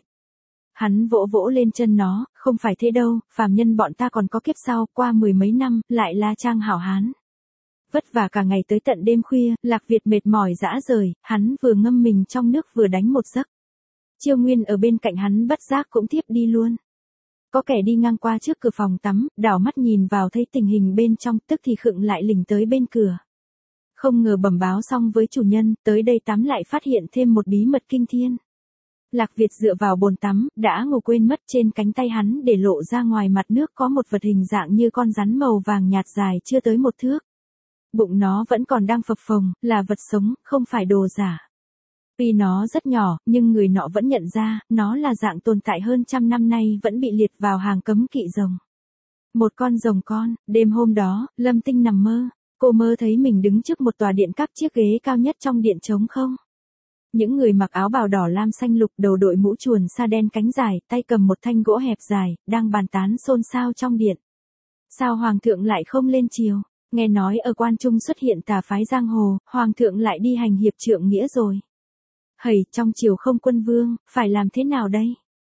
Hắn vỗ vỗ lên chân nó, không phải thế đâu, phàm nhân bọn ta còn có kiếp sau, qua mười mấy năm, lại là trang hảo hán. Vất vả cả ngày tới tận đêm khuya, Lạc Việt mệt mỏi rã rời, hắn vừa ngâm mình trong nước vừa đánh một giấc. Chiêu Nguyên ở bên cạnh hắn bất giác cũng tiếp đi luôn. Có kẻ đi ngang qua trước cửa phòng tắm, đảo mắt nhìn vào thấy tình hình bên trong, tức thì khựng lại lỉnh tới bên cửa. Không ngờ bẩm báo xong với chủ nhân, tới đây tắm lại phát hiện thêm một bí mật kinh thiên. Lạc Việt dựa vào bồn tắm, đã ngủ quên mất trên cánh tay hắn để lộ ra ngoài mặt nước có một vật hình dạng như con rắn màu vàng nhạt dài chưa tới một thước. Bụng nó vẫn còn đang phập phồng, là vật sống, không phải đồ giả. Vì nó rất nhỏ, nhưng người nọ vẫn nhận ra, nó là dạng tồn tại hơn trăm năm nay vẫn bị liệt vào hàng cấm kỵ rồng. Một con rồng con, đêm hôm đó, Lâm Tinh nằm mơ, cô mơ thấy mình đứng trước một tòa điện các chiếc ghế cao nhất trong điện trống không. Những người mặc áo bào đỏ lam xanh lục, đầu đội mũ chuồn sa đen cánh dài, tay cầm một thanh gỗ hẹp dài, đang bàn tán xôn xao trong điện. Sao Hoàng thượng lại không lên triều? Nghe nói ở Quan Trung xuất hiện tà phái giang hồ, Hoàng thượng lại đi hành hiệp trượng nghĩa rồi. Hầy, trong triều không quân vương, phải làm thế nào đây?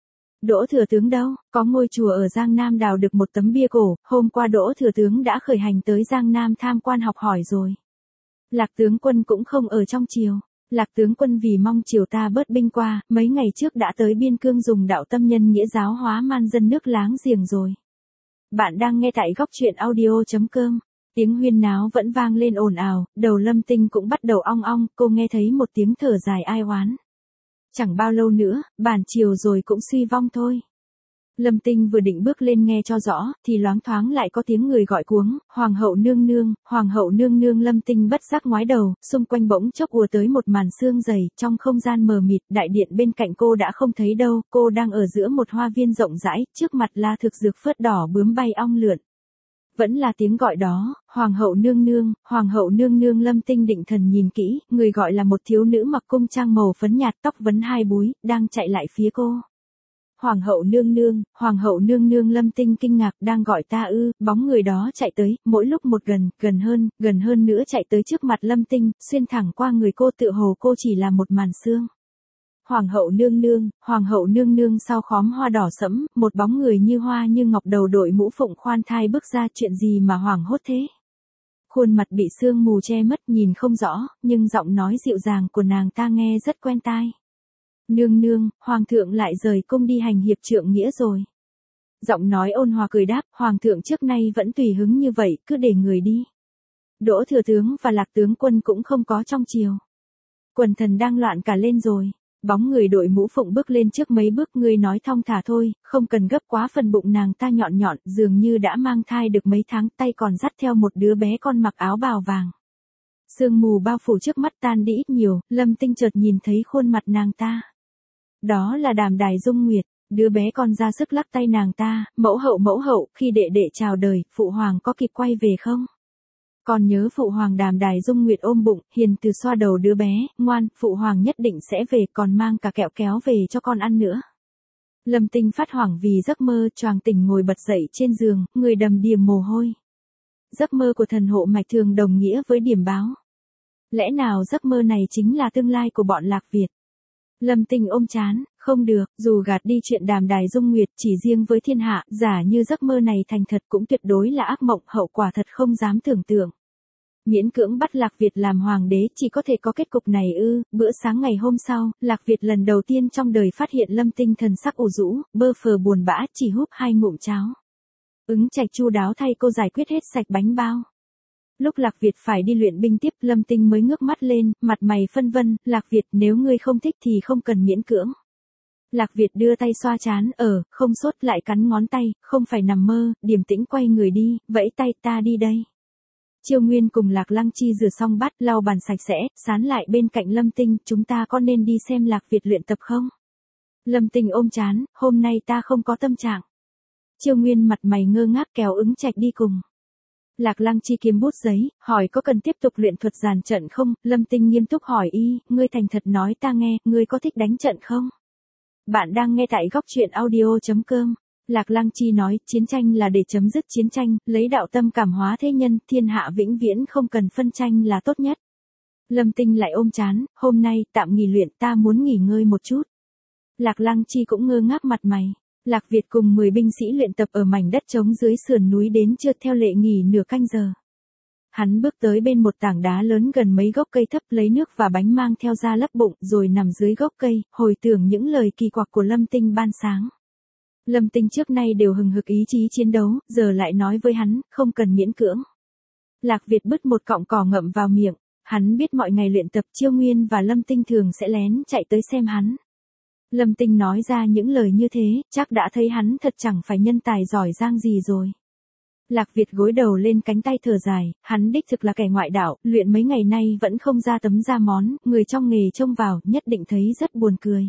Đỗ thừa tướng đâu? Có ngôi chùa ở Giang Nam đào được một tấm bia cổ, hôm qua Đỗ thừa tướng đã khởi hành tới Giang Nam tham quan học hỏi rồi. Lạc tướng quân cũng không ở trong triều. Lạc tướng quân vì mong triều ta bớt binh qua, mấy ngày trước đã tới biên cương dùng đạo tâm nhân nghĩa giáo hóa man dân nước láng giềng rồi. Bạn đang nghe tại góc truyện audio chấm com. Tiếng huyên náo vẫn vang lên ồn ào, đầu Lâm Tinh cũng bắt đầu ong ong, cô nghe thấy một tiếng thở dài ai oán. Chẳng bao lâu nữa, bản triều rồi cũng suy vong thôi. Lâm Tinh vừa định bước lên nghe cho rõ, thì loáng thoáng lại có tiếng người gọi cuống, Hoàng hậu nương nương, Hoàng hậu nương nương. Lâm Tinh bất giác ngoái đầu, xung quanh bỗng chốc ùa tới một màn sương dày, trong không gian mờ mịt, đại điện bên cạnh cô đã không thấy đâu, cô đang ở giữa một hoa viên rộng rãi, trước mặt là thực dược phớt đỏ bướm bay ong lượn. Vẫn là tiếng gọi đó, Hoàng hậu nương nương, Hoàng hậu nương nương. Lâm Tinh định thần nhìn kỹ, người gọi là một thiếu nữ mặc cung trang màu phấn nhạt, tóc vấn hai búi, đang chạy lại phía cô. Hoàng hậu nương nương, Hoàng hậu nương nương. Lâm Tinh kinh ngạc, đang gọi ta ư? Bóng người đó chạy tới, mỗi lúc một gần, gần hơn, gần hơn nữa chạy tới trước mặt Lâm Tinh, xuyên thẳng qua người cô, tựa hồ cô chỉ là một màn sương. Hoàng hậu nương nương, Hoàng hậu nương nương. Sau khóm hoa đỏ sẫm, một bóng người như hoa như ngọc, đầu đội mũ phụng khoan thai bước ra. Chuyện gì mà hoảng hốt thế? Khuôn mặt bị sương mù che mất, nhìn không rõ, nhưng giọng nói dịu dàng của nàng ta nghe rất quen tai. Nương nương, Hoàng thượng lại rời cung đi hành hiệp trượng nghĩa rồi. Giọng nói ôn hòa cười đáp, Hoàng thượng trước nay vẫn tùy hứng như vậy, cứ để người đi. Đỗ thừa tướng và Lạc tướng quân cũng không có trong triều. Quần thần đang loạn cả lên rồi. Bóng người đội mũ phụng bước lên trước mấy bước, người nói thong thả thôi, không cần gấp quá. Phần bụng nàng ta nhọn nhọn, dường như đã mang thai được mấy tháng, tay còn dắt theo một đứa bé con mặc áo bào vàng. Sương mù bao phủ trước mắt tan đi ít nhiều, Lâm Tinh chợt nhìn thấy khuôn mặt nàng ta. Đó là Đàm Đài Dung Nguyệt, đứa bé con ra sức lắc tay nàng ta, mẫu hậu mẫu hậu, khi đệ đệ chào đời, phụ hoàng có kịp quay về không? Còn nhớ phụ hoàng. Đàm Đài Dung Nguyệt ôm bụng, hiền từ xoa đầu đứa bé, ngoan, phụ hoàng nhất định sẽ về, còn mang cả kẹo kéo về cho con ăn nữa. Lâm Tinh phát hoảng vì giấc mơ, choàng tỉnh ngồi bật dậy trên giường, người đầm đìa mồ hôi. Giấc mơ của thần hộ mạch thường đồng nghĩa với điểm báo. Lẽ nào giấc mơ này chính là tương lai của bọn Lạc Việt? Lâm Tinh ôm chán, không được, dù gạt đi chuyện Đàm Đài Dung Nguyệt, chỉ riêng với thiên hạ, giả như giấc mơ này thành thật cũng tuyệt đối là ác mộng, hậu quả thật không dám tưởng tượng. Miễn cưỡng bắt Lạc Việt làm hoàng đế, chỉ có thể có kết cục này ư? Bữa sáng ngày hôm sau, Lạc Việt lần đầu tiên trong đời phát hiện Lâm Tinh thần sắc ủ rũ, bơ phờ buồn bã, chỉ húp hai ngụm cháo. Ứng Trạch chu đáo thay cô giải quyết hết sạch bánh bao. Lúc Lạc Việt phải đi luyện binh tiếp, Lâm Tinh mới ngước mắt lên, mặt mày phân vân, Lạc Việt, nếu ngươi không thích thì không cần miễn cưỡng. Lạc Việt đưa tay xoa trán, ở, không sốt, lại cắn ngón tay, không phải nằm mơ, điềm tĩnh quay người đi, vẫy tay, ta đi đây. Chiêu Nguyên cùng Lạc Lăng Chi rửa xong bát, lau bàn sạch sẽ, sán lại bên cạnh Lâm Tinh, chúng ta có nên đi xem Lạc Việt luyện tập không? Lâm Tinh ôm chán, hôm nay ta không có tâm trạng. Chiêu Nguyên mặt mày ngơ ngác kéo Ứng Trạch đi cùng. Lạc Lăng Chi kiếm bút giấy, hỏi có cần tiếp tục luyện thuật giàn trận không, Lâm Tinh nghiêm túc hỏi y, ngươi thành thật nói ta nghe, ngươi có thích đánh trận không? Bạn đang nghe tại góc truyện audio.com. Lạc Lăng Chi nói, chiến tranh là để chấm dứt chiến tranh, lấy đạo tâm cảm hóa thế nhân, thiên hạ vĩnh viễn không cần phân tranh là tốt nhất. Lâm Tinh lại ôm chán, hôm nay, tạm nghỉ luyện, ta muốn nghỉ ngơi một chút. Lạc Lăng Chi cũng ngơ ngác mặt mày. Lạc Việt cùng mười binh sĩ luyện tập ở mảnh đất trống dưới sườn núi đến trưa theo lệ nghỉ nửa canh giờ. Hắn bước tới bên một tảng đá lớn gần mấy gốc cây thấp lấy nước và bánh mang theo ra lấp bụng rồi nằm dưới gốc cây, hồi tưởng những lời kỳ quặc của Lâm Tinh ban sáng. Lâm Tinh trước nay đều hừng hực ý chí chiến đấu, giờ lại nói với hắn, không cần miễn cưỡng. Lạc Việt bứt một cọng cỏ ngậm vào miệng, hắn biết mọi ngày luyện tập Chiêu Nguyên và Lâm Tinh thường sẽ lén chạy tới xem hắn. Lâm Tinh nói ra những lời như thế, chắc đã thấy hắn thật chẳng phải nhân tài giỏi giang gì rồi. Lạc Việt gối đầu lên cánh tay thở dài, hắn đích thực là kẻ ngoại đạo, luyện mấy ngày nay vẫn không ra tấm ra món, người trong nghề trông vào, nhất định thấy rất buồn cười.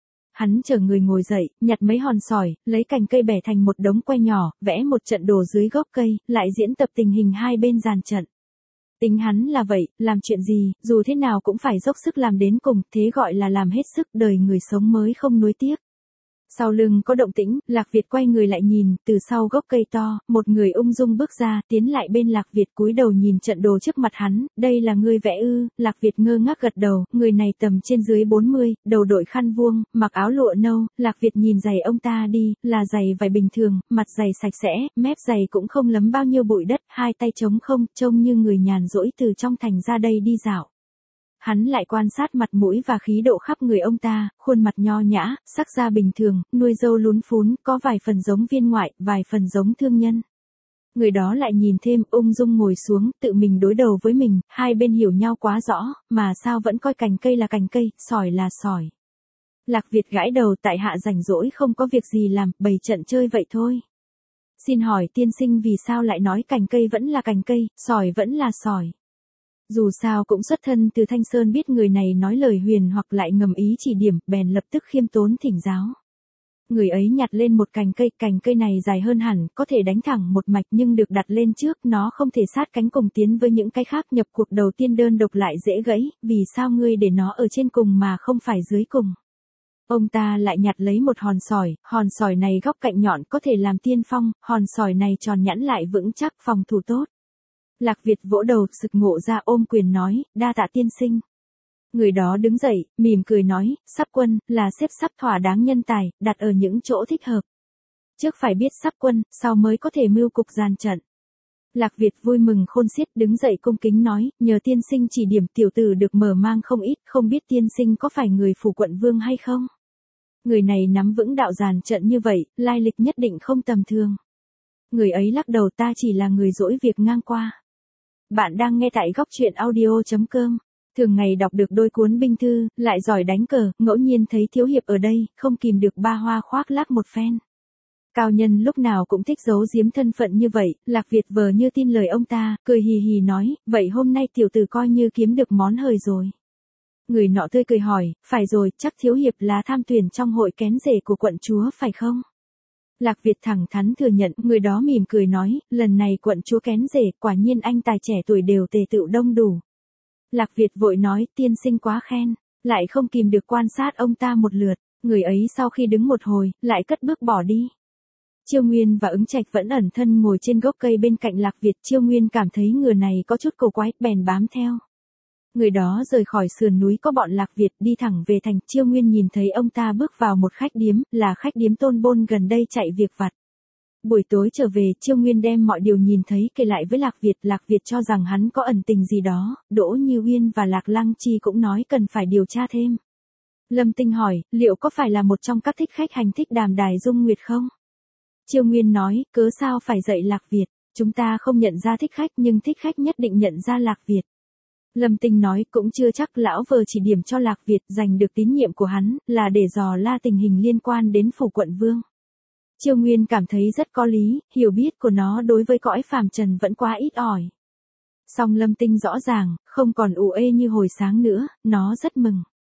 Hắn chở người ngồi dậy, nhặt mấy hòn sỏi, lấy cành cây bẻ thành một đống que nhỏ, vẽ một trận đồ dưới gốc cây, lại diễn tập tình hình hai bên giàn trận. Tính hắn là vậy, làm chuyện gì, dù thế nào cũng phải dốc sức làm đến cùng, thế gọi là làm hết sức, đời người sống mới không nuối tiếc. Sau lưng có động tĩnh, Lạc Việt quay người lại nhìn, từ sau gốc cây to, một người ung dung bước ra, tiến lại bên Lạc Việt cúi đầu nhìn trận đồ trước mặt hắn, đây là ngươi vẽ ư, Lạc Việt ngơ ngác gật đầu, người này tầm trên dưới bốn mươi, đầu đội khăn vuông, mặc áo lụa nâu, Lạc Việt nhìn giày ông ta đi, là giày vải bình thường, mặt giày sạch sẽ, mép giày cũng không lấm bao nhiêu bụi đất, hai tay trống không, trông như người nhàn rỗi từ trong thành ra đây đi dạo. Hắn lại quan sát mặt mũi và khí độ khắp người ông ta, khuôn mặt nho nhã, sắc da bình thường, nuôi râu lún phún, có vài phần giống viên ngoại, vài phần giống thương nhân. Người đó lại nhìn thêm, ung dung ngồi xuống, tự mình đối đầu với mình, hai bên hiểu nhau quá rõ, mà sao vẫn coi cành cây là cành cây, sỏi là sỏi. Lạc Việt gãi đầu, tại hạ rảnh rỗi không có việc gì làm, bày trận chơi vậy thôi. Xin hỏi tiên sinh vì sao lại nói cành cây vẫn là cành cây, sỏi vẫn là sỏi. Dù sao cũng xuất thân từ Thanh Sơn, biết người này nói lời huyền hoặc lại ngầm ý chỉ điểm, bèn lập tức khiêm tốn thỉnh giáo. Người ấy nhặt lên một cành cây, cành cây này dài hơn hẳn, có thể đánh thẳng một mạch nhưng được đặt lên trước, nó không thể sát cánh cùng tiến với những cái khác, nhập cuộc đầu tiên đơn độc lại dễ gãy, vì sao ngươi để nó ở trên cùng mà không phải dưới cùng. Ông ta lại nhặt lấy một hòn sỏi, hòn sỏi này góc cạnh nhọn có thể làm tiên phong, hòn sỏi này tròn nhẵn lại vững chắc, phòng thủ tốt. Lạc Việt vỗ đầu, sực ngộ ra, ôm quyền nói, đa tạ tiên sinh. Người đó đứng dậy, mỉm cười nói, sắp quân, là xếp sắp thỏa đáng nhân tài, đặt ở những chỗ thích hợp. Trước phải biết sắp quân, sau mới có thể mưu cục giàn trận. Lạc Việt vui mừng khôn xiết, đứng dậy cung kính nói, nhờ tiên sinh chỉ điểm, tiểu tử được mở mang không ít, không biết tiên sinh có phải người phủ quận vương hay không? Người này nắm vững đạo giàn trận như vậy, lai lịch nhất định không tầm thường. Người ấy lắc đầu, ta chỉ là người dỗi việc ngang qua. Bạn đang nghe tại góc truyện audio.com. Thường ngày đọc được đôi cuốn binh thư, lại giỏi đánh cờ, ngẫu nhiên thấy thiếu hiệp ở đây, không kìm được ba hoa khoác lác một phen. Cao nhân lúc nào cũng thích giấu giếm thân phận như vậy, Lạc Việt vờ như tin lời ông ta, cười hì hì nói, vậy hôm nay tiểu tử coi như kiếm được món hời rồi. Người nọ tươi cười hỏi, phải rồi, chắc thiếu hiệp là tham tuyển trong hội kén rể của quận chúa phải không? Lạc Việt thẳng thắn thừa nhận, người đó mỉm cười nói, lần này quận chúa kén rể, quả nhiên anh tài trẻ tuổi đều tề tựu đông đủ. Lạc Việt vội nói, tiên sinh quá khen, lại không kìm được quan sát ông ta một lượt, người ấy sau khi đứng một hồi, lại cất bước bỏ đi. Chiêu Nguyên và Ứng Trạch vẫn ẩn thân ngồi trên gốc cây bên cạnh Lạc Việt, Chiêu Nguyên cảm thấy người này có chút cổ quái, bèn bám theo. Người đó rời khỏi sườn núi có bọn Lạc Việt đi thẳng về thành, Chiêu Nguyên nhìn thấy ông ta bước vào một khách điếm, là khách điếm Tôn Bôn gần đây chạy việc vặt. Buổi tối trở về, Chiêu Nguyên đem mọi điều nhìn thấy kể lại với Lạc Việt, Lạc Việt cho rằng hắn có ẩn tình gì đó, Đỗ Như Uyên và Lạc Lăng Chi cũng nói cần phải điều tra thêm. Lâm Tinh hỏi, liệu có phải là một trong các thích khách hành thích Đàm Đài Dung Nguyệt không? Chiêu Nguyên nói, cớ sao phải dạy Lạc Việt, chúng ta không nhận ra thích khách nhưng thích khách nhất định nhận ra Lạc Việt. Lâm Tinh nói, cũng chưa chắc, lão vờ chỉ điểm cho Lạc Việt giành được tín nhiệm của hắn, là để dò la tình hình liên quan đến phủ quận vương. Chiêu Nguyên cảm thấy rất có lý, hiểu biết của nó đối với cõi phàm trần vẫn quá ít ỏi. Song Lâm Tinh rõ ràng, không còn ù ê như hồi sáng nữa, nó rất mừng.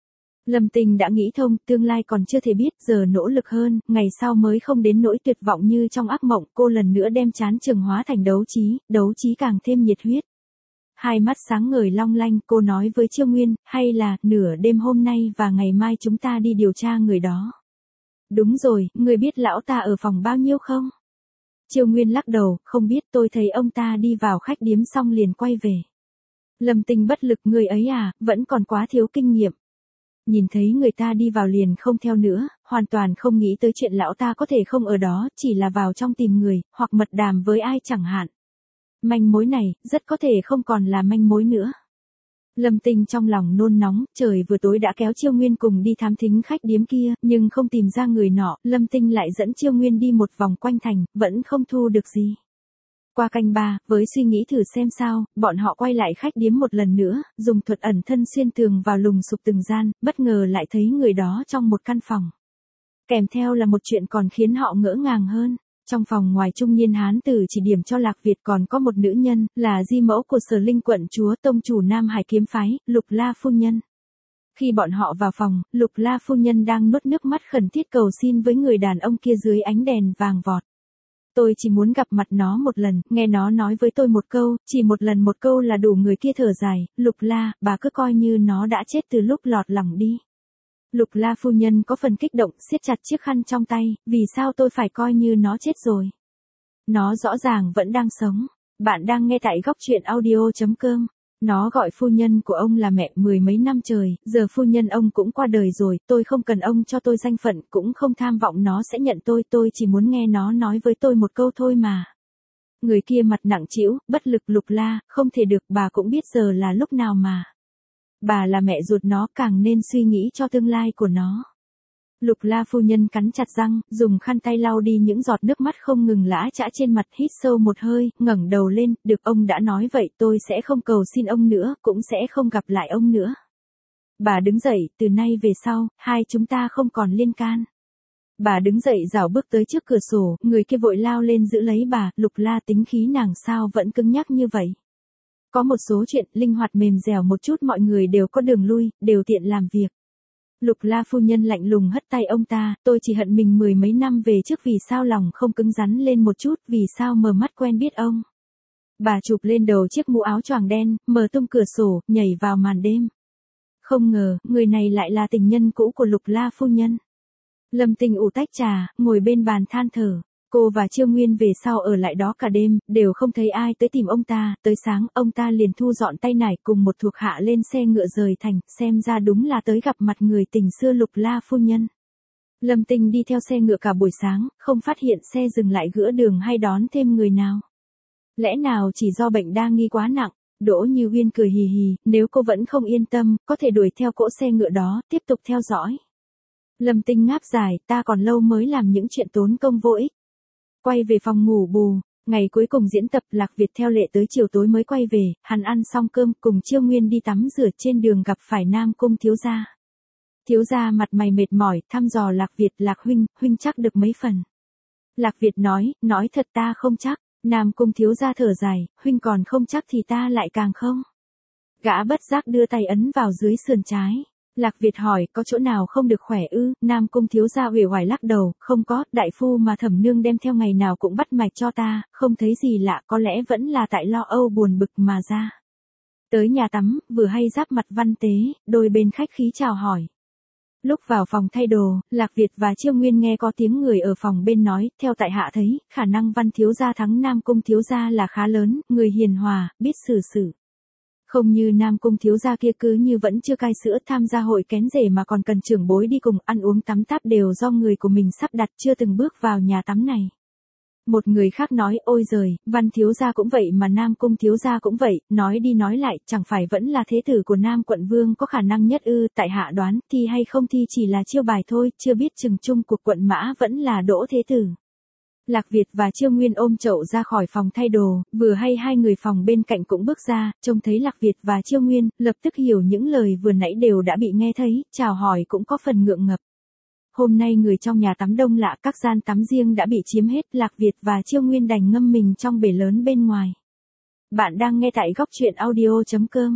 Lâm Tình đã nghĩ thông, tương lai còn chưa thể biết, giờ nỗ lực hơn, ngày sau mới không đến nỗi tuyệt vọng như trong ác mộng. Cô lần nữa đem chán trường hóa thành đấu trí, đấu trí càng thêm nhiệt huyết. Hai mắt sáng ngời long lanh, cô nói với Chiêu Nguyên, hay là, nửa đêm hôm nay và ngày mai chúng ta đi điều tra người đó. Đúng rồi, người biết lão ta ở phòng bao nhiêu không? Chiêu Nguyên lắc đầu, không biết, tôi thấy ông ta đi vào khách điếm xong liền quay về. Lâm Tình bất lực, người ấy à, vẫn còn quá thiếu kinh nghiệm. Nhìn thấy người ta đi vào liền không theo nữa, hoàn toàn không nghĩ tới chuyện lão ta có thể không ở đó, chỉ là vào trong tìm người, hoặc mật đàm với ai chẳng hạn. Manh mối này, rất có thể không còn là manh mối nữa. Lâm Tình trong lòng nôn nóng, trời vừa tối đã kéo Chiêu Nguyên cùng đi thám thính khách điếm kia, nhưng không tìm ra người nọ, Lâm Tình lại dẫn Chiêu Nguyên đi một vòng quanh thành, vẫn không thu được gì. Qua canh ba, với suy nghĩ thử xem sao, bọn họ quay lại khách điếm một lần nữa, dùng thuật ẩn thân xuyên tường vào lùng sục từng gian, bất ngờ lại thấy người đó trong một căn phòng. Kèm theo là một chuyện còn khiến họ ngỡ ngàng hơn. Trong phòng ngoài trung niên hán tử chỉ điểm cho Lạc Việt còn có một nữ nhân, là di mẫu của Sở Linh quận chúa tông chủ Nam Hải kiếm phái, Lục La phu nhân. Khi bọn họ vào phòng, Lục La phu nhân đang nuốt nước mắt khẩn thiết cầu xin với người đàn ông kia dưới ánh đèn vàng vọt. Tôi chỉ muốn gặp mặt nó một lần, nghe nó nói với tôi một câu, chỉ một lần một câu là đủ. Người kia thở dài, Lục La, bà cứ coi như nó đã chết từ lúc lọt lòng đi. Lục La phu nhân có phần kích động, siết chặt chiếc khăn trong tay, vì sao tôi phải coi như nó chết rồi? Nó rõ ràng vẫn đang sống. Bạn đang nghe tại góc truyện audio chấm com. Nó gọi phu nhân của ông là mẹ mười mấy năm trời, giờ phu nhân ông cũng qua đời rồi, tôi không cần ông cho tôi danh phận, cũng không tham vọng nó sẽ nhận tôi, tôi chỉ muốn nghe nó nói với tôi một câu thôi mà. Người kia mặt nặng trĩu, bất lực. Lục La, không thể được, bà cũng biết giờ là lúc nào mà. Bà là mẹ ruột nó, càng nên suy nghĩ cho tương lai của nó. Lục La phu nhân cắn chặt răng, dùng khăn tay lau đi những giọt nước mắt không ngừng lã chã trên mặt, hít sâu một hơi, ngẩng đầu lên, được, ông đã nói vậy, tôi sẽ không cầu xin ông nữa, cũng sẽ không gặp lại ông nữa. Bà đứng dậy, từ nay về sau, hai chúng ta không còn liên can. Bà đứng dậy rảo bước tới trước cửa sổ, người kia vội lao lên giữ lấy bà. Lục La, tính khí nàng sao vẫn cứng nhắc như vậy? Có một số chuyện linh hoạt mềm dẻo một chút, mọi người đều có đường lui, đều tiện làm việc. Lục La phu nhân lạnh lùng hất tay ông ta, tôi chỉ hận mình mười mấy năm về trước vì sao lòng không cứng rắn lên một chút, vì sao mờ mắt quen biết ông. Bà chụp lên đầu chiếc mũ áo choàng đen, mở tung cửa sổ, nhảy vào màn đêm. Không ngờ, người này lại là tình nhân cũ của Lục La phu nhân. Lâm Tình ủ tách trà, ngồi bên bàn than thở. Cô và Chiêu Nguyên về sau ở lại đó cả đêm, đều không thấy ai tới tìm ông ta, tới sáng, ông ta liền thu dọn tay nải cùng một thuộc hạ lên xe ngựa rời thành, xem ra đúng là tới gặp mặt người tình xưa Lục La phu nhân. Lâm Tình đi theo xe ngựa cả buổi sáng, không phát hiện xe dừng lại gữa đường hay đón thêm người nào. Lẽ nào chỉ do bệnh đa nghi quá nặng? Đỗ Như Uyên cười hì hì, nếu cô vẫn không yên tâm, có thể đuổi theo cỗ xe ngựa đó, tiếp tục theo dõi. Lâm Tình ngáp dài, ta còn lâu mới làm những chuyện tốn công vô ích. Quay về phòng ngủ bù, ngày cuối cùng diễn tập, Lạc Việt theo lệ tới chiều tối mới quay về, hắn ăn xong cơm cùng Chiêu Nguyên đi tắm rửa, trên đường gặp phải Nam Cung thiếu gia. Thiếu gia mặt mày mệt mỏi, thăm dò Lạc Việt, Lạc huynh, huynh chắc được mấy phần. Lạc Việt nói, nói thật ta không chắc. Nam Cung thiếu gia thở dài, huynh còn không chắc thì ta lại càng không. Gã bất giác đưa tay ấn vào dưới sườn trái. Lạc Việt hỏi, có chỗ nào không được khỏe ư? Nam Cung thiếu gia uể oải lắc đầu, không có, đại phu mà Thẩm nương đem theo ngày nào cũng bắt mạch cho ta, không thấy gì lạ, có lẽ vẫn là tại lo âu buồn bực mà ra. Tới nhà tắm, vừa hay giáp mặt Văn Tế, đôi bên khách khí chào hỏi. Lúc vào phòng thay đồ, Lạc Việt và Chiêu Nguyên nghe có tiếng người ở phòng bên nói, theo tại hạ thấy, khả năng Văn thiếu gia thắng Nam Cung thiếu gia là khá lớn, người hiền hòa, biết xử sự. Không như Nam Cung thiếu gia kia cứ như vẫn chưa cai sữa, tham gia hội kén rể mà còn cần trưởng bối đi cùng, ăn uống tắm táp đều do người của mình sắp đặt, chưa từng bước vào nhà tắm này. Một người khác nói, ôi giời, Văn thiếu gia cũng vậy mà Nam Cung thiếu gia cũng vậy, nói đi nói lại, chẳng phải vẫn là thế tử của Nam quận vương có khả năng nhất ư? Tại hạ đoán, thi hay không thi chỉ là chiêu bài thôi, chưa biết chừng chung cuộc quận mã vẫn là Đỗ thế tử. Lạc Việt và Chiêu Nguyên ôm chậu ra khỏi phòng thay đồ, vừa hay hai người phòng bên cạnh cũng bước ra, trông thấy Lạc Việt và Chiêu Nguyên, lập tức hiểu những lời vừa nãy đều đã bị nghe thấy, chào hỏi cũng có phần ngượng ngập. Hôm nay người trong nhà tắm đông lạ, các gian tắm riêng đã bị chiếm hết, Lạc Việt và Chiêu Nguyên đành ngâm mình trong bể lớn bên ngoài. Bạn đang nghe tại góc truyện audio chấm com.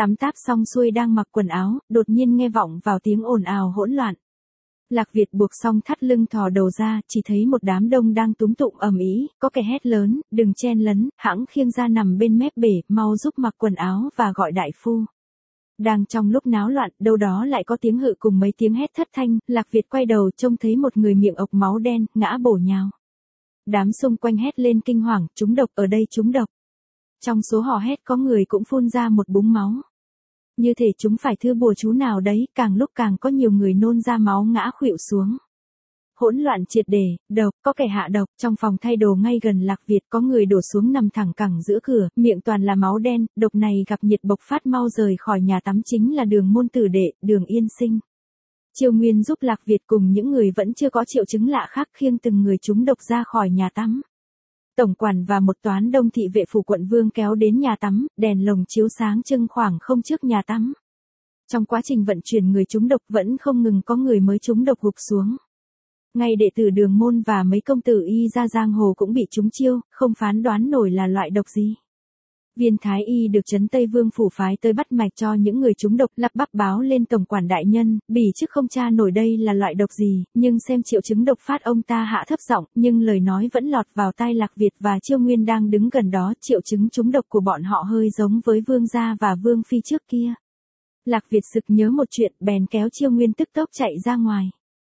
Tắm táp xong xuôi đang mặc quần áo, đột nhiên nghe vọng vào tiếng ồn ào hỗn loạn. Lạc Việt buộc xong thắt lưng thò đầu ra, chỉ thấy một đám đông đang túm tụm ầm ĩ, có kẻ hét lớn, đừng chen lấn, hãng khiêng ra nằm bên mép bể, mau giúp mặc quần áo và gọi đại phu. Đang trong lúc náo loạn, đâu đó lại có tiếng hự cùng mấy tiếng hét thất thanh, Lạc Việt quay đầu trông thấy một người miệng ộc máu đen, ngã bổ nhào. Đám xung quanh hét lên kinh hoàng, trúng độc, ở đây trúng độc. Trong số họ hét có người cũng phun ra một búng máu. Như thể chúng phải thư bùa chú nào đấy, càng lúc càng có nhiều người nôn ra máu ngã khuỵu xuống. Hỗn loạn triệt để, độc, có kẻ hạ độc, trong phòng thay đồ ngay gần Lạc Việt có người đổ xuống nằm thẳng cẳng giữa cửa, miệng toàn là máu đen, độc này gặp nhiệt bộc phát mau rời khỏi nhà tắm chính là Đường môn tử đệ, Đường Yên Sinh. Chiêu Nguyên giúp Lạc Việt cùng những người vẫn chưa có triệu chứng lạ khác khiêng từng người trúng độc ra khỏi nhà tắm. Tổng quản và một toán đông thị vệ phủ quận Vương kéo đến nhà tắm, đèn lồng chiếu sáng trưng khoảng không trước nhà tắm. Trong quá trình vận chuyển người trúng độc vẫn không ngừng có người mới trúng độc gục xuống. Ngay đệ tử Đường môn và mấy công tử y ra giang hồ cũng bị trúng chiêu, không phán đoán nổi là loại độc gì. Viên thái y được trấn Tây Vương phủ phái tới bắt mạch cho những người trúng độc, lắp bắp báo lên tổng quản đại nhân, bỉ chứ không tra nổi đây là loại độc gì, nhưng xem triệu chứng độc phát ông ta hạ thấp giọng, nhưng lời nói vẫn lọt vào tai Lạc Việt và Chiêu Nguyên đang đứng gần đó, triệu chứng trúng độc của bọn họ hơi giống với Vương gia và Vương phi trước kia. Lạc Việt sực nhớ một chuyện, bèn kéo Chiêu Nguyên tức tốc chạy ra ngoài.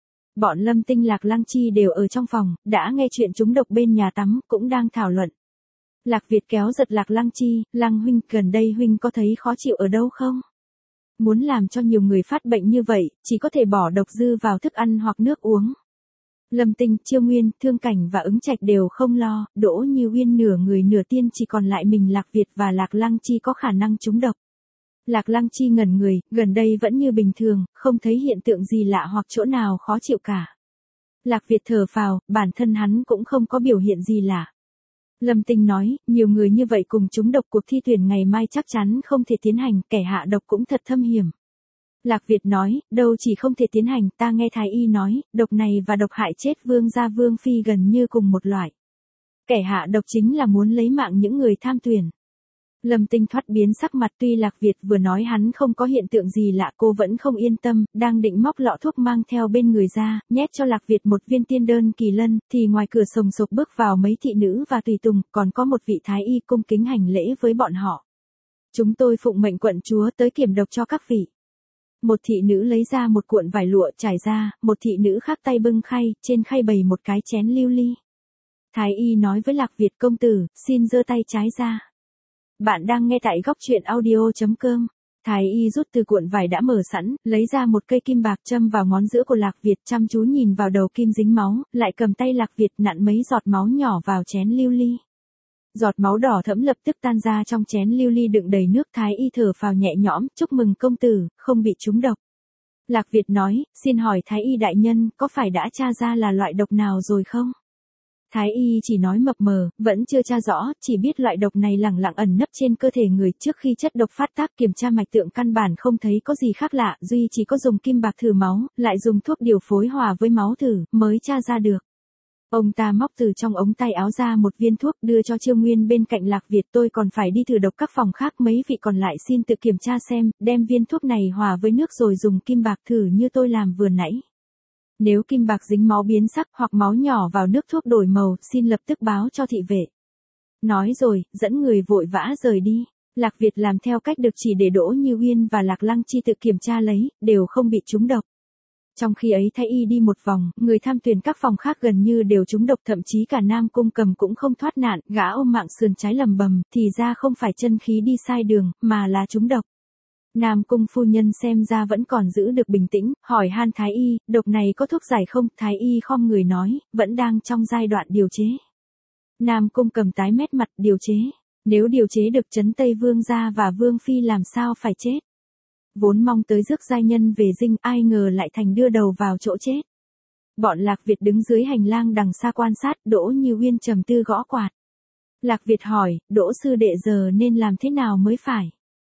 Bọn Lâm Tinh Lạc Lăng Chi đều ở trong phòng, đã nghe chuyện trúng độc bên nhà tắm, cũng đang thảo luận. Lạc Việt kéo giật Lạc Lăng Chi, Lăng huynh, gần đây huynh có thấy khó chịu ở đâu không? Muốn làm cho nhiều người phát bệnh như vậy, chỉ có thể bỏ độc dư vào thức ăn hoặc nước uống. Lâm Tinh, Chiêu Nguyên, Thương Cảnh và Ứng Trạch đều không lo, Đỗ Như Uyên nửa người nửa tiên chỉ còn lại mình Lạc Việt và Lạc Lăng Chi có khả năng trúng độc. Lạc Lăng Chi ngẩn người, gần đây vẫn như bình thường, không thấy hiện tượng gì lạ hoặc chỗ nào khó chịu cả. Lạc Việt thở phào, bản thân hắn cũng không có biểu hiện gì lạ. Lâm Tinh nói, nhiều người như vậy cùng trúng độc, cuộc thi tuyển ngày mai chắc chắn không thể tiến hành, kẻ hạ độc cũng thật thâm hiểm. Lạc Việt nói, đâu chỉ không thể tiến hành, ta nghe thái y nói, độc này và độc hại chết Vương gia Vương phi gần như cùng một loại. Kẻ hạ độc chính là muốn lấy mạng những người tham tuyển. Lâm Tinh thoát biến sắc mặt, tuy Lạc Việt vừa nói hắn không có hiện tượng gì lạ, cô vẫn không yên tâm, đang định móc lọ thuốc mang theo bên người ra, nhét cho Lạc Việt một viên tiên đơn kỳ lân, thì ngoài cửa sồng sộc bước vào mấy thị nữ và tùy tùng, còn có một vị thái y cung kính hành lễ với bọn họ. Chúng tôi phụng mệnh quận chúa tới kiểm độc cho các vị. Một thị nữ lấy ra một cuộn vải lụa trải ra, một thị nữ khác tay bưng khay, trên khay bày một cái chén lưu ly. Thái y nói với Lạc Việt, công tử, xin giơ tay trái ra. Bạn đang nghe tại góc truyện audio chấm com. Thái y rút từ cuộn vải đã mở sẵn, lấy ra một cây kim bạc châm vào ngón giữa của Lạc Việt, chăm chú nhìn vào đầu kim dính máu, lại cầm tay Lạc Việt nặn mấy giọt máu nhỏ vào chén lưu ly. Giọt máu đỏ thẫm lập tức tan ra trong chén lưu ly đựng đầy nước. Thái y thở phào nhẹ nhõm, chúc mừng công tử, không bị trúng độc. Lạc Việt nói, xin hỏi Thái y đại nhân, có phải đã tra ra là loại độc nào rồi không? Thái y chỉ nói mập mờ, vẫn chưa tra rõ, chỉ biết loại độc này lẳng lặng ẩn nấp trên cơ thể người. Trước khi chất độc phát tác kiểm tra mạch tượng căn bản không thấy có gì khác lạ, duy chỉ có dùng kim bạc thử máu, lại dùng thuốc điều phối hòa với máu thử, mới tra ra được. Ông ta móc từ trong ống tay áo ra một viên thuốc đưa cho Chiêu Nguyên bên cạnh Lạc Việt, tôi còn phải đi thử độc các phòng khác, mấy vị còn lại xin tự kiểm tra xem, đem viên thuốc này hòa với nước rồi dùng kim bạc thử như tôi làm vừa nãy. Nếu kim bạc dính máu biến sắc hoặc máu nhỏ vào nước thuốc đổi màu, xin lập tức báo cho thị vệ. Nói rồi, dẫn người vội vã rời đi. Lạc Việt làm theo cách được chỉ để Đỗ Như Uyên và Lạc Lăng Chi tự kiểm tra lấy, đều không bị trúng độc. Trong khi ấy thái y đi một vòng, người tham tuyển các phòng khác gần như đều trúng độc, thậm chí cả Nam Cung Cầm cũng không thoát nạn, gã ôm mạng sườn trái lầm bầm, thì ra không phải chân khí đi sai đường, mà là trúng độc. Nam Cung phu nhân xem ra vẫn còn giữ được bình tĩnh, hỏi han thái y, độc này có thuốc giải không? Thái y khom người nói, vẫn đang trong giai đoạn điều chế. Nam Cung Cầm tái mét mặt, điều chế. Nếu điều chế được, trấn Tây Vương gia và Vương phi làm sao phải chết? Vốn mong tới rước giai nhân về dinh, ai ngờ lại thành đưa đầu vào chỗ chết. Bọn Lạc Việt đứng dưới hành lang đằng xa quan sát, Đỗ Như Uyên trầm tư gõ quạt. Lạc Việt hỏi, Đỗ sư đệ giờ nên làm thế nào mới phải?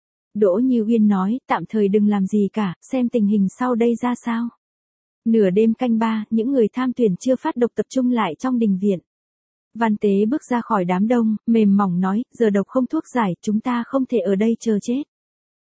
Đỗ Như Uyên nói, tạm thời đừng làm gì cả, xem tình hình sau đây ra sao. Nửa đêm canh ba, những người tham tuyển chưa phát độc tập trung lại trong đình viện. Văn Tế bước ra khỏi đám đông, mềm mỏng nói, giờ độc không thuốc giải, chúng ta không thể ở đây chờ chết.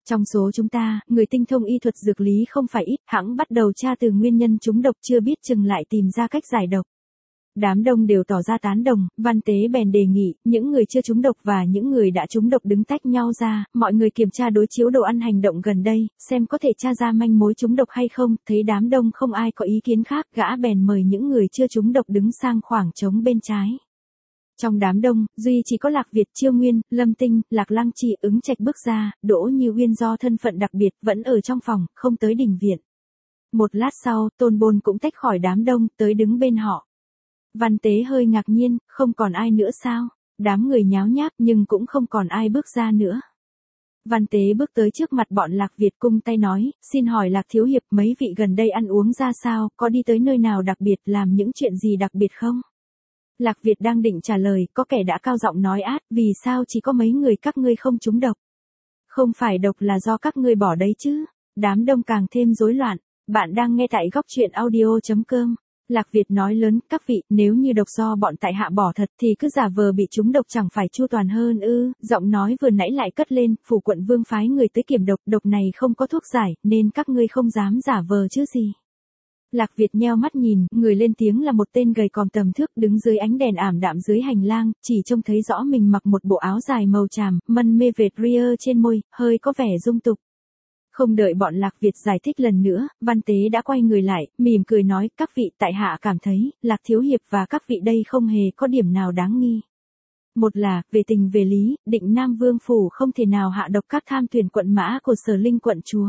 Trong số chúng ta, người tinh thông y thuật dược lý không phải ít, hãng bắt đầu tra từ nguyên nhân trúng độc chưa biết chừng lại tìm ra cách giải độc. Đám đông đều tỏ ra tán đồng, Văn Tế bèn đề nghị, những người chưa trúng độc và những người đã trúng độc đứng tách nhau ra, mọi người kiểm tra đối chiếu đồ ăn hành động gần đây, xem có thể tra ra manh mối trúng độc hay không, thấy đám đông không ai có ý kiến khác, gã bèn mời những người chưa trúng độc đứng sang khoảng trống bên trái. Trong đám đông, duy chỉ có Lạc Việt, Chiêu Nguyên, Lâm Tinh, Lạc Lăng Trì, Ứng Trạch bước ra, Đỗ Như Uyên do thân phận đặc biệt vẫn ở trong phòng, không tới đình viện. Một lát sau, Tôn Bôn cũng tách khỏi đám đông, tới đứng bên họ. Văn Tế hơi ngạc nhiên, không còn ai nữa sao? Đám người nháo nhác nhưng cũng không còn ai bước ra nữa. Văn Tế bước tới trước mặt bọn Lạc Việt cung tay nói, xin hỏi Lạc Thiếu Hiệp mấy vị gần đây ăn uống ra sao, có đi tới nơi nào đặc biệt làm những chuyện gì đặc biệt không? Lạc Việt đang định trả lời, có kẻ đã cao giọng nói át, vì sao chỉ có mấy người các ngươi không trúng độc? Không phải độc là do các ngươi bỏ đấy chứ? Đám đông càng thêm rối loạn. Bạn đang nghe tại góc truyện audio chấm com. Lạc Việt nói lớn, các vị, nếu như độc do bọn tại hạ bỏ thật thì cứ giả vờ bị trúng độc chẳng phải chu toàn hơn ư? Giọng nói vừa nãy lại cất lên, phủ quận vương phái người tới kiểm độc, độc này không có thuốc giải, nên các ngươi không dám giả vờ chứ gì. Lạc Việt nheo mắt nhìn, người lên tiếng là một tên gầy còm tầm thước đứng dưới ánh đèn ảm đạm dưới hành lang, chỉ trông thấy rõ mình mặc một bộ áo dài màu tràm, mân mê vệt ria trên môi, hơi có vẻ dung tục. Không đợi bọn Lạc Việt giải thích lần nữa, Văn Tế đã quay người lại, mỉm cười nói, các vị tại hạ cảm thấy, Lạc Thiếu Hiệp và các vị đây không hề có điểm nào đáng nghi. Một là, về tình về lý, Định Nam Vương Phủ không thể nào hạ độc các tham tuyển quận mã của Sở Linh quận chúa.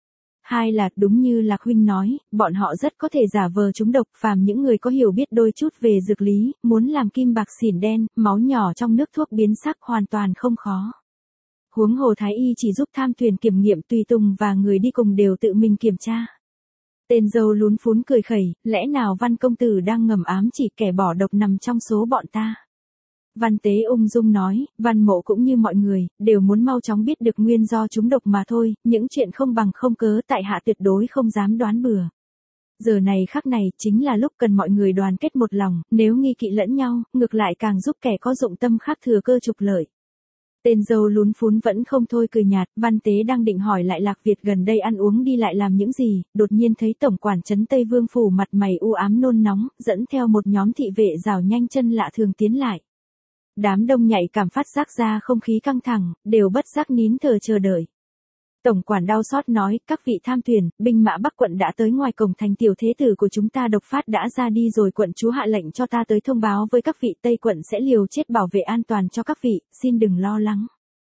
Hai là, đúng như Lạc Huynh nói, bọn họ rất có thể giả vờ trúng độc, phàm những người có hiểu biết đôi chút về dược lý, muốn làm kim bạc xỉn đen, máu nhỏ trong nước thuốc biến sắc hoàn toàn không khó. Huống hồ Thái Y chỉ giúp tham thuyền kiểm nghiệm tùy tùng và người đi cùng đều tự mình kiểm tra. Tên dâu lún phún cười khẩy, lẽ nào Văn công tử đang ngầm ám chỉ kẻ bỏ độc nằm trong số bọn ta? Văn Tế ung dung nói, Văn Mộ cũng như mọi người, đều muốn mau chóng biết được nguyên do trúng độc mà thôi, những chuyện không bằng không cớ tại hạ tuyệt đối không dám đoán bừa. Giờ này khắc này chính là lúc cần mọi người đoàn kết một lòng, nếu nghi kỵ lẫn nhau, ngược lại càng giúp kẻ có dụng tâm khác thừa cơ trục lợi. Tên dâu lún phún vẫn không thôi cười nhạt, Văn Tế đang định hỏi lại Lạc Việt gần đây ăn uống đi lại làm những gì, đột nhiên thấy tổng quản trấn Tây Vương Phủ mặt mày u ám nôn nóng, dẫn theo một nhóm thị vệ rào nhanh chân lạ thường tiến lại. Đám đông nhạy cảm phát giác ra không khí căng thẳng, đều bất giác nín thở chờ đợi. Tổng quản đau xót nói, các vị tham tuyển, binh mã Bắc quận đã tới ngoài cổng thành, tiểu thế tử của chúng ta độc phát đã ra đi rồi, quận chúa hạ lệnh cho ta tới thông báo với các vị, Tây quận sẽ liều chết bảo vệ an toàn cho các vị, xin đừng lo lắng.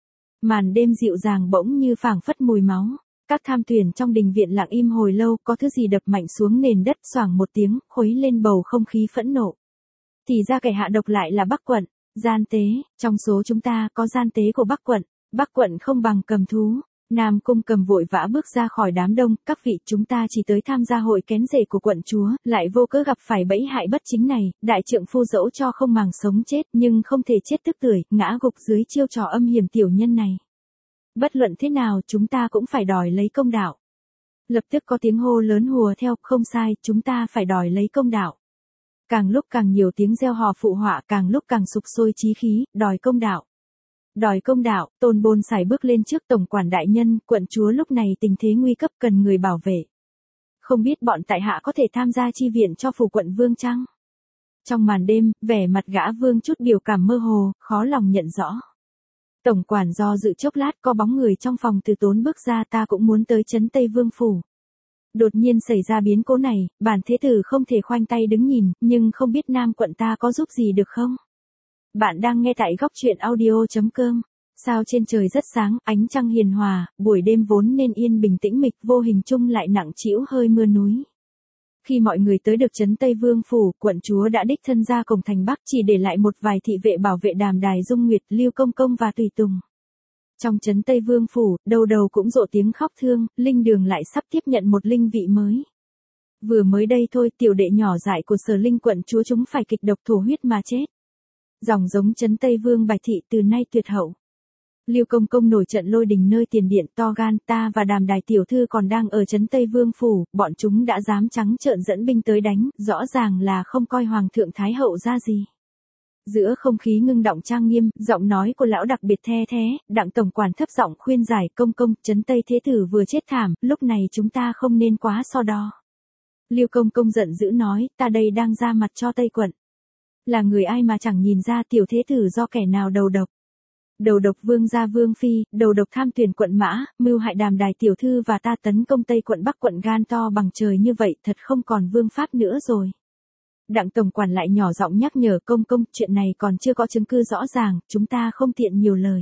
Màn đêm dịu dàng bỗng như phảng phất mùi máu. Các tham tuyển trong đình viện lặng im hồi lâu, có thứ gì đập mạnh xuống nền đất xoảng một tiếng, khuấy lên bầu không khí phẫn nộ. Thì ra kẻ hạ độc lại là Bắc quận. Gian tế, trong số chúng ta có gian tế của Bắc quận, Bắc quận không bằng cầm thú. Nam Cung Cầm vội vã bước ra khỏi đám đông, các vị, chúng ta chỉ tới tham gia hội kén rể của quận chúa, lại vô cớ gặp phải bẫy hại bất chính này, đại trượng phu dẫu cho không màng sống chết, nhưng không thể chết tức tưởi, ngã gục dưới chiêu trò âm hiểm tiểu nhân này. Bất luận thế nào, chúng ta cũng phải đòi lấy công đạo. Lập tức có tiếng hô lớn hùa theo, không sai, chúng ta phải đòi lấy công đạo. Càng lúc càng nhiều tiếng reo hò phụ họa, càng lúc càng sục sôi chí khí, đòi công đạo. Đòi công đạo, Tôn Bôn sải bước lên trước tổng quản đại nhân, quận chúa lúc này tình thế nguy cấp cần người bảo vệ. Không biết bọn tại hạ có thể tham gia chi viện cho phủ quận vương chăng? Trong màn đêm, vẻ mặt gã vương chút biểu cảm mơ hồ, khó lòng nhận rõ. Tổng quản do dự chốc lát, có bóng người trong phòng từ tốn bước ra, ta cũng muốn tới trấn Tây Vương Phủ. Đột nhiên xảy ra biến cố này, bản thế tử không thể khoanh tay đứng nhìn, nhưng không biết Nam quận ta có giúp gì được không? Bạn đang nghe tại góc truyện audio chấm com. Sao trên trời rất sáng, ánh trăng hiền hòa, buổi đêm vốn nên yên bình tĩnh mịch, vô hình chung lại nặng trĩu hơi mưa núi. Khi mọi người tới được trấn Tây Vương Phủ, quận chúa đã đích thân ra cổng thành Bắc, chỉ để lại một vài thị vệ bảo vệ Đàm Đài Dung Nguyệt, Lưu Công Công và tùy tùng. Trong trấn Tây Vương Phủ, đầu đầu cũng rộ tiếng khóc thương, Linh Đường lại sắp tiếp nhận một linh vị mới. Vừa mới đây thôi, tiểu đệ nhỏ dại của Sở Linh quận chúa chúng phải kịch độc thổ huyết mà chết. Dòng giống trấn Tây Vương Bạch Thị từ nay tuyệt hậu. Lưu Công Công nổi trận lôi đình nơi tiền điện, to gan, ta và Đàm Đài tiểu thư còn đang ở trấn Tây Vương Phủ, bọn chúng đã dám trắng trợn dẫn binh tới đánh, rõ ràng là không coi Hoàng thượng Thái hậu ra gì. Giữa không khí ngưng động trang nghiêm, giọng nói của lão đặc biệt the thế, Đặng tổng quản thấp giọng khuyên giải, công công, Trấn Tây Thế tử vừa chết thảm, lúc này chúng ta không nên quá so đo. Lưu công công giận dữ nói, ta đây đang ra mặt cho Tây quận. Là người ai mà chẳng nhìn ra tiểu thế tử do kẻ nào đầu độc. Đầu độc vương gia vương phi, đầu độc tham tuyển quận mã, mưu hại Đàm Đài tiểu thư và ta tấn công Tây quận Bắc quận, gan to bằng trời như vậy thật không còn vương pháp nữa rồi. Đặng tổng quản lại nhỏ giọng nhắc nhở, công công, chuyện này còn chưa có chứng cứ rõ ràng, chúng ta không tiện nhiều lời.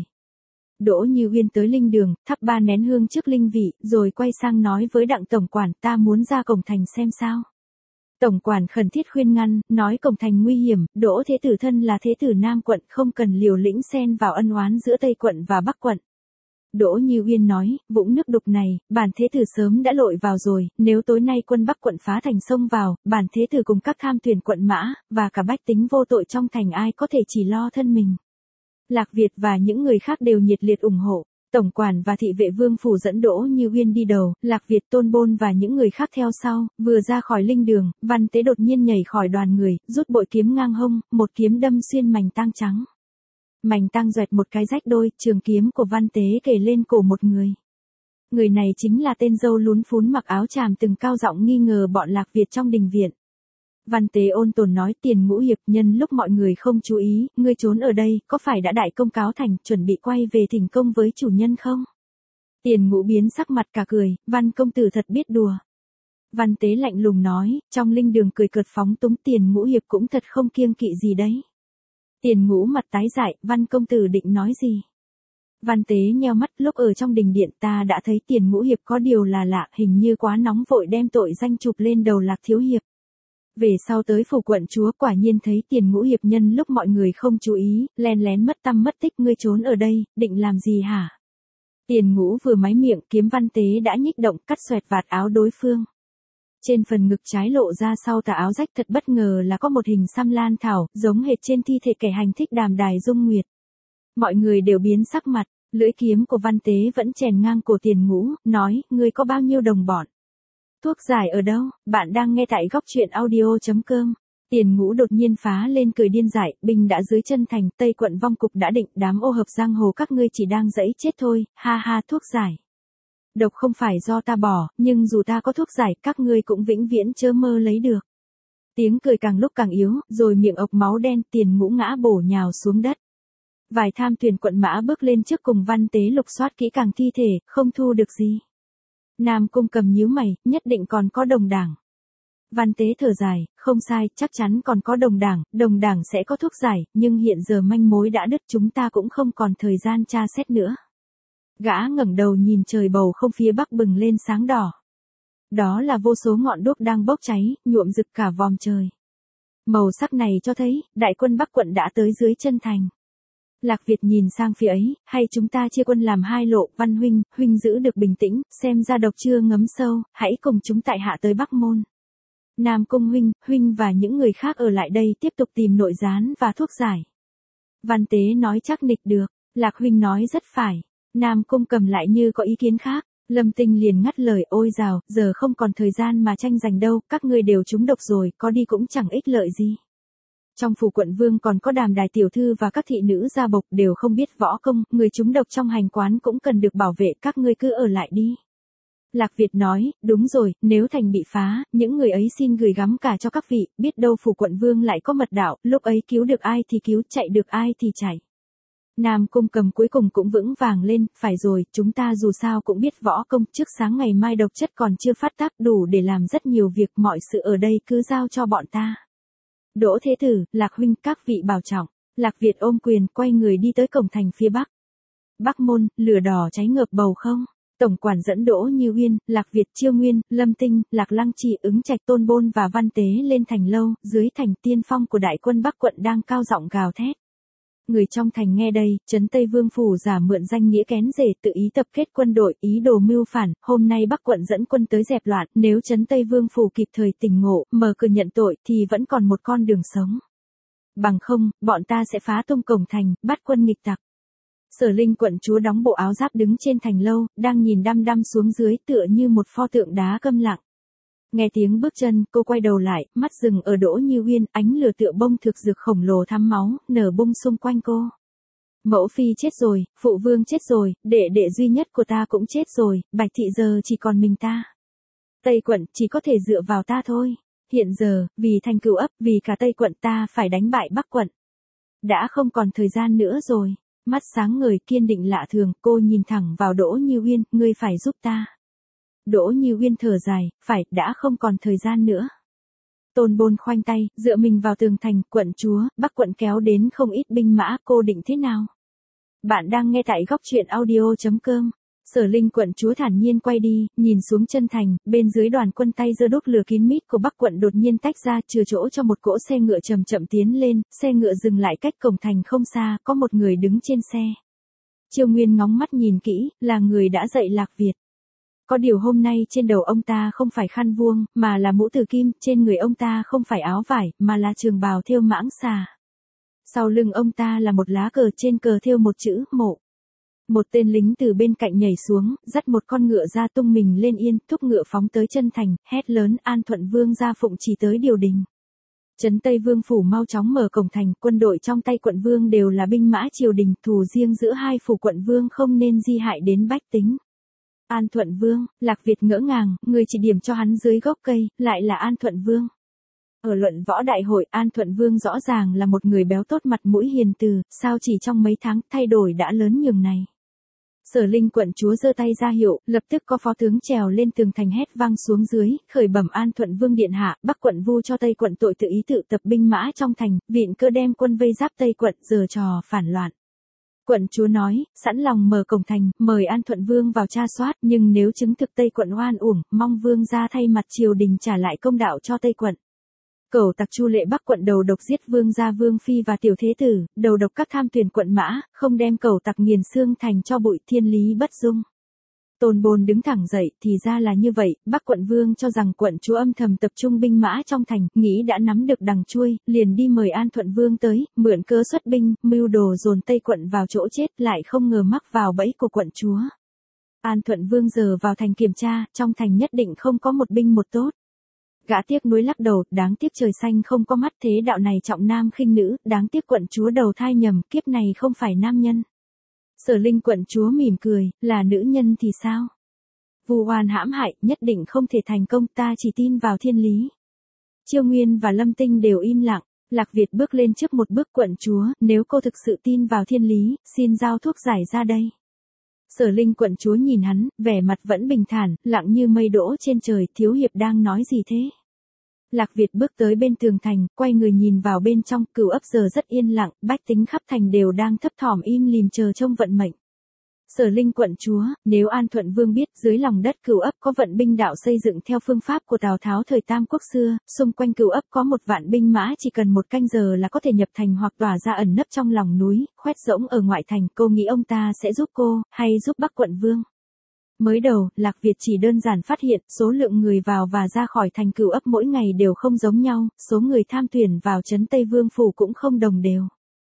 Đỗ Như Uyên tới linh đường, thắp ba nén hương trước linh vị, rồi quay sang nói với Đặng tổng quản, ta muốn ra cổng thành xem sao. Tổng quản khẩn thiết khuyên ngăn, nói cổng thành nguy hiểm, Đỗ thế tử thân là thế tử Nam quận, không cần liều lĩnh xen vào ân oán giữa Tây quận và Bắc quận. Đỗ Như Uyên nói, vũng nước đục này, bản thế tử sớm đã lội vào rồi, nếu tối nay quân Bắc quận phá thành xông vào, bản thế tử cùng các tham tuyển quận mã, và cả bách tính vô tội trong thành ai có thể chỉ lo thân mình. Lạc Việt và những người khác đều nhiệt liệt ủng hộ. Tổng quản và thị vệ vương phủ dẫn Đỗ Như Uyên đi đầu, Lạc Việt, Tôn Bôn và những người khác theo sau, vừa ra khỏi linh đường, Văn Tế đột nhiên nhảy khỏi đoàn người, rút bội kiếm ngang hông, một kiếm đâm xuyên mảnh tang trắng. Mảnh tang doẹt một cái rách đôi, trường kiếm của Văn Tế kề lên cổ một người. Người này chính là tên dâu lún phún mặc áo tràm từng cao giọng nghi ngờ bọn Lạc Việt trong đình viện. Văn Tế ôn tồn nói, Tiền Ngũ hiệp, nhân lúc mọi người không chú ý, ngươi trốn ở đây, có phải đã đại công cáo thành, chuẩn bị quay về thỉnh công với chủ nhân không? Tiền Ngũ biến sắc mặt cả cười, Văn công tử thật biết đùa. Văn Tế lạnh lùng nói, trong linh đường cười cợt phóng túng, Tiền Ngũ hiệp cũng thật không kiêng kỵ gì đấy. Tiền Ngũ mặt tái dại, Văn công tử định nói gì? Văn Tế nheo mắt, lúc ở trong đình điện ta đã thấy Tiền Ngũ hiệp có điều là lạ, hình như quá nóng vội đem tội danh chụp lên đầu Lạc thiếu hiệp. Về sau tới phủ quận chúa, quả nhiên thấy Tiền Ngũ hiệp nhân lúc mọi người không chú ý, len lén mất tăm mất tích, ngươi trốn ở đây, định làm gì hả? Tiền Ngũ vừa máy miệng, kiếm Văn Tế đã nhích động, cắt xoẹt vạt áo đối phương. Trên phần ngực trái lộ ra sau tà áo rách, thật bất ngờ là có một hình xăm lan thảo, giống hệt trên thi thể kẻ hành thích Đàm Đài Dung Nguyệt. Mọi người đều biến sắc mặt, lưỡi kiếm của Văn Tế vẫn chèn ngang cổ Tiền Ngũ, nói, ngươi có bao nhiêu đồng bọn? Thuốc giải ở đâu? Bạn đang nghe tại góc truyện audio chấm com. Tiền Ngũ đột nhiên phá lên cười điên dại, binh đã dưới chân thành, Tây quận vong cục đã định, đám ô hợp giang hồ các ngươi chỉ đang dẫy chết thôi, ha ha, thuốc giải. Độc không phải do ta bỏ, nhưng dù ta có thuốc giải, các ngươi cũng vĩnh viễn chớ mơ lấy được. Tiếng cười càng lúc càng yếu, rồi miệng ộc máu đen, Tiền Ngũ ngã bổ nhào xuống đất. Vài tham tuyển quận mã bước lên trước cùng Văn Tế lục soát kỹ càng thi thể, không thu được gì. Nam Cung Cầm nhíu mày, nhất định còn có đồng đảng. Văn Tế thở dài, không sai, chắc chắn còn có đồng đảng, đồng đảng sẽ có thuốc giải, nhưng hiện giờ manh mối đã đứt, chúng ta cũng không còn thời gian tra xét nữa. Gã ngẩng đầu nhìn trời bầu không phía bắc bừng lên sáng đỏ. Đó là vô số ngọn đuốc đang bốc cháy, nhuộm rực cả vòm trời. Màu sắc này cho thấy, đại quân Bắc quận đã tới dưới chân thành. Lạc Việt nhìn sang phía ấy, hay chúng ta chia quân làm hai lộ, Văn huynh, huynh giữ được bình tĩnh, xem ra độc chưa ngấm sâu, hãy cùng chúng tại hạ tới Bắc môn. Nam Cung huynh, huynh và những người khác ở lại đây tiếp tục tìm nội gián và thuốc giải. Văn Tế nói chắc nịch được, Lạc huynh nói rất phải. Nam Cung Cầm lại như có ý kiến khác, Lâm Tinh liền ngắt lời, ôi dào, giờ không còn thời gian mà tranh giành đâu, các ngươi đều trúng độc rồi, có đi cũng chẳng ích lợi gì. Trong phủ quận vương còn có Đàm Đài tiểu thư và các thị nữ gia bộc đều không biết võ công, người trúng độc trong hành quán cũng cần được bảo vệ, các ngươi cứ ở lại đi. Lạc Việt nói, đúng rồi, nếu thành bị phá, những người ấy xin gửi gắm cả cho các vị, biết đâu phủ quận vương lại có mật đạo, lúc ấy cứu được ai thì cứu, chạy được ai thì chạy. Nam Cung Cầm cuối cùng cũng vững vàng lên, phải rồi, chúng ta dù sao cũng biết võ công, trước sáng ngày mai độc chất còn chưa phát tác đủ để làm rất nhiều việc, mọi sự ở đây cứ giao cho bọn ta. Đỗ thế tử, Lạc huynh, các vị bảo trọng. Lạc Việt ôm quyền, quay người đi tới cổng thành phía bắc. Bắc môn, lửa đỏ cháy ngợp bầu không. Tổng quản dẫn Đỗ Như Uyên, Lạc Việt, Chiêu Nguyên, Lâm Tinh, Lạc Lăng Trì, Ứng Trạch, Tôn Bôn và Văn Tế lên thành lâu, dưới thành tiên phong của đại quân Bắc quận đang cao giọng gào thét. Người trong thành nghe đây, Trấn Tây Vương phủ giả mượn danh nghĩa kén rể tự ý tập kết quân đội, ý đồ mưu phản, hôm nay Bắc quận dẫn quân tới dẹp loạn, nếu Trấn Tây Vương phủ kịp thời tỉnh ngộ, mở cửa nhận tội thì vẫn còn một con đường sống. Bằng không, bọn ta sẽ phá tung cổng thành, bắt quân nghịch tặc. Sở Linh quận chúa đóng bộ áo giáp đứng trên thành lâu, đang nhìn đăm đăm xuống dưới tựa như một pho tượng đá câm lặng. Nghe tiếng bước chân, cô quay đầu lại, mắt dừng ở Đỗ Như Uyên, ánh lửa tựa bông thực dược khổng lồ thắm máu, nở bung xung quanh cô. Mẫu phi chết rồi, phụ vương chết rồi, đệ đệ duy nhất của ta cũng chết rồi, Bạch thị giờ chỉ còn mình ta. Tây quận chỉ có thể dựa vào ta thôi. Hiện giờ, vì thành cửu ấp, vì cả Tây quận ta phải đánh bại Bắc quận. Đã không còn thời gian nữa rồi. Mắt sáng ngời kiên định lạ thường, cô nhìn thẳng vào Đỗ Như Uyên, ngươi phải giúp ta. Đỗ Như Uyên thở dài, phải, đã không còn thời gian nữa. Tôn Bôn khoanh tay, dựa mình vào tường thành, quận chúa, Bắc quận kéo đến không ít binh mã, cô định thế nào? Bạn đang nghe tại góc truyện audio.com. Sở Linh quận chúa thản nhiên quay đi, nhìn xuống chân thành, bên dưới đoàn quân tay giơ đốt lửa kín mít của Bắc quận đột nhiên tách ra, chừa chỗ cho một cỗ xe ngựa chậm chậm tiến lên, xe ngựa dừng lại cách cổng thành không xa, có một người đứng trên xe. Chiêu Nguyên ngóng mắt nhìn kỹ, là người đã dạy Lạc Việt. Có điều hôm nay trên đầu ông ta không phải khăn vuông, mà là mũ tử kim, trên người ông ta không phải áo vải, mà là trường bào thêu mãng xà. Sau lưng ông ta là một lá cờ, trên cờ thêu một chữ, mộ. Một tên lính từ bên cạnh nhảy xuống, dắt một con ngựa ra tung mình lên yên, thúc ngựa phóng tới chân thành, hét lớn An Thuận Vương ra phụng chỉ tới điều đình. Trấn Tây Vương phủ mau chóng mở cổng thành, quân đội trong tay quận vương đều là binh mã triều đình, thù riêng giữa hai phủ quận vương không nên di hại đến bách tính. An Thuận Vương, Lạc Việt ngỡ ngàng, người chỉ điểm cho hắn dưới gốc cây, lại là An Thuận Vương. Ở luận võ đại hội, An Thuận Vương rõ ràng là một người béo tốt mặt mũi hiền từ, sao chỉ trong mấy tháng thay đổi đã lớn nhường này. Sở Linh quận chúa giơ tay ra hiệu, lập tức có phó tướng trèo lên tường thành hét vang xuống dưới, khởi bẩm An Thuận Vương điện hạ, Bắc quận vu cho Tây quận tội tự ý tự tập binh mã trong thành, viện cơ đem quân vây giáp Tây quận, giở trò phản loạn. Quận chúa nói, sẵn lòng mở cổng thành, mời An Thuận Vương vào tra soát, nhưng nếu chứng thực Tây quận oan uổng, mong vương ra thay mặt triều đình trả lại công đạo cho Tây quận. Cẩu tặc Chu Lệ Bắc quận đầu độc giết vương gia Vương phi và tiểu thế tử, đầu độc các tham tuyển quận mã, không đem cẩu tặc nghiền xương thành cho bụi, thiên lý bất dung. Tôn Bồn đứng thẳng dậy, thì ra là như vậy, Bắc quận vương cho rằng quận chúa âm thầm tập trung binh mã trong thành, nghĩ đã nắm được đằng chuôi, liền đi mời An Thuận Vương tới, mượn cớ xuất binh, mưu đồ dồn Tây quận vào chỗ chết, lại không ngờ mắc vào bẫy của quận chúa. An Thuận Vương giờ vào thành kiểm tra, trong thành nhất định không có một binh một tốt. Gã tiếc nuối lắc đầu, đáng tiếc trời xanh không có mắt, thế đạo này trọng nam khinh nữ, đáng tiếc quận chúa đầu thai nhầm, kiếp này không phải nam nhân. Sở Linh quận chúa mỉm cười, là nữ nhân thì sao? Vu oan hãm hại, nhất định không thể thành công, ta chỉ tin vào thiên lý. Chiêu Nguyên và Lâm Tinh đều im lặng, Lạc Việt bước lên trước một bước, quận chúa, nếu cô thực sự tin vào thiên lý, xin giao thuốc giải ra đây. Sở Linh quận chúa nhìn hắn, vẻ mặt vẫn bình thản, lặng như mây đỗ trên trời, thiếu hiệp đang nói gì thế? Lạc Việt bước tới bên tường thành, quay người nhìn vào bên trong, cửu ấp giờ rất yên lặng, bách tính khắp thành đều đang thấp thỏm im lìm chờ trông vận mệnh. Sở Linh quận chúa, nếu An Thuận Vương biết dưới lòng đất cửu ấp có vận binh đạo xây dựng theo phương pháp của Tào Tháo thời Tam Quốc xưa, xung quanh cửu ấp có một vạn binh mã chỉ cần một canh giờ là có thể nhập thành hoặc tỏa ra ẩn nấp trong lòng núi, khoét rỗng ở ngoại thành, cô nghĩ ông ta sẽ giúp cô, hay giúp Bắc quận Vương? Mới đầu, Lạc Việt chỉ đơn giản phát hiện số lượng người vào và ra khỏi thành cửu ấp mỗi ngày đều không giống nhau, số người tham tuyển vào trấn Tây Vương phủ cũng không đồng đều.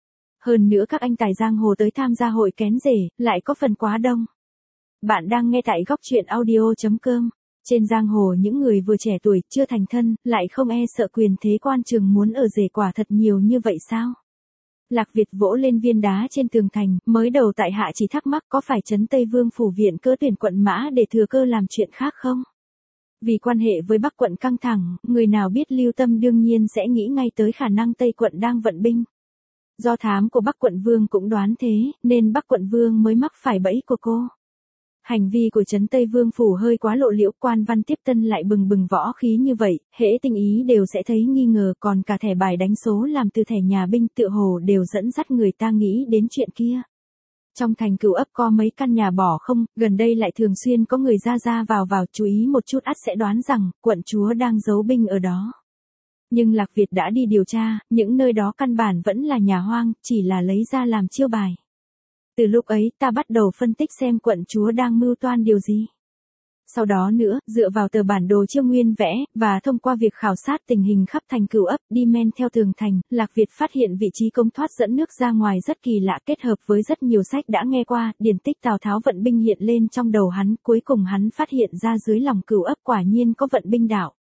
Hơn nữa các anh tài giang hồ tới tham gia hội kén rể, lại có phần quá đông. Bạn đang nghe tại góc truyện audio.com. Trên giang hồ những người vừa trẻ tuổi, chưa thành thân, lại không e sợ quyền thế quan trường muốn ở rể quả thật nhiều như vậy sao? Lạc Việt vỗ lên viên đá trên tường thành, mới đầu tại hạ chỉ thắc mắc có phải trấn Tây Vương phủ viện cơ tuyển quận mã để thừa cơ làm chuyện khác không? Vì quan hệ với Bắc quận căng thẳng, người nào biết lưu tâm đương nhiên sẽ nghĩ ngay tới khả năng Tây quận đang vận binh. Do thám của Bắc quận Vương cũng đoán thế, nên Bắc quận Vương mới mắc phải bẫy của cô. Hành vi của trấn Tây Vương phủ hơi quá lộ liễu, quan văn tiếp tân lại bừng bừng võ khí như vậy, hễ tinh ý đều sẽ thấy nghi ngờ, còn cả thẻ bài đánh số làm từ thẻ nhà binh tựa hồ đều dẫn dắt người ta nghĩ đến chuyện kia. Trong thành cửu ấp có mấy căn nhà bỏ không, gần đây lại thường xuyên có người ra ra vào vào, chú ý một chút ắt sẽ đoán rằng, quận chúa đang giấu binh ở đó. Nhưng Lạc Việt đã đi điều tra, những nơi đó căn bản vẫn là nhà hoang, chỉ là lấy ra làm chiêu bài. Từ lúc ấy ta bắt đầu phân tích xem quận chúa đang mưu toan điều gì. Sau đó nữa, dựa vào tờ bản đồ Chiêu Nguyên vẽ, và thông qua việc khảo sát tình hình khắp thành cửu ấp, đi men theo tường thành, Lạc Việt phát hiện vị trí cống thoát dẫn nước ra ngoài rất kỳ lạ, kết hợp với rất nhiều sách đã nghe qua, điển tích Tào Tháo vận binh hiện lên trong đầu hắn, cuối cùng hắn phát hiện ra dưới lòng cửu ấp quả nhiên có vận binh đạo.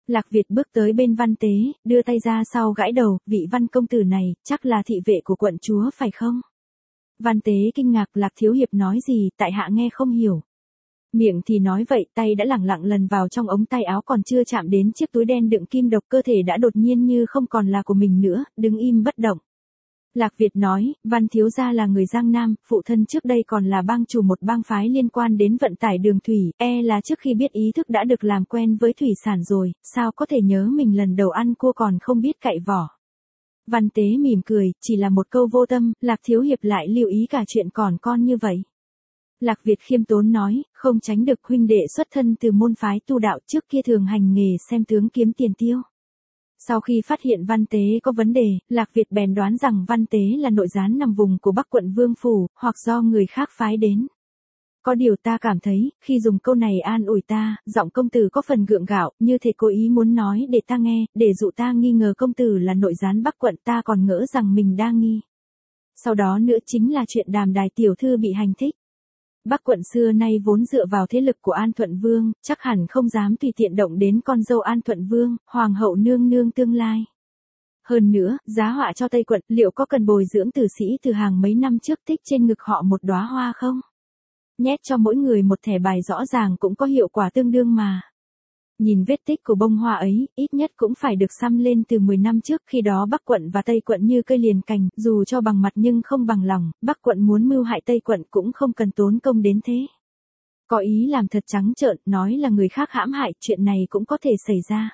Lạc Việt bước tới bên Văn Tế, đưa tay ra sau gãi đầu, vị Văn công tử này, chắc là thị vệ của quận chúa phải không? Văn Tế kinh ngạc, Lạc thiếu hiệp nói gì, tại hạ nghe không hiểu. Miệng thì nói vậy, tay đã lẳng lặng lần vào trong ống tay áo còn chưa chạm đến chiếc túi đen đựng kim độc, cơ thể đã đột nhiên như không còn là của mình nữa, đứng im bất động. Lạc Việt nói, Văn thiếu gia là người Giang Nam, phụ thân trước đây còn là bang chủ một bang phái liên quan đến vận tải đường thủy, e là trước khi biết ý thức đã được làm quen với thủy sản rồi, sao có thể nhớ mình lần đầu ăn cua còn không biết cạy vỏ. Văn Tế mỉm cười, chỉ là một câu vô tâm, Lạc thiếu hiệp lại lưu ý cả chuyện còn con như vậy. Lạc Việt khiêm tốn nói, không tránh được, huynh đệ xuất thân từ môn phái tu đạo, trước kia thường hành nghề xem tướng kiếm tiền tiêu. Sau khi phát hiện Văn Tế có vấn đề, Lạc Việt bèn đoán rằng Văn Tế là nội gián nằm vùng của Bắc quận Vương Phủ, hoặc do người khác phái đến. Có điều ta cảm thấy, khi dùng câu này an ủi ta, giọng công tử có phần gượng gạo, như thể cố ý muốn nói để ta nghe, để dụ ta nghi ngờ công tử là nội gián Bắc quận, ta còn ngỡ rằng mình đang nghi. Sau đó nữa chính là chuyện Đàm Đài tiểu thư bị hành thích. Bắc quận xưa nay vốn dựa vào thế lực của An Thuận Vương, chắc hẳn không dám tùy tiện động đến con dâu An Thuận Vương, hoàng hậu nương nương tương lai. Hơn nữa, giá họa cho Tây quận, liệu có cần bồi dưỡng tử sĩ từ hàng mấy năm trước tích trên ngực họ một đóa hoa không? Nhét cho mỗi người một thẻ bài rõ ràng cũng có hiệu quả tương đương mà. Nhìn vết tích của bông hoa ấy, ít nhất cũng phải được xăm lên từ mười năm trước, khi đó Bắc quận và Tây quận như cây liền cành, dù cho bằng mặt nhưng không bằng lòng, Bắc quận muốn mưu hại Tây quận cũng không cần tốn công đến thế. Có ý làm thật trắng trợn, nói là người khác hãm hại, chuyện này cũng có thể xảy ra.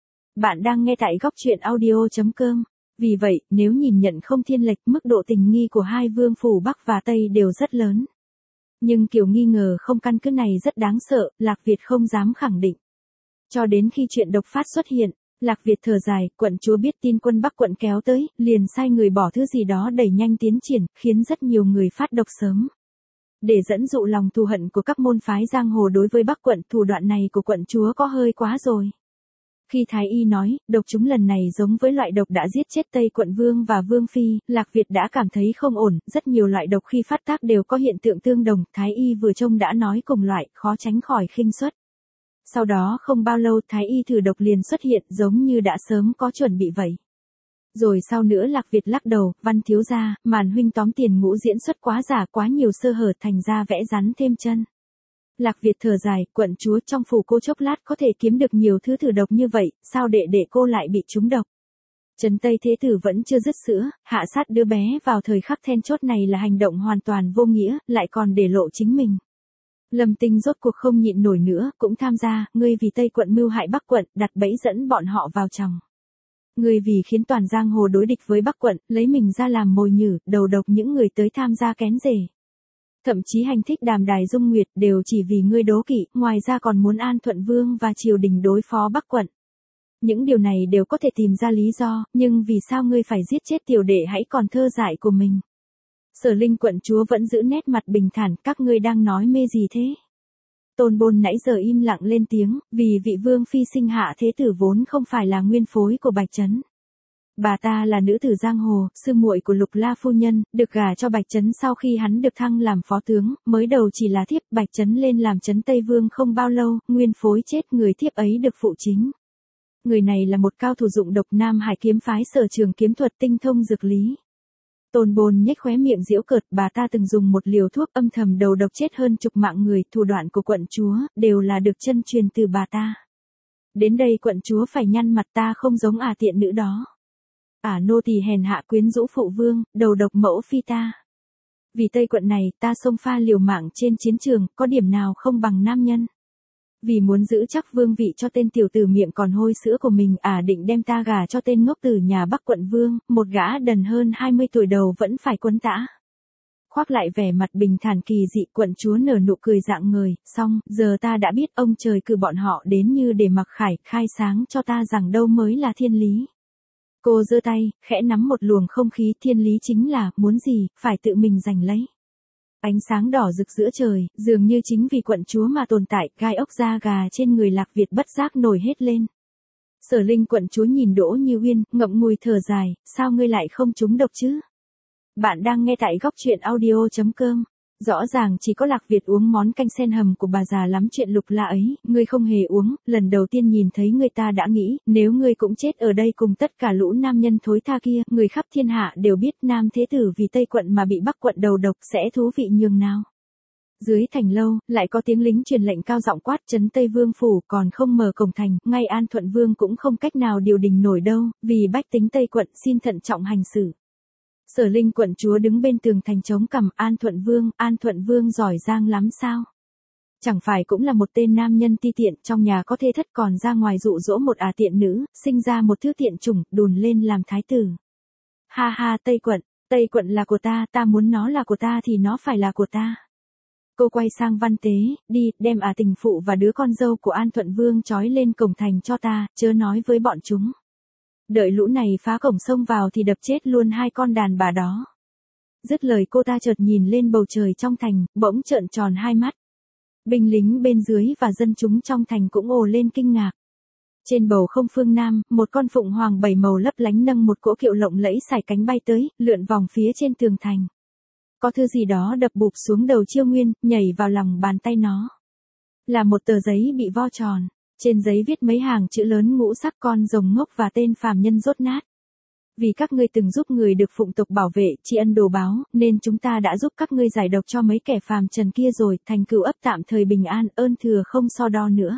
Bạn đang nghe tại góc truyện audio chấm com. Vì vậy, nếu nhìn nhận không thiên lệch, mức độ tình nghi của hai vương phủ Bắc và Tây đều rất lớn. Nhưng kiểu nghi ngờ không căn cứ này rất đáng sợ, Lạc Việt không dám khẳng định. Cho đến khi chuyện độc phát xuất hiện, Lạc Việt thở dài, quận chúa biết tin quân Bắc quận kéo tới, liền sai người bỏ thứ gì đó đẩy nhanh tiến triển, khiến rất nhiều người phát độc sớm. Để dẫn dụ lòng thù hận của các môn phái giang hồ đối với Bắc quận, thủ đoạn này của quận chúa có hơi quá rồi. Khi Thái Y nói, độc chúng lần này giống với loại độc đã giết chết Tây quận Vương và Vương Phi, Lạc Việt đã cảm thấy không ổn, rất nhiều loại độc khi phát tác đều có hiện tượng tương đồng, Thái Y vừa trông đã nói cùng loại, khó tránh khỏi khinh suất. Sau đó không bao lâu Thái Y thử độc liền xuất hiện, giống như đã sớm có chuẩn bị vậy. Rồi sau nữa Lạc Việt lắc đầu, Văn thiếu gia, màn huynh tóm tiền ngũ diễn xuất quá giả, quá nhiều sơ hở, thành ra vẽ rắn thêm chân. Lạc Việt thở dài, quận chúa, trong phủ cô chốc lát có thể kiếm được nhiều thứ thử độc như vậy, sao đệ đệ cô lại bị trúng độc? Trấn Tây Thế Tử vẫn chưa dứt sữa, hạ sát đứa bé vào thời khắc then chốt này là hành động hoàn toàn vô nghĩa, lại còn để lộ chính mình. Lâm Tinh rốt cuộc không nhịn nổi nữa, cũng tham gia, ngươi vì Tây quận mưu hại Bắc quận, đặt bẫy dẫn bọn họ vào chồng. Ngươi vì khiến toàn giang hồ đối địch với Bắc quận, lấy mình ra làm mồi nhử, đầu độc những người tới tham gia kén rể. Thậm chí hành thích Đàm Đài Dung Nguyệt đều chỉ vì ngươi đố kỵ, ngoài ra còn muốn An Thuận Vương và triều đình đối phó Bắc quận. Những điều này đều có thể tìm ra lý do, nhưng vì sao ngươi phải giết chết tiểu đệ hãy còn thơ dại của mình? Sở Linh quận chúa vẫn giữ nét mặt bình thản, các ngươi đang nói mê gì thế? Tôn Bôn nãy giờ im lặng lên tiếng, vì vị vương phi sinh hạ thế tử vốn không phải là nguyên phối của Bạch Trấn. Bà ta là nữ tử giang hồ, sư muội của Lục La phu nhân, được gả cho Bạch Trấn sau khi hắn được thăng làm phó tướng, mới đầu chỉ là thiếp, Bạch Trấn lên làm Trấn Tây Vương không bao lâu, nguyên phối chết, người thiếp ấy được phụ chính. Người này là một cao thủ dụng độc, Nam Hải kiếm phái sở trường kiếm thuật, tinh thông dược lý. Tôn Bôn nhếch khóe miệng giễu cợt, bà ta từng dùng một liều thuốc âm thầm đầu độc chết hơn chục mạng người, thủ đoạn của quận chúa, đều là được chân truyền từ bà ta. Đến đây quận chúa phải nhăn mặt, ta không giống ả tiện nữ đó. Ả nô tỳ hèn hạ quyến rũ phụ vương, đầu độc mẫu phi ta. Vì Tây quận này, ta xông pha liều mạng trên chiến trường, có điểm nào không bằng nam nhân. Vì muốn giữ chắc vương vị cho tên tiểu tử miệng còn hôi sữa của mình, ả định đem ta gả cho tên ngốc tử nhà Bắc quận Vương, một gã đần hơn hai mươi tuổi đầu vẫn phải quấn tã. Khoác lại vẻ mặt bình thản kỳ dị, quận chúa nở nụ cười rạng ngời, xong, giờ ta đã biết ông trời cử bọn họ đến như để mặc khải, khai sáng cho ta rằng đâu mới là thiên lý. Cô giơ tay, khẽ nắm một luồng không khí, thiên lý chính là, muốn gì, phải tự mình giành lấy. Ánh sáng đỏ rực giữa trời, dường như chính vì quận chúa mà tồn tại, gai ốc da gà trên người Lạc Việt bất giác nổi hết lên. Sở Linh quận chúa nhìn Đỗ Như Uyên, ngậm ngùi thở dài, sao ngươi lại không trúng độc chứ? Bạn đang nghe tại góc truyện audio chấm com. Rõ ràng chỉ có Lạc Việt uống món canh sen hầm của bà già lắm chuyện lục la ấy, ngươi không hề uống, lần đầu tiên nhìn thấy người ta đã nghĩ, nếu ngươi cũng chết ở đây cùng tất cả lũ nam nhân thối tha kia, người khắp thiên hạ đều biết Nam Thế Tử vì Tây quận mà bị Bắc quận đầu độc sẽ thú vị nhường nào. Dưới thành lâu, lại có tiếng lính truyền lệnh cao giọng quát trấn Tây Vương phủ còn không mở cổng thành, ngay An Thuận Vương cũng không cách nào điều đình nổi đâu, vì bách tính Tây quận xin thận trọng hành xử. Sở Linh quận chúa đứng bên tường thành chống cằm An Thuận Vương, An Thuận Vương giỏi giang lắm sao? Chẳng phải cũng là một tên nam nhân ti tiện, trong nhà có thê thất còn ra ngoài dụ dỗ một ả tiện nữ, sinh ra một thứ tiện chủng, đùn lên làm thái tử. Ha ha Tây quận, Tây quận là của ta, ta muốn nó là của ta thì nó phải là của ta. Cô quay sang Văn Tế, đi, đem ả tình phụ và đứa con dâu của An Thuận Vương trói lên cổng thành cho ta, chớ nói với bọn chúng. Đợi lũ này phá cổng sông vào thì đập chết luôn hai con đàn bà đó. Dứt lời cô ta chợt nhìn lên bầu trời trong thành, bỗng trợn tròn hai mắt. Binh lính bên dưới và dân chúng trong thành cũng ồ lên kinh ngạc. Trên bầu không phương Nam, một con phụng hoàng bảy màu lấp lánh nâng một cỗ kiệu lộng lẫy sải cánh bay tới, lượn vòng phía trên tường thành. Có thứ gì đó đập bụp xuống đầu Chiêu Nguyên, nhảy vào lòng bàn tay nó. Là một tờ giấy bị vo tròn. Trên giấy viết mấy hàng chữ lớn ngũ sắc con rồng ngốc và tên phàm nhân rốt nát. Vì các ngươi từng giúp người được phụng tộc bảo vệ, tri ân đồ báo, nên chúng ta đã giúp các ngươi giải độc cho mấy kẻ phàm trần kia rồi, thành Cửu ấp tạm thời bình an, ơn thừa không so đo nữa.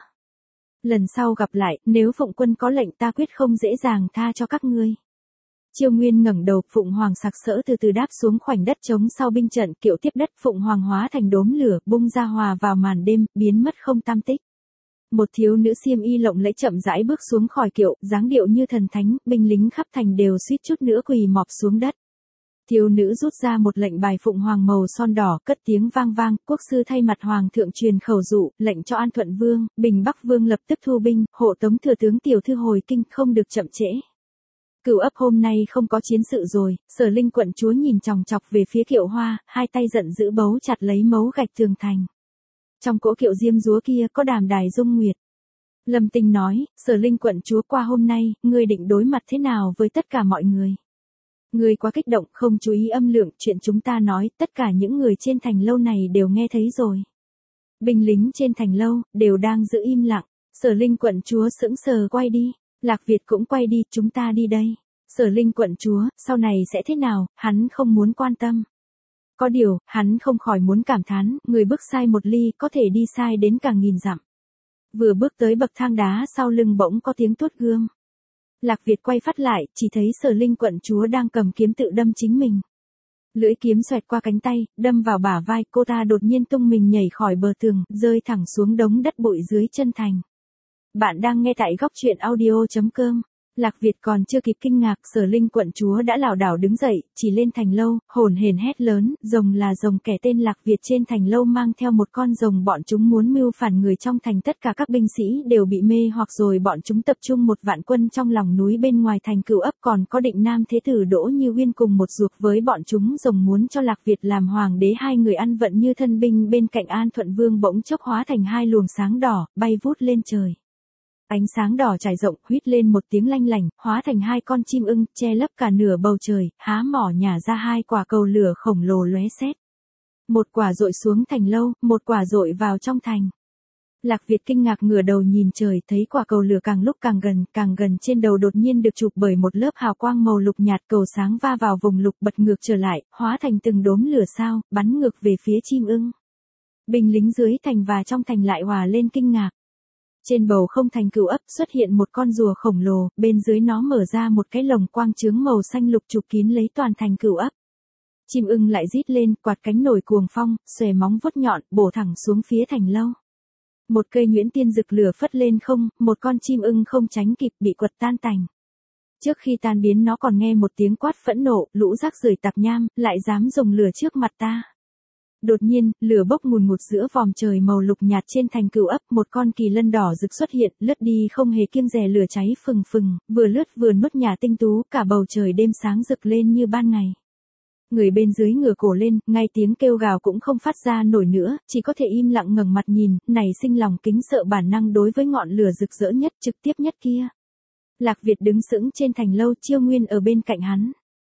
Lần sau gặp lại, nếu Phụng quân có lệnh ta quyết không dễ dàng tha cho các ngươi. Chiêu Nguyên ngẩng đầu, Phụng Hoàng sặc sỡ từ từ đáp xuống khoảnh đất trống sau binh trận, kiệu tiếp đất, Phụng Hoàng hóa thành đốm lửa, bung ra hòa vào màn đêm, biến mất không tăm tích. Một thiếu nữ xiêm y lộng lẫy chậm rãi bước xuống khỏi kiệu, dáng điệu như thần thánh, binh lính khắp thành đều suýt chút nữa quỳ mọp xuống đất. Thiếu nữ rút ra một lệnh bài Phụng Hoàng màu son đỏ, cất tiếng vang vang, quốc sư thay mặt Hoàng thượng truyền khẩu dụ, lệnh cho An Thuận Vương, Bình Bắc Vương lập tức thu binh, hộ tống thừa tướng tiểu thư hồi kinh, không được chậm trễ. Cửu ấp hôm nay không có chiến sự rồi, Sở Linh quận chúa nhìn chòng chọc về phía kiệu hoa, hai tay giận dữ bấu chặt lấy mấu gạch tường thành. Trong cỗ kiệu diêm dúa kia có Đàm Đài Dung Nguyệt. Lâm Tinh nói, Sở Linh quận chúa qua hôm nay, ngươi định đối mặt thế nào với tất cả mọi người? Ngươi quá kích động, không chú ý âm lượng, chuyện chúng ta nói, tất cả những người trên thành lâu này đều nghe thấy rồi. Binh lính trên thành lâu, đều đang giữ im lặng. Sở Linh quận chúa sững sờ quay đi. Lạc Việt cũng quay đi, chúng ta đi đây. Sở Linh quận chúa, sau này sẽ thế nào, hắn không muốn quan tâm. Có điều, hắn không khỏi muốn cảm thán, người bước sai một ly có thể đi sai đến cả nghìn dặm. Vừa bước tới bậc thang đá sau lưng bỗng có tiếng tuốt gươm. Lạc Việt quay phát lại, chỉ thấy Sở Linh quận chúa đang cầm kiếm tự đâm chính mình. Lưỡi kiếm xoẹt qua cánh tay, đâm vào bả vai, cô ta đột nhiên tung mình nhảy khỏi bờ tường, rơi thẳng xuống đống đất bụi dưới chân thành. Bạn đang nghe tại góc truyện audio chấm com. Lạc Việt còn chưa kịp kinh ngạc, Sở Linh quận chúa đã lảo đảo đứng dậy, chỉ lên thành lâu, hồn hển hét lớn, rồng là rồng, kẻ tên Lạc Việt trên thành lâu mang theo một con rồng, bọn chúng muốn mưu phản người trong thành, tất cả các binh sĩ đều bị mê hoặc rồi, bọn chúng tập trung một vạn quân trong lòng núi bên ngoài thành Cửu ấp, còn có Định Nam Thế Tử Đỗ Như Uyên cùng một ruột với bọn chúng, rồng muốn cho Lạc Việt làm hoàng đế, hai người ăn vận như thân binh bên cạnh An Thuận Vương bỗng chốc hóa thành hai luồng sáng đỏ, bay vút lên trời. Ánh sáng đỏ trải rộng, huýt lên một tiếng lanh lảnh, hóa thành hai con chim ưng, che lấp cả nửa bầu trời, há mỏ nhả ra hai quả cầu lửa khổng lồ lóe sét. Một quả dội xuống thành lâu, một quả dội vào trong thành. Lạc Việt kinh ngạc ngửa đầu nhìn trời, thấy quả cầu lửa càng lúc càng gần, càng gần, trên đầu đột nhiên được chụp bởi một lớp hào quang màu lục nhạt, cầu sáng va vào vùng lục, bật ngược trở lại, hóa thành từng đốm lửa sao, bắn ngược về phía chim ưng. Binh lính dưới thành và trong thành lại hòa lên kinh ngạc. Trên bầu không thành Cửu ấp xuất hiện một con rùa khổng lồ, bên dưới nó mở ra một cái lồng quang chướng màu xanh lục chụp kín lấy toàn thành Cửu ấp. Chim ưng lại rít lên, quạt cánh nổi cuồng phong, xòe móng vuốt nhọn, bổ thẳng xuống phía thành lâu. Một cây nhuyễn tiên rực lửa phất lên không, một con chim ưng không tránh kịp bị quật tan tành. Trước khi tan biến nó còn nghe một tiếng quát phẫn nộ, lũ rác rưởi tạp nham, lại dám dùng lửa trước mặt ta. Đột nhiên, lửa bốc ngùn ngụt giữa vòm trời màu lục nhạt trên thành Cửu ấp, một con kỳ lân đỏ rực xuất hiện, lướt đi không hề kiêng dè, lửa cháy phừng phừng, vừa lướt vừa nuốt nhà tinh tú, cả bầu trời đêm sáng rực lên như ban ngày. Người bên dưới ngửa cổ lên, ngay tiếng kêu gào cũng không phát ra nổi nữa, chỉ có thể im lặng ngẩng mặt nhìn, nảy sinh lòng kính sợ bản năng đối với ngọn lửa rực rỡ nhất, trực tiếp nhất kia. Lạc Việt đứng sững trên thành lâu, Chiêu Nguyên ở bên cạnh hắn.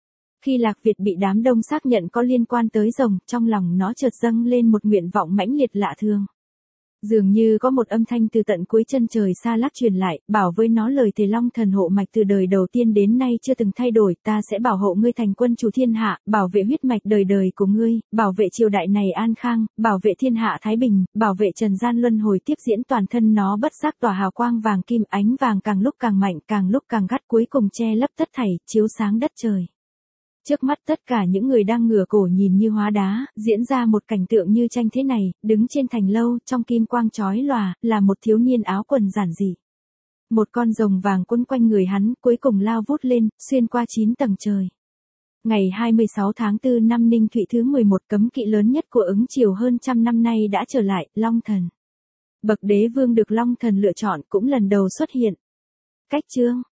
Khi Lạc Việt bị đám đông xác nhận có liên quan tới rồng, trong lòng nó chợt dâng lên một nguyện vọng mãnh liệt lạ thường. Dường như có một âm thanh từ tận cuối chân trời xa lắc truyền lại, bảo với nó lời thề Long Thần hộ mạch từ đời đầu tiên đến nay chưa từng thay đổi, ta sẽ bảo hộ ngươi thành quân chủ thiên hạ, bảo vệ huyết mạch đời đời của ngươi, bảo vệ triều đại này an khang, bảo vệ thiên hạ thái bình, bảo vệ trần gian luân hồi tiếp diễn. Toàn thân nó bất giác tỏa hào quang vàng kim, ánh vàng càng lúc càng mạnh, càng lúc càng gắt, cuối cùng che lấp tất thảy, chiếu sáng đất trời. Trước mắt tất cả những người đang ngửa cổ nhìn như hóa đá, diễn ra một cảnh tượng như tranh thế này, đứng trên thành lâu, trong kim quang chói lòa, là một thiếu niên áo quần giản dị. Một con rồng vàng quấn quanh người hắn, cuối cùng lao vút lên, xuyên qua chín tầng trời. Ngày hai mươi sáu tháng tư năm Ninh Thụy thứ mười một, cấm kỵ lớn nhất của Ứng Triều hơn trăm năm nay đã trở lại, Long Thần. Bậc đế vương được Long Thần lựa chọn cũng lần đầu xuất hiện. Cách chương